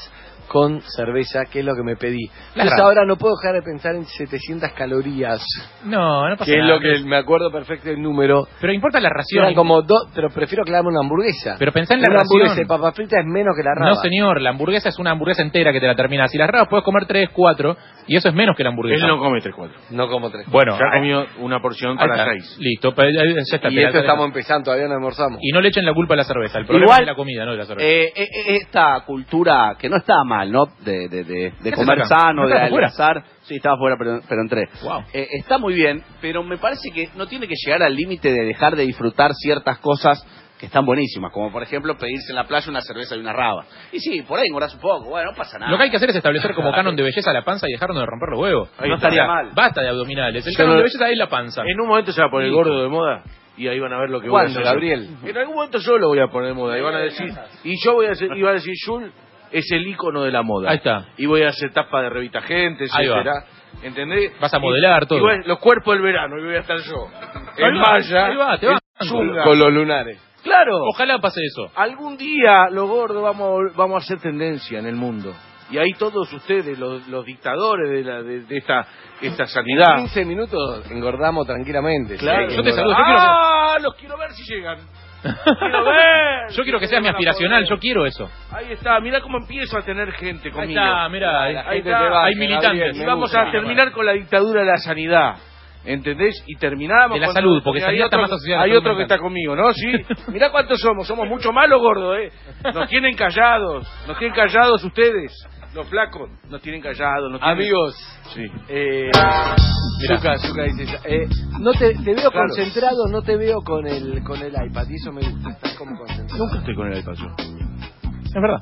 con cerveza, que es lo que me pedí. Las Entonces raras. ahora no puedo dejar de pensar en setecientas calorías. No, no pasa que nada. es lo que me acuerdo perfecto del número. Pero importa la ración. Eran como dos, pero prefiero clavarme una hamburguesa. Pero pensá en la una ración. hamburguesa de papa frita es menos que la raba. No, señor, la hamburguesa es una hamburguesa entera que te la terminas. Si las rabas puedes comer tres, cuatro, y eso es menos que la hamburguesa. Él no come tres, cuatro. No como tres. Bueno, ya ahí- comió una porción ahí para está. seis. Listo, pa- ya ya está. Y te la- esto te la- estamos empezando, todavía no almorzamos. Y no le echen la culpa a la cerveza. El problema Igual, es la comida, no de la cerveza. Eh, eh, esta cultura que no está mal, ¿no? De, de, de, de ¿Qué comer haces acá? sano, ¿No de estás afuera? adelgazar. Sí, estaba afuera, pero, pero entré. Wow. Eh, está muy bien, pero me parece que no tiene que llegar al límite de dejar de disfrutar ciertas cosas que están buenísimas, como por ejemplo pedirse en la playa una cerveza y una raba. Y sí, por ahí engordás un poco, bueno, no pasa nada. Lo que hay que hacer es establecer como canon de belleza la panza y dejarnos de romper los huevos. Ahí no está. estaría O sea, mal. Basta de abdominales. El Yo canon no- de belleza es la panza. En un momento se va a poner el Sí. gordo de moda y ahí van a ver lo que voy a ¿Cuándo, hacer. Gabriel? En algún momento yo lo voy a poner de moda y van a decir, y yo voy a decir, iba a decir, Jul es el ícono de la moda. Ahí está. Y voy a hacer tapa de revista Gente, Ahí va. etcétera. ¿Entendés? Vas a modelar Y- todo. y bueno, los cuerpos del verano, y voy a estar yo. Ahí En va, malla. ahí va, te en va. zunga. Con los lunares. Claro. Ojalá pase eso. Algún día, los gordos, vamos a, vol- vamos a hacer tendencia en el mundo. Y ahí todos ustedes, los, los dictadores de, la, de, de esta, esta En sanidad. quince minutos engordamos tranquilamente. Claro. Sí, Yo te engordamos. saludo, yo quiero ¡Ah! Los quiero ver si llegan. Quiero ver. Yo quiero que sea mi aspiracional, yo quiero eso. Ahí está, mira cómo empiezo a tener gente Ahí conmigo. está, mira, ahí, La Ahí gente está. te banca, hay militantes. Gabriel, Y me vamos gusta. a terminar con la dictadura de la sanidad. ¿Entendés? Y terminamos De la con- salud, porque hay sanidad está otro- más asociada a la Hay salud otro que mental. está conmigo, ¿no? Sí. Mirá cuántos somos, somos mucho malos, gordo, ¿eh? Nos tienen callados, nos tienen callados ustedes, los flacos, nos tienen callados. Nos tienen... Amigos, Sí. eh, Mirá. Zucca, Zucca dice, eh, no te, te veo Claro. concentrado, no te veo con el con el iPad y eso me gusta, estás como concentrado. Nunca estoy con el iPad yo. Es verdad.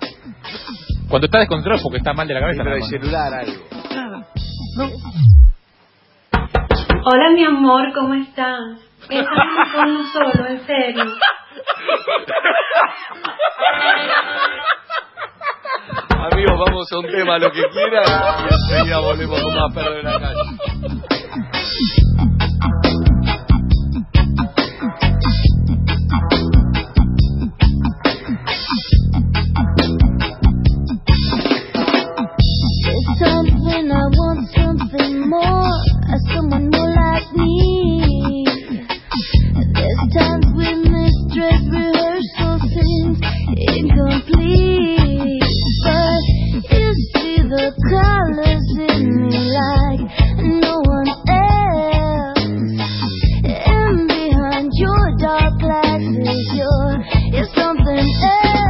Cuando está descontrolado es porque está mal de la cabeza. Pero nada el más. celular algo. Hola, mi amor, ¿cómo estás? Estás con uno solo, en serio. Amigos, vamos a un tema, lo que quieran, y enseguida volvemos con más Perro de la Calle. There's something I want, something more, someone more like me. There's times we miss dress rehearsal scenes incomplete, but you see the colors in me like no one else. And behind your dark glasses, you're you're something else.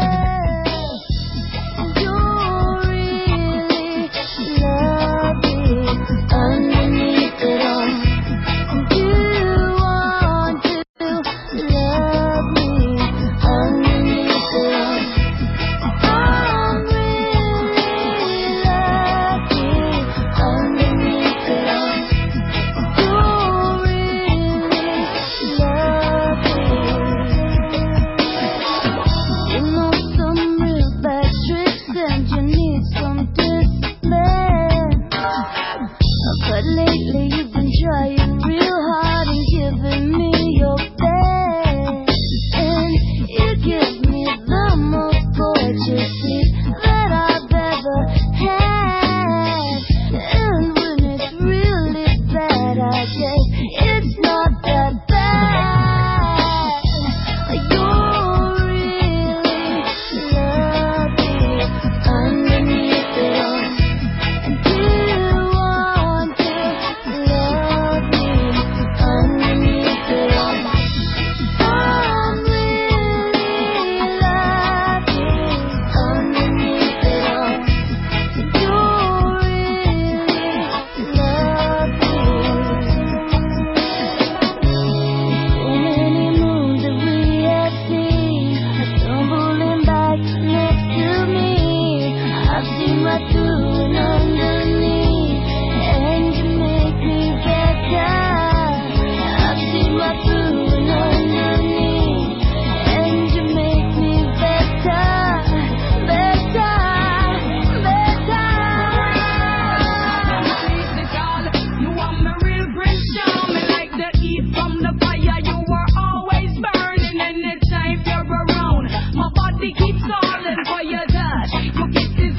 You're really lovely underneath it all. You want to love me underneath it all. I'm really lucky underneath it all. You're really lovely. You know some real bad tricks and you need some discipline. But lately you've been trying real hard and giving me your best. And you give me the most gorgeous sleep that I've ever had. And when it's really bad, I guess it's not that bad. You're really lovely underneath it all. And you want to love me underneath it all. I'm really lovely underneath it all. You're really lovely. So many moons that we have seen are tumbling back next to me. I've seen right through and underneath, and you make me better. I've seen right through and underneath, and you make me better, better, better. You want me real Prince Charming, like the heat from the fire. You were always burning anytime you're around. My body keeps calling for your touch. Your kiss is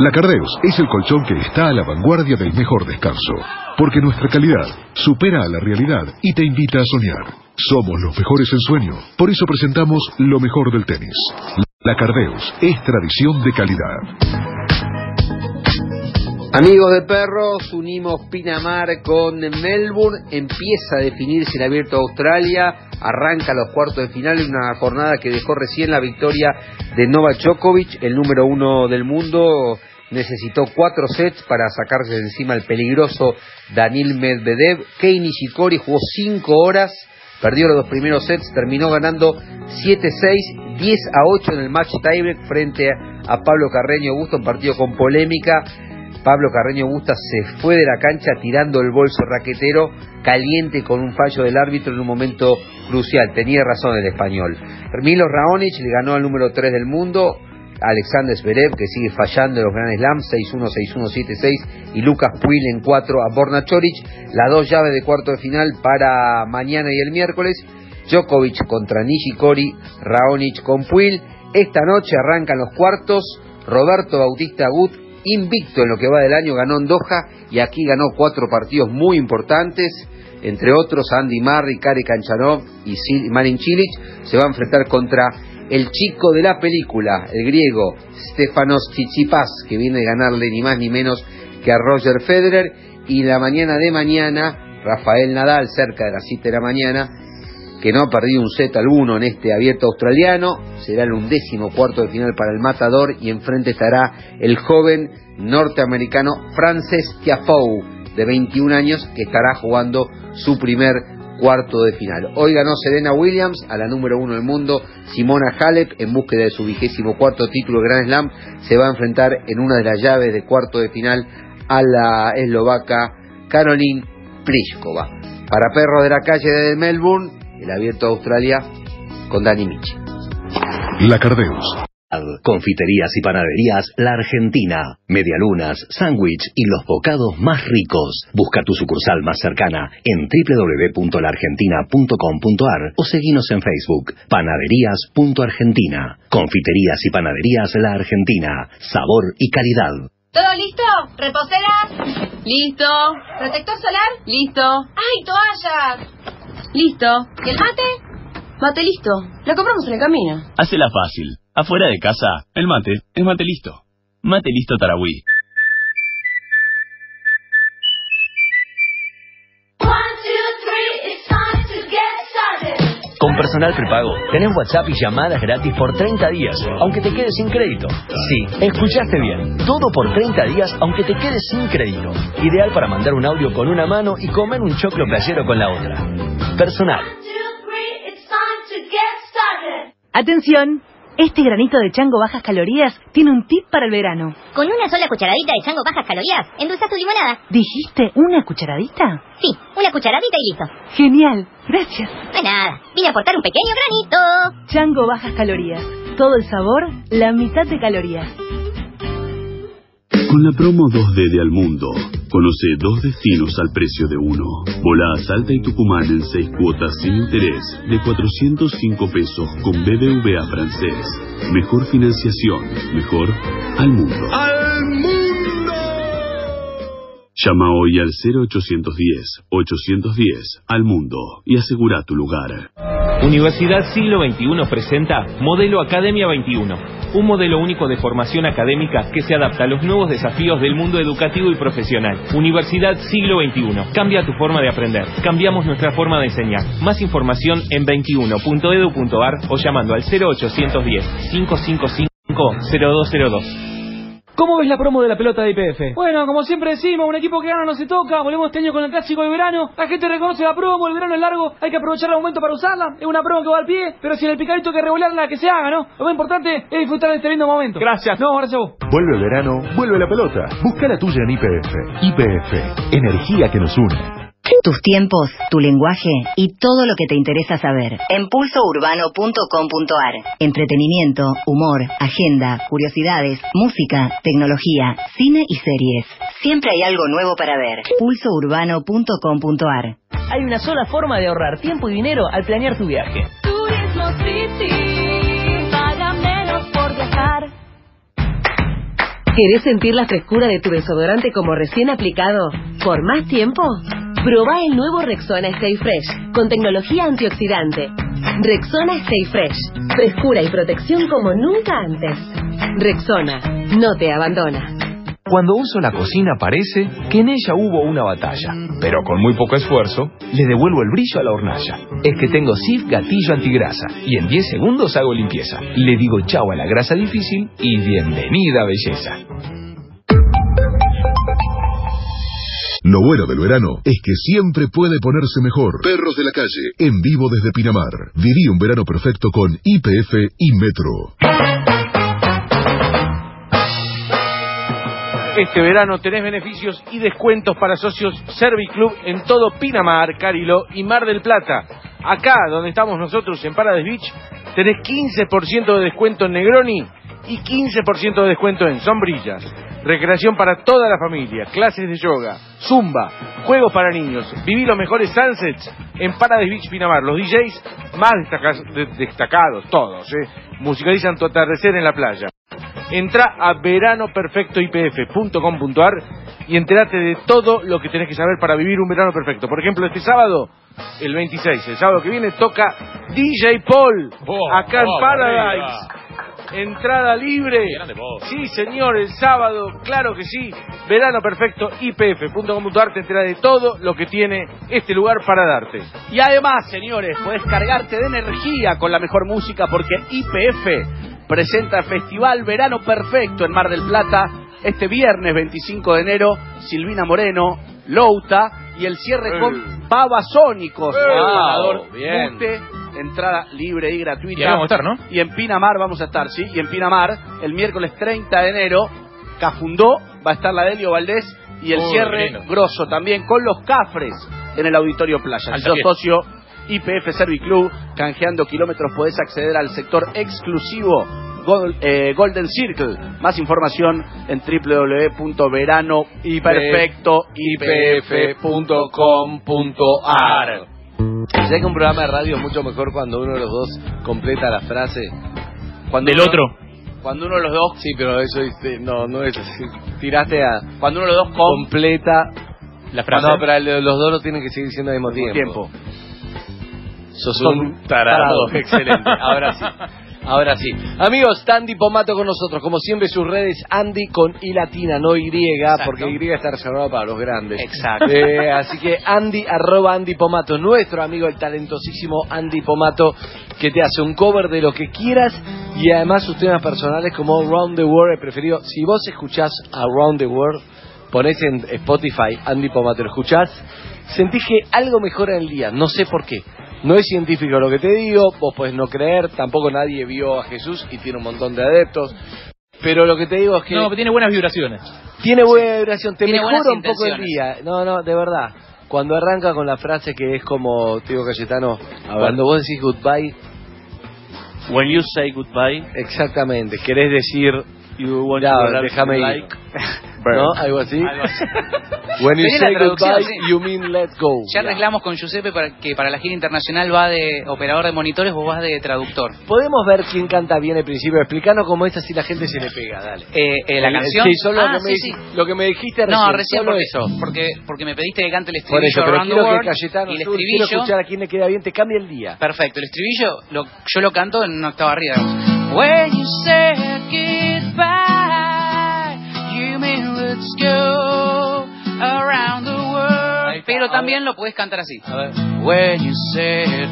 La Cardeus es el colchón que está a la vanguardia del mejor descanso, porque nuestra calidad supera a la realidad y te invita a soñar. Somos los mejores en sueño, por eso presentamos lo mejor del tenis. La Cardeus es tradición de calidad. Amigos de perros, unimos Pinamar con Melbourne, empieza a definirse el Abierto de Australia, arranca los cuartos de final en una jornada que dejó recién la victoria de Novak Djokovic, el número uno del mundo. Necesitó cuatro sets para sacarse de encima el peligroso Daniil Medvedev. Kei Nishikori jugó cinco horas, perdió los dos primeros sets, terminó ganando siete seis, diez a ocho en el match tiebreak frente a Pablo Carreño Busta, un partido con polémica. Pablo Carreño Busta se fue de la cancha tirando el bolso raquetero, caliente con un fallo del árbitro en un momento crucial. Tenía razón el español. Milos Raonic le ganó al número tres del mundo, Alexander Zverev, que sigue fallando en los Grand Slam, seis uno, seis uno, siete seis, y Lucas Puig en cuatro a Borna Choric. Las dos llaves de cuarto de final para mañana y el miércoles. Djokovic contra Nishikori, Raonic con Puig. Esta noche arrancan los cuartos. Roberto Bautista Agut, invicto en lo que va del año, ganó en Doha y aquí ganó cuatro partidos muy importantes, entre otros Andy Murray, Kari Kanchanov y Marin Cilic. Se va a enfrentar contra el chico de la película, el griego Stefanos Tsitsipas, que viene de ganarle ni más ni menos que a Roger Federer. Y la mañana de mañana, Rafael Nadal, cerca de las siete de la mañana, que no ha perdido un set alguno en este abierto australiano, será el undécimo cuarto de final para el matador, y enfrente estará el joven norteamericano Frances Tiafoe, de veintiún años, que estará jugando su primer cuarto de final. Hoy ganó Serena Williams a la número uno del mundo. Simona Halep, en búsqueda de su vigésimo cuarto título de Grand Slam, se va a enfrentar en una de las llaves de cuarto de final a la eslovaca Caroline Pliskova. Para perros de la calle de Melbourne, el abierto de Australia con Dani Michi. La Cardeus. Confiterías y panaderías La Argentina. Medialunas, sándwich y los bocados más ricos. Busca tu sucursal más cercana en doble u doble u doble u punto la argentina punto com punto a r o seguinos en Facebook, panaderías punto argentina. Confiterías y panaderías La Argentina. Sabor y calidad. ¿Todo listo? ¿Reposeras? Listo. ¿Protector solar? Listo. ¡Ay, toallas! Listo. ¿Y el mate? Mate listo. Lo compramos en el camino. Hacela fácil. Afuera de casa, el mate es mate listo. Mate listo Tarahui. Con Personal Prepago tenés WhatsApp y llamadas gratis por treinta días, aunque te quedes sin crédito. Sí, escuchaste bien. Todo por treinta días, aunque te quedes sin crédito. Ideal para mandar un audio con una mano y comer un choclo playero con la otra. Personal. Atención, este granito de chango bajas calorías tiene un tip para el verano. Con una sola cucharadita de chango bajas calorías, endulzas tu limonada. ¿Dijiste una cucharadita? Sí, una cucharadita y listo. Genial, gracias. No hay nada, vine a aportar un pequeño granito. Chango bajas calorías, todo el sabor, la mitad de calorías. Con la promo dos D de Almundo, conoce dos destinos al precio de uno. Volá a Salta y Tucumán en seis cuotas sin interés de cuatrocientos cinco pesos con B B V A francés. Mejor financiación, mejor Almundo. ¡Almundo! Llama hoy al cero ochocientos diez, ochocientos diez Almundo y asegura tu lugar. Universidad Siglo veintiuno presenta Modelo Academia veintiuno, un modelo único de formación académica que se adapta a los nuevos desafíos del mundo educativo y profesional. Universidad Siglo veintiuno, cambia tu forma de aprender, cambiamos nuestra forma de enseñar. Más información en veintiuno punto edu punto ar o llamando al cero ochocientos diez, quinientos cincuenta y cinco, cero dos cero dos. ¿Cómo ves la promo de la pelota de I P F? Bueno, como siempre decimos, un equipo que gana no se toca. Volvemos este año con el clásico de verano. La gente reconoce la promo, el verano es largo, hay que aprovechar el momento para usarla. Es una promo que va al pie, pero sin el picadito hay que revolearla, que se haga, ¿no? Lo más importante es disfrutar de este lindo momento. Gracias. No, gracias a vos. Vuelve el verano, vuelve la pelota. Busca la tuya en I P F. I P F, energía que nos une. Tus tiempos, tu lenguaje y todo lo que te interesa saber en pulso urbano punto com punto a r. Entretenimiento, humor, agenda, curiosidades, música, tecnología, cine y series. Siempre hay algo nuevo para ver. pulso urbano punto com punto a r. Hay una sola forma de ahorrar tiempo y dinero al planear tu viaje. Turismo City, paga menos por viajar. ¿Querés sentir la frescura de tu desodorante como recién aplicado por más tiempo? Probá el nuevo Rexona Stay Fresh con tecnología antioxidante. Rexona Stay Fresh. Frescura y protección como nunca antes. Rexona no te abandona. Cuando uso la cocina parece que en ella hubo una batalla, pero con muy poco esfuerzo le devuelvo el brillo a la hornalla. Es que tengo Cif Gatillo Antigrasa y en diez segundos hago limpieza. Le digo chau a la grasa difícil y bienvenida belleza. Lo bueno del verano es que siempre puede ponerse mejor. Perros de la Calle, en vivo desde Pinamar. Viví un verano perfecto con Y P F y Metro. Este verano tenés beneficios y descuentos para socios Serviclub en todo Pinamar, Cariló y Mar del Plata. Acá, donde estamos nosotros en Paradise Beach, tenés quince por ciento de descuento en Negroni y quince por ciento de descuento en Sombrillas. Recreación para toda la familia, clases de yoga, zumba, juegos para niños. Viví los mejores sunsets en Paradise Beach Pinamar. Los D Js más destaca- de- destacados, todos, eh, musicalizan tu atardecer en la playa. Entrá a verano perfecto I P F punto com punto ar y entérate de todo lo que tenés que saber para vivir un verano perfecto. Por ejemplo, este sábado, el veintiséis, el sábado que viene, toca D J Paul, Oh, acá oh, en Paradise. Entrada libre. Sí, señor, el sábado, claro que sí. Verano perfecto I P F punto com punto ar, te enterás de todo lo que tiene este lugar para darte. Y además, señores, podés cargarte de energía con la mejor música porque I P F presenta Festival Verano Perfecto en Mar del Plata este viernes veinticinco de enero. Silvina Moreno, Louta y el cierre Eh. con Babasónicos. Eh. El ganador, Wow, bien. Mute, entrada libre y gratuita. Y ahí vamos a estar, ¿no? Y en Pinamar vamos a estar, sí. Y en Pinamar, el miércoles treinta de enero, Cafundó, va a estar la Delio Valdés y el Uy, cierre lindo. grosso también con los Cafres en el Auditorio Playa. Si Alta sos fiesta. socio I P F Serviclub, canjeando kilómetros podés acceder al sector exclusivo Gol- eh, Golden Circle. Más información en w w w punto verano perfecto I P F punto com punto ar. Sé que un programa de radio es mucho mejor cuando uno de los dos completa la frase. Cuando Del uno- otro. Cuando uno de los dos, Sí, pero eso este, no, no es así. Tiraste a cuando uno de los dos com- completa La frase. No, pero el de los dos lo tienen que seguir diciendo al mismo tiempo. tiempo. Sos un tarado. Excelente. Ahora sí. Ahora sí. Amigos, está Andy Pomato con nosotros. Como siempre, sus redes Andy con I latina, no Y, porque Y está reservado para los grandes. Exacto. Eh, así que Andy, arroba Andy Pomato, nuestro amigo el talentosísimo Andy Pomato, que te hace un cover de lo que quieras y además sus temas personales como Round the World, el preferido. Si vos escuchás Around the World, ponés en Spotify Andy Pomato, lo escuchás, sentís que algo mejora en el día, no sé por qué. No es científico lo que te digo, vos podés no creer, tampoco nadie vio a Jesús y tiene un montón de adeptos, pero lo que te digo es que No, pero tiene buenas vibraciones. tiene buena vibración, te Tiene mejora buenas un poco el intenciones. día. No, no, de verdad. Cuando arranca con la frase que es como, te digo Cayetano, ver. cuando vos decís goodbye, When you say goodbye, exactamente, querés decir, you want ya, to déjame ir. like. ¿No? Algo así. Algo así. When you Sería say la traducción, goodbye, sí. you mean let go. Ya arreglamos con Giuseppe para que para la gira internacional va de operador de monitores, vos vas de traductor. Podemos ver quién canta bien el principio. Explicanos cómo es así la gente se le pega, dale. Eh, eh, la Eh, canción. Sí, solo Ah, lo, que me, sí, dijiste- sí. lo que me dijiste recién. No, recién solo porque, eso. porque porque me pediste que cante el Por estribillo eso, pero Around the quiero que World Cayetano y el Sur, quiero estribillo. escuchar a quién le queda bien, te cambia el día. Perfecto, el estribillo lo, yo lo canto en una octava arriba. digamos. When you said goodbye, you mean let's go around the world. Pero también lo puedes cantar así. When you said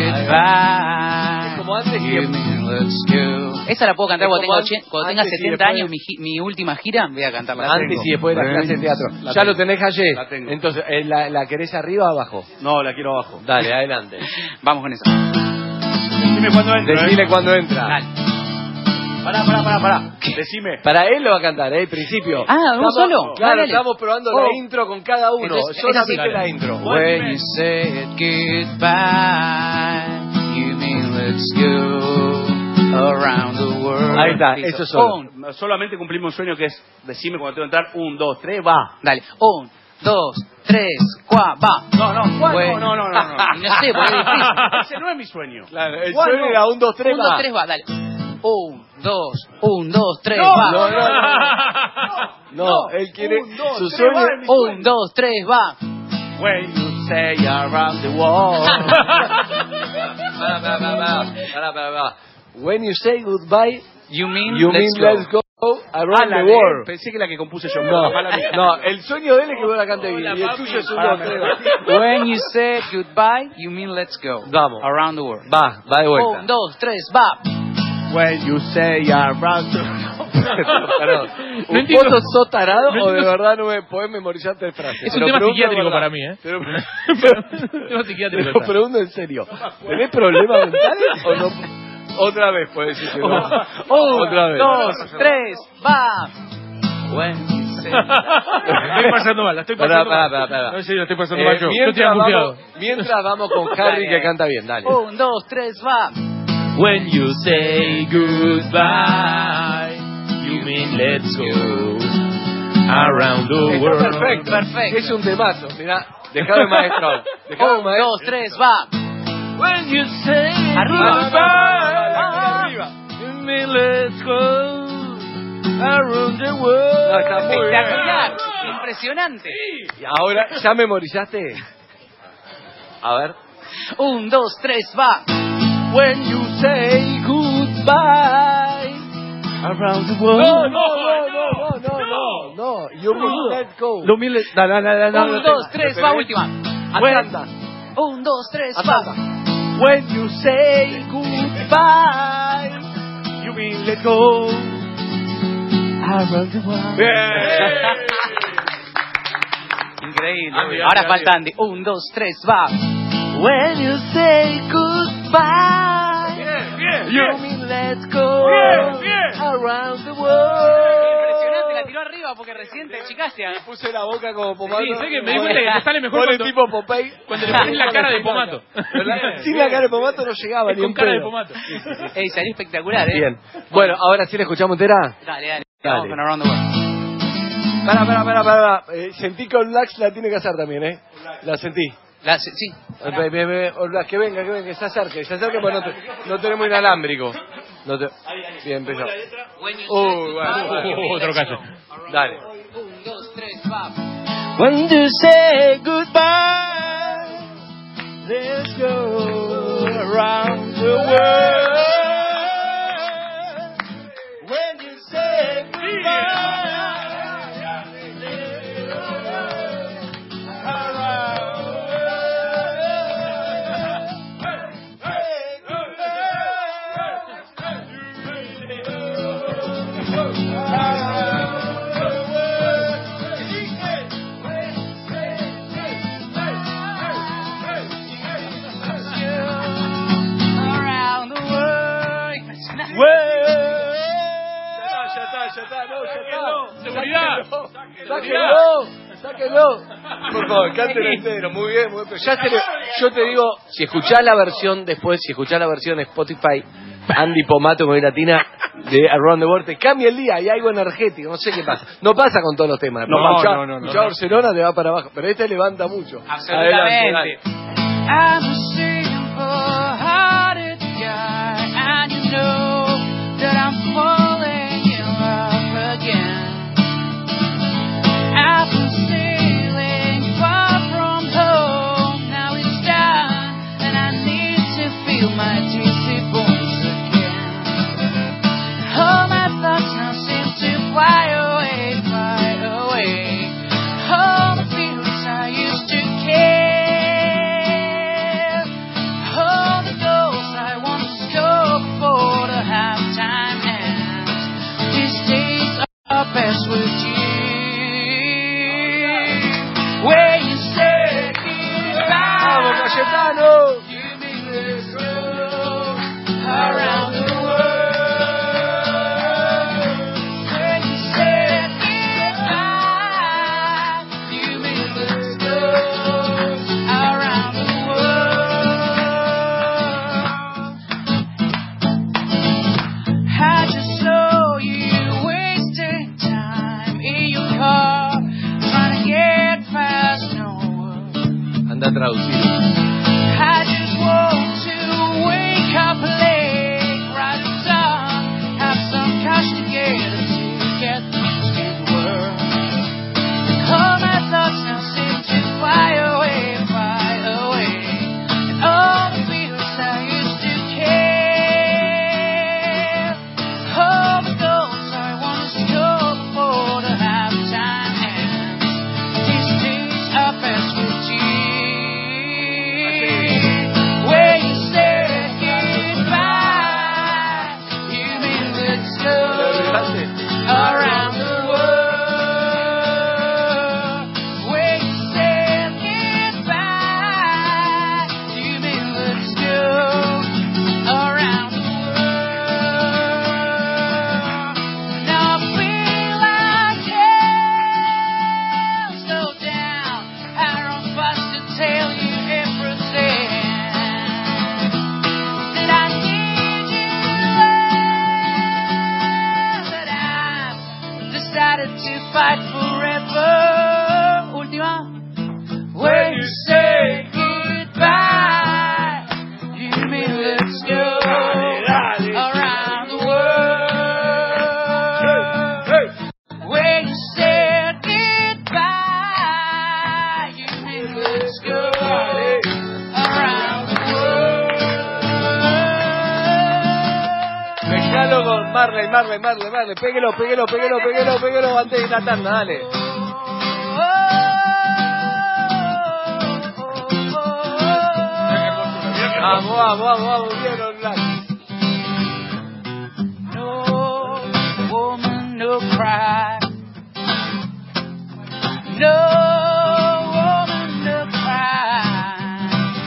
goodbye, como antes you que- mean let's go. Esa la puedo cantar Es cuando tenga, como ochen- an- cuando tenga antes y setenta después- años, mi, gi- mi última gira, voy a cantarla. Antes y después de la clase de teatro. La ¿Ya tengo. lo tenés, Jayé? La tengo. Entonces, eh, ¿la, ¿la querés arriba o abajo? No, la quiero abajo. Dale, adelante. Vamos con eso. Decime cuando entra. Decile ¿eh? cuando entra. Dale. Pará, pará, pará, pará. Decime. Para él lo va a cantar, ¿eh? El principio. Ah, ¿uno Estamos- solo? Claro, Dale, dale. estamos probando Oh. la intro con cada uno. Entonces, Solamente es así. la intro. When you said goodbye, you mean let's go around the world. Ahí está, Listo. eso es solo. Un, Solamente cumplimos un sueño que es decime cuando tengo que entrar. Un, dos, tres, va. dale. Un, dos, tres, cuá, va. No, no, ¿cuál? Bueno. No, no, no, no. no. Y no sé, porque es difícil. Ese no es mi sueño. Claro, el ¿Cuál sueño no? era un, dos, tres, Un, dos, va. tres, va. Dale. Un, dos, un, dos, tres, No, va. no, no, no. No, él quiere Un, dos, su tres, sueño. va, un, dos, tres, va. When you say around the world. Para, para, para, para, para, para. When you say goodbye, you mean, you let's, mean go. let's go around Ah, la the de- world. Pensé que la que compuse yo. No, Mala mía. no, el sueño de él es que vos la cante bien. Y el tuyo es un dos, tres, va. When you say goodbye, you mean let's go. Vamos. Around the world. Va, va de vuelta. Un, dos, tres, va. When you say around the Perdón. No entiendo. ¿Vos sos tarado No o de entiendo. verdad no me podés memorizar tres frases? Es Te un lo tema pregunto de psiquiátrico verdad. para mí, ¿eh? Te lo, Tema psiquiátrico te lo total. pregunto en serio. ¿Tenés problemas mentales o no? Otra vez puedes decir que no. Un, Otra vez. dos, tres, va. When you say... La estoy pasando mal, la estoy Pará, pasando pará, mal. pará, pará. No, en serio, la estoy pasando Eh, mal yo. Yo estoy mientras, angustiado. vamos, mientras vamos con Harry que canta bien, dale. Un, dos, tres, va. When you say goodbye, you mean let's go around the Está world. perfecto. Perfecto. Es un temazo. Mirá, dejame maestro. ahora. Dejame Un, maestro. dos, tres, va. When you say Arriba. Arriba. you mean let's go around the world. No, está muy bien. Espectacular. Impresionante. Y ahora, ¿ya memorizaste? A ver. Un, dos, tres, va. When you say goodbye around the world. No, no, no, no, no, no, no. You mean let's go. Lo humilde. No, no, no, no, Un, no, dos, no, tres, no, va, no, última. Atlanta. Un, dos, tres, Atlanta. va. When you say goodbye, you mean let go around the world. Increíble. Andy, Ahora Andy, falta Andy. Un, dos, tres, va. When you say goodbye, Bien, bien, you bien. mean let's go Bien, bien. around the world. Impresionante, la tiró arriba porque recién te chicaste. ¿eh? Puse la boca como Pomato. Sí, sé que me di cuenta que te sale mejor Pone cuando- tipo Popeye. Cuando le pones la cara de Pomato. ¿Verdad? Sin la cara de Pomato no llegaba Es ni con un cara de pedo. Pomato. Ey, salió espectacular, ¿eh? Bien. Bueno, ahora sí la escuchamos entera. Dale, dale. Dale. Vamos con Around the World. Pará, pará, pará, pará. Eh, sentí que All Blacks la tiene que hacer también, ¿eh? La sentí. La- sí. Eh, ve- ve- ve, All Blacks, que venga, que venga, que se acerque, se acerque porque no, te- no tenemos inalámbrico. No te... Bien, empezó. When you say Uy, bueno, goodbye, you bueno. mean Otro let's callo. go. Dale. Un, dos, tres, va. When you say goodbye, let's go around the world. When you say goodbye, let's go around the world. Say Around the world. Impresionante. Ya está, ya está, no, ya está. Seguridad. Sáquenlo, sáquenlo. Por favor, cántelo entero, muy bien, muy bien. Pero ya se le- yo te digo, si escuchás la versión después, si escuchás la versión Spotify, Andy Pomato con Latina de Around the World, te cambia el día, hay algo energético, no sé qué pasa. No pasa con todos los temas. No, Escuchá- no, no, no, escuchá no. Barcelona te va para abajo, pero este levanta mucho. Absolutamente. Adelante, I'm a simple-hearted guy, and you know that I'm falling in love again. I've been sailing far from home, now it's done, and I need to feel my juicy bones again. All my thoughts now seem to fly away, fly away. All the feelings I used to care. All the goals I want to score before the halftime ends. These days are best with you. When you say goodbye, ¡Vamos, Cayetano! you mean let's go around the world. When you say goodbye, you mean let's go around the world. I just saw you wasting time in your car, trying to get past nowhere. Anda traducido. I just want to wake up late, write a song, have Marley, Marley, Marley, Marley. Péguelo, péguelo, péguelo, péguelo, péguelo antes de la tanda, dale. Vamos, vamos, vamos, vamos, bien, online. No woman, no cry. No woman, no cry.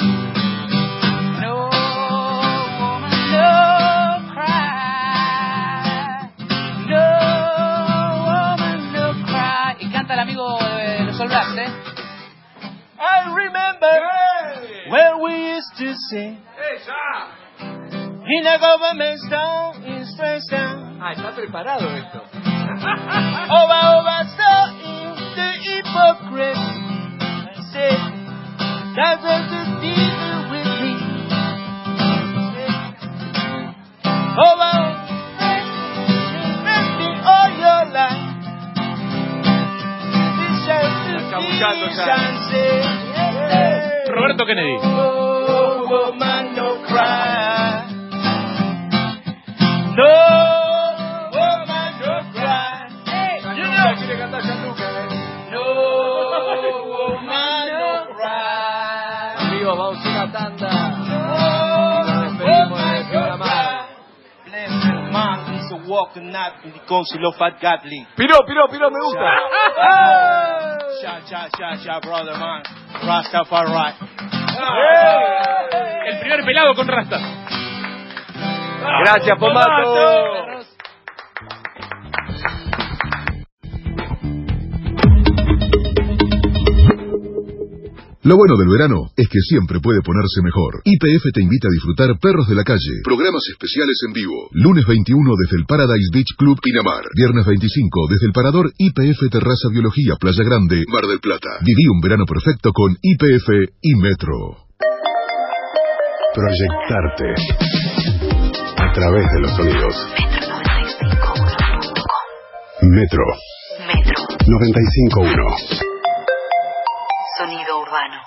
No woman, no cry. No woman, no cry. Y canta el amigo de los All Blacks, ¿eh? I remember when we used to sing in a government town in Strasbourg. Ah, está preparado esto. Over, over, so in the hypocrite. I said, that was the deal with me. Over, investing all your life. This shall be chance. Roberto Kennedy. No woman, no cry. No woman, no cry. You know. No woman, no cry. Amigos, vamos a una tanda. Nos despedimos del programa. Blessed man is a walking night in the council of Fat Gatling. Piró, piró, piró, me gusta. Cha, cha, cha, cha, brother man. Rastafari. El primer pelado con rasta. Gracias, Pomato. Lo bueno del verano es que siempre puede ponerse mejor. Y P F te invita a disfrutar Perros de la Calle. Programas especiales en vivo. Lunes veintiuno desde el Paradise Beach Club Pinamar. Viernes veinticinco desde el Parador Y P F Terraza Biología Playa Grande, Mar del Plata. Viví un verano perfecto con Y P F y Metro. Proyectarte a través de los sonidos. Metro noventa y cinco punto uno. Sonido urbano.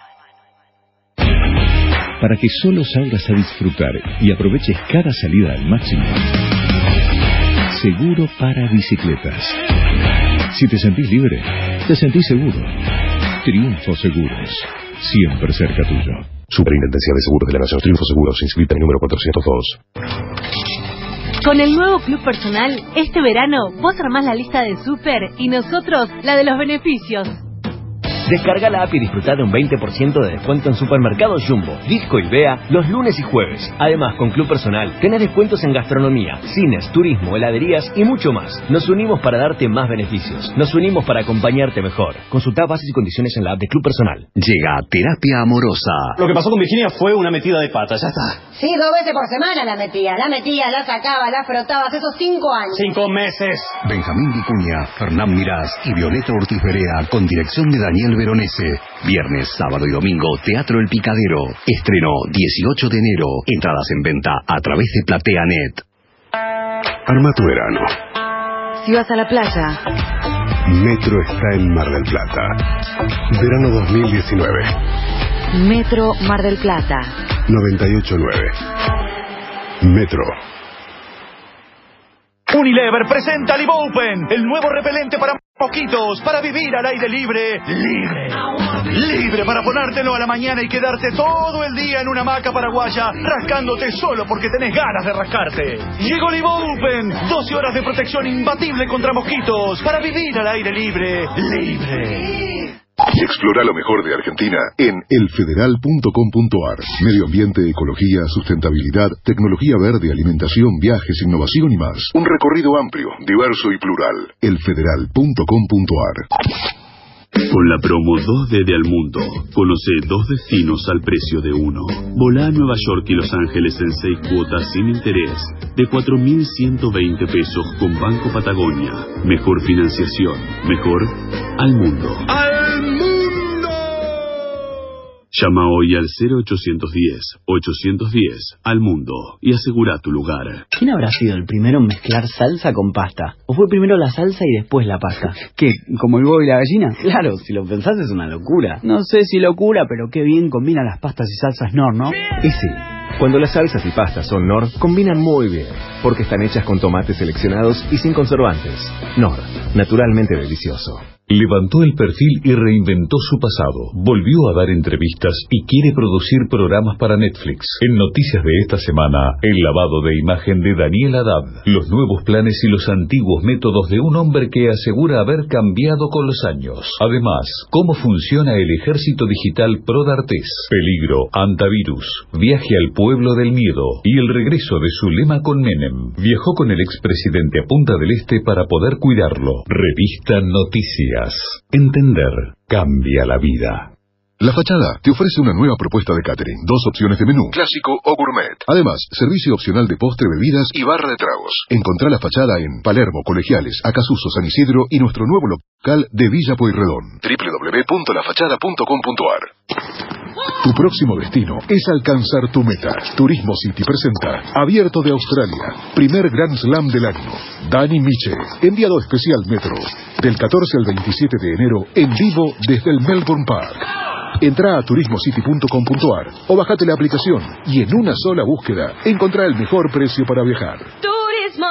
Para que solo salgas a disfrutar y aproveches cada salida al máximo. Seguro para bicicletas. Si te sentís libre, te sentís seguro. Triunfo Seguros. Siempre cerca tuyo. Superintendencia de Seguros de la Nación. Triunfo Seguros. Inscrita en número cuatrocientos dos. Con el nuevo Club Personal, este verano vos armás la lista de súper y nosotros la de los beneficios. Descarga la app y disfruta de un veinte por ciento de descuento en supermercados Jumbo, Disco y Bea los lunes y jueves. Además, con Club Personal tenés descuentos en gastronomía, cines, turismo, heladerías y mucho más. Nos unimos para darte más beneficios. Nos unimos para acompañarte mejor. Consulta bases y condiciones en la app de Club Personal. Llega Terapia Amorosa. Lo que pasó con Virginia fue una metida de pata, ya está. Sí, dos veces por semana la metía. La metía, la sacaba, la frotaba. Hace esos cinco años. Cinco meses. Benjamín Vicuña, Fernán Mirás y Violeta Ortiz Berea, con dirección de Daniel Veronese. Viernes, sábado y domingo, Teatro El Picadero. Estreno dieciocho de enero. Entradas en venta a través de PlateaNet. Arma tu verano. Si vas a la playa, Metro está en Mar del Plata. Verano dos mil diecinueve. Metro Mar del Plata. noventa y ocho punto nueve. Metro. Unilever presenta Libopen, el nuevo repelente para mosquitos, para vivir al aire libre, libre. Libre para ponértelo a la mañana y quedarte todo el día en una hamaca paraguaya, rascándote solo porque tenés ganas de rascarte. Llegó Libopen, doce horas de protección imbatible contra mosquitos, para vivir al aire libre, libre. Y explora lo mejor de Argentina en el federal punto com punto ar. Medio ambiente, ecología, sustentabilidad, tecnología verde, alimentación, viajes, innovación y más. Un recorrido amplio, diverso y plural. el federal punto com punto ar. Con la promo dos D de Almundo, conoce dos destinos al precio de uno. Volá a Nueva York y Los Ángeles en seis cuotas sin interés, de cuatro mil ciento veinte pesos con Banco Patagonia. Mejor financiación, mejor Almundo. ¡Almundo! Llama hoy al cero ochocientos diez, ochocientos diez, Almundo, y asegura tu lugar. ¿Quién habrá sido el primero en mezclar salsa con pasta? ¿O fue primero la salsa y después la pasta? ¿Qué? ¿Como el huevo y la gallina? Claro, si lo pensás es una locura. No sé si locura, pero qué bien combina las pastas y salsas Knorr, ¿no? Ese Cuando las salsas y pastas son Knorr, combinan muy bien, porque están hechas con tomates seleccionados y sin conservantes. Knorr, naturalmente delicioso. Levantó el perfil y reinventó su pasado. Volvió a dar entrevistas y quiere producir programas para Netflix. En noticias de esta semana, el lavado de imagen de Daniel Haddad, los nuevos planes y los antiguos métodos de un hombre que asegura haber cambiado con los años. Además, cómo funciona el ejército digital Pro D'Artés. Peligro, antivirus, viaje al pueblo del miedo y el regreso de Zulema con Menem. Viajó con el expresidente a Punta del Este para poder cuidarlo. Revista Noticias. Entender cambia la vida. La Fachada te ofrece una nueva propuesta de catering. Dos opciones de menú, clásico o gourmet. Además, servicio opcional de postre, bebidas y barra de tragos. Encontrá La Fachada en Palermo, Colegiales, Acasuso, San Isidro y nuestro nuevo local de Villa Pueyrredón. doble u doble u doble u punto la fachada punto com punto a r. Tu próximo destino es alcanzar tu meta. Turismo City presenta Abierto de Australia, primer Grand Slam del año. Dani Miche, enviado especial Metro, del catorce al veintisiete de enero, en vivo desde el Melbourne Park. Entrá a turismo city punto com punto a r o bajate la aplicación y en una sola búsqueda encontrá el mejor precio para viajar. Turismo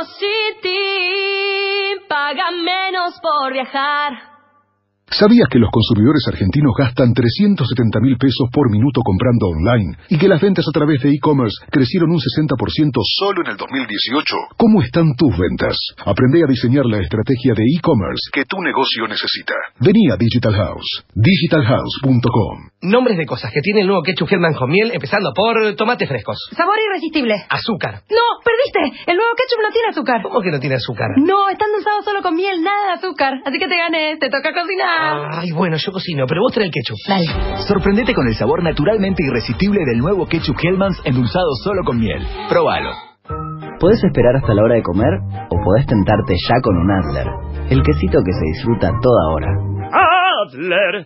City, paga menos por viajar. ¿Sabías que los consumidores argentinos gastan trescientos setenta mil pesos por minuto comprando online y que las ventas a través de e-commerce crecieron un sesenta por ciento solo en el dos mil dieciocho? ¿Cómo están tus ventas? Aprende a diseñar la estrategia de e-commerce que tu negocio necesita. Vení a Digital House. digital house punto com. Nombres de cosas que tiene el nuevo ketchup Hellmann's con miel, empezando por tomates frescos. Sabor irresistible. Azúcar. No, perdiste. El nuevo ketchup no tiene azúcar. ¿Cómo que no tiene azúcar? No, están usados solo con miel, nada de azúcar. Así que te gané, te toca cocinar. Ay, bueno, yo cocino, pero vos trae el ketchup. Dale. Sorprendete con el sabor naturalmente irresistible del nuevo ketchup Hellmann's endulzado solo con miel. Próbalo. Podés esperar hasta la hora de comer o podés tentarte ya con un Adler, el quesito que se disfruta toda hora. Adler.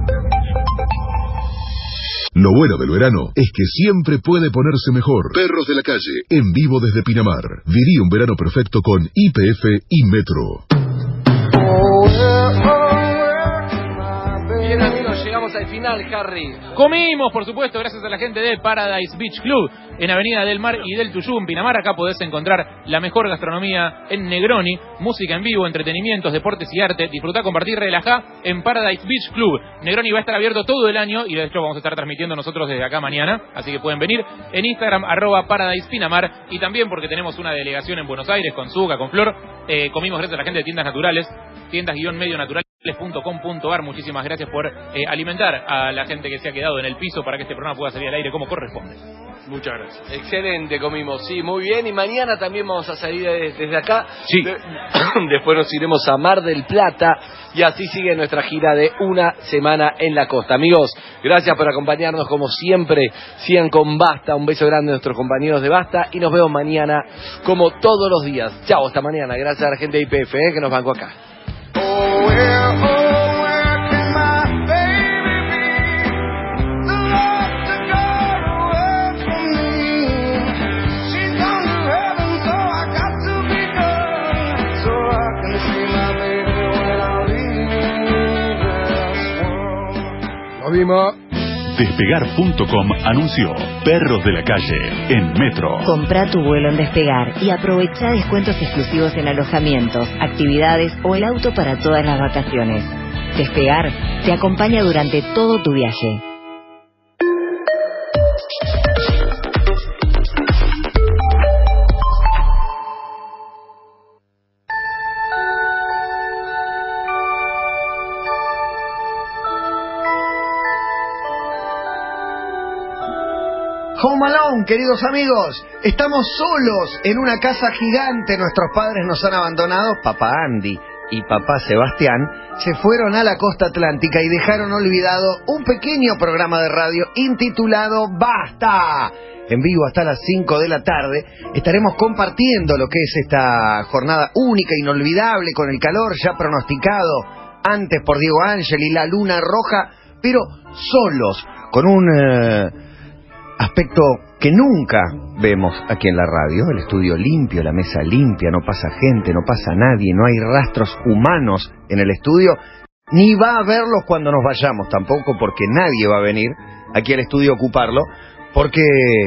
Lo bueno del verano es que siempre puede ponerse mejor. Perros de la Calle, en vivo desde Pinamar. Viví un verano perfecto con Y P F y Metro. Bien, amigos, llegamos al final, Harry. Comimos, por supuesto, gracias a la gente de Paradise Beach Club, en Avenida del Mar y del Tuyú, en Pinamar. Acá podés encontrar la mejor gastronomía en Negroni, música en vivo, entretenimientos, deportes y arte. Disfrutá, compartir, relajá en Paradise Beach Club. Negroni va a estar abierto todo el año y de hecho vamos a estar transmitiendo nosotros desde acá mañana, así que pueden venir en Instagram, arroba Paradise Pinamar, y también porque tenemos una delegación en Buenos Aires con Zucca, con Flor. Eh, comimos gracias a la gente de Tiendas Naturales, tiendas-medionaturales punto com punto a r. Muchísimas gracias por eh, alimentar a la gente que se ha quedado en el piso para que este programa pueda salir al aire como corresponde. Muchas gracias. Excelente, comimos, sí, muy bien. Y mañana también vamos a salir desde acá. Sí. De- Después nos iremos a Mar del Plata y así sigue nuestra gira de una semana en la costa. Amigos, gracias por acompañarnos como siempre. Sigan con Basta. Un beso grande a nuestros compañeros de Basta y nos vemos mañana como todos los días. Chao, hasta mañana. Gracias a la gente de I P F eh, que nos bancó acá. Nos vimos. Despegar punto com anunció Perros de la Calle en Metro. Comprá tu vuelo en Despegar y aprovecha descuentos exclusivos en alojamientos, actividades o el auto para todas las vacaciones. Despegar te acompaña durante todo tu viaje. Home Alone, queridos amigos, estamos solos en una casa gigante. Nuestros padres nos han abandonado. Papá Andy y papá Sebastián se fueron a la costa atlántica y dejaron olvidado un pequeño programa de radio intitulado Basta. En vivo hasta las cinco de la tarde estaremos compartiendo lo que es esta jornada única, inolvidable, con el calor ya pronosticado antes por Diego Ángel y la luna roja, pero solos, con un eh, aspecto que nunca vemos aquí en la radio. El estudio limpio, la mesa limpia, no pasa gente, no pasa nadie, no hay rastros humanos en el estudio, ni va a haberlos cuando nos vayamos tampoco, porque nadie va a venir aquí al estudio a ocuparlo, porque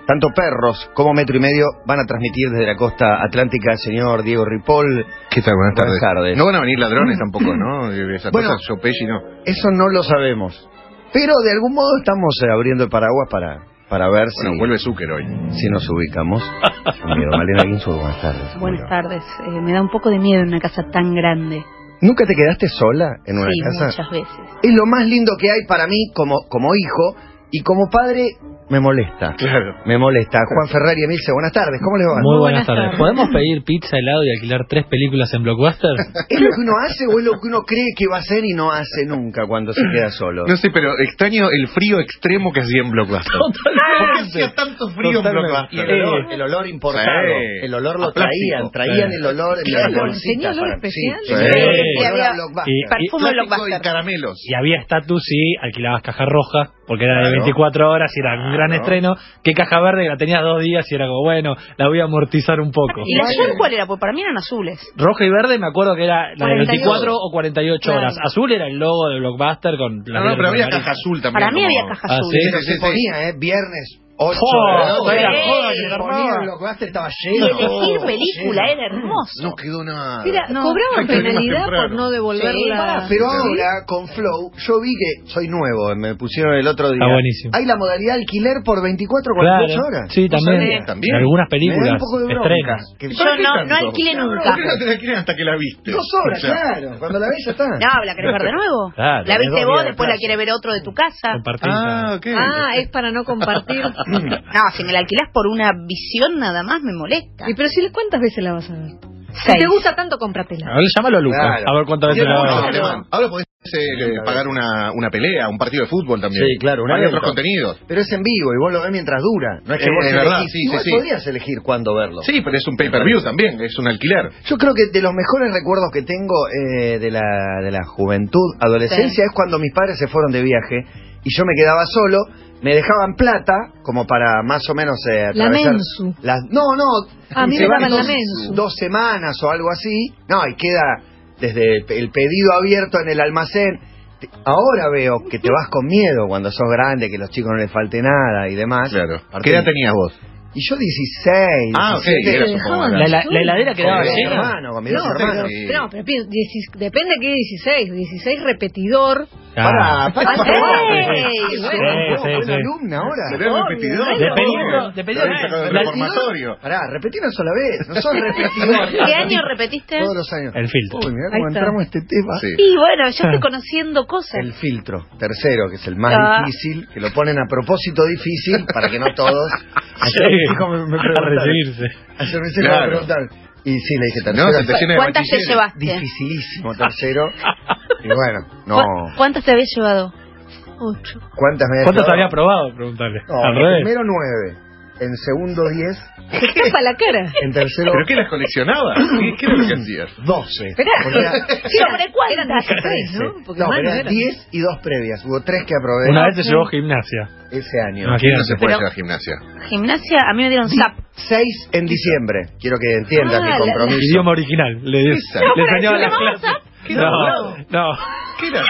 tanto Perros como Metro y Medio van a transmitir desde la costa atlántica. Señor Diego Ripoll. ¿Qué tal? Buenas, Buenas tardes. tardes. No van a venir ladrones tampoco, ¿no? Esa Bueno, cosa, yo Pesci, no. Eso no lo sabemos. Pero de algún modo estamos eh, abriendo el paraguas para, para ver Bueno, si... vuelve Zucker hoy. Si nos ubicamos. Con miedo. Malena Ginsburg, buenas tardes. Buenas tardes. Eh, me da un poco de miedo en una casa tan grande. ¿Nunca te quedaste sola en una Sí, casa? muchas veces. Es lo más lindo que hay para mí como, como hijo y como padre. Me molesta. Claro. Me molesta. Juan Ferrari Emilce, buenas tardes. ¿Cómo les va? Muy buenas tardes. ¿Podemos pedir pizza, helado y alquilar tres películas en Blockbuster? ¿Es lo que uno hace o es lo que uno cree que va a hacer y no hace nunca cuando se queda solo? No sé, pero extraño el frío extremo que hacía en Blockbuster. ¿Por qué hacía tanto frío en Blockbuster? Y el olor, el olor importado. Sí. El olor lo A plástico. traían. Traían Sí. el olor en Claro. la bolsita. ¿Tenía olor para- especial? Sí, Sí. sí. Y Olor a había- Blockbuster. y- Perfume Plástico Blockbuster. y caramelos. Y había estatus si alquilabas caja roja, porque era de Claro. veinticuatro horas y era un gran Claro. estreno. Que caja verde la tenías dos días y era como, bueno, la voy a amortizar un poco. ¿Y la azul cuál era? Pues para mí eran azules. Roja y verde me acuerdo que era la de cuarenta y ocho. veinticuatro o cuarenta y ocho Claro. horas. Azul era el logo de Blockbuster con la No, no, verde pero había amarilla. caja azul también. Para mí como- había caja Ah, azul. ¿sí? Pero Sí, se sí, ponía, ¿eh? Viernes ocho. ¡Oh! de la Era noche. joda que Se se ponía armaba. el Blockbuster, estaba Y lleno. elegir película Lleno. era hermoso. No quedó nada. Mira, No, cobraban hay que venir más penalidad por temprano. no devolver Sí, la... Pará, pero ahora con Flow yo vi que soy nuevo, me pusieron el otro día. Está buenísimo. Hay la modalidad alquiler por veinticuatro o cuarenta y ocho Claro. horas. Sí, ¿No también. sabía? También. Algunas Me da películas, un poco de bronca. estrenos. Que- Yo no, no alquilé nunca. ¿Por qué no te la quieren hasta que la viste? Dos horas, O sea, claro. Cuando la ves ya está. No, ¿la querés ver de nuevo? Claro. La viste Dos vos, días de después la plazo. quiere ver otro de tu casa. Compartís. Ah, ok. Ah, es para no compartir. No, si me la alquilás por una visión nada más me molesta. Y pero si ¿cuántas veces la vas a ver? Si Seis. te gusta tanto, cómpratela. A ver, llámalo a Lucas. Claro. A ver cuántas veces Tiene la va mucho a ver. problema. Ahora podés eh, pagar una, una pelea, un partido de fútbol también. Sí, claro, un Hay evento. otros contenidos. Pero es en vivo y vos lo ves mientras dura. No es que Eh, vos es elegís. verdad, sí, Igual sí, sí. podrías elegir cuándo verlo. Sí, pero es un pay-per-view también, es un alquiler. Yo creo que de los mejores recuerdos que tengo eh, de, la, de la juventud, adolescencia, Sí. es cuando mis padres se fueron de viaje y yo me quedaba solo, me dejaban plata como para más o menos eh, La atravesar mensu. las- no, no, A mí se me van daban la dos, mensu. dos semanas o algo así, no, y queda desde el, el pedido abierto en el almacén. Te- Ahora veo que te vas con miedo cuando sos grande, que a los chicos no les falte nada y demás. Claro. Aparte- ¿Qué edad tenías vos? Y yo dieciséis. Ah, ok, diecisiete. eras un poco más La, grande. la, la heladera quedaba Con mi llena. hermano, con mis No, dos pero, hermanos. Sí. pero, pero pienso, dieci- depende de qué dieciséis. dieciséis repetidor. Pará, pará, Ah, pará. ¡ey! Sí, Bueno, sí, sí, buena sí. alumna ahora. Será el repetidor. Dependiendo, dependiendo Lo habéis sacado del la- reformatorio. Pará, repetí una sola vez. No sos repetidor. ¿Qué año repetiste? Todos los años. El filtro. Uy, mirá Ahí cómo está. entramos a este tema. Sí. Y bueno, ya estoy conociendo cosas. El filtro, tercero, que es el más Ah. difícil, que lo ponen a propósito difícil para que no todos. Sí, Ayer mi hijo me, me a preguntaron. recibirse. Ayer me hizo Claro. preguntar. Y sí, le dije No, tercero. se te llena de ¿Cuántas te bachilleres. llevaste? Dificilísimo, tercero. Y bueno, no. ¿Cu- ¿Cuántas te habías llevado? Ocho. ¿Cuántas me ¿Cuántos llevado? había probado? Preguntarle. No, Al en revés. primero nueve, en segundo diez, Se tapa la cara. en tercero ¿Pero qué las coleccionabas? ¿Qué, qué era lo que hacías? doce. Esperá. Porque era- ¿Sobre Eran cuántas? dieciséis, trece. ¿no? Porque No, más pero no eran eran. diez y dos previas. Hubo tres que aprobé Una vez se llevó gimnasia. ese año. Aquí no se puede Pero- llevar gimnasia. Gimnasia, a mí me dieron zap. Seis en diciembre. Quiero que entiendas Ah, mi la- compromiso. Idioma original. Le, le Esa. enseñaba las ¿Le clases. llamaba ¿Qué era No, doblado? no. ¿Qué era?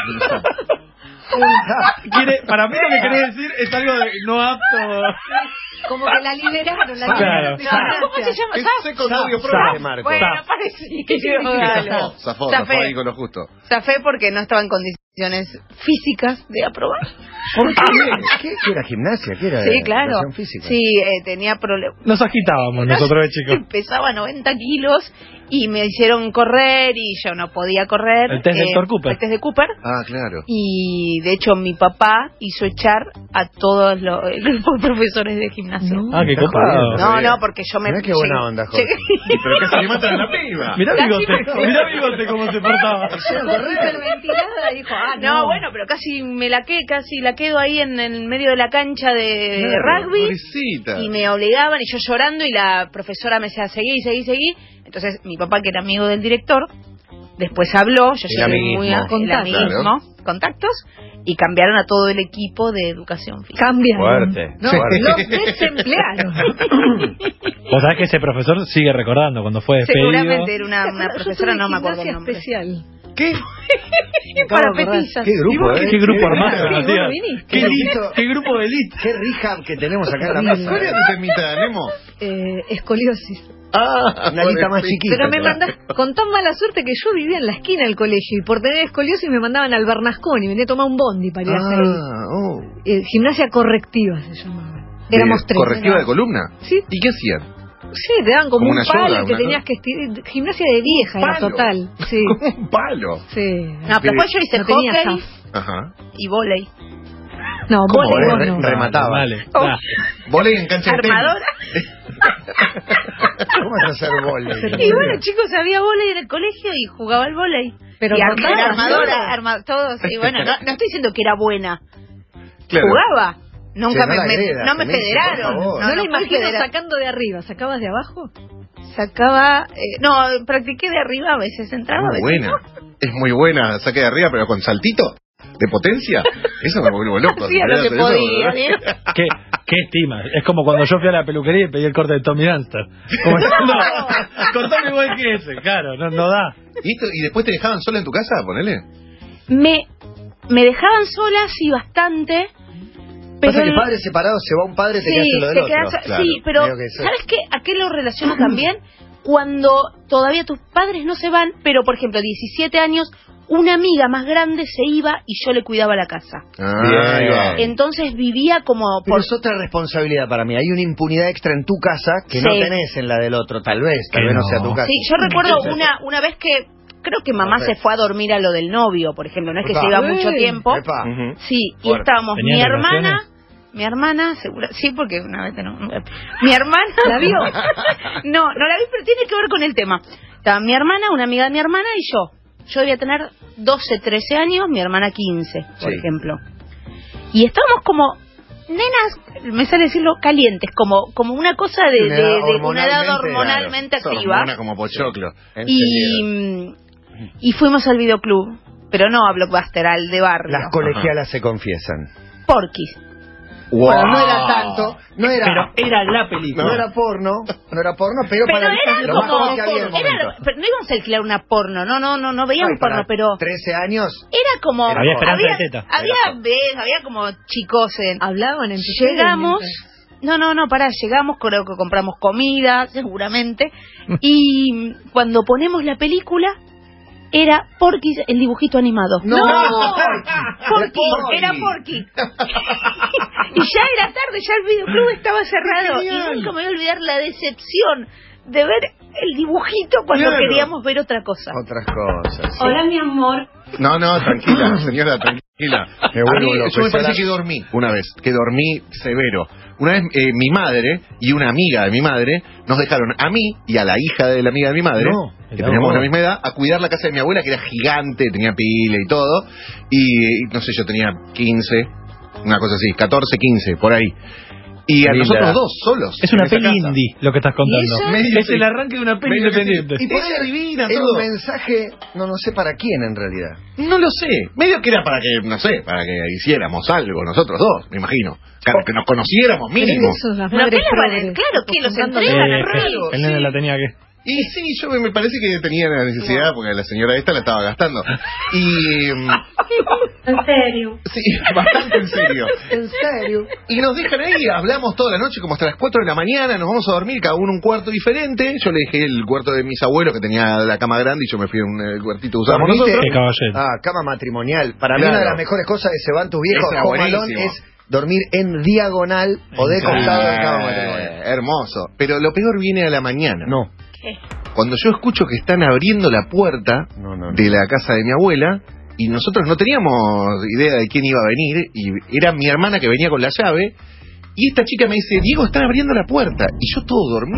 Quiere, para mí lo que querés decir es algo de no apto. Como que la liberaron, la Claro. liberaron. de ¿Cómo se gimnasia. llama? Es ¿Zap? secundario Zap, propio. de Marco. Bueno, Zap. parece. Zafó, zafó, Zafé. zafó ahí con lo justo. Zafé porque no estaba en condiciones físicas de aprobar. ¿Por qué? ¿Qué, qué era gimnasia? ¿Qué era? Sí, claro. educación física? Sí, eh, tenía problemas. Nos agitábamos nosotros de chicos. Pesaba noventa kilos y me hicieron correr y yo no podía correr. El test de Doctor Cooper. El test de Cooper. Ah, claro. Y de hecho mi papá hizo echar a todos los, los profesores de gimnasia. Ah, qué copado. No, no, porque yo me... Mirá qué buena llegué- onda, Jorge. llegué- Pero casi le matan a la piba. Mirá Casi bigote, me- mirá bigote cómo se portaba. Hiperventilada, dijo, ah, No, bueno, pero casi me la que casi la quedo ahí en el medio de la cancha de Claro, rugby pobrecita. y me obligaban y yo llorando y la profesora me decía seguí, seguí, seguí. Entonces mi papá, que era amigo del director, después habló, yo El llegué amiguismo. muy a, el Contacto. amiguismo, contactos, y cambiaron a todo el equipo de educación física. Cambiaron. Fuerte. No, fuerte. los desemplearon. O sabés que ese profesor sigue recordando cuando fue despedido. Seguramente era una, una Yo profesora, tuve no me acuerdo el gimnasia nombre. especial. ¿Qué? Para petizas. ¿Qué grupo, eh? ¿Qué grupo armado, Sí, Matías? bueno, viniste. ¿Qué, elite? ¿Qué grupo de elite? Qué rehab que tenemos acá en la Horrible. mesa. ¿Cuál es tu temita, Nemo? Eh, escoliosis. Ah, Una lista más chiquita. Pero me mandás con tan mala suerte que yo vivía en la esquina del colegio y por tener escoliosis me mandaban al Bernasconi y venía a tomar un bondi para ir a hacer ahí. Ah, oh. Eh, gimnasia correctiva se llamaba. Éramos ¿De tres. ¿Correctiva Era- de columna? Sí. ¿Y qué hacían? Sí, te daban como, Como un una palo yoga, que una tenías que estirar. Gimnasia de vieja era ¿Palo? total. Sí. Como un palo. Sí. No, pero después yo hice No tenía hockey zaf. Ajá. y volei. No, ¿Cómo, volei eh? vos Re- no. remataba. Vale. Oh. Ah, Volei en cancha de tenis. Armadora. ¿Cómo vas a hacer volei? Y bueno, chicos, había volei en el colegio y jugaba al volei. Pero y ar- armabas, era armadora, ¿no? arma, todos. Y bueno, no, no estoy diciendo que era buena. Claro. Jugaba. Nunca Che, no me, la me- agredas, no me Temesi, por federaron. favor. No, No, la no fui imagino federada. sacando de arriba. ¿Sacabas de abajo? Sacaba. Eh, no, practiqué de arriba, a veces entraba. A Muy veces buena. Es muy buena. Saque de arriba, pero con saltito de potencia. Eso me vuelvo loco. Hacía lo que Eso, podía, ¿verdad? ¿bien? ¿Qué, ¿Qué estima? Es como cuando yo fui a la peluquería y pedí el corte de Tommy Dunster. Como diciendo, cortame igual que ese. Claro, no, no da. ¿Y, esto- ¿Y después te dejaban sola en tu casa? Ponele. Me, me dejaban sola, sí, bastante. Pero Pasa que el- padres separados, se va un padre, te sí, quedas en lo del te otro. quedas- Claro. sí, pero Medio que eso. ¿sabes qué? ¿A qué lo relaciono también? Cuando todavía tus padres no se van, pero por ejemplo, diecisiete años, una amiga más grande se iba y yo le cuidaba la casa. Ah, ahí va. Entonces vivía como Pero por... es otra responsabilidad para mí. Hay una impunidad extra en tu casa que no Sí. tenés en la del otro, tal vez. Tal Que vez no no. sea tu casa. Sí, yo recuerdo una, una vez que creo que mamá Perfecto. se fue a dormir a lo del novio, por ejemplo, no es que Epa. se iba Eh, mucho tiempo. epa. Ujú. Sí, y Fuerte. estábamos mi ¿Tenían hermana, relaciones? mi hermana, segura, sí, porque una vez no, mi hermana, ¿La vio? no, no la vi, pero tiene que ver con el tema. Estaba mi hermana, una amiga de mi hermana y yo. Yo debía tener doce, trece años, mi hermana quince, por Sí. ejemplo. Y estábamos como nenas, me sale decirlo, calientes, como como una cosa de, Una de- edad de una edad hormonalmente, hormonalmente Sos activa. mona como pochoclo. Y, y fuimos al videoclub, pero no a Blockbuster, al de barrio. Las colegialas se confiesan. Porquis. Wow. Bueno, no era tanto, no era, Pero era la película. no era porno, no era porno, pero, Pero para era lo más como, joven que había en el era momento. lo- pero no íbamos a alquilar una porno, no, no, no, no veíamos Ay, para porno, pero trece años. era como, Era Había esperanza había, de teta. había, Era ves, había como chicos en, Hablaban en llegamos, no, no, no, pará, llegamos, creo que compramos comida, seguramente, y cuando ponemos la película, era Porky, el dibujito animado. No, Porky, Porky. era Porky. Y ya era tarde, ya el videoclub estaba cerrado. Y nunca me voy a olvidar la decepción de ver el dibujito cuando Claro. queríamos ver otra cosa. Otras cosas. sí. Hola, mi amor. No, no, tranquila, señora, tranquila. Me A vuelvo mí, loco, yo me esa parece la- que dormí una vez, que dormí severo. Una vez eh, mi madre y una amiga de mi madre nos dejaron a mí y a la hija de la amiga de mi madre, No, que era teníamos vos. la misma edad, a cuidar la casa de mi abuela, que era gigante, tenía pila y todo. Y, y no sé, yo tenía quince, una cosa así, catorce, quince, por ahí. Y a Linda. nosotros dos, solos. Es una en esa peli casa. indie lo que estás contando. ella? Medio Es sí. el arranque de una peli Medio que sí. independiente. Y por ahí adivina Era todo. un mensaje, no, no sé para quién en realidad. No lo sé. Medio que era para que, no sé, para que hiciéramos algo nosotros dos, me imagino. Claro, que nos conociéramos mínimo. Eso es las ¿Pero madres qué les van a- progres. claro, que los Apuntando- entregan Eh, al que rey. el nene la tenía que... Y sí, yo me, me parece que tenía la necesidad, porque la señora esta la estaba gastando. Y... mm, En serio. sí, bastante en serio. ¿En serio? Y nos dejan ahí, hablamos toda la noche, como hasta las cuatro de la mañana, nos vamos a dormir, cada uno un cuarto diferente. Yo le dejé el cuarto de mis abuelos, que tenía la cama grande, y yo me fui a un eh, cuartito que usábamos ¿Dormiste? nosotros. Qué caballero. Ah, cama matrimonial. Para mí Claro. una de las mejores cosas que se van tus viejos Esa, Home Alone buenísimo. es dormir en diagonal o de Sí. costado de cama Eh, matrimonial. hermoso. Pero lo peor viene a la mañana. No. ¿Qué? Cuando yo escucho que están abriendo la puerta No, no, no. de la casa de mi abuela, y nosotros no teníamos idea de quién iba a venir, y era mi hermana que venía con la llave, y esta chica me dice, Diego, están abriendo la puerta, y yo todo dormido.